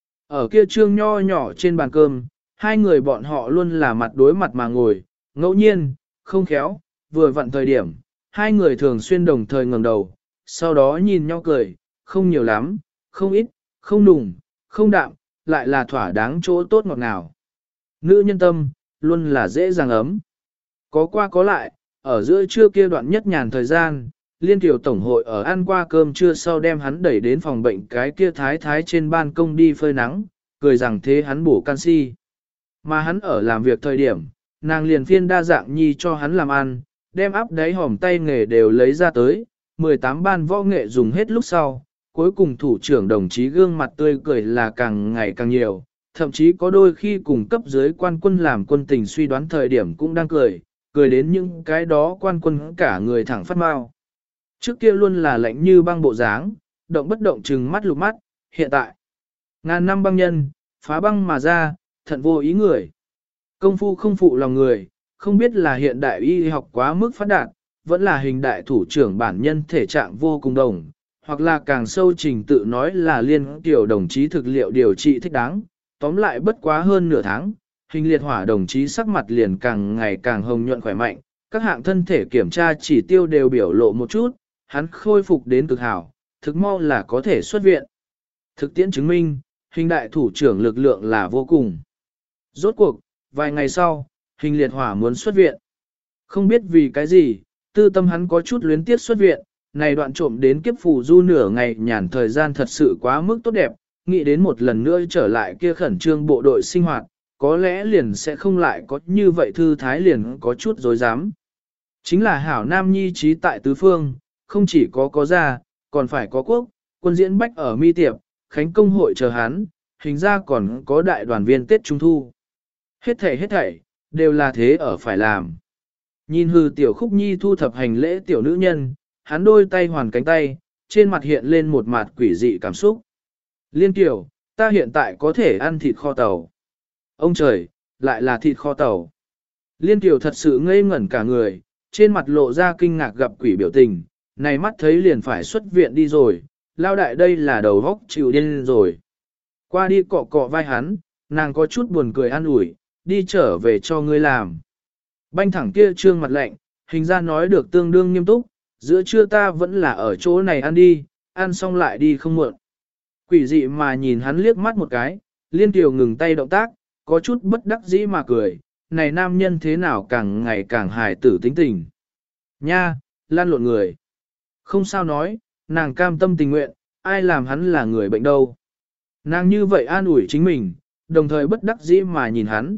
Ở kia trương nho nhỏ trên bàn cơm, hai người bọn họ luôn là mặt đối mặt mà ngồi, ngẫu nhiên, không khéo, vừa vặn thời điểm, hai người thường xuyên đồng thời ngẩng đầu, sau đó nhìn nhau cười, không nhiều lắm, không ít, không đùng, không đạm, lại là thỏa đáng chỗ tốt ngọt ngào. Nữ nhân tâm, luôn là dễ dàng ấm. Có qua có lại, ở giữa trưa kia đoạn nhất nhàn thời gian, Liên Tiểu Tổng hội ở ăn qua cơm trưa sau đem hắn đẩy đến phòng bệnh cái kia thái thái trên ban công đi phơi nắng, cười rằng thế hắn bổ canxi. Mà hắn ở làm việc thời điểm, nàng liền phiên đa dạng nhi cho hắn làm ăn, đem áp đáy hòm tay nghề đều lấy ra tới, mười tám ban võ nghệ dùng hết lúc sau, cuối cùng thủ trưởng đồng chí gương mặt tươi cười là càng ngày càng nhiều, thậm chí có đôi khi cùng cấp dưới quan quân làm quân tình suy đoán thời điểm cũng đang cười, cười đến những cái đó quan quân cả người thẳng phát mau. Trước kia luôn là lạnh như băng bộ dáng, động bất động trừng mắt lục mắt, hiện tại, ngàn năm băng nhân, phá băng mà ra, thận vô ý người. Công phu không phụ lòng người, không biết là hiện đại y học quá mức phát đạt, vẫn là hình đại thủ trưởng bản nhân thể trạng vô cùng đồng, hoặc là càng sâu trình tự nói là liên tiểu đồng chí thực liệu điều trị thích đáng, tóm lại bất quá hơn nửa tháng, hình liệt hỏa đồng chí sắc mặt liền càng ngày càng hồng nhuận khỏe mạnh, các hạng thân thể kiểm tra chỉ tiêu đều biểu lộ một chút, hắn khôi phục đến cực hảo, thực mau là có thể xuất viện. Thực tiễn chứng minh, hình đại thủ trưởng lực lượng là vô cùng. Rốt cuộc, vài ngày sau, hình liệt hỏa muốn xuất viện. Không biết vì cái gì, tư tâm hắn có chút luyến tiếc xuất viện, này đoạn trộm đến kiếp phù du nửa ngày nhàn thời gian thật sự quá mức tốt đẹp, nghĩ đến một lần nữa trở lại kia khẩn trương bộ đội sinh hoạt, có lẽ liền sẽ không lại có như vậy thư thái liền có chút dối dám. Chính là hảo nam nhi trí tại tứ phương, không chỉ có có gia, còn phải có quốc, quân diễn bách ở mi tiệp, khánh công hội chờ hắn, hình ra còn có đại đoàn viên Tết Trung Thu. Hết thảy hết thảy, đều là thế ở phải làm. Nhìn hư tiểu khúc nhi thu thập hành lễ tiểu nữ nhân, hắn đôi tay hoàn cánh tay, trên mặt hiện lên một mặt quỷ dị cảm xúc. Liên tiểu, ta hiện tại có thể ăn thịt kho tàu. Ông trời, lại là thịt kho tàu. Liên tiểu thật sự ngây ngẩn cả người, trên mặt lộ ra kinh ngạc gặp quỷ biểu tình, này mắt thấy liền phải xuất viện đi rồi, lao đại đây là đầu vóc chịu điên rồi. Qua đi cọ cọ vai hắn, nàng có chút buồn cười an ủi, đi trở về cho ngươi làm. Banh thẳng kia trương mặt lạnh, hình ra nói được tương đương nghiêm túc, giữa trưa ta vẫn là ở chỗ này ăn đi, ăn xong lại đi không muộn. Quỷ dị mà nhìn hắn liếc mắt một cái, Liên Kiều ngừng tay động tác, có chút bất đắc dĩ mà cười, này nam nhân thế nào càng ngày càng hài tử tính tình. Nha, lan lộn người. Không sao nói, nàng cam tâm tình nguyện, ai làm hắn là người bệnh đâu. Nàng như vậy an ủi chính mình, đồng thời bất đắc dĩ mà nhìn hắn.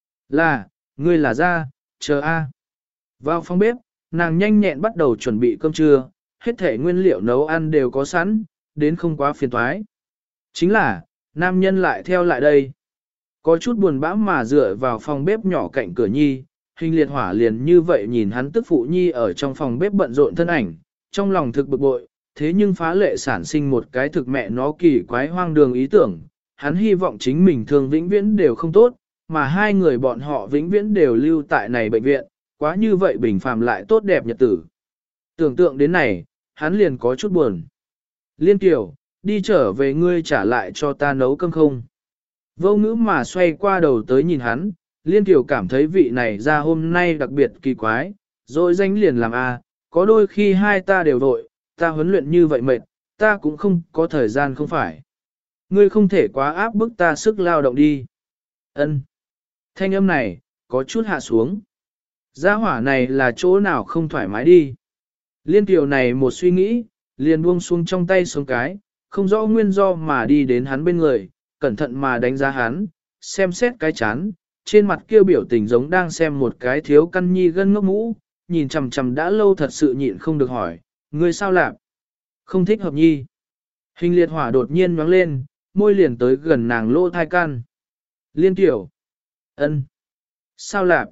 Là, ngươi là ra, chờ a. Vào phòng bếp, nàng nhanh nhẹn bắt đầu chuẩn bị cơm trưa, hết thể nguyên liệu nấu ăn đều có sẵn, đến không quá phiền toái. Chính là, nam nhân lại theo lại đây. Có chút buồn bã mà dựa vào phòng bếp nhỏ cạnh cửa nhi, hình liệt hỏa liền như vậy nhìn hắn tức phụ nhi ở trong phòng bếp bận rộn thân ảnh, trong lòng thực bực bội, thế nhưng phá lệ sản sinh một cái thực mẹ nó kỳ quái hoang đường ý tưởng, hắn hy vọng chính mình thường vĩnh viễn đều không tốt, mà hai người bọn họ vĩnh viễn đều lưu tại này bệnh viện, quá như vậy bình phàm lại tốt đẹp nhật tử. Tưởng tượng đến này, hắn liền có chút buồn. Liên Kiều, đi trở về ngươi trả lại cho ta nấu cơm không? Vô ngữ mà xoay qua đầu tới nhìn hắn, Liên Kiều cảm thấy vị này ra hôm nay đặc biệt kỳ quái, rồi danh liền làm a, có đôi khi hai ta đều vội, ta huấn luyện như vậy mệt, ta cũng không có thời gian không phải. Ngươi không thể quá áp bức ta sức lao động đi. Ân. Thanh âm này, có chút hạ xuống. Gia hỏa này là chỗ nào không thoải mái đi. Liên tiểu này một suy nghĩ, liền buông xuống trong tay xuống cái, không rõ nguyên do mà đi đến hắn bên người, cẩn thận mà đánh giá hắn, xem xét cái chán, trên mặt kia biểu tình giống đang xem một cái thiếu căn nhi gân ngốc mũ, nhìn chằm chằm đã lâu thật sự nhịn không được hỏi, ngươi sao lạp? Không thích hợp nhi. Hình liệt hỏa đột nhiên nhoáng lên, môi liền tới gần nàng lỗ thai can. Liên tiểu. Ân. Sao lạp?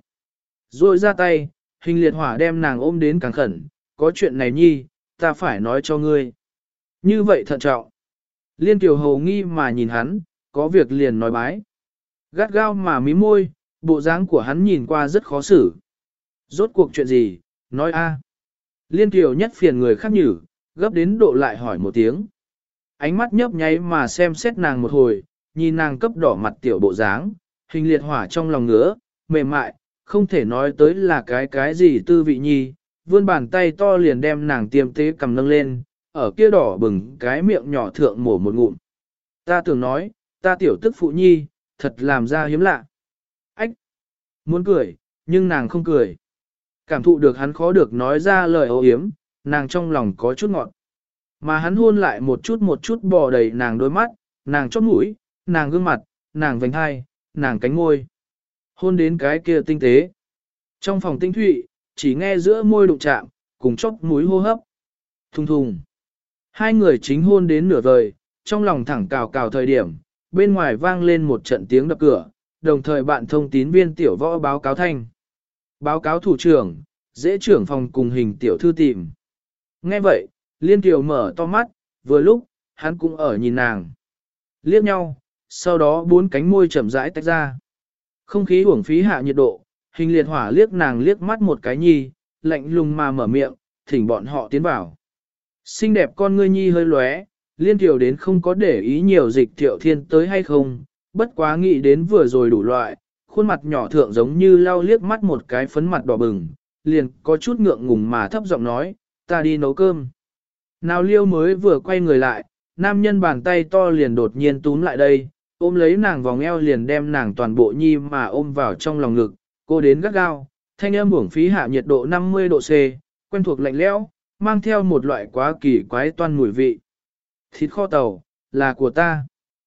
Rồi ra tay, hình liệt hỏa đem nàng ôm đến càng khẩn, có chuyện này nhi, ta phải nói cho ngươi. Như vậy thận trọng. Liên tiểu hầu nghi mà nhìn hắn, có việc liền nói bái. Gắt gao mà mí môi, bộ dáng của hắn nhìn qua rất khó xử. Rốt cuộc chuyện gì, nói a. Liên tiểu nhất phiền người khác nhử, gấp đến độ lại hỏi một tiếng. Ánh mắt nhấp nháy mà xem xét nàng một hồi, nhìn nàng cấp đỏ mặt tiểu bộ dáng, hình liệt hỏa trong lòng ngứa, mềm mại, không thể nói tới là cái cái gì tư vị nhi, vươn bàn tay to liền đem nàng tiêm tế cầm nâng lên, ở kia đỏ bừng cái miệng nhỏ thượng mổ một ngụm. Ta tưởng nói, ta tiểu tức phụ nhi, thật làm ra hiếm lạ. Ách! Muốn cười, nhưng nàng không cười. Cảm thụ được hắn khó được nói ra lời ô hiếm, nàng trong lòng có chút ngọt. Mà hắn hôn lại một chút một chút bò đầy nàng đôi mắt, nàng chóp mũi, nàng gương mặt, nàng vành hai, nàng cánh môi. Hôn đến cái kia tinh tế. Trong phòng tinh thụy, chỉ nghe giữa môi đụng chạm, cùng chóp mũi hô hấp. Thùng thùng. Hai người chính hôn đến nửa vời, trong lòng thẳng cào cào thời điểm, bên ngoài vang lên một trận tiếng đập cửa, đồng thời bạn thông tín viên tiểu võ báo cáo thanh. Báo cáo thủ trưởng, dễ trưởng phòng cùng hình tiểu thư tìm. Nghe vậy, Liên Kiều mở to mắt, vừa lúc, hắn cũng ở nhìn nàng. Liếc nhau, sau đó bốn cánh môi chậm rãi tách ra. Không khí uổng phí hạ nhiệt độ, hình liệt hỏa liếc nàng liếc mắt một cái nhi, lạnh lùng mà mở miệng, thỉnh bọn họ tiến vào. Xinh đẹp con ngươi nhi hơi lóe, Liên Kiều đến không có để ý nhiều dịch Thiệu Thiên tới hay không, bất quá nghĩ đến vừa rồi đủ loại, khuôn mặt nhỏ thượng giống như lau liếc mắt một cái phấn mặt đỏ bừng, liền có chút ngượng ngùng mà thấp giọng nói, ta đi nấu cơm. Nào liêu mới vừa quay người lại, nam nhân bàn tay to liền đột nhiên túm lại đây, ôm lấy nàng vòng eo liền đem nàng toàn bộ nhi mà ôm vào trong lòng ngực, cô đến gắt gao, thanh âm uổng phí hạ nhiệt độ năm mươi độ C, quen thuộc lạnh lẽo, mang theo một loại quá kỳ quái toan mùi vị. Thịt kho tàu, là của ta.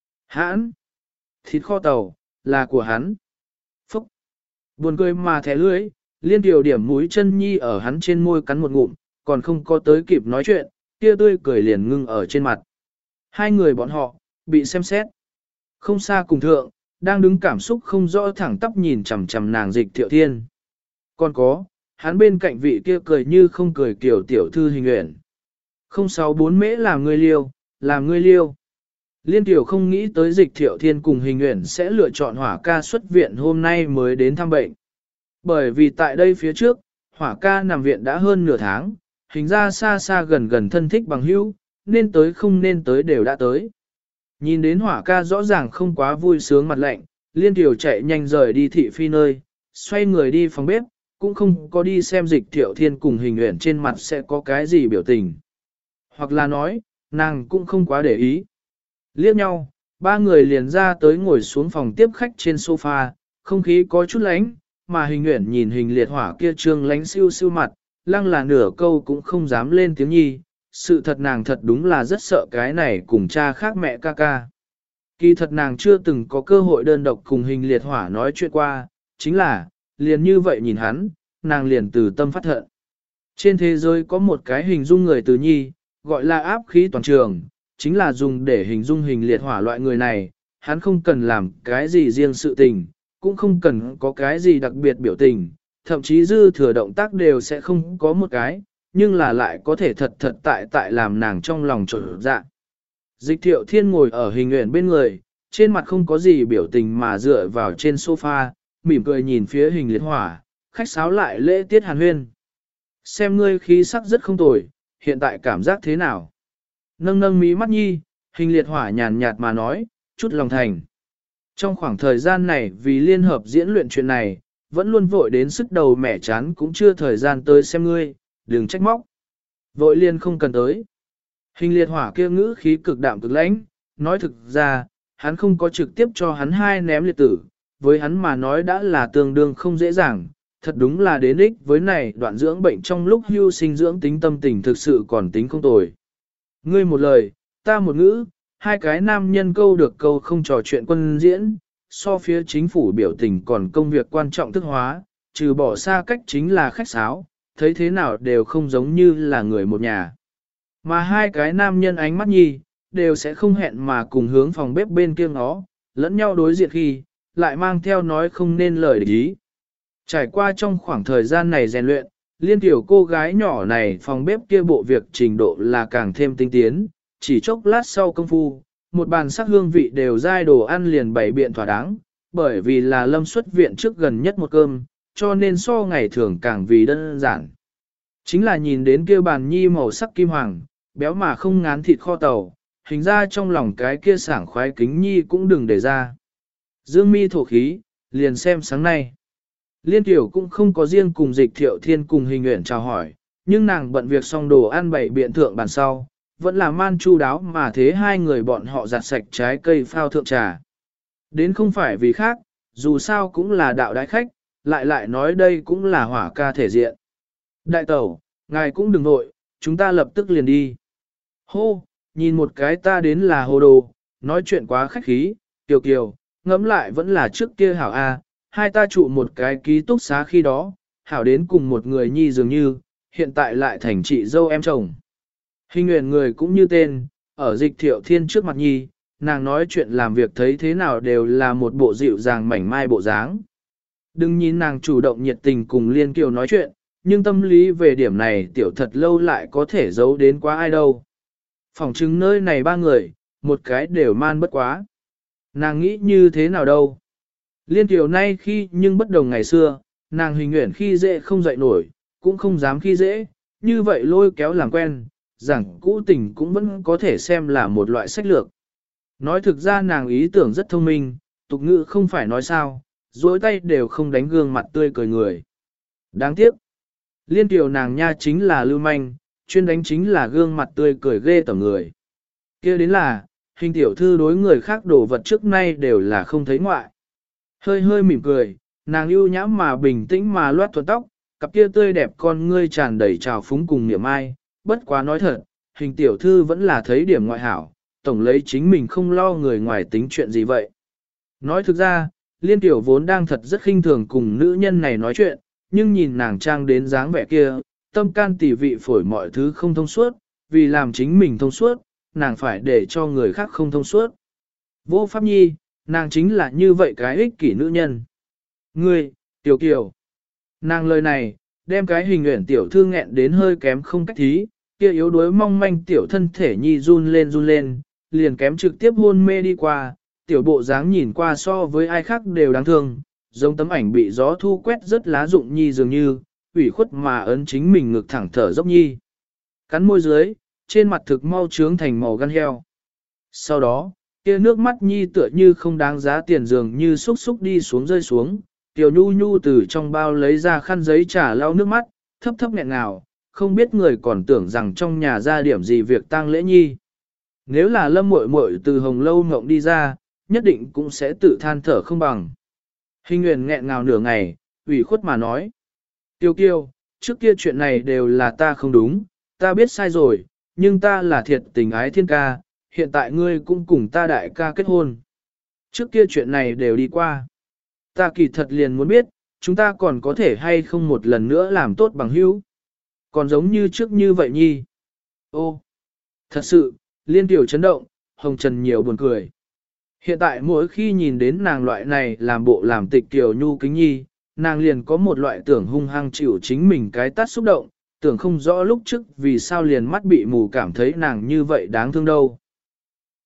Hãn. Thịt kho tàu, là của hắn. Phúc. Buồn cười mà thẻ lưới, Liên Kiều điểm mũi chân nhi ở hắn trên môi cắn một ngụm, còn không có tới kịp nói chuyện, kia tươi cười liền ngưng ở trên mặt. Hai người bọn họ, bị xem xét. Không xa cùng thượng, đang đứng cảm xúc không rõ thẳng tắp nhìn chằm chằm nàng dịch Thiệu Thiên. Còn có, hắn bên cạnh vị kia cười như không cười kiểu tiểu thư hình nguyện. Không sáu bốn mễ làm người liêu, làm người liêu. Liên Tiểu không nghĩ tới dịch Thiệu Thiên cùng hình nguyện sẽ lựa chọn hỏa ca xuất viện hôm nay mới đến thăm bệnh. Bởi vì tại đây phía trước, hỏa ca nằm viện đã hơn nửa tháng, hình ra xa xa gần gần thân thích bằng hữu, nên tới không nên tới đều đã tới. Nhìn đến hỏa ca rõ ràng không quá vui sướng mặt lạnh, Liên Tiểu chạy nhanh rời đi thị phi nơi, xoay người đi phòng bếp, cũng không có đi xem dịch Thiệu Thiên cùng hình nguyện trên mặt sẽ có cái gì biểu tình. Hoặc là nói, nàng cũng không quá để ý. Liếc nhau, ba người liền ra tới ngồi xuống phòng tiếp khách trên sofa, không khí có chút lánh, mà hình nguyện nhìn hình liệt hỏa kia trương lánh siêu siêu mặt, lăng là nửa câu cũng không dám lên tiếng nhi, sự thật nàng thật đúng là rất sợ cái này cùng cha khác mẹ ca ca. Kỳ thật nàng chưa từng có cơ hội đơn độc cùng hình liệt hỏa nói chuyện qua, chính là, liền như vậy nhìn hắn, nàng liền từ tâm phát thận. Trên thế giới có một cái hình dung người từ nhi, gọi là áp khí toàn trường, chính là dùng để hình dung hình liệt hỏa loại người này, hắn không cần làm cái gì riêng sự tình, cũng không cần có cái gì đặc biệt biểu tình, thậm chí dư thừa động tác đều sẽ không có một cái, nhưng là lại có thể thật thật tại tại làm nàng trong lòng trộn dạ. Dịch Thiệu Thiên ngồi ở hình nguyện bên người, trên mặt không có gì biểu tình mà dựa vào trên sofa, mỉm cười nhìn phía hình liệt hỏa, khách sáo lại lễ tiết hàn huyên. Xem ngươi khí sắc rất không tồi, hiện tại cảm giác thế nào? Nâng nâng mí mắt nhi, hình liệt hỏa nhàn nhạt mà nói, chút lòng thành. Trong khoảng thời gian này vì liên hợp diễn luyện chuyện này, vẫn luôn vội đến sức đầu mẻ chán cũng chưa thời gian tới xem ngươi, đừng trách móc. Vội liên không cần tới. Hình liệt hỏa kia ngữ khí cực đạm cực lãnh, nói thực ra, hắn không có trực tiếp cho hắn hai ném liệt tử, với hắn mà nói đã là tương đương không dễ dàng, thật đúng là đến ích với này đoạn dưỡng bệnh trong lúc hưu sinh dưỡng tính tâm tình thực sự còn tính không tồi. Ngươi một lời, ta một ngữ, hai cái nam nhân câu được câu không trò chuyện quân diễn, so phía chính phủ biểu tình còn công việc quan trọng thức hóa, trừ bỏ xa cách chính là khách sáo, thấy thế nào đều không giống như là người một nhà. Mà hai cái nam nhân ánh mắt nhi, đều sẽ không hẹn mà cùng hướng phòng bếp bên kia ngó, lẫn nhau đối diện khi, lại mang theo nói không nên lời để ý. Trải qua trong khoảng thời gian này rèn luyện, liên tiểu cô gái nhỏ này phòng bếp kia bộ việc trình độ là càng thêm tinh tiến, chỉ chốc lát sau công phu, một bàn sắc hương vị đều dai đồ ăn liền bày biện thỏa đáng, bởi vì là lâm xuất viện trước gần nhất một cơm, cho nên so ngày thường càng vì đơn giản. Chính là nhìn đến kia bàn nhi màu sắc kim hoàng, béo mà không ngán thịt kho tàu, hình ra trong lòng cái kia sảng khoái kính nhi cũng đừng để ra. Dương mi thổ khí, liền xem sáng nay. Liên tiểu cũng không có riêng cùng dịch thiệu thiên cùng hình nguyện chào hỏi, nhưng nàng bận việc xong đồ ăn bày biện thượng bàn sau, vẫn là man chu đáo mà thế hai người bọn họ giặt sạch trái cây phao thượng trà. Đến không phải vì khác, dù sao cũng là đạo đại khách, lại lại nói đây cũng là hỏa ca thể diện. Đại tẩu, ngài cũng đừng nội, chúng ta lập tức liền đi. Hô, nhìn một cái ta đến là hồ đồ, nói chuyện quá khách khí, kiều kiều, ngẫm lại vẫn là trước kia hảo A, hai ta trụ một cái ký túc xá khi đó, hảo đến cùng một người nhi dường như, hiện tại lại thành chị dâu em chồng. Hình nguyện người cũng như tên, ở dịch thiệu thiên trước mặt nhi, nàng nói chuyện làm việc thấy thế nào đều là một bộ dịu dàng mảnh mai bộ dáng. Đừng nhìn nàng chủ động nhiệt tình cùng Liên Kiều nói chuyện, nhưng tâm lý về điểm này tiểu thật lâu lại có thể giấu đến quá ai đâu. Phòng chứng nơi này ba người, một cái đều man bất quá. Nàng nghĩ như thế nào đâu. Liên Kiều nay khi nhưng bất đồng ngày xưa, nàng hình nguyện khi dễ không dậy nổi, cũng không dám khi dễ, như vậy lôi kéo làm quen, rằng cũ tình cũng vẫn có thể xem là một loại sách lược. Nói thực ra nàng ý tưởng rất thông minh, tục ngữ không phải nói sao, dối tay đều không đánh gương mặt tươi cười người. Đáng tiếc, Liên Kiều nàng nha chính là lưu manh, chuyên đánh chính là gương mặt tươi cười ghê tởm người. Kia đến là, hình tiểu thư đối người khác đổ vật trước nay đều là không thấy ngoại. Hơi hơi mỉm cười, nàng ưu nhãm mà bình tĩnh mà loát thuần tóc, cặp kia tươi đẹp con ngươi tràn đầy trào phúng cùng niềm ai, bất quá nói thật, hình tiểu thư vẫn là thấy điểm ngoại hảo, tổng lấy chính mình không lo người ngoài tính chuyện gì vậy. Nói thực ra, Liên Tiểu vốn đang thật rất khinh thường cùng nữ nhân này nói chuyện, nhưng nhìn nàng trang đến dáng vẻ kia, tâm can tỉ vị phổi mọi thứ không thông suốt, vì làm chính mình thông suốt, nàng phải để cho người khác không thông suốt. Vô Pháp Nhi, nàng chính là như vậy cái ích kỷ nữ nhân. Ngươi, Tiểu Kiều. Nàng lời này, đem cái hình nguyện tiểu thư nghẹn đến hơi kém không cách thí, kia yếu đuối mong manh tiểu thân thể nhi run lên run lên, liền kém trực tiếp hôn mê đi qua, tiểu bộ dáng nhìn qua so với ai khác đều đáng thương, giống tấm ảnh bị gió thu quét rất lá rụng nhi dường như, ủy khuất mà ấn chính mình ngực thẳng thở dốc nhi. Cắn môi dưới, trên mặt thực mau trướng thành màu gan heo. Sau đó, kia nước mắt nhi tựa như không đáng giá tiền dường như xúc xúc đi xuống rơi xuống, tiểu nhu nhu từ trong bao lấy ra khăn giấy trà lau nước mắt, thấp thấp nghẹn ngào, không biết người còn tưởng rằng trong nhà ra điểm gì việc tang lễ nhi. Nếu là lâm muội muội từ hồng lâu ngộng đi ra, nhất định cũng sẽ tự than thở không bằng. Hình Nguyên nghẹn ngào nửa ngày, ủy khuất mà nói. Tiêu kiêu, trước kia chuyện này đều là ta không đúng, ta biết sai rồi, nhưng ta là thiệt tình ái thiên ca, hiện tại ngươi cũng cùng ta đại ca kết hôn. Trước kia chuyện này đều đi qua. Ta kỳ thật liền muốn biết, chúng ta còn có thể hay không một lần nữa làm tốt bằng hữu. Còn giống như trước như vậy nhi. Ô, thật sự, Liên Tiểu chấn động, hồng trần nhiều buồn cười. Hiện tại mỗi khi nhìn đến nàng loại này làm bộ làm tịch tiểu nhu kính nhi, nàng liền có một loại tưởng hung hăng chịu chính mình cái tát xúc động, tưởng không rõ lúc trước vì sao liền mắt bị mù cảm thấy nàng như vậy đáng thương đâu.